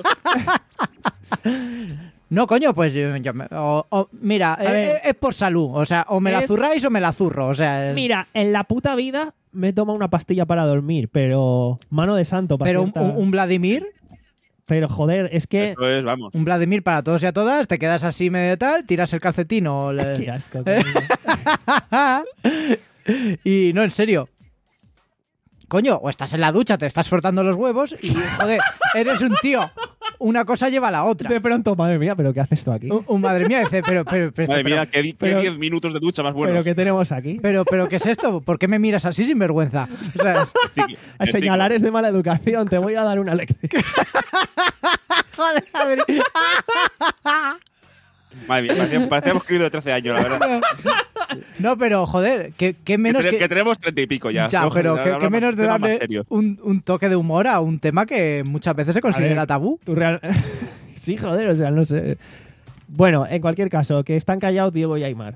Speaker 4: No, coño, pues yo, yo me- o- o- mira,
Speaker 2: A ver.
Speaker 4: eh, es por salud. O sea, o me la
Speaker 2: Es-
Speaker 4: zurráis o me la zurro. O sea, es-
Speaker 2: Mira, en la puta vida me tomo una pastilla para dormir, pero mano de santo. para
Speaker 4: pero un,
Speaker 2: cierta-
Speaker 4: un- un Vladimir,
Speaker 2: Pero joder, es que...
Speaker 3: Eso es, vamos.
Speaker 4: un Vladimir para todos y a todas, te quedas así medio tal, tiras el calcetín o... le-
Speaker 2: Qué asco.
Speaker 4: Eh.
Speaker 2: coño.
Speaker 4: Y no, en serio. Coño, o estás en la ducha, te estás frotando los huevos y, joder, eres un tío. Una cosa lleva a la otra.
Speaker 2: De pronto, madre mía, ¿pero qué haces tú aquí?
Speaker 4: Un, un madre mía dice, pero, pero, pero,
Speaker 3: Madre
Speaker 4: pero,
Speaker 3: mía, qué di- qué
Speaker 2: pero-
Speaker 3: diez minutos de ducha más
Speaker 2: ¿Pero
Speaker 3: buenos.
Speaker 2: qué tenemos aquí?
Speaker 4: pero, pero, ¿qué es esto? ¿Por qué me miras así sin vergüenza? O sea,
Speaker 3: Ciclo-
Speaker 2: A
Speaker 3: el
Speaker 2: señalar
Speaker 3: ciclo.
Speaker 2: es de mala educación, te voy a dar una lección.
Speaker 4: joder, Adri.
Speaker 3: Madre mía, parecía- parecíamos queridos de trece años, la verdad.
Speaker 4: No, pero joder, ¿qué, qué menos
Speaker 3: que,
Speaker 4: que...
Speaker 3: que tenemos treinta y pico ya.
Speaker 4: Ya,
Speaker 3: ¿no?
Speaker 4: pero
Speaker 3: Ya,
Speaker 4: ¿qué,
Speaker 3: ahora
Speaker 4: qué
Speaker 3: más-
Speaker 4: menos de
Speaker 3: tema más
Speaker 4: darle
Speaker 3: serio.
Speaker 4: un, un toque de humor a un tema que muchas veces se considera
Speaker 2: ver,
Speaker 4: tabú?
Speaker 2: Tú real... sí, joder, o sea, no sé. Bueno, en cualquier caso, que están callados Diego y Aymar.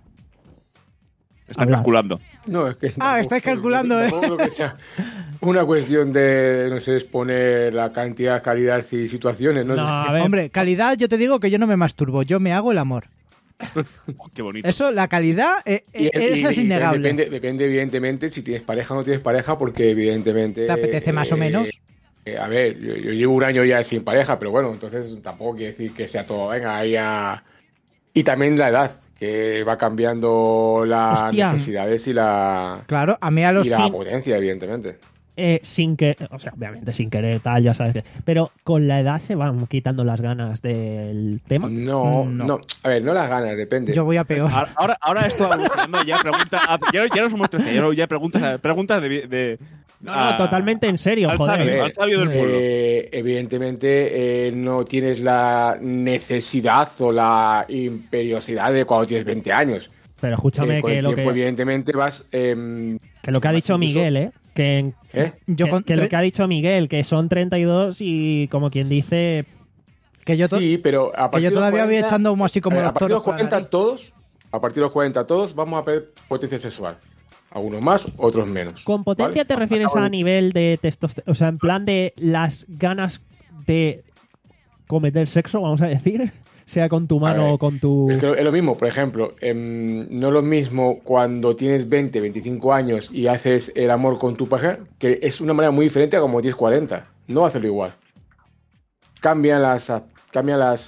Speaker 3: Están
Speaker 2: Habla.
Speaker 3: calculando.
Speaker 5: No, es que
Speaker 4: Ah, estáis calculando, ¿eh?
Speaker 5: Tampoco creo que sea una cuestión de, no sé, exponer la cantidad, calidad y situaciones, no,
Speaker 2: No,
Speaker 5: sé.
Speaker 2: a ver,
Speaker 4: Hombre, calidad, yo te digo que yo no me masturbo, yo me hago el amor.
Speaker 3: Oh, qué bonito.
Speaker 4: Eso, la calidad, eh,
Speaker 5: Y-
Speaker 4: eh, esa
Speaker 5: y-
Speaker 4: es
Speaker 5: y
Speaker 4: innegable.
Speaker 5: Depende, depende, evidentemente, si tienes pareja o no tienes pareja, porque evidentemente...
Speaker 4: ¿Te apetece más o
Speaker 5: eh,
Speaker 4: menos?
Speaker 5: eh, a ver, yo, yo llevo un año ya sin pareja, pero bueno, entonces tampoco quiere decir que sea todo, venga, ahí a... Y también la edad, que va cambiando las
Speaker 2: Hostia.
Speaker 5: necesidades y la,
Speaker 4: Claro, a mí a los...
Speaker 5: y la
Speaker 2: sin-
Speaker 5: potencia, evidentemente.
Speaker 2: eh, sin que, o sea, obviamente sin querer, tal, ya sabes que. Pero con la edad se van quitando las ganas del tema.
Speaker 5: No,
Speaker 4: No.
Speaker 5: no, a ver, no las ganas, depende.
Speaker 4: Yo voy a peor.
Speaker 3: Ahora, ahora, ahora esto va evolucionando ya pregunta, a- ya, ya no somos trece, ya, no- ya preguntas, preguntas de, de
Speaker 2: No, no,
Speaker 3: a-
Speaker 2: totalmente en serio,
Speaker 3: al
Speaker 2: joder.
Speaker 3: sabio, al sabio del pueblo.
Speaker 5: Eh, evidentemente eh, no tienes la necesidad o la imperiosidad de cuando tienes veinte años.
Speaker 2: Pero escúchame
Speaker 5: Eh, con
Speaker 2: que,
Speaker 5: el
Speaker 2: lo
Speaker 5: tiempo,
Speaker 2: que,
Speaker 5: evidentemente, vas... em,
Speaker 2: que lo que ha
Speaker 5: vas
Speaker 2: dicho
Speaker 5: incluso-
Speaker 2: Miguel, ¿eh? Que, en-
Speaker 5: ¿Eh?
Speaker 4: Yo
Speaker 2: que-
Speaker 4: con
Speaker 2: que lo
Speaker 4: tre-
Speaker 2: que ha dicho Miguel, que son treinta y dos y como quien dice,
Speaker 4: que yo, to-
Speaker 5: Sí, pero a
Speaker 4: que
Speaker 5: partir
Speaker 4: yo
Speaker 5: de los
Speaker 4: todavía voy
Speaker 5: cuarenta,
Speaker 4: echando humo así como
Speaker 5: a ver,
Speaker 4: los
Speaker 5: a partir de los
Speaker 4: toros. con la
Speaker 5: cuarenta
Speaker 4: nariz.
Speaker 5: todos, a partir de los cuarenta todos vamos a ver potencia sexual. Algunos más, otros menos.
Speaker 2: ¿con potencia
Speaker 5: ¿vale?
Speaker 2: te refieres
Speaker 5: Acabo
Speaker 2: a
Speaker 5: de-
Speaker 2: nivel de testosterona? O sea, en plan de las ganas de cometer sexo, vamos a decir, sea con tu mano
Speaker 5: ver,
Speaker 2: o con tu...
Speaker 5: Es que es lo mismo, por ejemplo, em, no es lo mismo cuando tienes veinte, veinticinco años y haces el amor con tu pareja, que es una manera muy diferente a como tienes cuarenta. No va a hacerlo igual. Cambian las... Cambian las...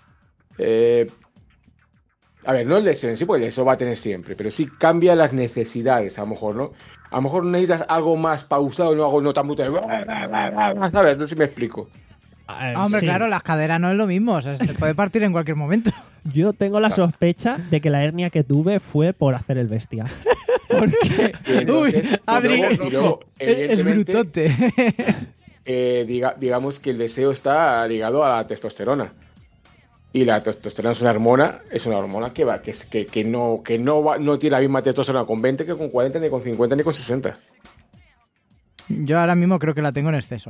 Speaker 5: eh, a ver, no el deseo en sí, porque eso va a tener siempre, pero sí cambia las necesidades, a lo mejor, ¿no? A lo mejor necesitas algo más pausado, no algo no tan brutal. ¿Sabes? No sé si me explico.
Speaker 2: Eh,
Speaker 4: Ah, hombre,
Speaker 2: sí.
Speaker 4: claro, las caderas no es lo mismo, o sea, se te puede partir en cualquier momento.
Speaker 2: Yo tengo la sospecha de que la hernia que tuve fue por hacer el bestia. Porque...
Speaker 5: Y entonces,
Speaker 4: Uy,
Speaker 5: y
Speaker 4: Adri,
Speaker 5: luego- y luego,
Speaker 4: es, es
Speaker 5: evidentemente,
Speaker 4: brutote.
Speaker 5: eh, diga- digamos que el deseo está ligado a la testosterona. Y la testosterona es una hormona, es una hormona que va, que, es- que, que no, que no va, no tiene la misma testosterona con veinte que con cuarenta, ni con cincuenta, ni con sesenta.
Speaker 4: Yo ahora mismo creo que la tengo en exceso.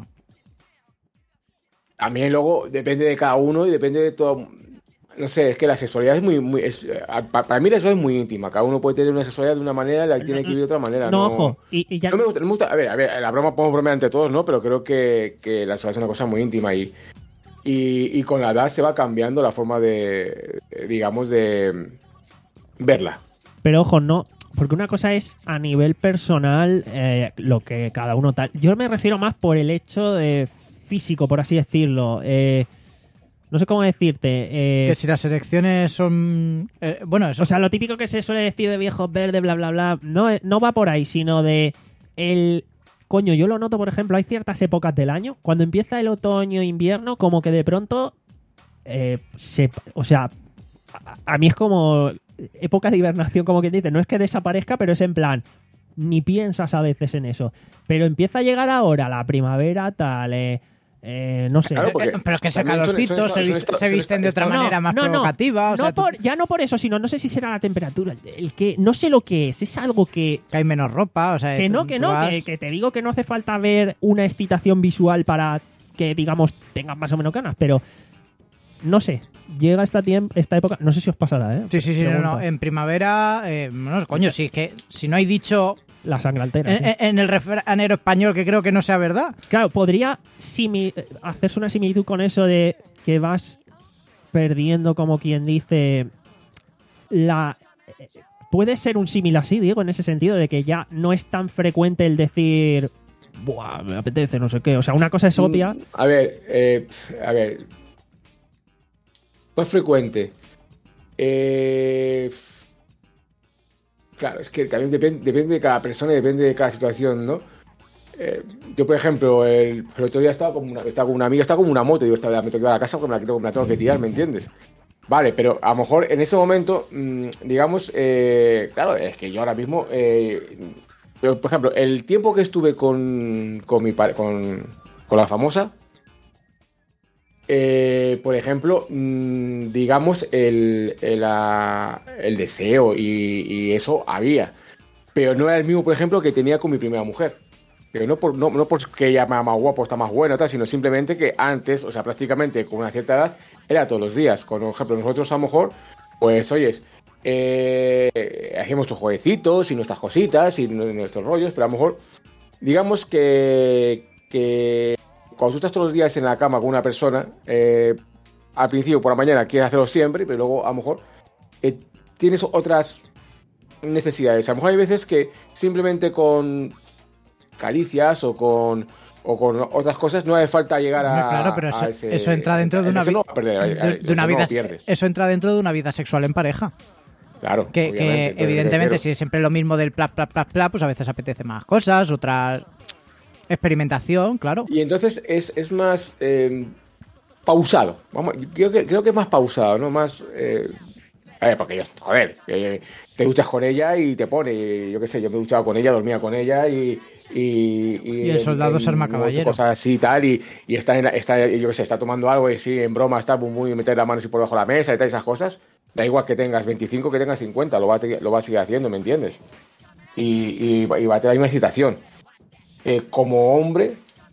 Speaker 5: También luego depende de cada uno y depende de todo. No sé, es que la sexualidad es muy. muy es- a- pa- para mí la sexualidad es muy íntima. Cada uno puede tener una sexualidad de una manera y la tiene que vivir de otra manera.
Speaker 2: No,
Speaker 5: No,
Speaker 2: ojo. Y, y ya...
Speaker 5: No me gusta, no me gusta. A ver, a ver, la broma podemos bromear entre todos, ¿no? Pero creo que, que la sexualidad es una cosa muy íntima y, y, y con la edad se va cambiando la forma de, eh, digamos, de verla.
Speaker 2: Pero ojo, no, porque una cosa es a nivel personal eh, lo que cada uno tal. Yo me refiero más por el hecho de físico, por así decirlo. Eh, no sé cómo decirte. eh,
Speaker 4: Que si las elecciones son... eh, bueno, eso
Speaker 2: o sea, lo típico que se suele decir de viejos verdes, bla, bla, bla, no, eh, no va por ahí, sino de el... Coño, yo lo noto, por ejemplo, hay ciertas épocas del año, cuando empieza el otoño, invierno, como que de pronto, eh, se, o sea, a, a mí es como época de hibernación, como que dice, no es que desaparezca, pero es en plan, ni piensas a veces en eso. Pero empieza a llegar ahora la primavera, tal, eh, eh, no sé.
Speaker 5: Claro, porque
Speaker 4: Eh, pero es que ese
Speaker 5: también son-
Speaker 4: calorcito
Speaker 5: son-
Speaker 4: se,
Speaker 5: son
Speaker 4: viste-
Speaker 5: esta-
Speaker 4: se
Speaker 5: son
Speaker 4: visten de
Speaker 5: esta-
Speaker 4: otra
Speaker 5: no,
Speaker 4: manera más
Speaker 2: no, no,
Speaker 4: provocativa. o
Speaker 2: no
Speaker 4: sea, tú-
Speaker 2: por- ya no por eso, sino no sé si será la temperatura. El que no sé lo que es, es algo que
Speaker 4: que hay menos ropa, o sea...
Speaker 2: que
Speaker 4: tú-
Speaker 2: no, que
Speaker 4: tú
Speaker 2: no,
Speaker 4: vas-
Speaker 2: que, que te digo que no hace falta ver una excitación visual para que, digamos, tengas más o menos ganas, pero no sé, llega esta, tiemp- esta época, no sé si os pasará, ¿eh?
Speaker 4: Sí, sí, sí, no,
Speaker 2: Pregunto.
Speaker 4: no, en primavera... Eh, no, coño, sí, es que si no hay dicho
Speaker 2: La sangre altera.
Speaker 4: en,
Speaker 2: sí.
Speaker 4: en- en el refranero español que creo que no sea verdad.
Speaker 2: Claro, podría simi- hacerse una similitud con eso de que vas perdiendo, como quien dice, la... Puede ser un símil así, Diego, en ese sentido, de que ya no es tan frecuente el decir, buah, me apetece, no sé qué. O sea, una cosa es obvia.
Speaker 5: Mm, A ver, eh, a ver. No es frecuente. Eh, claro, es que también depende, depende de cada persona y depende de cada situación, ¿no? Eh, yo, por ejemplo, el, el otro día estaba como una, estaba con una amiga, estaba como una moto, y yo estaba, me tengo que llevar a casa porque me la, tengo, me la tengo que tirar, ¿me entiendes? Vale, pero a lo mejor en ese momento, mmm, digamos, eh, claro, es que yo ahora mismo, eh, pero, por ejemplo, el tiempo que estuve con, con, mi, pare- con, con la famosa, eh, por ejemplo, mmm, digamos, el, el, la- el deseo y, y eso había. Pero no era el mismo, por ejemplo, que tenía con mi primera mujer. Pero no, por, no, no porque ella más, más guapo, está más buena, tal, sino simplemente que antes, o sea, prácticamente con una cierta edad, era todos los días. Por ejemplo, nosotros a lo mejor, pues, oyes, eh, hacíamos nuestros jueguecitos y nuestras cositas y nuestros rollos, pero a lo mejor, digamos que, que cuando tú estás todos los días en la cama con una persona, eh, al principio por la mañana quieres hacerlo siempre, pero luego a lo mejor eh, tienes otras necesidades. A lo mejor hay veces que simplemente con caricias o con o con otras cosas no hace falta llegar a,
Speaker 4: Hombre, claro, pero eso,
Speaker 5: a ese,
Speaker 4: eso entra dentro de una
Speaker 5: eso no
Speaker 4: vida
Speaker 5: va a perder,
Speaker 4: de, de
Speaker 5: eso
Speaker 4: una
Speaker 5: no
Speaker 4: vida
Speaker 5: lo pierdes.
Speaker 4: eso entra dentro de una vida sexual en pareja.
Speaker 5: Claro,
Speaker 4: Que,
Speaker 5: obviamente,
Speaker 4: que
Speaker 5: entonces,
Speaker 4: evidentemente
Speaker 5: me
Speaker 4: si es siempre lo mismo del pla pla pla pla, pues a veces apetece más cosas, otra experimentación, claro.
Speaker 5: Y entonces es, es más eh, pausado. Vamos, creo que, creo que es más pausado, ¿no? Más. Eh, a ver, porque yo, joder, eh, te duchas con ella y te pone, yo qué sé, yo me duchaba con ella, dormía con ella y. Y,
Speaker 4: Y el soldado se arma caballero.
Speaker 5: Cosas así y tal, y, y está, en, está, yo qué sé, está tomando algo y sí, en broma, está bum, bum, y meter la mano así por debajo de la mesa y tal, esas cosas. Da igual que tengas veinticinco, que tengas cincuenta, lo va a, lo va a seguir haciendo, ¿me entiendes? Y, y, y va a tener la misma excitación. Eh, como hombre,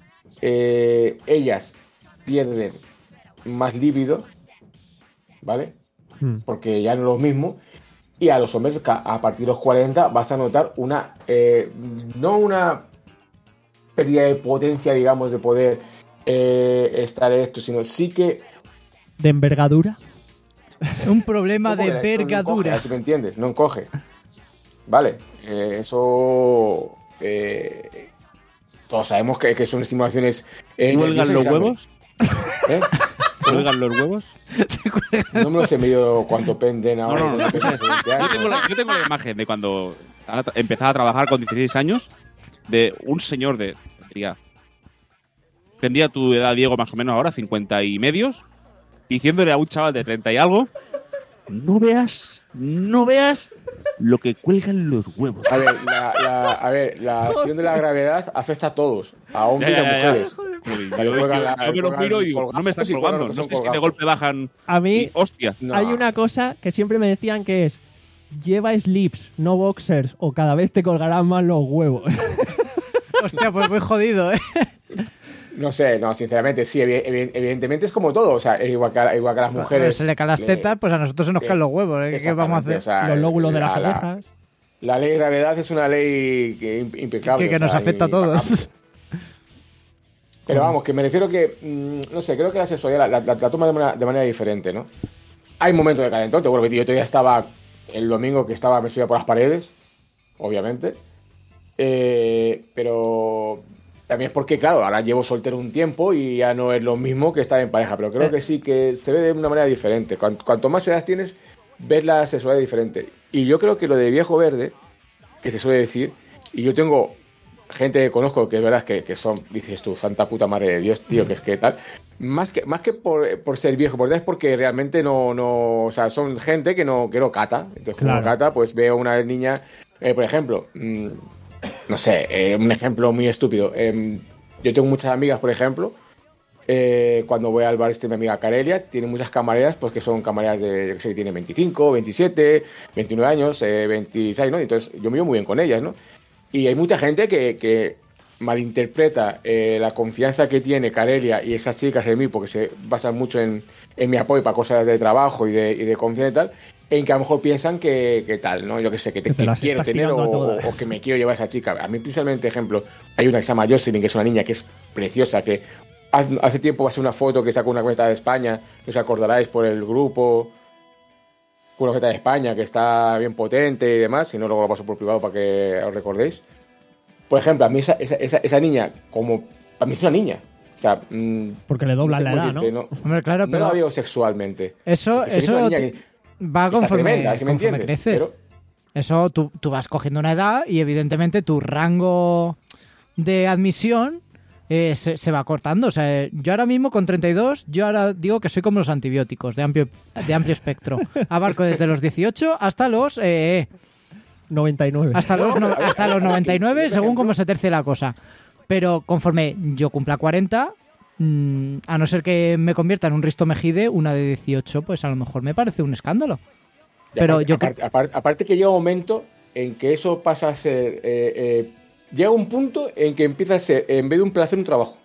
Speaker 5: eh, ellas pierden más líbido, ¿vale?
Speaker 2: Hmm.
Speaker 5: Porque ya no es lo mismo. Y a los hombres, a partir de los cuarenta, vas a notar una, eh, no una pérdida de potencia, digamos, de poder eh, estar esto, sino sí que...
Speaker 2: ¿De envergadura?
Speaker 4: Un problema
Speaker 5: no,
Speaker 4: de
Speaker 5: porque eso no
Speaker 4: envergadura.
Speaker 5: encoge, ¿sí me entiendes? No encoge. Vale, eh, eso... Eh, todos sabemos que, que son estimulaciones... Eh,
Speaker 3: ¿Cuelgan los huevos?
Speaker 5: ¿Eh?
Speaker 3: ¿Cuelgan los huevos?
Speaker 5: No me los he medido cuánto penden ahora.
Speaker 3: No, no, no.
Speaker 5: cuánto penden hace veinte
Speaker 3: Yo tengo, la,
Speaker 5: años.
Speaker 3: yo tengo la imagen de cuando empezaba a trabajar con dieciséis años de un señor de... Diría, tendría tu edad, Diego, más o menos ahora, cincuenta y medios, diciéndole a un chaval de treinta y algo, no veas, no veas lo que cuelgan los huevos.
Speaker 5: A ver, la, la, a ver, la acción de la gravedad afecta a todos, a hombres y
Speaker 3: Ya,
Speaker 5: a
Speaker 3: ya, ya.
Speaker 5: mujeres.
Speaker 3: Yo, yo-
Speaker 5: Cuelgan la-
Speaker 3: yo me los
Speaker 5: cuelgan
Speaker 3: miro y digo, no me estás
Speaker 5: colgazos y
Speaker 3: colgando.
Speaker 5: cuelgan
Speaker 3: No
Speaker 5: los que
Speaker 3: sé
Speaker 5: son
Speaker 3: si de
Speaker 5: colgazos.
Speaker 3: golpe bajan...
Speaker 2: A mí
Speaker 3: y, hostia.
Speaker 5: No.
Speaker 2: hay una cosa que siempre me decían que es: lleva slips, no boxers, o cada vez te colgarán más los huevos.
Speaker 4: Hostia, pues muy jodido, ¿eh?
Speaker 5: No sé, no, sinceramente, sí, evi- evi- evidentemente es como todo, o sea, es igual que, a- igual que a las mujeres.
Speaker 4: Se le caen las
Speaker 5: le-
Speaker 4: tetas, pues a nosotros se nos
Speaker 5: que-
Speaker 4: caen los huevos, ¿eh? ¿Qué vamos a hacer?
Speaker 5: exactamente, o sea,
Speaker 2: Los lóbulos de
Speaker 5: la-
Speaker 2: las
Speaker 5: la-
Speaker 2: orejas.
Speaker 5: La ley de gravedad es una ley que imp- impecable.
Speaker 4: que que
Speaker 5: o sea,
Speaker 4: nos afecta a todos.
Speaker 5: impecable. Pero vamos, que me refiero que, mmm, no sé, creo que la sexualidad la, la, la toma de manera, de manera diferente, ¿no? Hay momentos de calentón, te vuelvo a decir, yo todavía estaba, el domingo que estaba, me subía por las paredes, obviamente, eh, pero también es porque, claro, ahora llevo soltero un tiempo y ya no es lo mismo que estar en pareja, pero creo que sí, que se ve de una manera diferente. Cuanto, cuanto más edad tienes, ves la sexualidad diferente. Y yo creo que lo de viejo verde, que se suele decir, y yo tengo gente que conozco que es verdad que, que son, dices tú, santa puta madre de Dios, tío, que es que tal, más que, más que por, por ser viejo, por es porque realmente no, no, o sea, son gente que no, que no cata. Entonces, como
Speaker 2: Claro.
Speaker 5: no cata, pues veo una niña, eh, por ejemplo, mmm, no sé, eh, un ejemplo muy estúpido. Eh, yo tengo muchas amigas, por ejemplo, eh, cuando voy al bar este, mi amiga Carelia, tiene muchas camareras, pues que son camareras de, yo que sé, que tienen veinticinco, veintisiete, veintinueve años, eh, veintiséis, ¿no? Entonces, yo me llevo muy bien con ellas, ¿no? Y hay mucha gente que, que malinterpreta eh, la confianza que tiene Carelia y esas chicas en mí, porque se basan mucho en, en mi apoyo para cosas de trabajo y de, y de confianza y tal, en que a lo mejor piensan que, que tal, ¿no? Yo que sé, que, te,
Speaker 2: Que te
Speaker 5: que
Speaker 2: las
Speaker 5: quiero
Speaker 2: estás
Speaker 5: tener o,
Speaker 2: tirando a todas.
Speaker 5: o que me quiero llevar a esa chica. A mí, principalmente, ejemplo, hay una que se llama Jocelyn, que es una niña que es preciosa, que hace hace tiempo va a ser una foto que está con una cuenta de España, que os acordaráis por el grupo, con una cuenta de España, que está bien potente y demás, si no, luego lo paso por privado para que os recordéis. Por ejemplo, a mí esa, esa, esa, esa niña, como, para mí es una niña. O sea, mmm,
Speaker 2: Porque le doblan
Speaker 5: no sé
Speaker 2: la
Speaker 5: cómo
Speaker 2: edad, ¿no?
Speaker 5: decirte,
Speaker 4: Hombre, claro,
Speaker 5: no
Speaker 4: pero
Speaker 5: la veo sexualmente.
Speaker 4: eso,
Speaker 5: Que sé que es una
Speaker 4: eso
Speaker 5: niña
Speaker 4: te-
Speaker 5: que
Speaker 4: va
Speaker 5: está
Speaker 4: conforme,
Speaker 5: tremenda, ¿sí me
Speaker 4: conforme
Speaker 5: entiendes?
Speaker 4: creces.
Speaker 5: Pero-
Speaker 4: Eso tú, tú vas cogiendo una edad y evidentemente tu rango de admisión eh, se, se va cortando. O sea, yo ahora mismo con treinta y dos, yo ahora digo que soy como los antibióticos de amplio, de amplio espectro. Abarco desde los dieciocho hasta los... eh,
Speaker 2: noventa y nueve.
Speaker 4: hasta los, no- hasta los noventa y nueve,
Speaker 5: Por
Speaker 4: según
Speaker 5: ejemplo.
Speaker 4: cómo se tercie la cosa. Pero conforme yo cumpla cuarenta, mm, a no ser que me convierta en un Risto Mejide, una de dieciocho, pues a lo mejor me parece un escándalo.
Speaker 5: Y
Speaker 4: Pero
Speaker 5: aparte,
Speaker 4: yo
Speaker 5: aparte, aparte, aparte que llega un momento en que eso pasa a ser... Eh, eh, llega un punto en que empieza a ser, en vez de un placer, un trabajo.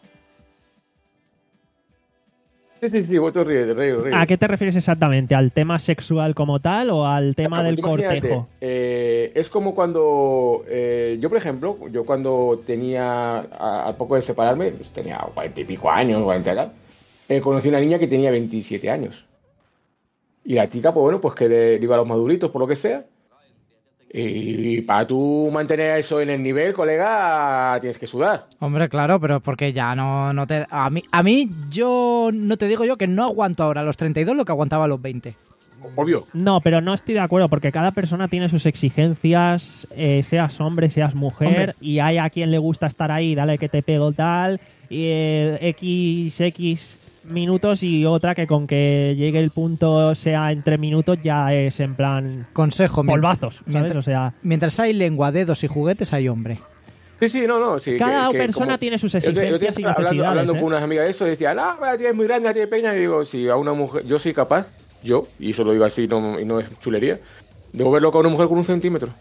Speaker 5: Sí, sí, sí, vos te ríes, ríes, ríes.
Speaker 2: ¿A qué te refieres exactamente? ¿Al tema sexual como tal o al tema
Speaker 5: Claro,
Speaker 2: del
Speaker 5: tú imagínate,
Speaker 2: cortejo?
Speaker 5: eh, es como cuando eh, yo, por ejemplo, yo cuando tenía, a- al poco de separarme, pues tenía cuarenta y pico años, cuarenta y tal, eh, conocí una niña que tenía veintisiete años. Y la chica, pues bueno, pues que le, le iba a los maduritos, por lo que sea. Y, para tú mantener eso en el nivel, colega, tienes que sudar.
Speaker 4: Hombre, claro, pero porque ya no, no te... A mí, a mí, yo no te digo yo que no aguanto ahora a los treinta y dos lo que aguantaba a los veinte.
Speaker 5: Obvio.
Speaker 2: No, pero no estoy de acuerdo porque cada persona tiene sus exigencias, eh, seas hombre, seas mujer,
Speaker 4: Hombre.
Speaker 2: y hay a quien le gusta estar ahí, dale que te pego tal, y eh, X, X minutos y otra que con que llegue el punto sea en tres minutos ya es en plan
Speaker 4: Consejo. mien-
Speaker 2: polvazos, ¿sabes?
Speaker 4: mientras,
Speaker 2: O sea,
Speaker 4: mientras hay lengua, dedos y juguetes, hay hombre.
Speaker 5: Sí, sí, no, no. Sí,
Speaker 2: cada
Speaker 5: que- que
Speaker 2: persona
Speaker 5: como-
Speaker 2: tiene sus
Speaker 5: Yo te- yo te
Speaker 2: exigencias y
Speaker 5: estaba hablando,
Speaker 2: necesidades.
Speaker 5: hablando
Speaker 2: ¿eh?
Speaker 5: con unas amigas de eso, decían, no, la tía es muy grande, la tía es pequeña. Y digo, si a una mujer, yo soy capaz, yo, y eso lo digo así no, y no es chulería, de moverlo con una mujer con un centímetro.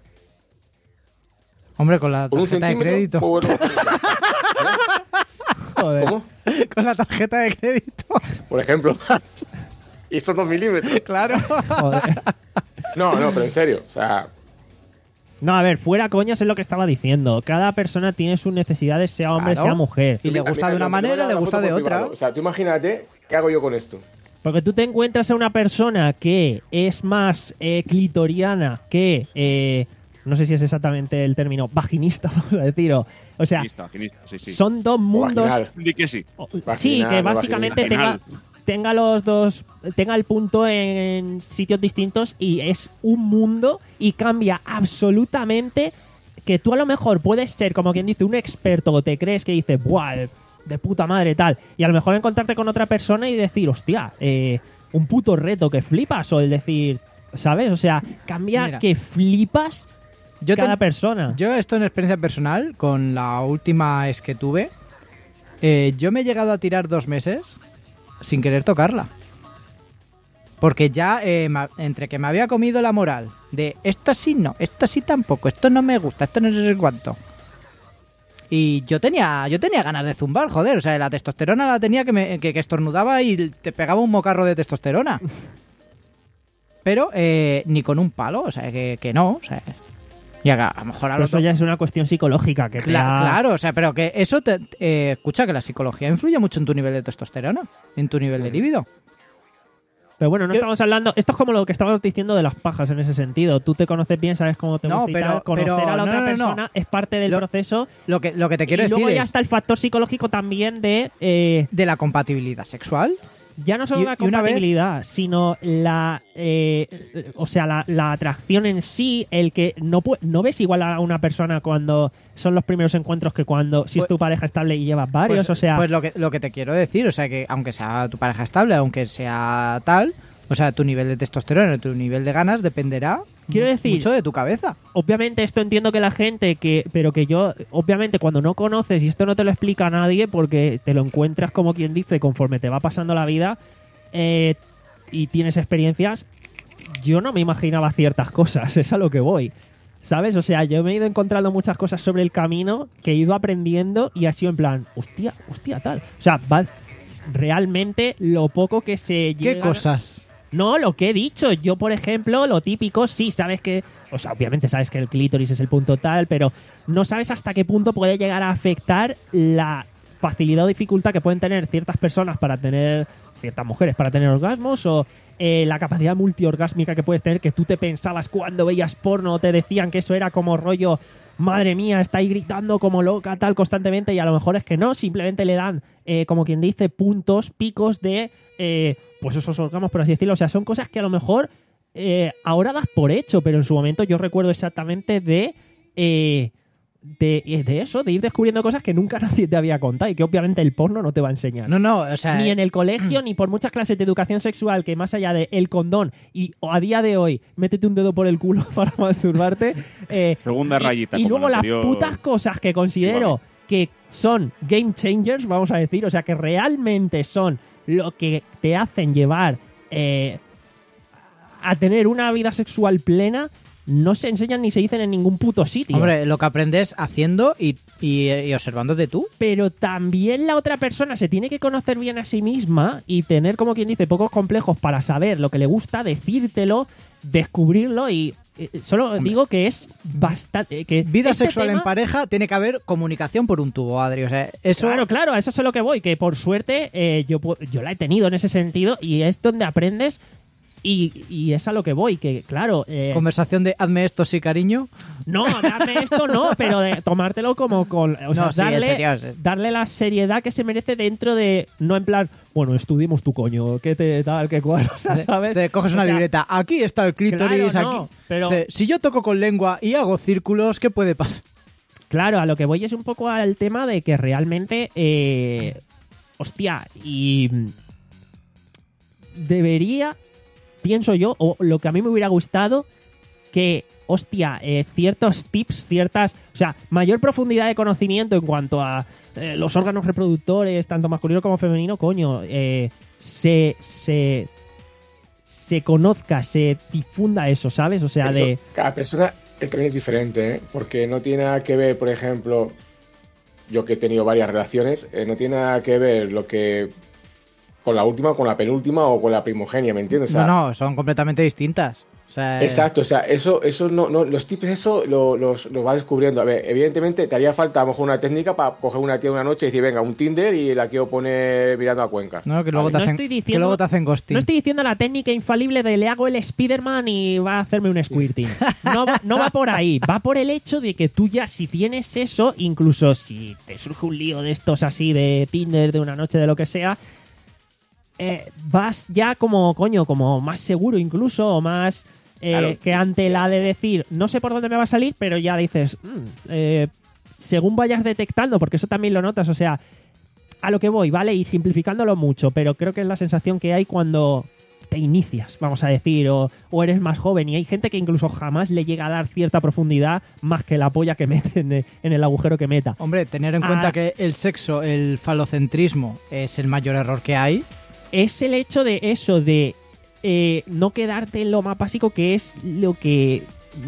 Speaker 4: Hombre, con la
Speaker 5: Con un
Speaker 4: tarjeta de
Speaker 5: centímetro,
Speaker 4: crédito.
Speaker 5: moverlo-
Speaker 2: Joder.
Speaker 5: ¿Cómo?
Speaker 4: Con la tarjeta de crédito.
Speaker 5: Por ejemplo. Y estos dos milímetros.
Speaker 4: Claro.
Speaker 2: Joder.
Speaker 5: No, no, pero en serio, o sea,
Speaker 2: No, a ver, fuera coñas es lo que estaba diciendo. Cada persona tiene sus necesidades, sea hombre,
Speaker 4: Claro.
Speaker 2: sea mujer.
Speaker 4: Y le
Speaker 5: a mí-
Speaker 4: gusta
Speaker 5: a mí
Speaker 4: de una
Speaker 5: me
Speaker 4: manera,
Speaker 5: mandan
Speaker 4: le
Speaker 5: la
Speaker 4: gusta
Speaker 5: foto
Speaker 4: de
Speaker 5: por
Speaker 4: otra.
Speaker 5: privado. O sea, tú imagínate, ¿qué hago yo con esto?
Speaker 2: Porque tú te encuentras a una persona que es más eh, clitoriana que, eh, no sé si es exactamente el término, vaginista, vamos a decir. O, o sea,
Speaker 3: Finista, finista, sí, sí.
Speaker 2: son dos mundos...
Speaker 5: vaginal.
Speaker 3: Di que sí.
Speaker 2: o-
Speaker 5: Vaginal,
Speaker 2: sí, que
Speaker 5: no
Speaker 2: básicamente
Speaker 3: vaginal.
Speaker 2: tenga, tenga los dos, tenga el punto en sitios distintos y es un mundo y cambia absolutamente, que tú a lo mejor puedes ser, como quien dice, un experto o te crees que dices, ¡buah! De puta madre tal, y a lo mejor encontrarte con otra persona y decir, hostia, eh, un puto reto que flipas, o el decir, ¿sabes? O sea, cambia
Speaker 4: Mira.
Speaker 2: que flipas
Speaker 4: Yo,
Speaker 2: cada
Speaker 4: te-
Speaker 2: persona.
Speaker 4: yo esto en experiencia personal, con la última ex que tuve, eh, yo me he llegado a tirar dos meses sin querer tocarla. Porque ya, eh, ma- entre que me había comido la moral de esto sí no, esto sí tampoco, esto no me gusta, esto no sé cuánto. Y yo tenía yo tenía ganas de zumbar, joder. O sea, la testosterona la tenía que, me, que, que estornudaba y te pegaba un mocarro de testosterona. Pero eh, ni con un palo, o sea, que, que no. O sea, y a, a lo mejor a
Speaker 2: Pero
Speaker 4: los
Speaker 2: eso ya es una cuestión psicológica. Que te
Speaker 4: Cla-
Speaker 2: ha-
Speaker 4: Claro, o sea, pero que eso te... eh, escucha, que la psicología influye mucho en tu nivel de testosterona, en tu nivel de líbido.
Speaker 2: Pero bueno, no
Speaker 4: Yo-
Speaker 2: estamos hablando... Esto es como lo que estábamos diciendo de las pajas en ese sentido. Tú te conoces bien, sabes cómo te
Speaker 4: No,
Speaker 2: gusta y
Speaker 4: pero-
Speaker 2: tal. Conocer
Speaker 4: pero-
Speaker 2: a la
Speaker 4: no,
Speaker 2: otra
Speaker 4: no, no.
Speaker 2: persona es parte del
Speaker 4: Lo-
Speaker 2: proceso.
Speaker 4: Lo que, lo que te quiero
Speaker 2: Y luego
Speaker 4: decir
Speaker 2: ya
Speaker 4: es
Speaker 2: está el factor psicológico también de... eh,
Speaker 4: de la compatibilidad sexual.
Speaker 2: ya no solo
Speaker 4: Y-
Speaker 2: la
Speaker 4: y una vez-
Speaker 2: compatibilidad, sino la... eh, o sea, la, la atracción en sí, el que no, pu- no ves igual a una persona cuando son los primeros encuentros que cuando... Si es
Speaker 4: Pues-
Speaker 2: tu pareja estable y llevas varios,
Speaker 4: Pues,
Speaker 2: o sea...
Speaker 4: pues lo que, lo que te quiero decir, o sea, que aunque sea tu pareja estable, aunque sea tal, o sea, tu nivel de testosterona, tu nivel de ganas dependerá
Speaker 2: Quiero decir-
Speaker 4: mucho de tu cabeza.
Speaker 2: Obviamente esto entiendo que la gente que pero que yo obviamente cuando no conoces y esto no te lo explica nadie porque te lo encuentras como quien dice conforme te va pasando la vida eh, y tienes experiencias, yo no me imaginaba ciertas cosas, es a lo que voy, ¿sabes? O sea, yo me he ido encontrando muchas cosas sobre el camino que he ido aprendiendo y ha sido en plan, hostia, hostia, tal, o sea, va realmente lo poco que se
Speaker 4: ¿Qué
Speaker 2: llega-
Speaker 4: cosas?
Speaker 2: no, lo que he dicho. Yo, por ejemplo, lo típico, sí, sabes que... O sea, obviamente sabes que el clítoris es el punto tal, pero no sabes hasta qué punto puede llegar a afectar la facilidad o dificultad que pueden tener ciertas personas para tener... Ciertas mujeres para tener orgasmos o eh, la capacidad multiorgásmica que puedes tener, que tú te pensabas cuando veías porno, te decían que eso era como rollo... Madre mía, está ahí gritando como loca, tal, constantemente, y a lo mejor es que no, simplemente le dan, eh, como quien dice, puntos, picos de, eh, pues esos orgasmos, por así decirlo. O sea, son cosas que a lo mejor eh, ahora das por hecho, pero en su momento yo recuerdo exactamente de, eh, de, eh, de eso, de ir descubriendo cosas que nunca nadie te había contado y que obviamente el porno no te va a enseñar.
Speaker 4: No, no, o sea...
Speaker 2: Ni en el colegio, ni por muchas clases de educación sexual, que más allá de el condón y o a día de hoy, métete un dedo por el culo para masturbarte. eh,
Speaker 3: Segunda
Speaker 2: y-
Speaker 3: rayita,
Speaker 2: Y,
Speaker 3: como
Speaker 2: luego
Speaker 3: la
Speaker 2: las
Speaker 3: anterior
Speaker 2: putas cosas que considero que son game changers, vamos a decir, o sea, que realmente son lo que te hacen llevar eh, a tener una vida sexual plena, no se enseñan ni se dicen en ningún puto sitio.
Speaker 4: Hombre, lo que aprendes haciendo y, y, y observándote tú.
Speaker 2: Pero también la otra persona se tiene que conocer bien a sí misma y tener, como quien dice, pocos complejos para saber lo que le gusta, decírtelo, descubrirlo y eh, solo Hombre. digo que es bastante... Que
Speaker 4: vida
Speaker 2: este
Speaker 4: sexual
Speaker 2: tema,
Speaker 4: en pareja tiene que haber comunicación por un tubo, Adri. O sea, eso...
Speaker 2: Claro, claro, a eso es a lo que voy, que por suerte eh, yo, yo la he tenido en ese sentido y es donde aprendes. Y, y es a lo que voy, que claro... Eh,
Speaker 4: Conversación de hazme esto sí, cariño.
Speaker 2: No, hazme esto no, pero de tomártelo como con... O sea,
Speaker 4: no, sí,
Speaker 2: darle,
Speaker 4: en serio.
Speaker 2: darle la seriedad que se merece dentro de... No en plan, bueno, estudiemos tu coño, qué te tal, qué cual, o sea, ¿sabes?
Speaker 4: Te coges una
Speaker 2: o sea,
Speaker 4: libreta, aquí está el clítoris,
Speaker 2: claro, no,
Speaker 4: aquí...
Speaker 2: pero...
Speaker 4: Dice, si yo toco con lengua y hago círculos, ¿qué puede pasar?
Speaker 2: Claro, a lo que voy es un poco al tema de que realmente... Eh, hostia, y... Debería... Pienso yo, o lo que a mí me hubiera gustado, que, hostia, eh, ciertos tips, ciertas... O sea, mayor profundidad de conocimiento en cuanto a eh, los órganos reproductores, tanto masculino como femenino, coño, eh, se, se, se conozca, se difunda eso, ¿sabes? O sea,
Speaker 5: eso,
Speaker 2: de...
Speaker 5: Cada persona también es diferente, ¿eh? Porque no tiene nada que ver, por ejemplo, yo que he tenido varias relaciones, eh, no tiene nada que ver lo que... con la última, con la penúltima o con la primogenia, ¿me entiendes? O sea,
Speaker 4: no, no, son completamente distintas. O sea,
Speaker 5: exacto, o sea, eso, eso no, no, los tips, eso lo, los, los vas descubriendo. A ver, evidentemente te haría falta a lo mejor una técnica para coger una tía una noche y decir, venga, un Tinder y la quiero poner mirando a Cuenca.
Speaker 4: No, que luego,
Speaker 2: vale,
Speaker 4: te, hacen,
Speaker 2: no estoy diciendo,
Speaker 4: que luego te hacen ghosting.
Speaker 2: No estoy diciendo la técnica infalible de le hago el Spiderman y va a hacerme un squirting. No, no va por ahí, va por el hecho de que tú ya, si tienes eso, incluso si te surge un lío de estos así de Tinder, de una noche, de lo que sea, eh, vas ya como, coño, como más seguro incluso, o más... Eh, claro. Que ante la de decir, no sé por dónde me va a salir, pero ya dices, mmm, eh, según vayas detectando, porque eso también lo notas, o sea, a lo que voy, ¿vale? Y simplificándolo mucho, pero creo que es la sensación que hay cuando te inicias, vamos a decir, o, o eres más joven, y hay gente que incluso jamás le llega a dar cierta profundidad más que la polla que mete en el, en el agujero que meta.
Speaker 4: Hombre, tener en ah, cuenta que el sexo, el falocentrismo, es el mayor error que hay.
Speaker 2: Es el hecho de eso, de Eh, no quedarte en lo más básico, que es lo que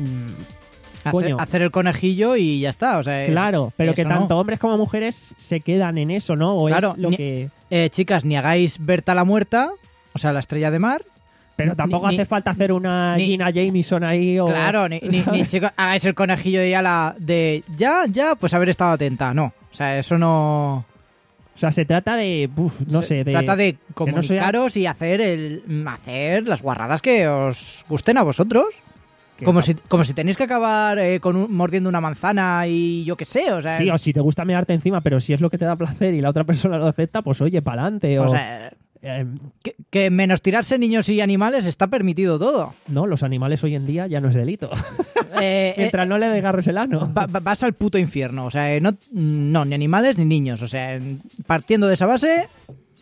Speaker 2: mmm,
Speaker 4: hacer,
Speaker 2: coño.
Speaker 4: hacer el conejillo y ya está, o sea, es,
Speaker 2: claro, pero que tanto
Speaker 4: no.
Speaker 2: hombres como mujeres se quedan en eso, ¿no? O
Speaker 4: claro,
Speaker 2: es lo
Speaker 4: ni,
Speaker 2: que
Speaker 4: eh, chicas, ni hagáis Berta la muerta, o sea, la estrella de mar,
Speaker 2: pero tampoco
Speaker 4: ni,
Speaker 2: hace
Speaker 4: ni,
Speaker 2: falta hacer una
Speaker 4: ni,
Speaker 2: Gina Jameson ahí o
Speaker 4: claro, ni, ni, ni chicos, hagáis el conejillo y a la de ya, ya, pues haber estado atenta, no, o sea, eso no.
Speaker 2: O sea, se trata de, uf, no
Speaker 4: se
Speaker 2: sé, de...
Speaker 4: trata de comunicaros no sea... y hacer el hacer las guarradas que os gusten a vosotros. Como, no. si, como si tenéis que acabar eh, con un, mordiendo una manzana y yo qué sé, o sea...
Speaker 2: Sí, o si te gusta mearte encima, pero si es lo que te da placer y la otra persona lo acepta, pues oye, pa'lante. O,
Speaker 4: o sea... Eh, que, que menos tirarse niños y animales está permitido todo.
Speaker 2: No, los animales hoy en día ya no es delito.
Speaker 4: Eh,
Speaker 2: Mientras eh, no le desgarres el ano.
Speaker 4: Va, vas al puto infierno. O sea, no, no, ni animales ni niños. O sea, partiendo de esa base,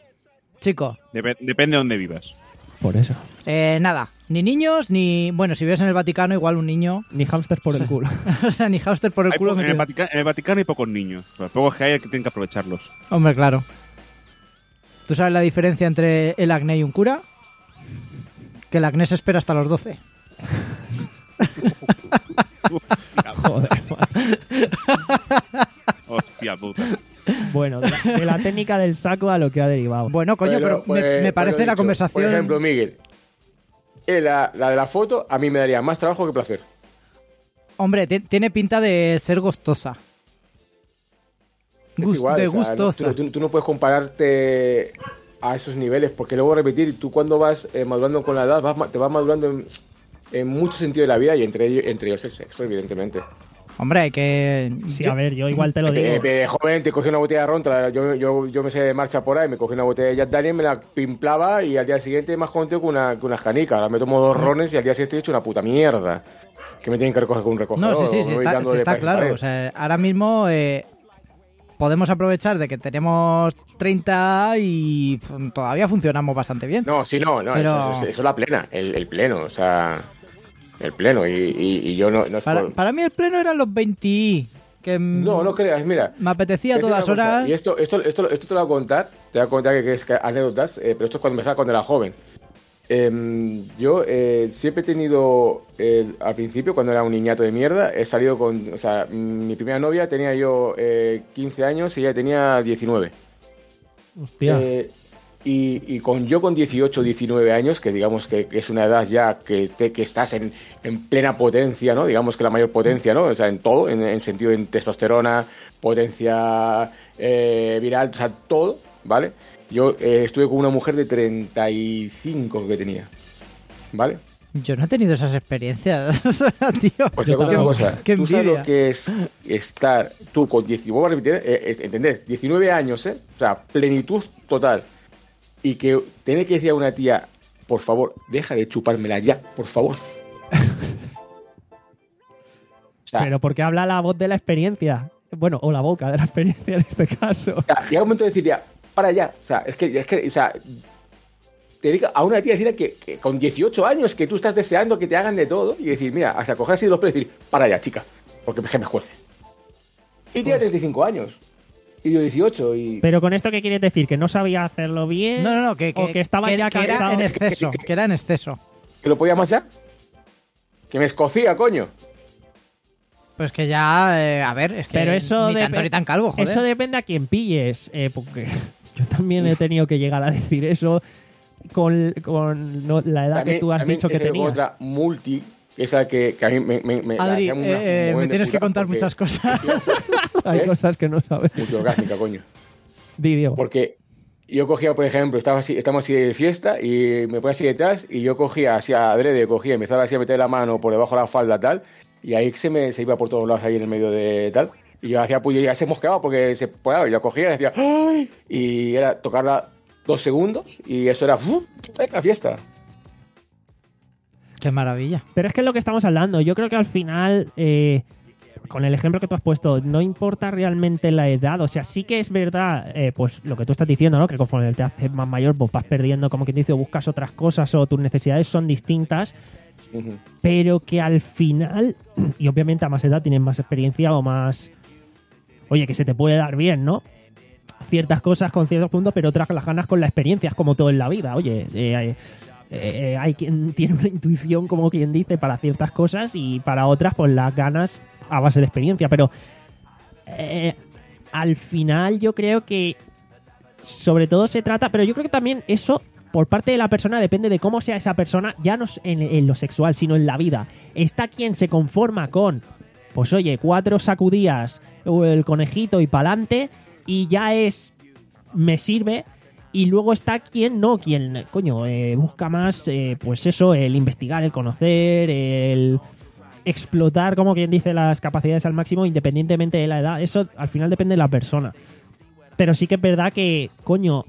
Speaker 4: chico.
Speaker 3: Dep- depende de dónde vivas.
Speaker 2: Por eso.
Speaker 4: Eh, nada, ni niños, ni... Bueno, si vives en el Vaticano, igual un niño...
Speaker 2: Ni hámster por
Speaker 4: o sea,
Speaker 2: el culo.
Speaker 4: O sea, ni hámster por el
Speaker 3: hay
Speaker 4: culo.
Speaker 3: Po- en, el Vaticano, en el Vaticano hay pocos niños. Los pocos que hay, hay que tienen que aprovecharlos.
Speaker 4: Hombre, claro. ¿Tú sabes la diferencia entre el acné y un cura? Que el acné se espera hasta los doce.
Speaker 2: Joder, macho.
Speaker 3: Hostia puta.
Speaker 2: Bueno, de la, de la técnica del saco a lo que ha derivado.
Speaker 4: Bueno, coño, pero, pero pues, me, me parece
Speaker 5: pues
Speaker 4: la
Speaker 5: dicho,
Speaker 4: conversación...
Speaker 5: Por ejemplo, Miguel, eh, la, la de la foto a mí me daría más trabajo que placer.
Speaker 4: Hombre, t- tiene pinta de ser gustosa.
Speaker 5: Es
Speaker 4: Gust-
Speaker 5: igual,
Speaker 4: de
Speaker 5: o sea,
Speaker 4: gustosa.
Speaker 5: No, tú, tú no puedes compararte a esos niveles, porque luego repetir, tú cuando vas eh, madurando con la edad, vas, te vas madurando en, en muchos sentidos de la vida y entre ellos, entre ellos el sexo, evidentemente.
Speaker 4: Hombre, hay que...
Speaker 2: Sí,
Speaker 4: yo...
Speaker 2: a ver, yo igual te lo digo.
Speaker 5: Eh, eh, joven, te cogí una botella de ron, yo, yo, yo me sé de marcha por ahí, me cogí una botella de Jack Daniel, me la pimplaba y al día siguiente más contento que una, que una janica. Ahora me tomo dos rones y al día siguiente estoy hecho una puta mierda. Que me tienen que recoger con un recogedor.
Speaker 4: No, sí, sí, sí está, sí está claro. O sea, ahora mismo... Eh... podemos aprovechar de que tenemos treinta y todavía funcionamos bastante bien.
Speaker 5: No, sí, no, no,
Speaker 4: pero...
Speaker 5: eso, eso, eso es la plena, el, el pleno, o sea, el pleno, y, y, y yo no, no es
Speaker 4: para,
Speaker 5: por...
Speaker 4: para mí el pleno eran los veinte, Que mm,
Speaker 5: No, no creas, mira.
Speaker 4: me apetecía a
Speaker 5: Te voy a
Speaker 4: todas
Speaker 5: decir una cosa,
Speaker 4: horas.
Speaker 5: Y esto, esto, esto, esto te lo voy a contar, te voy a contar que, que es que anécdotas, eh, pero esto es cuando empezaba cuando era joven. Eh, yo eh, siempre he tenido, eh, al principio, cuando era un niñato de mierda, he salido con, o sea, mi primera novia tenía yo eh, quince años y ella tenía diecinueve.
Speaker 2: Hostia.
Speaker 5: Eh, y, y con yo con dieciocho, diecinueve años, que digamos que, que es una edad ya que, te, que estás en, en plena potencia, ¿no? Digamos que la mayor potencia, ¿no? O sea, en todo, en, en sentido de testosterona, potencia eh, viral, o sea, todo, ¿vale? Yo eh, estuve con una mujer de treinta y cinco que tenía, ¿vale?
Speaker 4: Yo no he tenido esas experiencias, tío.
Speaker 5: Pues te cuento una cosa.
Speaker 4: Qué
Speaker 5: Tú sabes
Speaker 4: envidia.
Speaker 5: lo que es estar tú con diecinueve, vuelvo a repetir, eh, eh, ¿entendés? diecinueve años, ¿eh? O sea, plenitud total. Y que tener que decir a una tía, por favor, deja de chupármela ya, por favor. O sea,
Speaker 2: Pero porque habla la voz de la experiencia. Bueno, o la boca de la experiencia en este caso.
Speaker 5: o sea, llega un momento de decir ya, para ya. O sea, es que, es que, o sea, te diga a una tía decir que, que con dieciocho años que tú estás deseando que te hagan de todo y decir, mira, hasta coger así los pelos y decir, para ya, chica, porque me juece. Y tiene treinta y cinco años. Y yo dieciocho y...
Speaker 2: Pero con esto, ¿qué quieres decir? ¿Que no sabía hacerlo bien?
Speaker 4: No, no, no, que,
Speaker 2: o que estaba ya
Speaker 4: que era
Speaker 2: cansado.
Speaker 4: en exceso, que era en exceso.
Speaker 5: ¿Que lo podía más ya? Que me escocía, coño.
Speaker 4: Pues que ya, eh, a ver, es que
Speaker 2: Pero eso
Speaker 4: ni
Speaker 2: depe-
Speaker 4: tanto ni tan calvo, joder.
Speaker 2: Eso depende a quién pilles. Eh, porque yo también he tenido que llegar a decir eso con, con no, la edad
Speaker 5: También-
Speaker 2: que tú has
Speaker 5: también
Speaker 2: dicho que
Speaker 5: ese
Speaker 2: tenías.
Speaker 5: otra multi, esa que, que a mí me... me, me
Speaker 4: Adri,
Speaker 5: la hacía una-
Speaker 4: eh,
Speaker 5: un
Speaker 4: me
Speaker 5: buen de
Speaker 4: tienes que
Speaker 5: puta
Speaker 4: contar
Speaker 5: porque-
Speaker 4: muchas cosas.
Speaker 2: Hay
Speaker 5: ¿Eh?
Speaker 2: cosas que no sabes.
Speaker 5: Multiorgásmica, coño.
Speaker 2: Di, Diego.
Speaker 5: Porque yo cogía, por ejemplo, estaba así, estamos así de fiesta y me ponía así detrás y yo cogía así adrede, cogía, empezaba así a meter la mano por debajo de la falda tal y ahí se me se iba por todos lados ahí en el medio de tal y yo hacía puño y ya se mosqueaba porque se ponía y yo cogía y decía ¡ay! Y era tocarla dos segundos y eso era ¡uf! ¡Venga, fiesta!
Speaker 4: Qué maravilla.
Speaker 2: Pero es que es lo que estamos hablando. Yo creo que al final, eh, con el ejemplo que tú has puesto, no importa realmente la edad. O sea, sí que es verdad, eh, pues lo que tú estás diciendo, ¿no? Que conforme te haces más mayor, pues vas perdiendo, como quien dice, o buscas otras cosas o tus necesidades son distintas.
Speaker 5: Ujú.
Speaker 2: Pero que al final, y obviamente a más edad tienes más experiencia o más... Oye, que se te puede dar bien, ¿no? Ciertas cosas con ciertos puntos, pero otras las ganas con la experiencia, es como todo en la vida. Oye, eh, eh, hay quien tiene una intuición, como quien dice, para ciertas cosas y para otras, pues las ganas a base de experiencia. Pero eh, al final yo creo que sobre todo se trata, pero yo creo que también eso por parte de la persona depende de cómo sea esa persona, ya no en, en lo sexual, sino en la vida. Está quien se conforma con, pues oye, cuatro sacudías, el conejito y pa'lante, y ya es, me sirve. Y luego está quien no, quien, coño, eh, busca más, eh, pues eso, el investigar, el conocer, el explotar, como quien dice, las capacidades al máximo, independientemente de la edad. Eso al final depende de la persona. Pero sí que es verdad que, coño,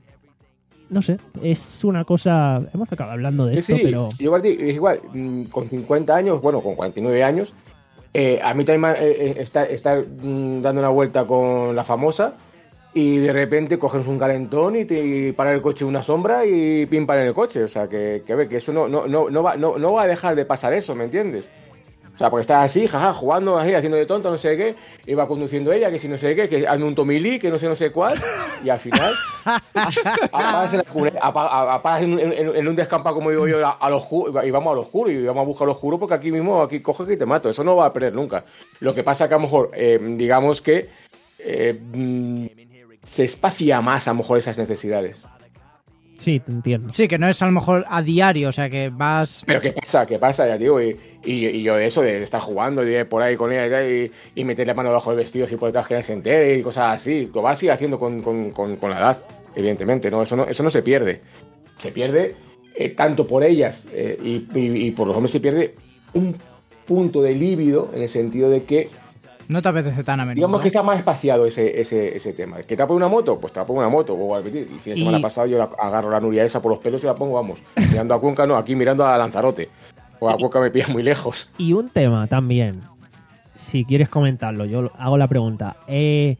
Speaker 2: no sé, es una cosa... Hemos acabado hablando de
Speaker 5: Sí,
Speaker 2: esto,
Speaker 5: sí,
Speaker 2: pero...
Speaker 5: yo igual, es igual, mm, con cincuenta años, bueno, con cuarenta y nueve años, eh, a mí también me, eh, estar, estar mm, dando una vuelta con la famosa y de repente coges un calentón y te y para el coche una sombra y pim para en el coche. O sea, que, que, a ver, que eso no, no, no, no, va, no, no va a dejar de pasar eso, ¿me entiendes? O sea, porque estás así, jaja, jugando así, haciendo de tonto, no sé qué, y va conduciendo ella, que si no sé qué, que anda un tomilí, que no sé no sé cuál, y al final apagas en, la cune- apa- apagas en, en- en un descampado, como digo yo, a, a lo oscuro, y vamos a lo oscuro, y vamos a buscar lo oscuro, porque aquí mismo, aquí coge que te mato, eso no va a perder nunca. Lo que pasa que a lo mejor, eh, digamos que eh, mm, se espacia más a lo mejor esas necesidades.
Speaker 2: Sí, te entiendo.
Speaker 4: Sí, que no es a lo mejor a diario, o sea, que vas...
Speaker 5: Pero ¿qué pasa? ¿Qué pasa? Ya digo, y, y, y yo de eso, de estar jugando y de por ahí con ella y, tal, y, y meterle mano debajo del vestido así por detrás que nadie se entere y cosas así. Lo vas a seguir haciendo con, con, con, con la edad, evidentemente, ¿no? Eso no, eso no se pierde. Se pierde eh, tanto por ellas eh, y, y, y por los hombres se pierde un punto de líbido en el sentido de que
Speaker 4: No te apetece tan a menudo.
Speaker 5: digamos que está más espaciado ese, ese, ese tema. ¿Que te va por una moto? Pues te va por una moto. O al repetir, el fin de semana
Speaker 2: Y-
Speaker 5: pasado yo la, agarro la Nuria esa por los pelos y la pongo, vamos, mirando a Cuenca, no, aquí mirando a Lanzarote. O a Cuenca me pilla muy lejos.
Speaker 2: Y un tema también, si quieres comentarlo, yo lo- hago la pregunta. Eh,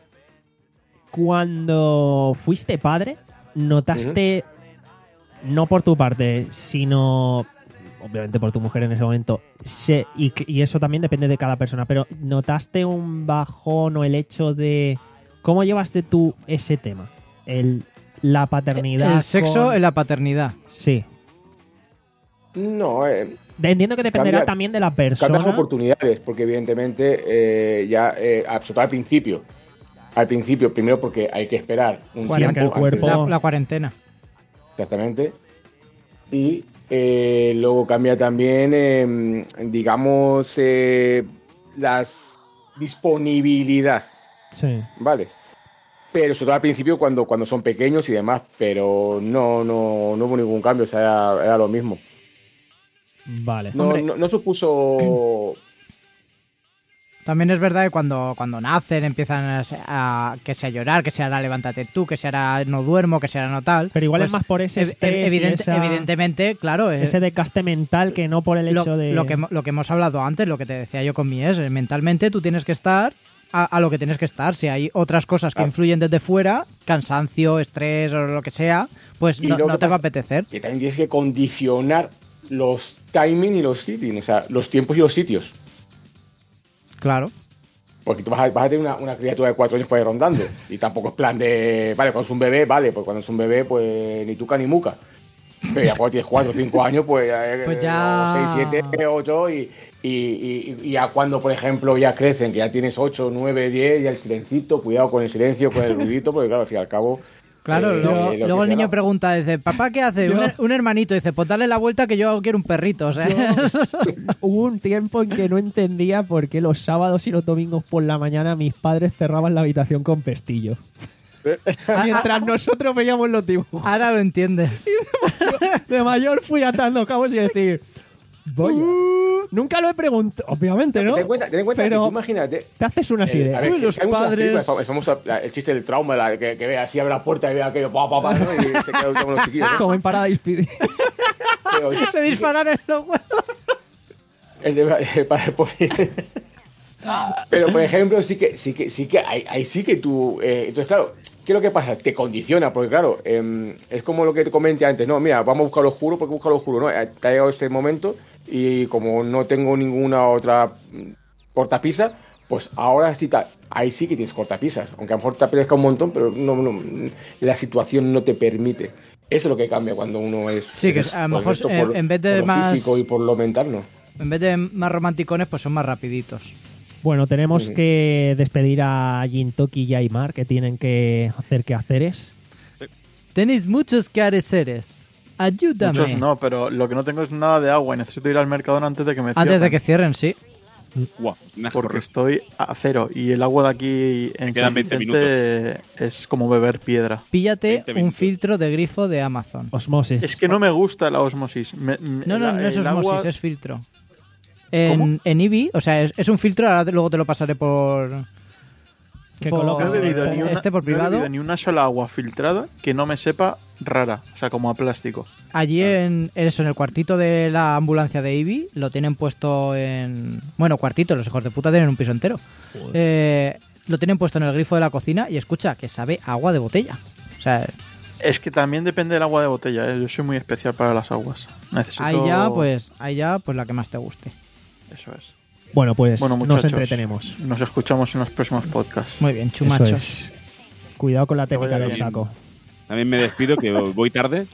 Speaker 2: cuando fuiste padre, ¿notaste, no por tu parte, sino obviamente por tu mujer en ese momento, se, y, que- y eso también depende de cada persona, pero ¿notaste un bajón o el hecho de... ¿Cómo llevaste tú ese tema? El, la paternidad.
Speaker 4: El sexo
Speaker 2: con-
Speaker 4: en la paternidad.
Speaker 2: Sí.
Speaker 5: No, eh,
Speaker 2: De- Entiendo que dependerá
Speaker 5: Cambia-
Speaker 2: también de la
Speaker 5: cambias
Speaker 2: persona.
Speaker 5: oportunidades, porque evidentemente eh, ya, eh, sobre todo al principio, al principio, primero porque hay que esperar un
Speaker 2: Para que
Speaker 5: tiempo
Speaker 2: el
Speaker 5: antes
Speaker 2: cuerpo-
Speaker 5: de-
Speaker 4: La, la cuarentena.
Speaker 5: Exactamente. Y eh, luego cambia también, eh, digamos, eh, las disponibilidad,
Speaker 2: Sí.
Speaker 5: ¿vale? Pero sobre todo al principio cuando, cuando son pequeños y demás, pero no, no, no hubo ningún cambio, o sea, era, era lo mismo.
Speaker 2: Vale.
Speaker 5: No,
Speaker 4: Hombre.
Speaker 5: no, no supuso...
Speaker 4: También es verdad que cuando, cuando nacen empiezan a, a- que sea llorar, que sea ahora levántate tú, que sea ahora no duermo, que sea ahora no tal.
Speaker 2: Pero igual
Speaker 4: Pues,
Speaker 2: es más por ese
Speaker 4: ev-
Speaker 2: estrés y
Speaker 4: evidente-
Speaker 2: esa-
Speaker 4: Evidentemente, claro. es-
Speaker 2: ese desgaste mental que no por el
Speaker 4: lo,
Speaker 2: hecho de...
Speaker 4: lo que, hemo- lo que hemos hablado antes, lo que te decía yo con mi ex, eh, mentalmente tú tienes que estar a, a lo que tienes que estar. Si hay otras cosas que
Speaker 5: Ah.
Speaker 4: influyen desde fuera, cansancio, estrés o lo que sea, pues
Speaker 5: Y
Speaker 4: no,
Speaker 5: lo
Speaker 4: no
Speaker 5: que
Speaker 4: te va a
Speaker 5: pasa-
Speaker 4: apetecer.
Speaker 5: Que también tienes que condicionar los timing y los sitting, o sea, los tiempos y los sitios.
Speaker 4: Claro.
Speaker 5: Porque tú vas a, vas a tener una, una criatura de cuatro años por ahí rondando. Y tampoco es plan de. Vale, cuando es un bebé, vale, pues cuando es un bebé, pues ni tuca ni muca. Pero ya cuando tienes cuatro o cinco años, pues ya.
Speaker 4: Pues ya-
Speaker 5: seis, siete, ocho. Y, y, y, y ya cuando, por ejemplo, ya crecen, que ya tienes ocho, nueve, diez, ya el silencito, cuidado con el silencio, con el ruidito, porque claro, al fin y al cabo.
Speaker 4: Claro,
Speaker 5: eh,
Speaker 4: luego,
Speaker 5: lo que
Speaker 4: luego el
Speaker 5: sea,
Speaker 4: niño
Speaker 5: ¿no?
Speaker 4: pregunta, dice, papá, ¿qué hace?
Speaker 2: Yo-
Speaker 4: Un, her- un hermanito, dice, pues dale la vuelta que yo quiero un perrito, o sea.
Speaker 2: Hubo un tiempo en que no entendía por qué los sábados y los domingos por la mañana mis padres cerraban la habitación con pestillo. Mientras nosotros veíamos los dibujos.
Speaker 4: Ahora lo entiendes.
Speaker 2: De mayor fui atando cabos y decir... Vaya. Nunca lo he preguntado, obviamente, ¿no?
Speaker 5: Ten en cuenta, ten en cuenta
Speaker 2: Pero
Speaker 5: que tú imagínate.
Speaker 2: te haces unas
Speaker 5: Eh,
Speaker 2: ideas.
Speaker 5: a ver,
Speaker 4: Uy,
Speaker 5: que
Speaker 4: los
Speaker 5: hay muchas
Speaker 4: padres-
Speaker 5: películas, el famoso la- el chiste del trauma, la, que, que ve así, abre la puerta y ve aquello, pa, pa, pa, ¿no? Y se queda con los chiquillos. ¿no?
Speaker 2: Como en Paradise P.
Speaker 5: Pero,
Speaker 4: Se disparan estos huevos.
Speaker 5: el de- eh, para poner- Pero por ejemplo, sí que, sí que, sí que, ahí, ahí sí que tú. eh, entonces, claro, ¿qué es lo que pasa? Te condiciona, porque claro, eh, es como lo que te comenté antes, no, mira, vamos a buscar lo oscuro, porque buscar lo oscuro, ¿no? Eh, Te ha llegado ese momento y como no tengo ninguna otra mm, cortapisa, pues ahora sí, ta- ahí sí que tienes cortapisas, aunque a lo mejor te apetezca un montón, pero no, no, la situación no te permite. Eso es lo que cambia cuando uno es.
Speaker 4: Sí, que
Speaker 5: es
Speaker 4: a lo
Speaker 5: por
Speaker 4: mejor,
Speaker 5: esto,
Speaker 4: eh,
Speaker 5: por-
Speaker 4: en vez de
Speaker 5: por lo
Speaker 4: más-
Speaker 5: físico y por lo mental, ¿no?
Speaker 4: En vez de más romanticones, pues son más rapiditos.
Speaker 2: Bueno, tenemos
Speaker 5: Sí.
Speaker 2: que despedir a Jintoki y Aymar, que tienen que hacer quehaceres.
Speaker 4: Tenéis muchos careceres. Ayúdame.
Speaker 6: Muchos no, pero lo que no tengo es nada de agua y necesito ir al Mercadona antes de que me cierren.
Speaker 4: Antes de que cierren, sí.
Speaker 3: Guau, un asco
Speaker 6: Porque
Speaker 3: horror.
Speaker 6: estoy a cero y el agua de aquí en
Speaker 3: Quedan
Speaker 6: San
Speaker 3: veinte
Speaker 6: Vicente es como beber piedra.
Speaker 4: Píllate
Speaker 3: veinte
Speaker 4: un
Speaker 3: minutos.
Speaker 4: filtro de grifo de Amazon.
Speaker 2: Osmosis.
Speaker 6: Es que no me gusta la osmosis. Me- me-
Speaker 4: No, no,
Speaker 6: la-
Speaker 4: no es
Speaker 6: el
Speaker 4: osmosis,
Speaker 6: agua-
Speaker 4: es filtro. En, en Eevee, o sea, es, es un filtro, ahora te- luego te lo pasaré por...
Speaker 2: Que
Speaker 4: por-
Speaker 2: colocas
Speaker 6: No he bebido
Speaker 2: en
Speaker 6: ni una,
Speaker 4: este por
Speaker 6: no he
Speaker 4: privado.
Speaker 6: bebido ni una sola agua filtrada que no me sepa rara, o sea, como a plástico.
Speaker 4: Allí en eso, en el cuartito de la ambulancia de Eevee, lo tienen puesto en... Bueno, cuartito, los hijos de puta tienen un piso entero. Eh, lo tienen puesto en el grifo de la cocina y escucha, que sabe a agua de botella. O sea,
Speaker 6: Es que también depende del agua de botella, ¿eh? Yo soy muy especial para las aguas. Necesito...
Speaker 4: ahí ya, pues, ahí ya, pues la que más te guste.
Speaker 6: Eso es.
Speaker 2: Bueno, pues
Speaker 6: Bueno,
Speaker 2: nos
Speaker 6: muchachos,
Speaker 2: entretenemos.
Speaker 6: Nos escuchamos en los próximos podcasts.
Speaker 4: Muy bien,
Speaker 2: Eso
Speaker 4: chumachos.
Speaker 2: es. Cuidado con la técnica
Speaker 6: vaya
Speaker 2: del
Speaker 3: bien.
Speaker 2: saco.
Speaker 3: También me despido, que voy tarde.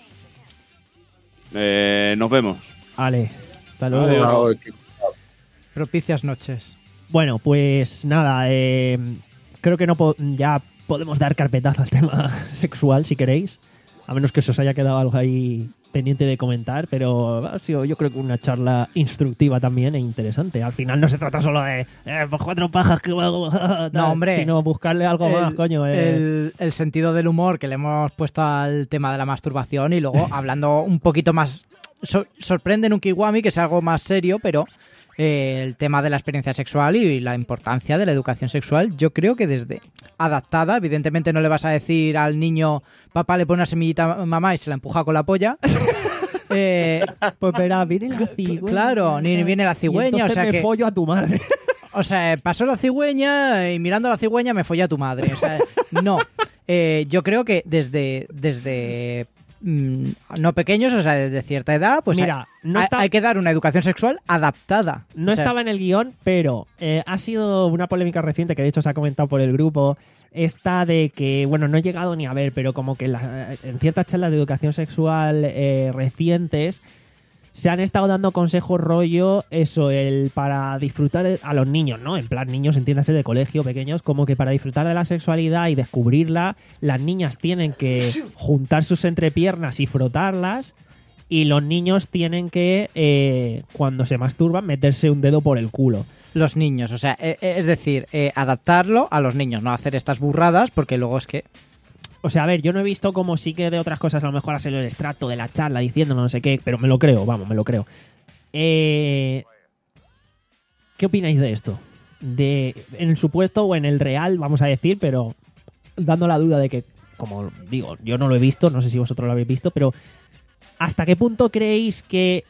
Speaker 3: Eh, nos vemos.
Speaker 2: Ale, hasta luego.
Speaker 3: Adiós.
Speaker 5: Chao, chicos.
Speaker 4: Propicias noches.
Speaker 2: Bueno, pues nada, eh, creo que no po- ya podemos dar carpetazo al tema sexual si queréis, a menos que se os haya quedado algo ahí pendiente de comentar, pero ha sido yo creo que una charla instructiva también e interesante. Al final no se trata solo de eh, pues cuatro pajas que hago, tal,
Speaker 4: No, hombre.
Speaker 2: sino buscarle algo más, coño. eh.
Speaker 4: el- el sentido del humor que le hemos puesto al tema de la masturbación y luego hablando un poquito más... so- sorprende en un Kiwami que sea algo más serio, pero eh, el tema de la experiencia sexual y la importancia de la educación sexual, yo creo que desde adaptada, evidentemente no le vas a decir al niño, papá le pone una semillita a mamá y se la empuja con la polla. Eh,
Speaker 2: Pues verá, viene la cigüeña.
Speaker 4: claro, ni viene la
Speaker 2: Y
Speaker 4: cigüeña, o
Speaker 2: entonces
Speaker 4: sea
Speaker 2: me
Speaker 4: que...
Speaker 2: follo a tu madre.
Speaker 4: O sea, pasó la cigüeña y mirando a la cigüeña me follé a tu madre. O sea, no. Eh, yo creo que desde, desde mmm, no pequeños, o sea, de cierta edad, pues
Speaker 2: Mira,
Speaker 4: hay,
Speaker 2: no
Speaker 4: hay-
Speaker 2: está-
Speaker 4: hay que dar una educación sexual adaptada.
Speaker 2: No
Speaker 4: O sea,
Speaker 2: estaba en el guión, pero eh, ha sido una polémica reciente que de hecho se ha comentado por el grupo. Esta de que, bueno, no he llegado ni a ver, pero como que la- en ciertas charlas de educación sexual eh, recientes se han estado dando consejos rollo, eso, el para disfrutar a los niños, ¿no? En plan, niños, entiéndase, de colegio, pequeños, como que para disfrutar de la sexualidad y descubrirla, las niñas tienen que juntar sus entrepiernas y frotarlas, y los niños tienen que, eh, cuando se masturban, meterse un dedo por el culo.
Speaker 4: los niños, o sea, eh, eh, es decir, eh, adaptarlo a los niños, no hacer estas burradas, porque luego es que...
Speaker 2: O sea, a ver, yo no he visto como sí que de otras cosas a lo mejor ha salido el extracto de la charla diciendo no sé qué, pero me lo creo, vamos, me lo creo. Eh, ¿Qué opináis de esto? De, en el supuesto o en el real, vamos a decir, pero dando la duda de que, como digo, yo no lo he visto, no sé si vosotros lo habéis visto, pero ¿hasta qué punto creéis que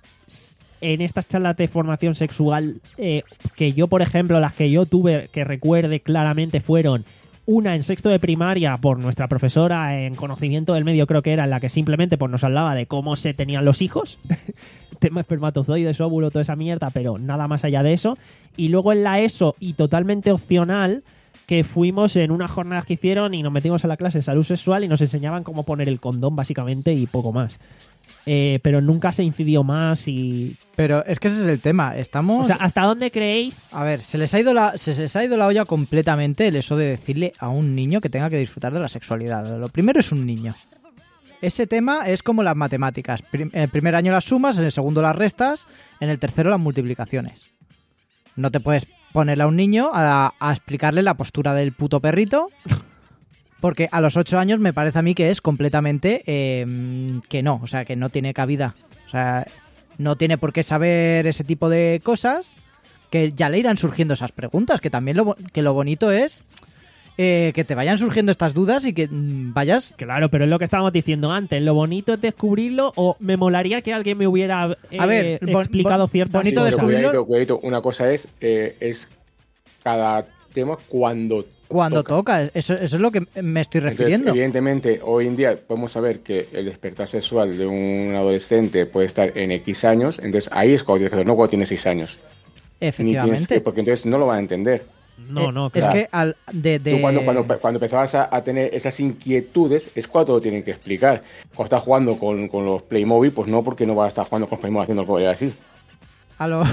Speaker 2: en estas charlas de formación sexual, eh, que yo, por ejemplo, las que yo tuve, que recuerde claramente, fueron una en sexto de primaria por nuestra profesora en conocimiento del medio, creo que era, en la que simplemente pues, nos hablaba de cómo se tenían los hijos, tema espermatozoides, óvulo, toda esa mierda, pero nada más allá de eso. Y luego en la ESO, y totalmente opcional, que fuimos en unas jornadas que hicieron y nos metimos a la clase de salud sexual y nos enseñaban cómo poner el condón, básicamente, y poco más. Eh, pero nunca se incidió más y...
Speaker 4: Pero es que ese es el tema, estamos...
Speaker 2: O sea, ¿hasta dónde creéis?
Speaker 4: A ver, se les ha ido la, se les ha ido la olla completamente el eso de decirle a un niño que tenga que disfrutar de la sexualidad. Lo primero es un niño. Ese tema es como las matemáticas. Prim- En el primer año las sumas, en el segundo las restas, en el tercero las multiplicaciones. No te puedes ponerle a un niño a, a explicarle la postura del puto perrito, porque a los ocho años me parece a mí que es completamente eh, que no, o sea, que no tiene cabida. O sea, no tiene por qué saber ese tipo de cosas, que ya le irán surgiendo esas preguntas, que también lo, bo- que lo bonito es eh, que te vayan surgiendo estas dudas y que mm, vayas...
Speaker 2: Claro, pero es lo que estábamos diciendo antes. Lo bonito es descubrirlo, o me molaría que alguien me hubiera eh,
Speaker 4: A ver, bon-
Speaker 2: explicado
Speaker 4: bon-
Speaker 2: ciertas
Speaker 4: bonito
Speaker 2: cosas.
Speaker 5: Pero
Speaker 4: descubrirlo.
Speaker 5: cuidadito, cuidadito. Una cosa es, eh, es cada tema cuando
Speaker 4: Cuando
Speaker 5: toca.
Speaker 4: toca, eso, eso es lo que me estoy
Speaker 5: Entonces,
Speaker 4: refiriendo.
Speaker 5: evidentemente, hoy en día podemos saber que el despertar sexual de un adolescente puede estar en X años, entonces ahí es cuando tienes que hacerlo, no cuando tiene seis años. Ni tienes
Speaker 4: Efectivamente.
Speaker 5: que, porque entonces no lo van a entender.
Speaker 2: No, no,
Speaker 4: Eh, Es
Speaker 2: claro.
Speaker 4: que al, de... de-
Speaker 5: Tú cuando, cuando, cuando empezabas a, a tener esas inquietudes es cuando te lo tienen que explicar. Cuando estás jugando con, con los Playmobil, pues no, porque no vas a estar jugando con Playmobil haciendo algo así.
Speaker 4: A los...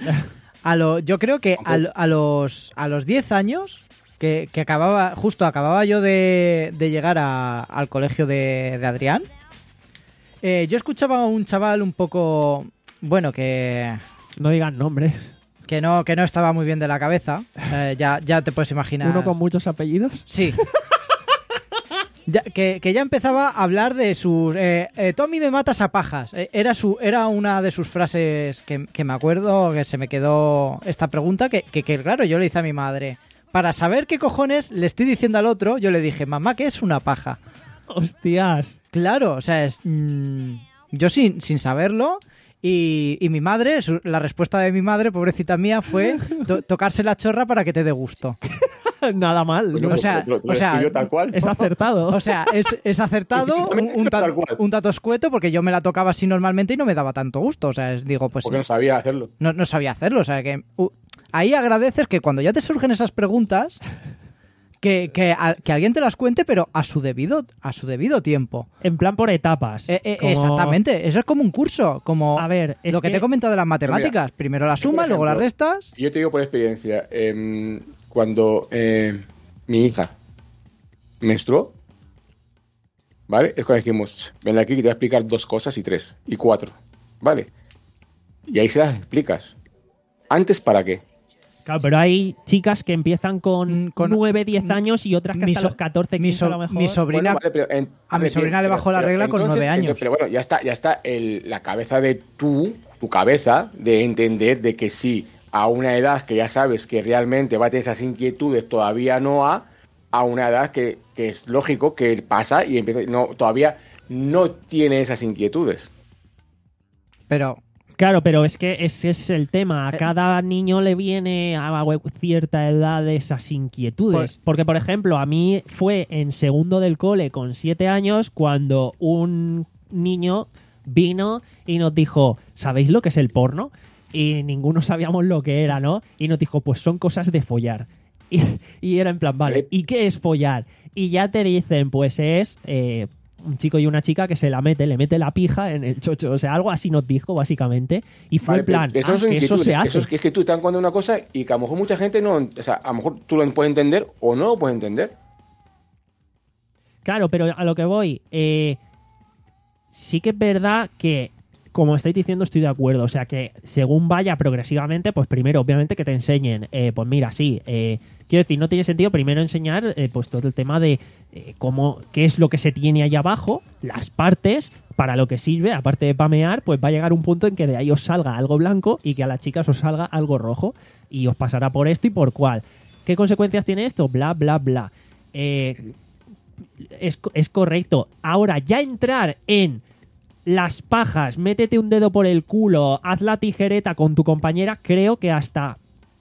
Speaker 4: a lo, yo creo que a, lo- a los a los diez años, que, que acababa, justo acababa yo de, de llegar a- al colegio de, de Adrián, eh, yo escuchaba a un chaval un poco, bueno, que,
Speaker 2: No digan nombres.
Speaker 4: que, no, que no estaba muy bien de la cabeza, eh, ya, ya te puedes imaginar.
Speaker 2: Uno con muchos apellidos.
Speaker 4: Sí. Ya- que, que ya empezaba a hablar de sus... Eh, eh, tú a mí me matas a pajas. Eh, era su era una de sus frases que, que me acuerdo, que se me quedó esta pregunta, que, que, que, claro, yo le hice a mi madre. Para saber qué cojones le estoy diciendo al otro, yo le dije, mamá, ¿qué es una paja?
Speaker 2: Hostias.
Speaker 4: Claro, o sea, es... mm, yo sin, sin saberlo... Y, y mi madre, su- la respuesta de mi madre, pobrecita mía, fue to- tocarse la chorra para que te dé gusto.
Speaker 2: Nada mal.
Speaker 5: Pues
Speaker 2: ¿no?
Speaker 4: o sea,
Speaker 5: lo, lo
Speaker 4: o sea,
Speaker 5: escribió tal cual.
Speaker 2: Es acertado.
Speaker 4: O sea, es, es acertado, un, un, ta-
Speaker 5: Tal cual.
Speaker 4: un tato escueto, porque yo me la tocaba así normalmente y no me daba tanto gusto. O sea, es- digo, pues
Speaker 5: Porque no sabía hacerlo.
Speaker 4: no, no sabía hacerlo. O sea, que uh, ahí agradeces que cuando ya te surgen esas preguntas, que, que, a- que alguien te las cuente, pero a su debido, a su debido tiempo.
Speaker 2: En plan por etapas.
Speaker 4: Eh, eh,
Speaker 2: Como-
Speaker 4: Exactamente, eso es como un curso, como
Speaker 2: A ver, es
Speaker 4: lo que,
Speaker 2: que-
Speaker 4: te he comentado de las matemáticas. Primero la
Speaker 5: yo, por
Speaker 4: suma, luego las
Speaker 5: ejemplo,
Speaker 4: restas.
Speaker 5: Yo te digo por experiencia, em, cuando eh, mi hija menstruó, ¿vale? Es cuando dijimos, ven aquí que te voy a explicar dos cosas y tres, y cuatro, ¿vale? Y ahí se las explicas. ¿Antes para qué?
Speaker 2: Claro, pero hay chicas que empiezan con,
Speaker 4: Mm, con-
Speaker 2: nueve, diez años y otras que
Speaker 4: Mi
Speaker 2: hasta
Speaker 4: so-
Speaker 2: los catorce,
Speaker 4: mi
Speaker 2: quince
Speaker 4: so-
Speaker 2: a lo mejor.
Speaker 4: mi sobrina-
Speaker 5: Bueno, vale, pero en-
Speaker 4: a mi
Speaker 5: ver,
Speaker 4: sobrina le
Speaker 5: pero-
Speaker 4: bajó la
Speaker 5: pero
Speaker 4: regla con
Speaker 5: entonces-
Speaker 4: nueve años.
Speaker 5: entonces- pero bueno, ya está, ya está el, la cabeza de tú, tu cabeza, de entender de que sí, a una edad que ya sabes que realmente va a tener esas inquietudes, todavía no a, a una edad que, que es lógico que pasa y empieza, no, todavía no tiene esas inquietudes.
Speaker 4: Pero,
Speaker 2: Claro, pero es que ese es el tema. A cada niño le viene a cierta edad esas inquietudes.
Speaker 4: Pues-
Speaker 2: Porque, por ejemplo, a mí fue en segundo del cole con siete años cuando un niño vino y nos dijo, ¿sabéis lo que es el porno? Y ninguno sabíamos lo que era, ¿no? Y nos dijo, pues son cosas de follar. Y, y era en plan, vale, ¿y qué es follar? Y ya te dicen, pues es... Eh, un chico y una chica que se la mete, le mete la pija en el chocho, o sea, algo así nos dijo básicamente, y fue
Speaker 5: Vale,
Speaker 2: en plan,
Speaker 5: pero eso
Speaker 2: ah,
Speaker 5: son
Speaker 2: que eso
Speaker 5: inquietudes,
Speaker 2: se
Speaker 5: que
Speaker 2: hace.
Speaker 5: eso es que, es que tú estás contando una cosa y que a lo mejor mucha gente no, o sea, a lo mejor tú lo puedes entender o no lo puedes entender.
Speaker 2: Claro, pero a lo que voy, eh, sí que es verdad que, como estáis diciendo, estoy de acuerdo, o sea, que según vaya progresivamente, pues primero, obviamente, que te enseñen, eh, pues mira, sí, eh, quiero decir, no tiene sentido primero enseñar eh, pues todo el tema de eh, cómo, qué es lo que se tiene ahí abajo, las partes, para lo que sirve, aparte de pamear, pues va a llegar un punto en que de ahí os salga algo blanco y que a las chicas os salga algo rojo y os pasará por esto y por cual. ¿Qué consecuencias tiene esto? Bla, bla, bla. Eh, es, es correcto. Ahora, ya entrar en las pajas, métete un dedo por el culo, haz la tijereta con tu compañera, creo que hasta...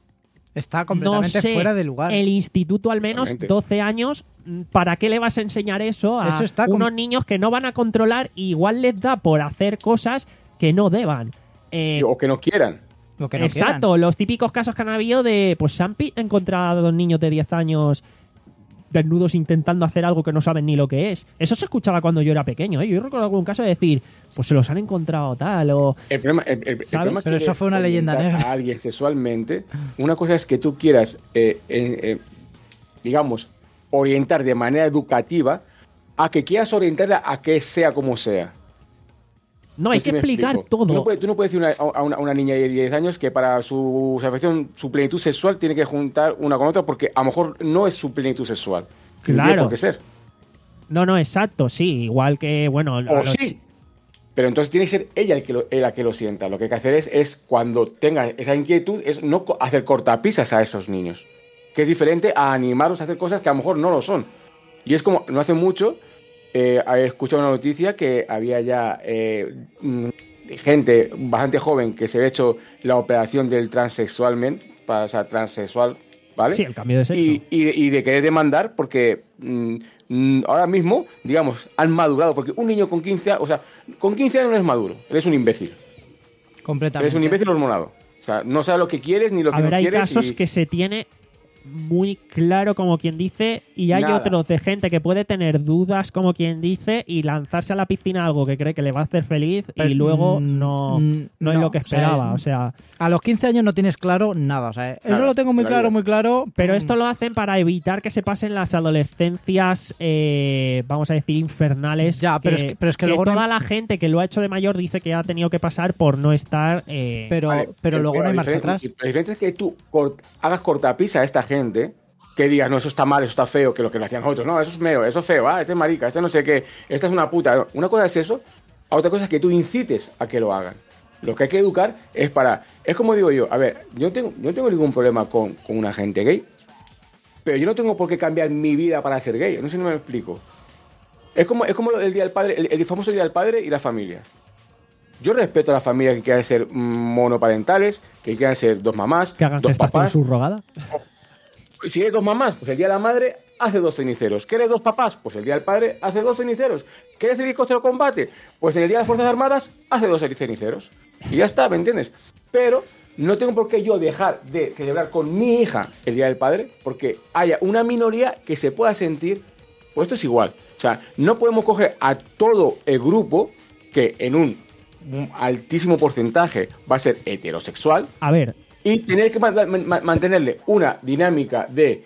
Speaker 4: Está
Speaker 2: No
Speaker 4: completamente
Speaker 2: sé,
Speaker 4: fuera de lugar.
Speaker 2: el instituto al menos,
Speaker 5: Totalmente.
Speaker 2: doce años, ¿para qué le vas a enseñar eso a
Speaker 4: Eso está com-
Speaker 2: unos niños que no van a controlar y igual les da por hacer cosas que no deban? Eh,
Speaker 5: O que no quieran.
Speaker 4: Lo que no
Speaker 2: exacto, los típicos casos que han habido de, pues se han pi- encontrado dos niños de diez años desnudos intentando hacer algo que no saben ni lo que es. Eso se escuchaba cuando yo era pequeño, ¿eh? Yo recuerdo algún caso de decir, pues se los han encontrado tal, o...
Speaker 5: El problema, el, el- el problema es
Speaker 4: Pero
Speaker 5: que
Speaker 4: eso fue una leyenda
Speaker 5: orientar
Speaker 4: negra.
Speaker 5: A alguien sexualmente, una cosa es que tú quieras, eh, eh, eh, digamos, orientar de manera educativa a que quieras orientarla a que sea como sea.
Speaker 2: No, hay
Speaker 5: No sé
Speaker 2: que
Speaker 5: si me
Speaker 2: explicar
Speaker 5: explico.
Speaker 2: todo.
Speaker 5: Tú no puedes, tú no puedes decir una- a, una, a una niña de diez años que para su satisfacción, su plenitud sexual tiene que juntar una con otra porque a lo mejor no es su plenitud sexual. No tiene
Speaker 2: Claro.
Speaker 5: por qué ser.
Speaker 2: No, no, exacto, sí. Igual que, bueno... a
Speaker 5: O
Speaker 2: los-
Speaker 5: sí. Pero entonces tiene que ser ella el que lo, la que lo sienta. Lo que hay que hacer es, es cuando tenga esa inquietud, es no co- hacer cortapisas a esos niños. Que es diferente a animarlos a hacer cosas que a lo mejor no lo son. Y es como, no hace mucho, eh, he escuchado una noticia que había ya eh, mm, gente bastante joven que se había hecho la operación del transexualmente, o sea, transexual, ¿vale?
Speaker 2: Sí, el cambio de sexo.
Speaker 5: Y, y, de- y de querer demandar porque mm, mm, ahora mismo, digamos, han madurado. Porque un niño con quince años, o sea, con quince años no es maduro, eres un imbécil.
Speaker 4: Completamente.
Speaker 5: Eres un imbécil hormonado. O sea, no sabes lo que quieres ni lo que
Speaker 2: A ver,
Speaker 5: no
Speaker 2: hay
Speaker 5: quieres.
Speaker 2: casos
Speaker 5: y-
Speaker 2: que se tiene muy claro, como quien dice, y hay
Speaker 5: Nada.
Speaker 2: otros de gente que puede tener dudas, como quien dice, y lanzarse a la piscina algo que cree que le va a hacer feliz
Speaker 4: Pero,
Speaker 2: y luego
Speaker 4: mm,
Speaker 2: no,
Speaker 4: mm,
Speaker 2: no es
Speaker 4: no,
Speaker 2: lo que
Speaker 4: o sea,
Speaker 2: esperaba.
Speaker 4: es-
Speaker 2: O sea,
Speaker 4: A los quince años no tienes claro nada. O sea, eso
Speaker 5: Nada,
Speaker 4: lo tengo muy
Speaker 5: la
Speaker 4: claro,
Speaker 5: vida.
Speaker 4: muy claro.
Speaker 2: pero
Speaker 4: Mm,
Speaker 2: esto lo hacen para evitar que se pasen las adolescencias, eh, vamos a decir, infernales.
Speaker 4: Ya, pero es que- pero es que luego no
Speaker 2: toda
Speaker 4: hay-
Speaker 2: la gente que lo ha hecho de mayor dice que ha tenido que pasar por no estar... eh,
Speaker 4: Pero,
Speaker 5: Vale,
Speaker 4: pero luego no hay
Speaker 5: lo
Speaker 4: marcha
Speaker 5: diferente-
Speaker 4: atrás.
Speaker 5: Lo diferente es que tú cort- hagas cortapisa a esta gente, que digas, no, eso está mal, eso está feo, que lo que lo hacían otros, no, eso es meo, eso es feo, ah, este es marica, este no sé qué, esta es una puta. Una cosa es eso, a otra cosa es que tú incites a que lo hagan. Lo que hay que educar es para... Es como digo yo, a ver, yo no tengo, yo no tengo ningún problema con, con una gente gay, pero yo no tengo por qué cambiar mi vida para ser gay, no sé si me explico. Es como, es como el Día del Padre, el, el famoso Día del Padre y la familia. Yo respeto a las familias que quieran ser mm, monoparentales, que quieran ser dos mamás,
Speaker 2: que hagan
Speaker 5: dos
Speaker 2: gestación
Speaker 5: papás.
Speaker 2: subrogada.
Speaker 5: Si eres dos mamás, pues el día de la madre hace dos ceniceros. ¿Quieres dos papás? Pues el día del padre hace dos ceniceros. ¿Quieres el costero combate? Pues en el día de las Fuerzas Armadas hace dos ceniceros. Y ya está, ¿me entiendes? Pero no tengo por qué yo dejar de celebrar con mi hija el día del padre porque haya una minoría que se pueda sentir, pues esto es igual. O sea, no podemos coger a todo el grupo que en un, un altísimo porcentaje va a ser heterosexual
Speaker 2: A ver,
Speaker 5: y tener que ma- ma- mantenerle una dinámica de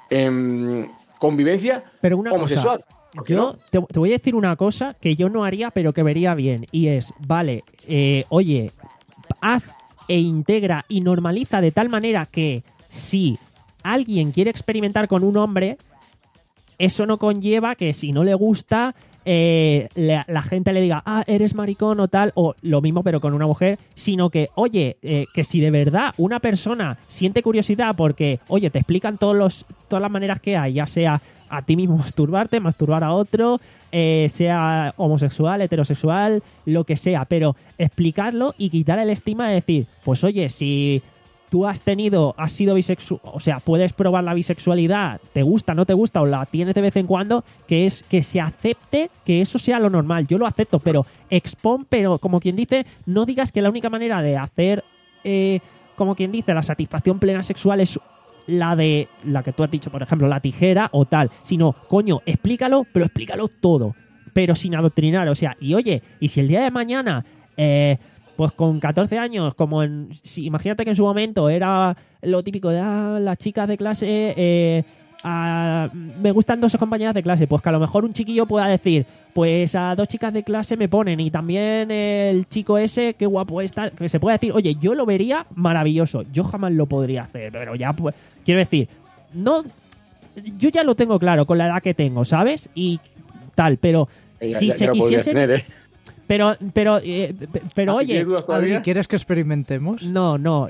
Speaker 5: em, convivencia
Speaker 2: pero una
Speaker 5: homosexual.
Speaker 2: cosa,
Speaker 5: ¿Por qué
Speaker 2: yo
Speaker 5: no?
Speaker 2: te, te voy a decir una cosa que yo no haría, pero que vería bien, y es, vale, eh, oye, haz e integra y normaliza de tal manera que si alguien quiere experimentar con un hombre, eso no conlleva que si no le gusta eh, la, la gente le diga, ah, eres maricón o tal, o lo mismo pero con una mujer, sino que, oye, eh, que si de verdad una persona siente curiosidad porque, oye, te explican todos los, todas las maneras que hay, ya sea a ti mismo masturbarte, masturbar a otro, eh, sea homosexual, heterosexual, lo que sea, pero explicarlo y quitar el estigma de decir, pues oye, si tú has tenido, has sido bisexual, o sea, puedes probar la bisexualidad, te gusta, no te gusta, o la tienes de vez en cuando, que es que se acepte que eso sea lo normal. Yo lo acepto, pero expon, pero como quien dice, no digas que la única manera de hacer, eh, como quien dice, la satisfacción plena sexual es la de, la que tú has dicho, por ejemplo, la tijera o tal, sino, coño, explícalo, pero explícalo todo, pero sin adoctrinar, o sea, y oye, y si el día de mañana, eh, pues con catorce años, como en, si, imagínate que en su momento era lo típico de ah, las chicas de clase, eh, a, me gustan dos compañeras de clase, pues que a lo mejor un chiquillo pueda decir, pues a dos chicas de clase me ponen y también el chico ese, qué guapo está, que se pueda decir, oye, yo lo vería maravilloso, yo jamás lo podría hacer, pero ya pues, quiero decir, no, yo ya lo tengo claro con la edad que tengo, ¿sabes? Y tal, pero
Speaker 5: Ya,
Speaker 2: si
Speaker 5: ya,
Speaker 2: se
Speaker 5: ya lo podrías
Speaker 2: quisiese...
Speaker 5: tener, ¿eh?
Speaker 2: Pero, pero, eh, pero
Speaker 5: Ah,
Speaker 2: oye,
Speaker 5: ¿tienes dudas todavía?
Speaker 4: Adri, ¿quieres que experimentemos?
Speaker 2: no, no.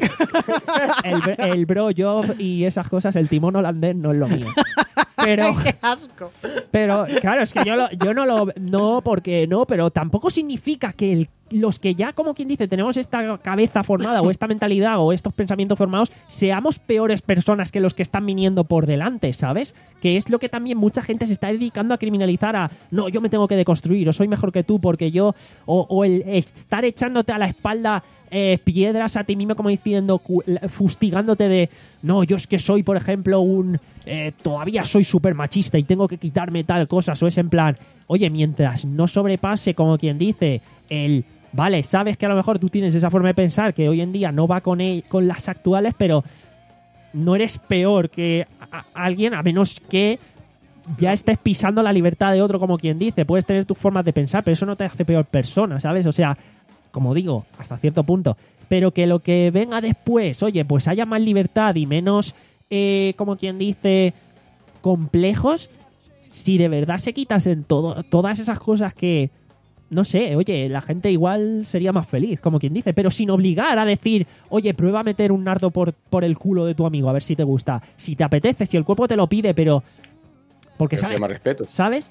Speaker 2: El, el bro job y esas cosas, el timón holandés no es lo mío. Pero,
Speaker 4: ¡Qué asco!
Speaker 2: pero claro, es que yo, lo, yo no lo... No, porque no, pero tampoco significa que el, los que ya, como quien dice, tenemos esta cabeza formada o esta mentalidad o estos pensamientos formados, seamos peores personas que los que están viniendo por delante, ¿sabes? Que es lo que también mucha gente se está dedicando a criminalizar a... No, yo me tengo que deconstruir, o soy mejor que tú porque yo... O, o el estar echándote a la espalda... Eh, piedras a ti mismo como diciendo, cu- fustigándote de no, yo es que soy, por ejemplo, un eh, todavía soy súper machista y tengo que quitarme tal cosa, o es en plan, oye, mientras no sobrepase, como quien dice, el vale, sabes que a lo mejor tú tienes esa forma de pensar que hoy en día no va con, el, con las actuales, pero no eres peor que a, a alguien, a menos que ya estés pisando la libertad de otro, como quien dice. Puedes tener tus formas de pensar, pero eso no te hace peor persona, ¿sabes? O sea, como digo, hasta cierto punto. Pero que lo que venga después, oye, pues haya más libertad y menos, eh, como quien dice, complejos, si de verdad se quitasen todo, todas esas cosas que, no sé, oye, la gente igual sería más feliz, como quien dice, pero sin obligar a decir, oye, prueba a meter un nardo por, por el culo de tu amigo, a ver si te gusta. Si te apetece, si el cuerpo te lo pide, pero... Porque
Speaker 5: Pero se
Speaker 2: sabes,
Speaker 5: llama respeto.
Speaker 2: ¿sabes?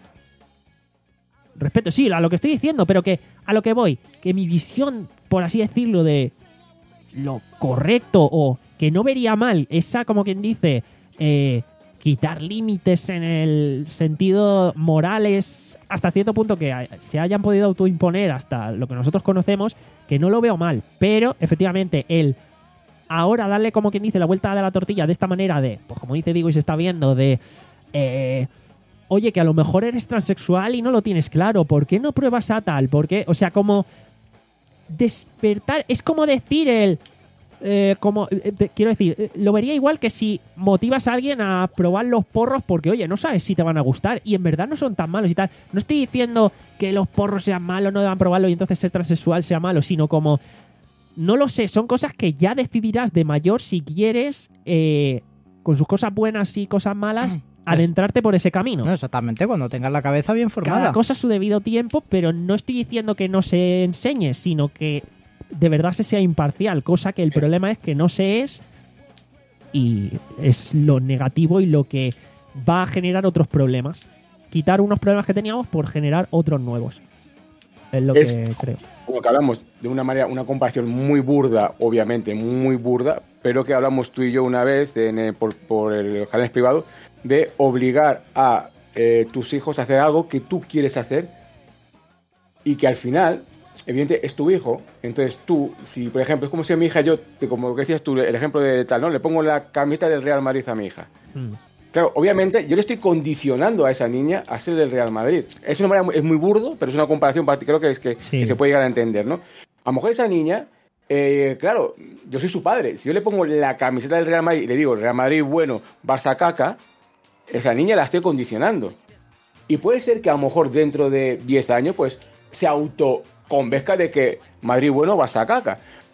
Speaker 2: Respeto, sí, a lo que estoy diciendo, pero que a lo que voy, que mi visión, por así decirlo, de lo correcto o que no vería mal esa, como quien dice, eh, quitar límites en el sentido morales hasta cierto punto que se hayan podido autoimponer hasta lo que nosotros conocemos, que no lo veo mal, pero efectivamente el ahora darle, como quien dice, la vuelta de la tortilla de esta manera de, pues como dice Digo y se está viendo, de... Eh, oye, que a lo mejor eres transexual y no lo tienes claro, ¿por qué no pruebas a tal? ¿Por qué? O sea, como despertar, es como decir el... Eh, como eh, te, quiero decir, eh, lo vería igual que si motivas a alguien a probar los porros porque, oye, no sabes si te van a gustar y en verdad no son tan malos y tal. No estoy diciendo que los porros sean malos, no deban probarlo y entonces ser transexual sea malo, sino como... No lo sé, son cosas que ya decidirás de mayor si quieres, eh, con sus cosas buenas y cosas malas, adentrarte por ese camino.
Speaker 4: No, exactamente, cuando tengas la cabeza bien formada.
Speaker 2: Cada cosa a su debido tiempo, pero no estoy diciendo que no se enseñe, sino que de verdad se sea imparcial, cosa que el problema es que no se es y es lo negativo y lo que va a generar otros problemas. Quitar unos problemas que teníamos por generar otros nuevos. Es lo
Speaker 5: Es-
Speaker 2: que creo.
Speaker 5: Como que hablamos de una manera, una comparación muy burda, obviamente, muy burda, pero que hablamos tú y yo una vez en el- por, por el canal privado, de obligar a eh, tus hijos a hacer algo que tú quieres hacer y que al final, evidentemente, es tu hijo. Entonces tú, si por ejemplo, es como si a mi hija, yo, te- como lo que decías tú, el ejemplo de tal, ¿no? Le pongo la camiseta del Real Madrid a mi hija.
Speaker 2: Mm.
Speaker 5: Claro, obviamente yo le estoy condicionando a esa niña a ser del Real Madrid. Es una manera, muy- es muy burdo, pero es una comparación, para- creo que es que,
Speaker 2: Sí.
Speaker 5: que se puede llegar a entender, ¿no? A lo mejor esa niña, eh, claro, yo soy su padre. Si yo le pongo la camiseta del Real Madrid y le digo Real Madrid bueno, Barça caca, esa niña la estoy condicionando. Y puede ser que a lo mejor dentro de diez años, pues, se autoconvenzca de que Madrid bueno, Barça caca.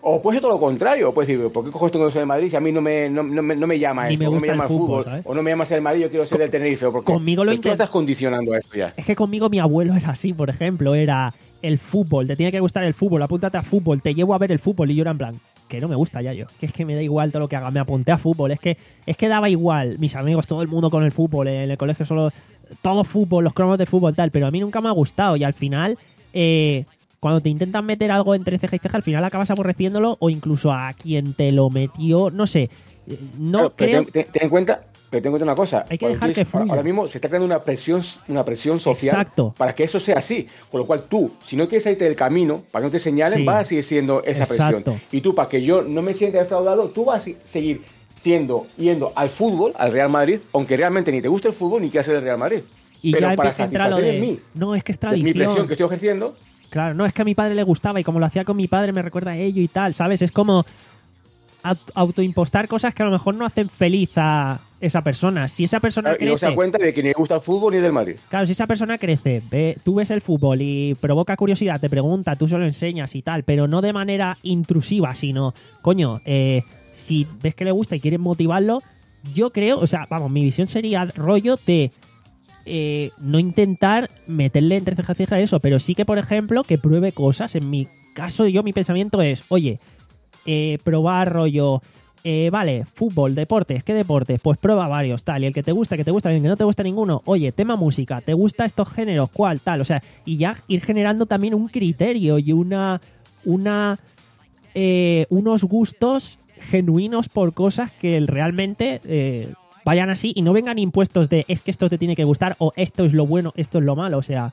Speaker 5: O puede ser todo lo contrario, o puedes decir, ¿por qué cojo esto que soy de Madrid si a mí no me, no, no, no me llama
Speaker 2: Ni
Speaker 5: esto,
Speaker 2: me
Speaker 5: no me
Speaker 2: gusta
Speaker 5: llama
Speaker 2: el
Speaker 5: el
Speaker 2: fútbol,
Speaker 5: fútbol,
Speaker 2: ¿sabes?
Speaker 5: o no me llama ser el Madrid, yo quiero ser del Tenerife? Porque
Speaker 2: Conmigo lo
Speaker 5: tú
Speaker 2: intent-
Speaker 5: estás condicionando a esto ya.
Speaker 2: Es que conmigo mi abuelo era así, por ejemplo, era el fútbol, te tiene que gustar el fútbol, apúntate a fútbol, te llevo a ver el fútbol, y yo era en plan, que no me gusta ya yo, que es que me da igual todo lo que haga, me apunté a fútbol, es que es que daba igual, mis amigos, todo el mundo con el fútbol, en el colegio solo, todo fútbol, los cromos de fútbol, tal, pero a mí nunca me ha gustado, y al final, eh, cuando te intentan meter algo entre ceja y ceja, al final acabas aborreciéndolo, o incluso a quien te lo metió, no sé, no
Speaker 5: Claro, pero
Speaker 2: creo...
Speaker 5: ten, ten- ten en cuenta, pero ten en cuenta una cosa.
Speaker 2: Hay que
Speaker 5: Cuando
Speaker 2: dejar
Speaker 5: tienes-
Speaker 2: que fluya.
Speaker 5: Ahora mismo se está creando una presión, una presión social
Speaker 2: Exacto.
Speaker 5: para que eso sea así. Con lo cual tú, si no quieres salirte del camino, para que no te señalen,
Speaker 2: Sí.
Speaker 5: vas a seguir siendo esa
Speaker 2: Exacto.
Speaker 5: presión. Y tú, para que yo no me sienta defraudado, tú vas a seguir siendo, yendo al fútbol, al Real Madrid, aunque realmente ni te guste el fútbol ni quieras ser el Real Madrid.
Speaker 2: Y
Speaker 5: pero
Speaker 2: ya
Speaker 5: para
Speaker 2: empe- entra lo
Speaker 5: satisfacer
Speaker 2: de...
Speaker 5: en mí,
Speaker 2: No, es que es
Speaker 5: mi presión
Speaker 2: tradición.
Speaker 5: que estoy ejerciendo,
Speaker 2: Claro, no, es que a mi padre le gustaba y como lo hacía con mi padre me recuerda a ello y tal, ¿sabes? Es como aut- autoimpostar cosas que a lo mejor no hacen feliz a esa persona. Si esa persona
Speaker 5: claro, y no se da
Speaker 2: crece...
Speaker 5: cuenta de que ni le gusta el fútbol ni del Madrid.
Speaker 2: Claro, si esa persona crece, ve, tú ves el fútbol y provoca curiosidad, te pregunta, tú se lo enseñas y tal, pero no de manera intrusiva, sino, coño, eh, si ves que le gusta y quieres motivarlo, yo creo, o sea, vamos, mi visión sería rollo de eh, no intentar meterle entre ceja y ceja eso, pero sí que, por ejemplo, que pruebe cosas. En mi caso, yo mi pensamiento es, oye, eh, probar rollo... Eh, vale, fútbol, deportes, ¿qué deportes? Pues prueba varios, tal, y el que te gusta, que te gusta, y el que no te gusta ninguno, oye, tema música, ¿te gusta estos géneros? ¿Cuál? Tal, o sea, y ya ir generando también un criterio y una, una, eh, unos gustos genuinos por cosas que realmente eh, vayan así y no vengan impuestos de es que esto te tiene que gustar o esto es lo bueno, esto es lo malo, o sea,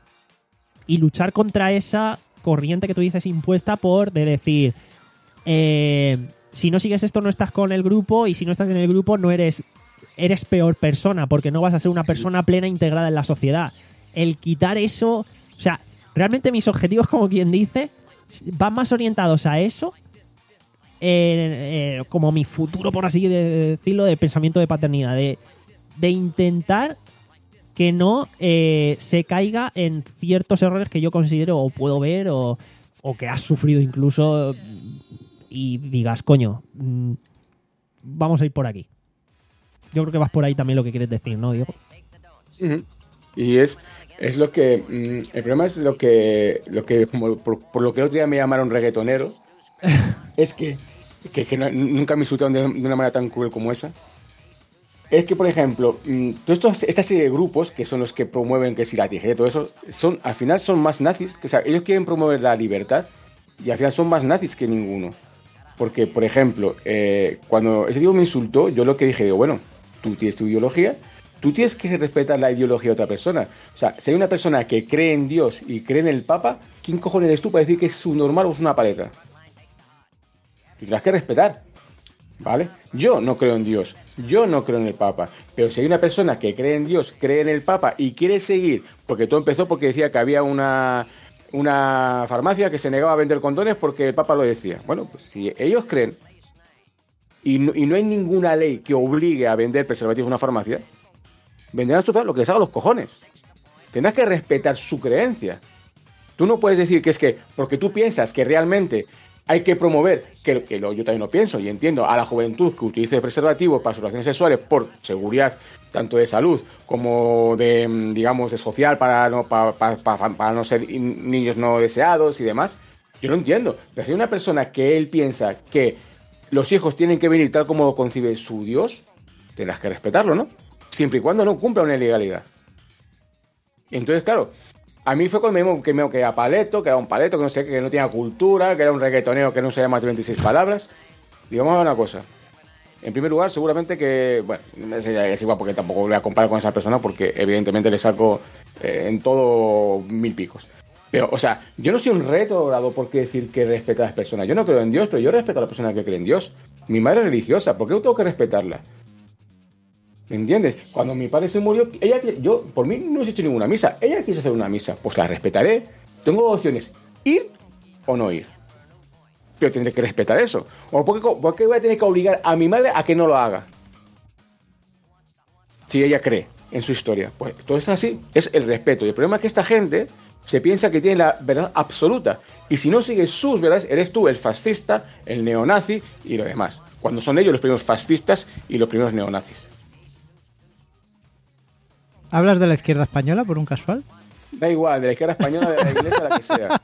Speaker 2: y luchar contra esa corriente que tú dices impuesta por de decir, eh... si no sigues esto no estás con el grupo y si no estás en el grupo no eres eres peor persona porque no vas a ser una persona plena integrada en la sociedad. El quitar eso, o sea, realmente mis objetivos, como quien dice, van más orientados a eso, eh, eh, como mi futuro, por así decirlo, de pensamiento de paternidad, de, de intentar que no eh, se caiga en ciertos errores que yo considero o puedo ver o, o que has sufrido incluso y digas, coño, mmm, vamos a ir por aquí. Yo creo que vas por ahí también lo que quieres decir, ¿no, Diego?
Speaker 5: Uh-huh. Y es, es lo que... Mmm, el problema es lo que... lo que como por, por lo que el otro día me llamaron reggaetonero, es que, que, que no, nunca me insultaron de, de una manera tan cruel como esa. Es que, por ejemplo, mmm, todos estos, esta serie de grupos, que son los que promueven que si la tijera y todo eso, son, al final son más nazis. Que, o sea, ellos quieren promover la libertad y al final son más nazis que ninguno. Porque, por ejemplo, eh, cuando ese tío me insultó, yo lo que dije, digo, bueno, tú tienes tu ideología, tú tienes que respetar la ideología de otra persona. O sea, si hay una persona que cree en Dios y cree en el Papa, ¿quién cojones eres tú para decir que es un normal o es una paleta? Tendrás que respetar, ¿vale? Yo no creo en Dios, yo no creo en el Papa, pero si hay una persona que cree en Dios, cree en el Papa y quiere seguir, porque todo empezó porque decía que había una... una farmacia que se negaba a vender condones porque el Papa lo decía. Bueno, pues si ellos creen y no, y no hay ninguna ley que obligue a vender preservativos en una farmacia, venderán su lo que les haga los cojones. Tendrás que respetar su creencia. Tú no puedes decir que es que porque tú piensas que realmente hay que promover, que, que lo, yo también lo pienso y entiendo, a la juventud que utilice preservativos para sus relaciones sexuales por seguridad tanto de salud como de, digamos, de social para no, para, para, para, para no ser niños no deseados y demás. Yo lo entiendo, pero si hay una persona que él piensa que los hijos tienen que venir tal como lo concibe su Dios, tendrás que respetarlo, ¿no? Siempre y cuando no cumpla una ilegalidad. Entonces, claro, a mí fue cuando me dijo que, me, que era paleto, que era un paleto, que no sé, que no tenía cultura, que era un reggaetonero que no sabía más de veintiséis palabras. Y vamos a ver una cosa. En primer lugar, seguramente que, bueno, es igual porque tampoco voy a comparar con esa persona porque evidentemente le saco eh, en todo mil picos. Pero, o sea, yo no soy un retrógrado por qué decir que respeto a las personas. Yo no creo en Dios, pero yo respeto a la persona que cree en Dios. Mi madre es religiosa, ¿por qué yo tengo que respetarla? ¿Me entiendes? Cuando mi padre se murió, ella, yo, por mí no he hecho ninguna misa. Ella quiso hacer una misa, pues la respetaré. Tengo dos opciones, ir o no ir. Pero tendré que respetar eso. ¿O por qué, por qué voy a tener que obligar a mi madre a que no lo haga? Si ella cree en su historia. Pues todo está así. Es el respeto. Y el problema es que esta gente se piensa que tiene la verdad absoluta. Y si no sigues sus verdades, eres tú el fascista, el neonazi y lo demás. Cuando son ellos los primeros fascistas y los primeros neonazis.
Speaker 4: ¿Hablas de la izquierda española por un casual?
Speaker 5: Da igual, de la izquierda española, de la iglesia, la que sea.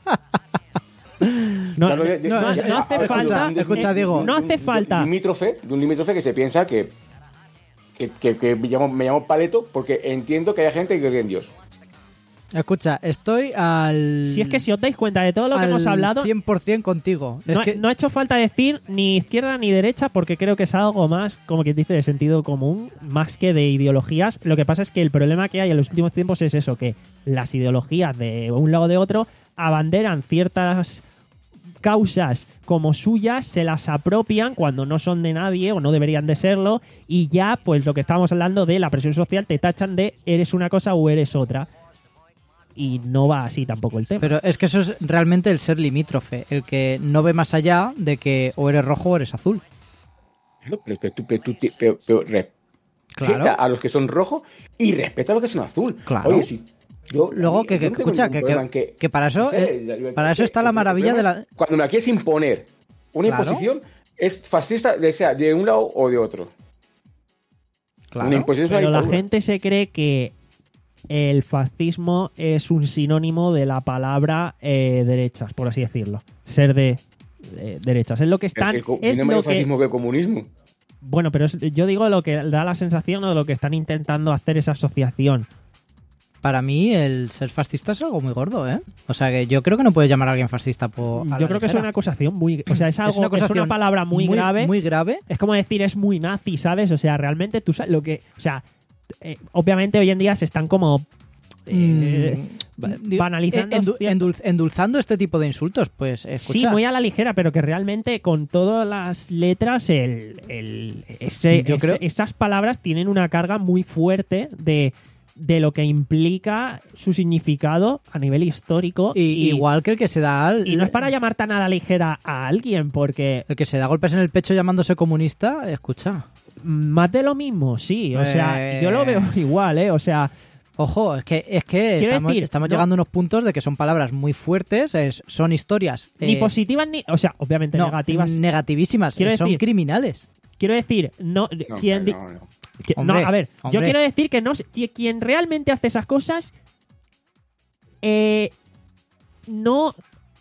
Speaker 2: No,
Speaker 5: Ya lo-
Speaker 2: no,
Speaker 5: ya-
Speaker 2: no,
Speaker 5: ya-
Speaker 2: no hace
Speaker 5: escucha,
Speaker 2: falta.
Speaker 4: escucha, Diego.
Speaker 2: No hace
Speaker 5: de un-
Speaker 2: falta.
Speaker 5: De un limítrofe, de un limítrofe que se piensa que, que, que, que me, llamo, me llamo Paleto porque entiendo que hay gente que cree en Dios.
Speaker 4: Escucha, estoy al...
Speaker 2: Si es que si os dais cuenta de todo lo que
Speaker 4: al
Speaker 2: hemos hablado,
Speaker 4: cien por ciento contigo. Es
Speaker 2: no,
Speaker 4: que...
Speaker 2: no ha hecho falta decir ni izquierda ni derecha porque creo que es algo más, como quien dice, de sentido común, más que de ideologías. Lo que pasa es que el problema que hay en los últimos tiempos es eso, que las ideologías de un lado o de otro abanderan ciertas causas como suyas, se las apropian cuando no son de nadie o no deberían de serlo, y ya, pues lo que estábamos hablando de la presión social, te tachan de eres una cosa o eres otra. Y no va así tampoco el tema.
Speaker 4: Pero es que eso es realmente el ser limítrofe, el que no ve más allá de que o eres rojo o eres azul.
Speaker 5: Pero, pero, pero, pero, tú te- pero- pero respeta
Speaker 4: Claro.
Speaker 5: a los que son rojos y respeta a los que son azul.
Speaker 4: Claro.
Speaker 5: Oye, si yo,
Speaker 4: Luego, que,
Speaker 5: yo
Speaker 4: que
Speaker 5: no tengo
Speaker 4: escucha,
Speaker 5: ningún
Speaker 4: que,
Speaker 5: problema
Speaker 4: que,
Speaker 5: en
Speaker 4: que para eso,
Speaker 5: no sé,
Speaker 4: eh,
Speaker 5: la libertad-
Speaker 4: para eso
Speaker 5: es
Speaker 4: está
Speaker 5: que
Speaker 4: la
Speaker 5: el
Speaker 4: maravilla de
Speaker 5: problema
Speaker 4: la...
Speaker 5: es Cuando me la quieres imponer una
Speaker 4: Claro.
Speaker 5: imposición, es fascista, de, sea de un lado o de otro.
Speaker 4: Claro.
Speaker 5: Una imposición es una
Speaker 2: Pero la
Speaker 5: dictadura.
Speaker 2: gente se cree que el fascismo es un sinónimo de la palabra eh, derechas, por así decirlo. Ser de, de derechas. Es lo que
Speaker 5: Pero
Speaker 2: están...
Speaker 5: si el co-
Speaker 2: es
Speaker 5: tiene más
Speaker 2: lo que,
Speaker 5: fascismo que el comunismo.
Speaker 2: bueno, pero es- yo digo lo que da la sensación o de lo que están intentando hacer esa asociación.
Speaker 4: Para mí el ser fascista es algo muy gordo, ¿eh? O sea que yo creo que no puedes llamar a alguien fascista por... a la
Speaker 2: Yo creo que es
Speaker 4: ligera.
Speaker 2: una acusación muy... O sea, es algo
Speaker 4: Es una
Speaker 2: es una
Speaker 4: acusación
Speaker 2: palabra muy, grave.
Speaker 4: Muy grave.
Speaker 2: Es como decir, es muy nazi, ¿sabes? O sea, realmente tú sabes lo que... O sea, eh, obviamente hoy en día se están como... eh, ba-
Speaker 4: Mm,
Speaker 2: banalizando
Speaker 4: eh, endu-
Speaker 2: cierto-
Speaker 4: endul- endulzando este tipo de insultos, pues escucha.
Speaker 2: Sí, muy a la ligera, pero que realmente con todas las letras, el, el- ese-
Speaker 4: Yo
Speaker 2: ese-
Speaker 4: creo-
Speaker 2: esas palabras tienen una carga muy fuerte de, de lo que implica su significado a nivel histórico.
Speaker 4: Y,
Speaker 2: y,
Speaker 4: igual que el que se da al-
Speaker 2: y no es para llamar tan a la ligera a alguien, porque
Speaker 4: el que se da golpes en el pecho llamándose comunista, escucha.
Speaker 2: más de lo mismo, sí. O sea,
Speaker 4: Eh.
Speaker 2: yo lo veo igual, ¿eh? O sea,
Speaker 4: Ojo, es que es que
Speaker 2: Quiero
Speaker 4: estamos,
Speaker 2: decir,
Speaker 4: estamos
Speaker 2: no-
Speaker 4: llegando a unos puntos de que son palabras muy fuertes, es- son historias
Speaker 2: ni
Speaker 4: eh,
Speaker 2: positivas ni... O sea, obviamente
Speaker 4: no,
Speaker 2: negativas.
Speaker 4: negativísimas,
Speaker 2: Quiero
Speaker 4: eh, son
Speaker 2: decir-
Speaker 4: criminales.
Speaker 2: Quiero decir, no...
Speaker 5: No,
Speaker 2: quien di-
Speaker 5: no, no.
Speaker 2: que-
Speaker 4: Hombre,
Speaker 2: no, a ver, yo
Speaker 4: hombre.
Speaker 2: quiero decir que no que quien realmente hace esas cosas eh, no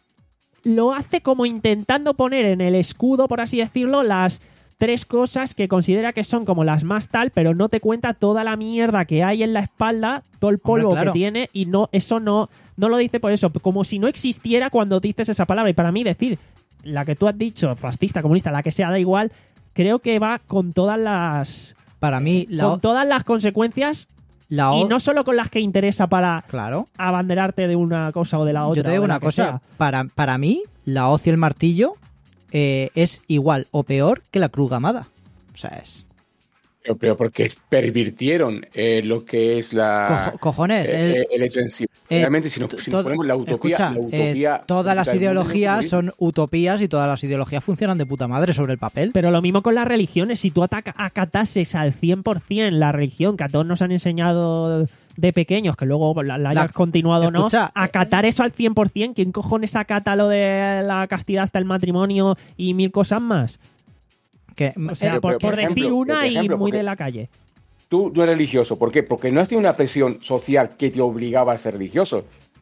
Speaker 2: lo hace como intentando poner en el escudo, por así decirlo, las tres cosas que considera que son como las más tal, pero no te cuenta toda la mierda que hay en la espalda, todo el polvo
Speaker 4: claro.
Speaker 2: que tiene, y no eso no, no lo dice por eso, como si no existiera cuando dices esa palabra. Y para mí decir la que tú has dicho, fascista, comunista, la que sea, da igual, creo que va con todas las
Speaker 4: Para mí, la,
Speaker 2: con
Speaker 4: o-
Speaker 2: todas las consecuencias
Speaker 4: la
Speaker 2: y
Speaker 4: o-
Speaker 2: no solo con las que interesa para
Speaker 4: Claro.
Speaker 2: abanderarte de una cosa o de la otra.
Speaker 4: Yo te digo
Speaker 2: o de la
Speaker 4: una
Speaker 2: que
Speaker 4: cosa,
Speaker 2: sea.
Speaker 4: para, para mí, la hoz y el martillo eh, es igual o peor que la cruz gamada. O sea, es...
Speaker 5: Pero, pero porque pervirtieron eh, lo que es la
Speaker 4: Cojo- cojones,
Speaker 5: eh,
Speaker 4: el-
Speaker 5: eh, el hecho en sí.
Speaker 4: eh,
Speaker 5: Realmente, si nos, si nos
Speaker 4: todo-
Speaker 5: ponemos la utopía,
Speaker 4: escucha,
Speaker 5: la
Speaker 4: eh,
Speaker 5: utopía
Speaker 4: todas las
Speaker 5: del mundo
Speaker 4: ideologías
Speaker 5: del
Speaker 4: son utopías y todas las ideologías funcionan de puta madre sobre el papel.
Speaker 2: Pero lo mismo con las religiones. Si tú ataca- acatases al cien por ciento la religión que a todos nos han enseñado de pequeños, que luego la, la
Speaker 4: La-
Speaker 2: hayas continuado o no,
Speaker 4: escucha,
Speaker 2: acatar eso al cien por ciento, ¿quién cojones acata lo de la castidad hasta el matrimonio y mil cosas más?
Speaker 4: Que,
Speaker 2: O sea,
Speaker 5: Pero,
Speaker 2: por,
Speaker 5: pero, por
Speaker 2: por
Speaker 5: ejemplo,
Speaker 2: decir una
Speaker 5: por ejemplo,
Speaker 2: y muy
Speaker 5: porque-
Speaker 2: de la calle.
Speaker 5: Tú no eres religioso. ¿Por qué? Porque no has tenido una presión social que te obligaba a ser religioso.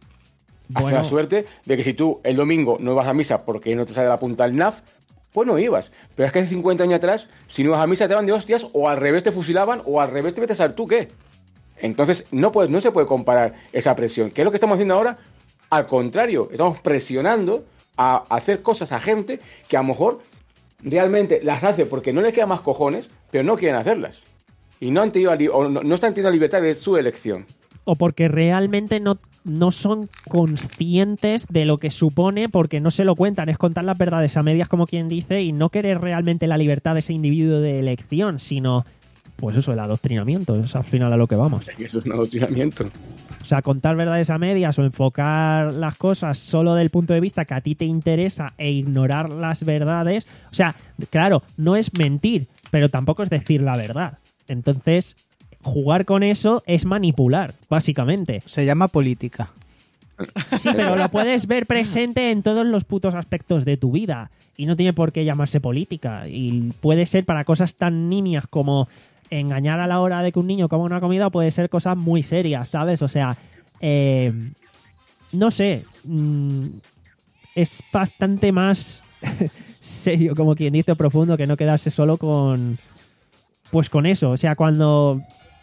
Speaker 5: Has
Speaker 2: Bueno.
Speaker 5: tenido la suerte de que si tú el domingo no ibas a misa porque no te sale la punta del N A F, pues no ibas. Pero es que hace cincuenta años atrás, si no ibas a misa te daban de hostias, o al revés te fusilaban, o al revés te metes a saber tú qué. Entonces no, puedes, no se puede comparar esa presión. ¿Qué es lo que estamos haciendo ahora? Al contrario, estamos presionando a hacer cosas a gente que a lo mejor realmente las hace porque no les queda más cojones, pero no quieren hacerlas. Y no, han tenido, la li- o no, no están teniendo la libertad de su elección.
Speaker 2: O porque realmente no, no son conscientes de lo que supone, porque no se lo cuentan. Es contar las verdades a medias, como quien dice, y no querer realmente la libertad de ese individuo de elección, sino, pues eso, el adoctrinamiento. Es al final a lo que vamos.
Speaker 5: Eso es un adoctrinamiento.
Speaker 2: O sea, contar verdades a medias o enfocar las cosas solo del punto de vista que a ti te interesa e ignorar las verdades. O sea, claro, no es mentir, pero tampoco es decir la verdad. Entonces, jugar con eso es manipular, básicamente.
Speaker 4: se llama política.
Speaker 2: Sí, pero lo puedes ver presente en todos los putos aspectos de tu vida. Y no tiene por qué llamarse política. Y puede ser para cosas tan nimias como engañar a la hora de que un niño coma una comida, o puede ser cosas muy serias, ¿sabes? O sea, eh, no sé. Mmm, es bastante más serio, como quien dice, profundo, que no quedarse solo con... Pues con eso. O sea, cuando...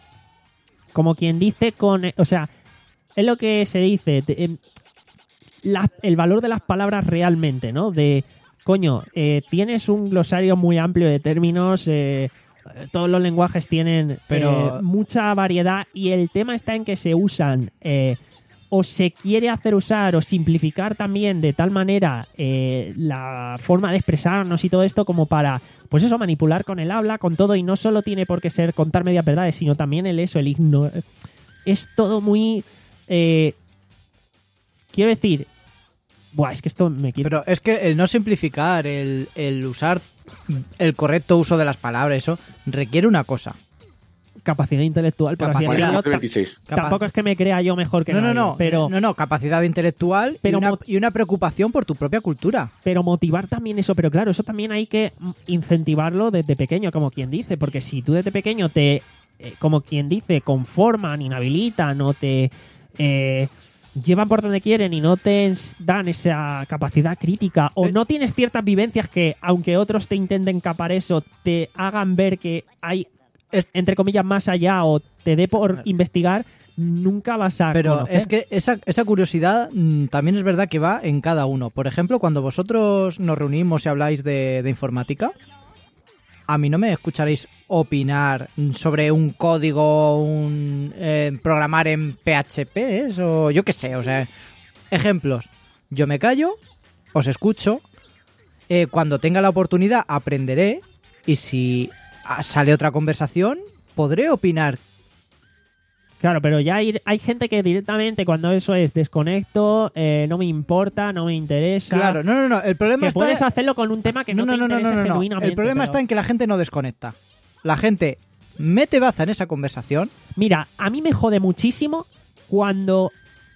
Speaker 2: Como quien dice con... O sea, es lo que se dice... De, eh, la, el valor de las palabras realmente, ¿no? De... Coño, eh, tienes un glosario muy amplio de términos, eh, todos los lenguajes tienen
Speaker 4: Pero-
Speaker 2: eh, mucha variedad, y el tema está en que se usan eh, o se quiere hacer usar o simplificar también de tal manera eh, la forma de expresarnos y todo esto como para, pues eso, manipular con el habla, con todo, y no solo tiene por qué ser contar medias verdades, sino también el eso, el ignorar. Es todo muy... Eh, quiero decir... Buah, es que esto me quiere...
Speaker 4: Pero es que el no simplificar, el, el usar el correcto uso de las palabras, eso requiere una cosa.
Speaker 2: Capacidad intelectual, por así
Speaker 4: Capacidad.
Speaker 2: decirlo. Ta-
Speaker 5: veintiséis.
Speaker 4: Capa-
Speaker 2: Tampoco es que me crea yo mejor que
Speaker 4: No, no,
Speaker 2: nadie,
Speaker 4: no,
Speaker 2: pero,
Speaker 4: no, no, capacidad intelectual
Speaker 2: Pero
Speaker 4: y, una,
Speaker 2: mo-
Speaker 4: y una preocupación por tu propia cultura.
Speaker 2: pero motivar también eso. Pero claro, eso también hay que mm, incentivarlo desde pequeño, como quien dice. Porque si tú desde pequeño te, eh, como quien dice, conforman, inhabilitan o te eh, llevan por donde quieren y no te ens- dan esa capacidad crítica, o
Speaker 4: Eh.
Speaker 2: no tienes ciertas vivencias que, aunque otros te intenten capar eso, te hagan ver que hay,
Speaker 4: Es-
Speaker 2: entre comillas, más allá, o te dé por investigar, nunca vas a
Speaker 4: Pero
Speaker 2: conocer.
Speaker 4: es que esa, esa curiosidad mm, también es verdad que va en cada uno. Por ejemplo, cuando vosotros nos reunimos y habláis de, de informática, a mí no me escucharéis opinar sobre un código, un eh, programar en P H P, ¿es? O yo qué sé, o sea, ejemplos. Yo me callo, os escucho, eh, cuando tenga la oportunidad aprenderé, y si ah, sale otra conversación, podré opinar.
Speaker 2: Claro, pero ya hay, hay gente que directamente, cuando eso es desconecto, eh, no me importa, no me interesa.
Speaker 4: Claro, no, no, no, el problema
Speaker 2: que
Speaker 4: está...
Speaker 2: puedes hacerlo con un tema que no,
Speaker 4: no,
Speaker 2: te
Speaker 4: no, no,
Speaker 2: interesa
Speaker 4: no, no, no.
Speaker 2: genuinamente.
Speaker 4: El problema
Speaker 2: pero-
Speaker 4: está en que la gente no desconecta. La gente mete baza en esa conversación.
Speaker 2: Mira, a mí me jode muchísimo cuando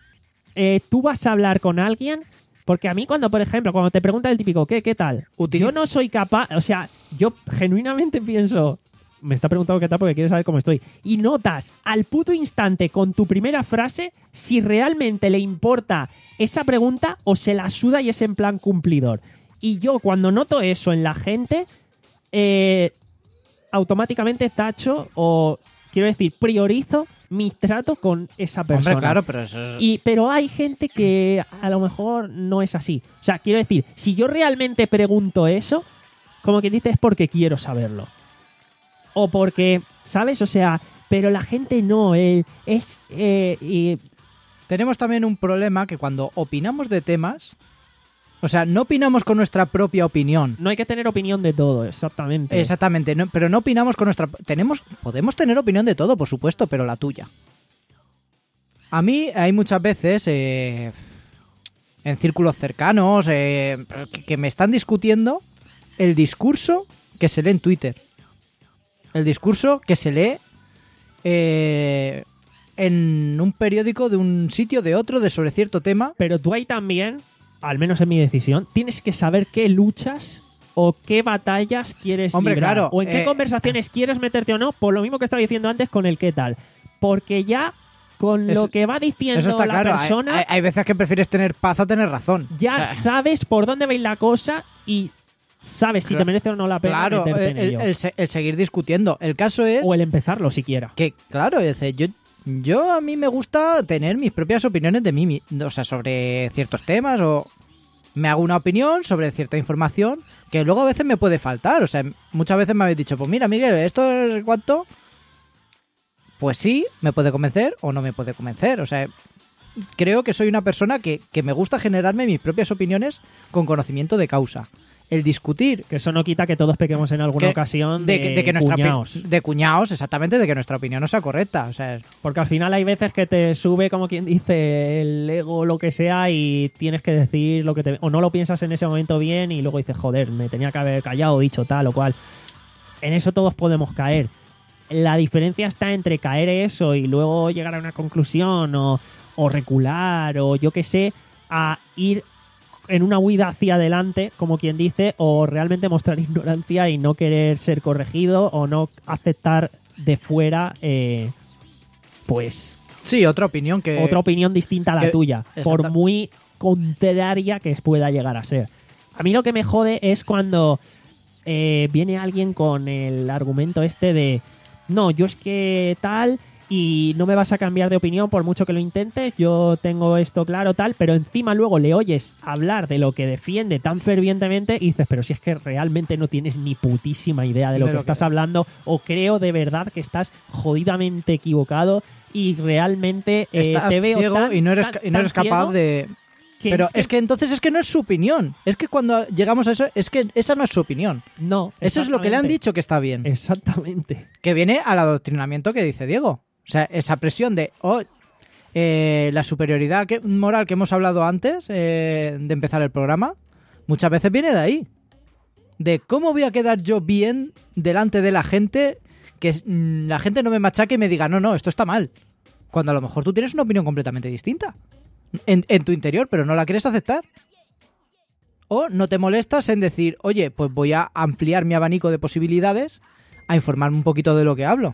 Speaker 2: eh, tú vas a hablar con alguien, porque a mí cuando, por ejemplo, cuando te pregunta el típico, ¿qué, qué tal?
Speaker 4: Utiliza-
Speaker 2: Yo no soy capaz, o sea, yo genuinamente pienso, me está preguntando qué tal porque quiere saber cómo estoy, y notas al puto instante con tu primera frase si realmente le importa esa pregunta o se la suda y es en plan cumplidor. Y yo cuando noto eso en la gente, eh, automáticamente tacho o, quiero decir, priorizo mis tratos con esa persona.
Speaker 4: Hombre, claro, pero eso es...
Speaker 2: Y, pero hay gente que a lo mejor no es así. O sea, quiero decir, si yo realmente pregunto eso, como que dices, es porque quiero saberlo. O porque, ¿sabes? O sea, pero la gente no. eh, es... eh, y-
Speaker 4: Tenemos también un problema que cuando opinamos de temas... O sea, no opinamos con nuestra propia opinión.
Speaker 2: no hay que tener opinión de todo, exactamente.
Speaker 4: Exactamente, no- pero no opinamos con nuestra... Tenemos, podemos tener opinión de todo, por supuesto, pero la tuya. A mí hay muchas veces, eh, en círculos cercanos, eh, que, que me están discutiendo el discurso que se lee en Twitter. El discurso que se lee eh, en un periódico de un sitio, de otro, de sobre cierto tema.
Speaker 2: Pero tú ahí también, al menos en mi decisión, tienes que saber qué luchas o qué batallas quieres
Speaker 4: Hombre,
Speaker 2: librar.
Speaker 4: claro,
Speaker 2: O en qué
Speaker 4: eh,
Speaker 2: conversaciones quieres meterte o no, por lo mismo que estaba diciendo antes con el qué tal. Porque ya con
Speaker 4: Eso-
Speaker 2: lo que va diciendo
Speaker 4: Eso está
Speaker 2: la
Speaker 4: claro. Hay-
Speaker 2: persona,
Speaker 4: Hay, hay veces que prefieres tener paz a tener razón.
Speaker 2: ya
Speaker 4: O sea,
Speaker 2: sabes por dónde va a ir la cosa y sabes si
Speaker 4: Cla-
Speaker 2: te merece o no la pena
Speaker 4: claro,
Speaker 2: meterte en
Speaker 4: el,
Speaker 2: ello.
Speaker 4: el se- el seguir discutiendo. El caso es
Speaker 2: O el empezarlo siquiera.
Speaker 4: que, claro, es decir, yo, yo a mí me gusta tener mis propias opiniones de mí, mi- o sea, sobre ciertos temas, o me hago una opinión sobre cierta información que luego a veces me puede faltar. O sea, muchas veces me habéis dicho, pues mira, Miguel, esto es cuánto. Pues sí, me puede convencer o no me puede convencer. O sea, creo que soy una persona que, que me gusta generarme mis propias opiniones con conocimiento de causa. El discutir
Speaker 2: Que eso no quita que todos pequemos en alguna
Speaker 4: que-
Speaker 2: ocasión de,
Speaker 4: que, de que nuestra opi-
Speaker 2: cuñaos.
Speaker 4: de cuñaos, exactamente, de que nuestra opinión no sea correcta. O sea,
Speaker 2: Porque al final hay veces que te sube, como quien dice, el ego o lo que sea y tienes que decir lo que te... O no lo piensas en ese momento bien y luego dices, joder, me tenía que haber callado, dicho tal o cual. En eso todos podemos caer. La diferencia está entre caer eso y luego llegar a una conclusión o, o recular o yo qué sé, a ir en una huida hacia adelante, como quien dice, o realmente mostrar ignorancia y no querer ser corregido o no aceptar de fuera, eh, pues...
Speaker 4: Sí, otra opinión que...
Speaker 2: Otra opinión distinta a la
Speaker 4: que,
Speaker 2: tuya,
Speaker 4: exacto.
Speaker 2: por muy contraria que pueda llegar a ser. A mí lo que me jode es cuando eh, viene alguien con el argumento este de no, yo es que tal y no me vas a cambiar de opinión por mucho que lo intentes, yo tengo esto claro tal, pero encima luego le oyes hablar de lo que defiende tan fervientemente y dices, pero si es que realmente no tienes ni putísima idea de lo
Speaker 4: de
Speaker 2: que
Speaker 4: lo
Speaker 2: estás
Speaker 4: que...
Speaker 2: hablando, o creo de verdad que estás jodidamente equivocado y realmente eh,
Speaker 4: estás
Speaker 2: te veo
Speaker 4: ciego
Speaker 2: tan,
Speaker 4: y no eres,
Speaker 2: tan,
Speaker 4: y no eres
Speaker 2: tan
Speaker 4: capaz
Speaker 2: ciego
Speaker 4: de...
Speaker 2: que
Speaker 4: Pero
Speaker 2: es que,
Speaker 4: es que entonces es que no es su opinión. Es que cuando llegamos a eso, es que esa no es su opinión.
Speaker 2: no,
Speaker 4: Eso es lo que le han
Speaker 2: exactamente.
Speaker 4: dicho que está bien.
Speaker 2: Exactamente.
Speaker 4: Que viene al adoctrinamiento que dice Diego. O sea, esa presión de oh, eh, la superioridad que, moral que hemos hablado antes eh, de empezar el programa, muchas veces viene de ahí. De cómo voy a quedar yo bien delante de la gente, que mm, la gente no me machaque y me diga, no, no, esto está mal. Cuando a lo mejor tú tienes una opinión completamente distinta en, en tu interior, pero no la quieres aceptar. O no te molestas en decir, oye, pues voy a ampliar mi abanico de posibilidades a informarme un poquito de lo que hablo.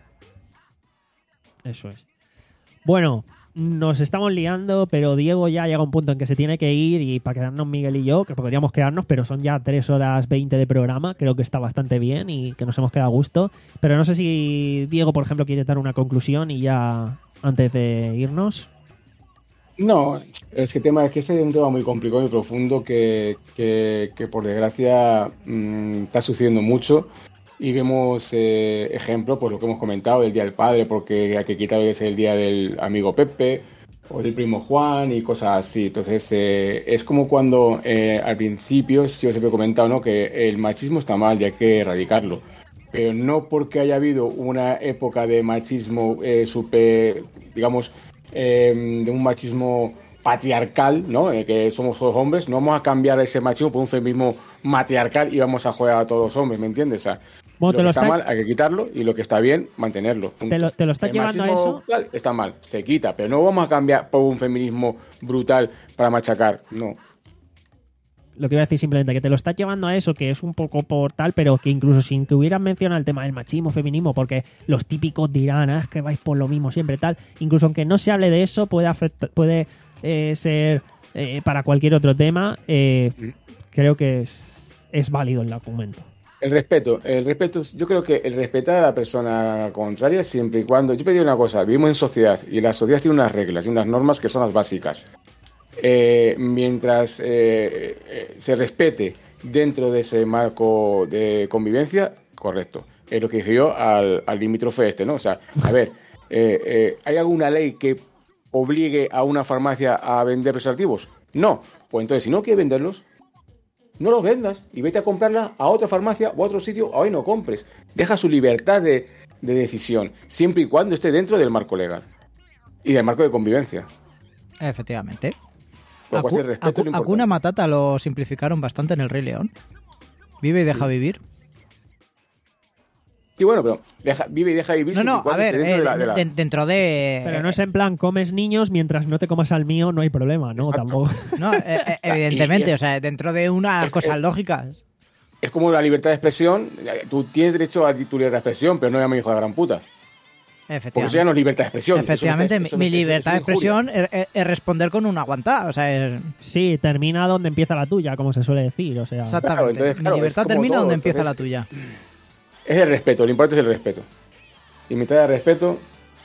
Speaker 2: Eso es. Bueno, nos estamos liando, pero Diego ya llega a un punto en que se tiene que ir y para quedarnos Miguel y yo, que podríamos quedarnos, pero son ya tres horas veinte de programa, creo que está bastante bien y que nos hemos quedado a gusto. Pero no sé si Diego, por ejemplo, quiere dar una conclusión y ya antes de irnos.
Speaker 5: No, es que el tema es que este es un tema muy complicado y profundo que, que, que por desgracia mmm, está sucediendo mucho. Y vemos eh, ejemplos, por lo que hemos comentado, del Día del Padre, porque hay que quitar hoy es el Día del amigo Pepe, o del primo Juan, y cosas así. Entonces, eh, es como cuando eh, al principio, yo siempre he comentado, ¿no?, que el machismo está mal y hay que erradicarlo. Pero no porque haya habido una época de machismo eh, super, digamos, eh, de un machismo patriarcal, ¿no?, eh, que somos todos hombres, no vamos a cambiar ese machismo por un feminismo matriarcal y vamos a jugar a todos los hombres, ¿me entiendes? O sea,
Speaker 2: Bueno,
Speaker 5: lo
Speaker 2: te
Speaker 5: que
Speaker 2: lo
Speaker 5: está,
Speaker 2: está-
Speaker 5: mal hay que quitarlo y lo que está bien, mantenerlo. punto.
Speaker 2: ¿Te lo, te lo estás
Speaker 5: El
Speaker 2: llevando a
Speaker 5: machismo
Speaker 2: eso?
Speaker 5: tal, está mal, se quita, pero no vamos a cambiar por un feminismo brutal para machacar, no.
Speaker 2: Lo que iba a decir simplemente, que te lo estás llevando a eso, que es un poco por tal, pero que incluso sin que hubieran mencionado el tema del machismo, feminismo, porque los típicos dirán, ah, es que vais por lo mismo siempre, tal, incluso aunque no se hable de eso, puede afectar, puede eh, ser eh, para cualquier otro tema, eh,
Speaker 5: Mm.
Speaker 2: creo que es, es válido el argumento.
Speaker 5: El respeto, el respeto, yo creo que el respetar a la persona contraria siempre y cuando, yo te digo una cosa, vivimos en sociedad y la sociedad tiene unas reglas y unas normas que son las básicas. Eh, mientras eh, eh, se respete dentro de ese marco de convivencia, correcto. Es lo que dije yo al, al limítrofe este, ¿no? O sea, a ver, eh, eh, ¿hay alguna ley que obligue a una farmacia a vender preservativos? No. Pues entonces, si no quieres venderlos, no los vendas y vete a comprarla a otra farmacia o a otro sitio, o ahí no compres. Deja su libertad de, de decisión, siempre y cuando esté dentro del marco legal y del marco de convivencia.
Speaker 4: Efectivamente.
Speaker 5: Por lo cual,
Speaker 4: Acu-
Speaker 5: el respeto es lo
Speaker 4: Acu-
Speaker 5: importante.
Speaker 4: Hakuna Matata lo simplificaron bastante en El Rey León. Vive y deja vivir.
Speaker 5: Sí, bueno, pero deja- vive y deja vivir.
Speaker 4: No,
Speaker 5: siempre y
Speaker 4: no, a
Speaker 5: cuando
Speaker 4: ver,
Speaker 5: esté dentro
Speaker 4: eh,
Speaker 5: de la- de la-
Speaker 4: de- dentro de...
Speaker 2: Pero no es en plan, comes niños mientras no te comas al mío, no hay problema, ¿no?
Speaker 5: Exacto.
Speaker 2: Tampoco.
Speaker 4: No, eh, eh, evidentemente,
Speaker 5: Y es-
Speaker 4: o sea, dentro de unas
Speaker 5: es-
Speaker 4: cosas
Speaker 5: es-
Speaker 4: lógicas.
Speaker 5: Es como la libertad de expresión. Tú tienes derecho a tu libertad de expresión, pero no llame hijo de la gran puta. Porque eso ya no es libertad de expresión. eso es-
Speaker 4: Efectivamente,
Speaker 5: eso es-
Speaker 4: mi
Speaker 5: eso es-
Speaker 4: libertad de
Speaker 5: eso es injuria.
Speaker 4: expresión es, es- es responder con una aguantada. O sea, es-
Speaker 2: Sí, termina donde empieza la tuya, como se suele decir, o sea...
Speaker 4: exactamente.
Speaker 5: entonces, claro,
Speaker 4: mi libertad
Speaker 5: es como
Speaker 4: termina
Speaker 5: todo,
Speaker 4: donde empieza
Speaker 5: entonces-
Speaker 4: la tuya.
Speaker 5: Es el respeto, lo importante es el respeto. Y mitad de respeto.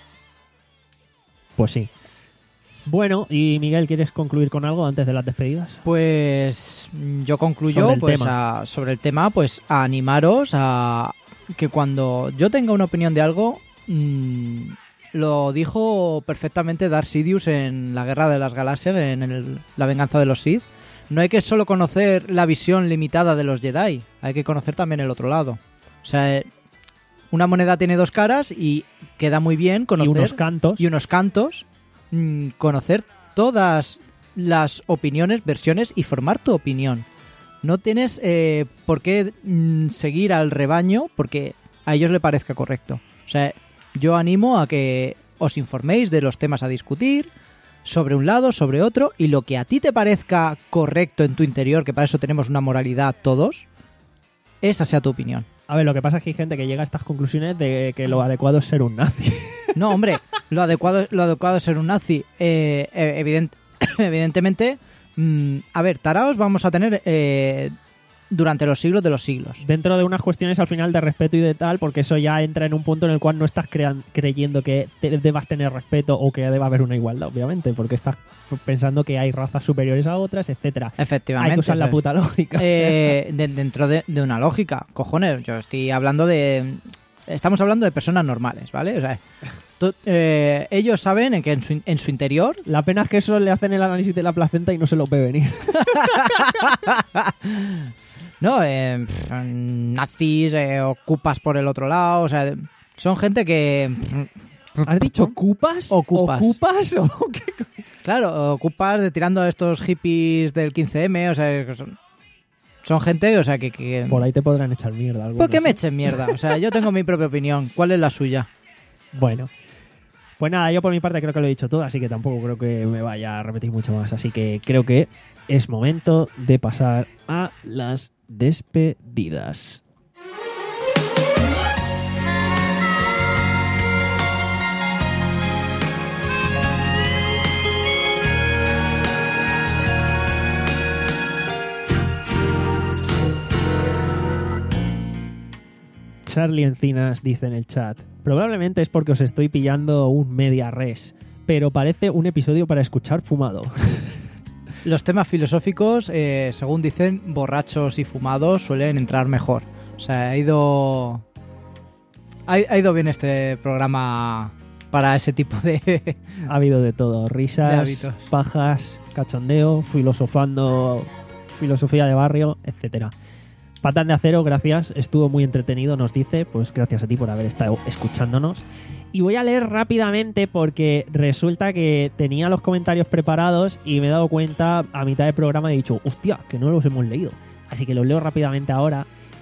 Speaker 2: Pues sí. Bueno, y Miguel, ¿quieres concluir con algo antes de las despedidas?
Speaker 4: Pues mm, yo concluyo
Speaker 2: Sobre el
Speaker 4: pues,
Speaker 2: tema.
Speaker 4: a- sobre el tema, pues a animaros a que cuando yo tenga una opinión de algo, mm, lo dijo perfectamente Darth Sidious en la Guerra de las Galaxias, en el- la venganza de los Sith. No hay que solo conocer la visión limitada de los Jedi, hay que conocer también el otro lado. O sea, eh, una moneda tiene dos caras y queda muy bien
Speaker 2: Y
Speaker 4: conocer
Speaker 2: unos cantos.
Speaker 4: y unos cantos, mm, conocer todas las opiniones, versiones y formar tu opinión. No tienes eh, por qué mm, seguir al rebaño porque a ellos le parezca correcto. O sea, yo animo a que os informéis de los temas a discutir, sobre un lado, sobre otro, y lo que a ti te parezca correcto en tu interior, que para eso tenemos una moralidad todos, esa sea tu opinión.
Speaker 2: A ver, lo que pasa es que hay gente que llega a estas conclusiones de que lo adecuado es ser un nazi.
Speaker 4: No, hombre, lo adecuado, lo adecuado es ser un nazi. Eh, evident, evidentemente, mmm, a ver, taraos vamos a tener eh, durante los siglos de los siglos.
Speaker 2: Dentro de unas cuestiones al final de respeto y de tal, porque eso ya entra en un punto en el cual no estás crean, creyendo que te, debas tener respeto o que deba haber una igualdad, obviamente, porque estás pensando que hay razas superiores a otras, etcétera.
Speaker 4: Efectivamente.
Speaker 2: Hay que usar la puta lógica.
Speaker 4: Eh, o sea. de, dentro de, de una lógica, cojones, yo estoy hablando de... Estamos hablando de personas normales, ¿vale? O sea, tú, eh, ellos saben que en su, en su interior...
Speaker 2: La pena es que eso le hacen el análisis de la placenta y no se lo ve venir.
Speaker 4: No, eh, nazis, eh, ocupas por el otro lado, o sea, son gente que...
Speaker 2: ¿Has dicho ocupas?
Speaker 4: ¿Ocupas?
Speaker 2: ¿Ocupas? ¿O qué?
Speaker 4: Claro, ocupas de tirando a estos hippies del quince eme, o sea, son, son gente, o sea, que, que...
Speaker 2: Por ahí te podrán echar mierda. Algunos,
Speaker 4: ¿Por qué me
Speaker 2: ¿eh?
Speaker 4: echen mierda? O sea, yo tengo mi propia opinión. ¿Cuál es la suya?
Speaker 2: Bueno, pues nada, yo por mi parte creo que lo he dicho todo, así que tampoco creo que me vaya a repetir mucho más. Así que creo que es momento de pasar a las despedidas. Charlie Encinas dice en el chat: probablemente es porque os estoy pillando un media res, pero parece un episodio para escuchar fumado.
Speaker 4: Los temas filosóficos, eh, según dicen, borrachos y fumados suelen entrar mejor. O sea, ha ido... Ha, ha ido bien este programa para ese tipo de...
Speaker 2: Ha habido de todo,
Speaker 4: de
Speaker 2: risas,
Speaker 4: hábitos.
Speaker 2: pajas, cachondeo, filosofando, filosofía de barrio, etcétera. Patán de Acero, gracias, estuvo muy entretenido, nos dice, pues gracias a ti por haber estado escuchándonos. Y voy a leer rápidamente porque resulta que tenía los comentarios preparados y me he dado cuenta a mitad del programa y he dicho, hostia, que no los hemos leído. Así que los leo rápidamente ahora.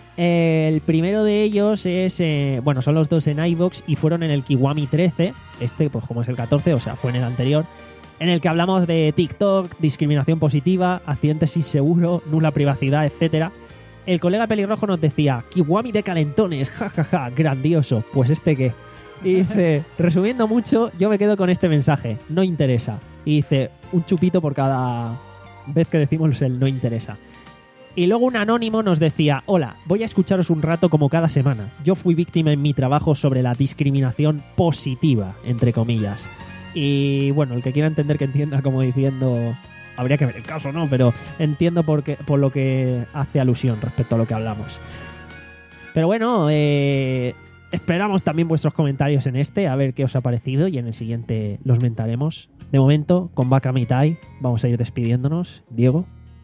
Speaker 2: El primero de ellos es, eh, bueno, son los dos en iVoox y fueron en el Kiwami trece, este pues como es el catorce, o sea, fue en el anterior, en el que hablamos de TikTok, discriminación positiva, accidentes sin seguro, nula privacidad, etcétera. El colega pelirrojo nos decía, Kiwami de calentones, jajaja, ja, ja, grandioso. Pues este qué. Y dice, resumiendo mucho, yo me quedo con este mensaje, no interesa. Y dice, un chupito por cada vez que decimos el no interesa. Y luego un anónimo nos decía, hola, voy a escucharos un rato como cada semana. Yo fui víctima en mi trabajo sobre la discriminación positiva, entre comillas. Y bueno, el que quiera entender que entienda como diciendo... Habría que ver el caso, ¿no? Pero entiendo por, qué, por lo que hace alusión respecto a lo que hablamos. Pero bueno, eh, esperamos también vuestros comentarios en este, a ver qué os ha parecido, y en el siguiente los mentaremos. De momento, con Baka Mitai, vamos a ir despidiéndonos. Diego.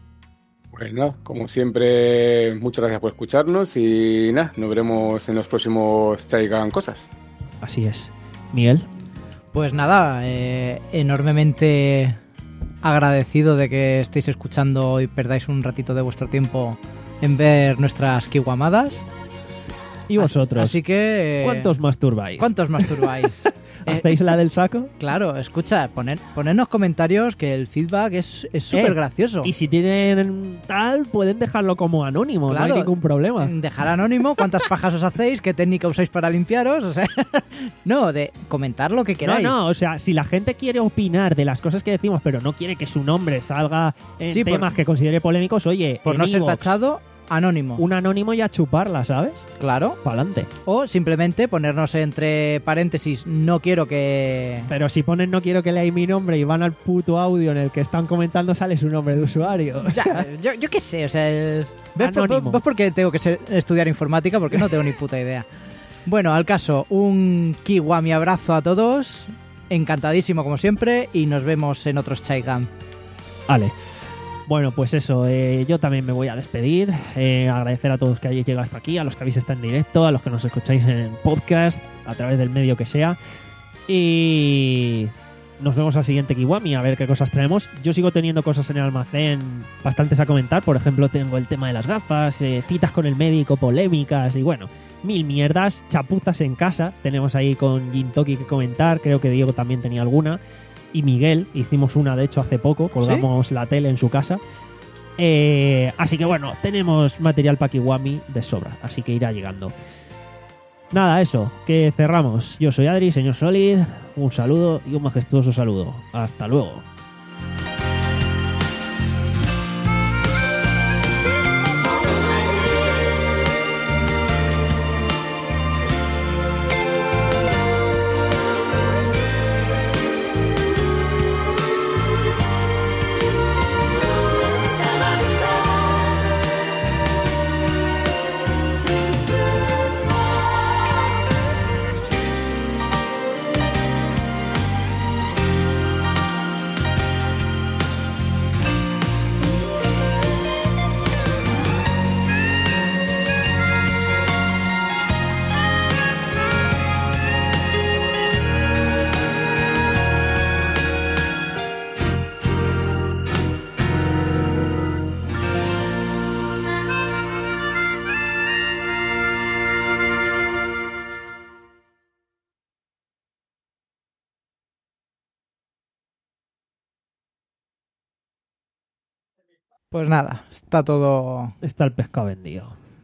Speaker 5: Bueno, como siempre, muchas gracias por escucharnos y nada, nos veremos en los próximos Chaigan Cosas.
Speaker 2: Así es. Miguel.
Speaker 4: Pues nada, eh, enormemente... agradecido de que estéis escuchando y perdáis un ratito de vuestro tiempo en ver nuestras kiwamadas.
Speaker 2: ¿Y vosotros?
Speaker 4: Así que...
Speaker 2: ¿Cuántos masturbáis?
Speaker 4: ¿Cuántos masturbáis?
Speaker 2: ¿Hacéis la del saco?
Speaker 4: Claro, escucha, poner, ponernos comentarios, que el feedback es súper
Speaker 2: eh,
Speaker 4: gracioso.
Speaker 2: Y si tienen tal, pueden dejarlo como anónimo,
Speaker 4: claro,
Speaker 2: no hay ningún problema.
Speaker 4: Dejar anónimo, cuántas pajas os hacéis, qué técnica usáis para limpiaros, o sea... No, de comentar lo que queráis.
Speaker 2: No, no, o sea, si la gente quiere opinar de las cosas que decimos, pero no quiere que su nombre salga en
Speaker 4: sí,
Speaker 2: temas
Speaker 4: por,
Speaker 2: que considere polémicos, oye,
Speaker 4: por no
Speaker 2: iVoox,
Speaker 4: ser tachado... Anónimo.
Speaker 2: Un anónimo y a chuparla, ¿sabes?
Speaker 4: Claro.
Speaker 2: Pa'lante.
Speaker 4: O simplemente ponernos entre paréntesis, no quiero que...
Speaker 2: Pero si ponen no quiero que leáis mi nombre y van al puto audio en el que están comentando, sale su nombre de usuario.
Speaker 4: Ya, yo, yo qué sé, o sea, es... ¿Ves,
Speaker 2: Anónimo.
Speaker 4: ¿Ves por qué tengo que ser, estudiar informática? Porque no tengo ni puta idea. Bueno, al caso, un kiwami abrazo a todos, encantadísimo como siempre, y nos vemos en otros Chaigan.
Speaker 2: Vale. Bueno, pues eso, eh, yo también me voy a despedir, eh, agradecer a todos que hayáis llegado hasta aquí, a los que habéis estado en directo, a los que nos escucháis en podcast, a través del medio que sea, y nos vemos al siguiente Kiwami, a ver qué cosas traemos. Yo sigo teniendo cosas en el almacén bastantes a comentar, por ejemplo tengo el tema de las gafas, eh, citas con el médico, polémicas, y bueno, mil mierdas, chapuzas en casa, tenemos ahí con Gintoki que comentar, creo que Diego también tenía alguna. y Miguel. Hicimos una, de hecho, hace poco. Colgamos la tele en su casa. Eh, así que bueno, tenemos material para Kiwami de sobra. Así que irá llegando. Nada, eso, que cerramos. Yo soy Adri, señor Solid. Un saludo y un majestuoso saludo. Hasta luego.
Speaker 4: Pues nada, está todo...
Speaker 2: Está el pescado vendido.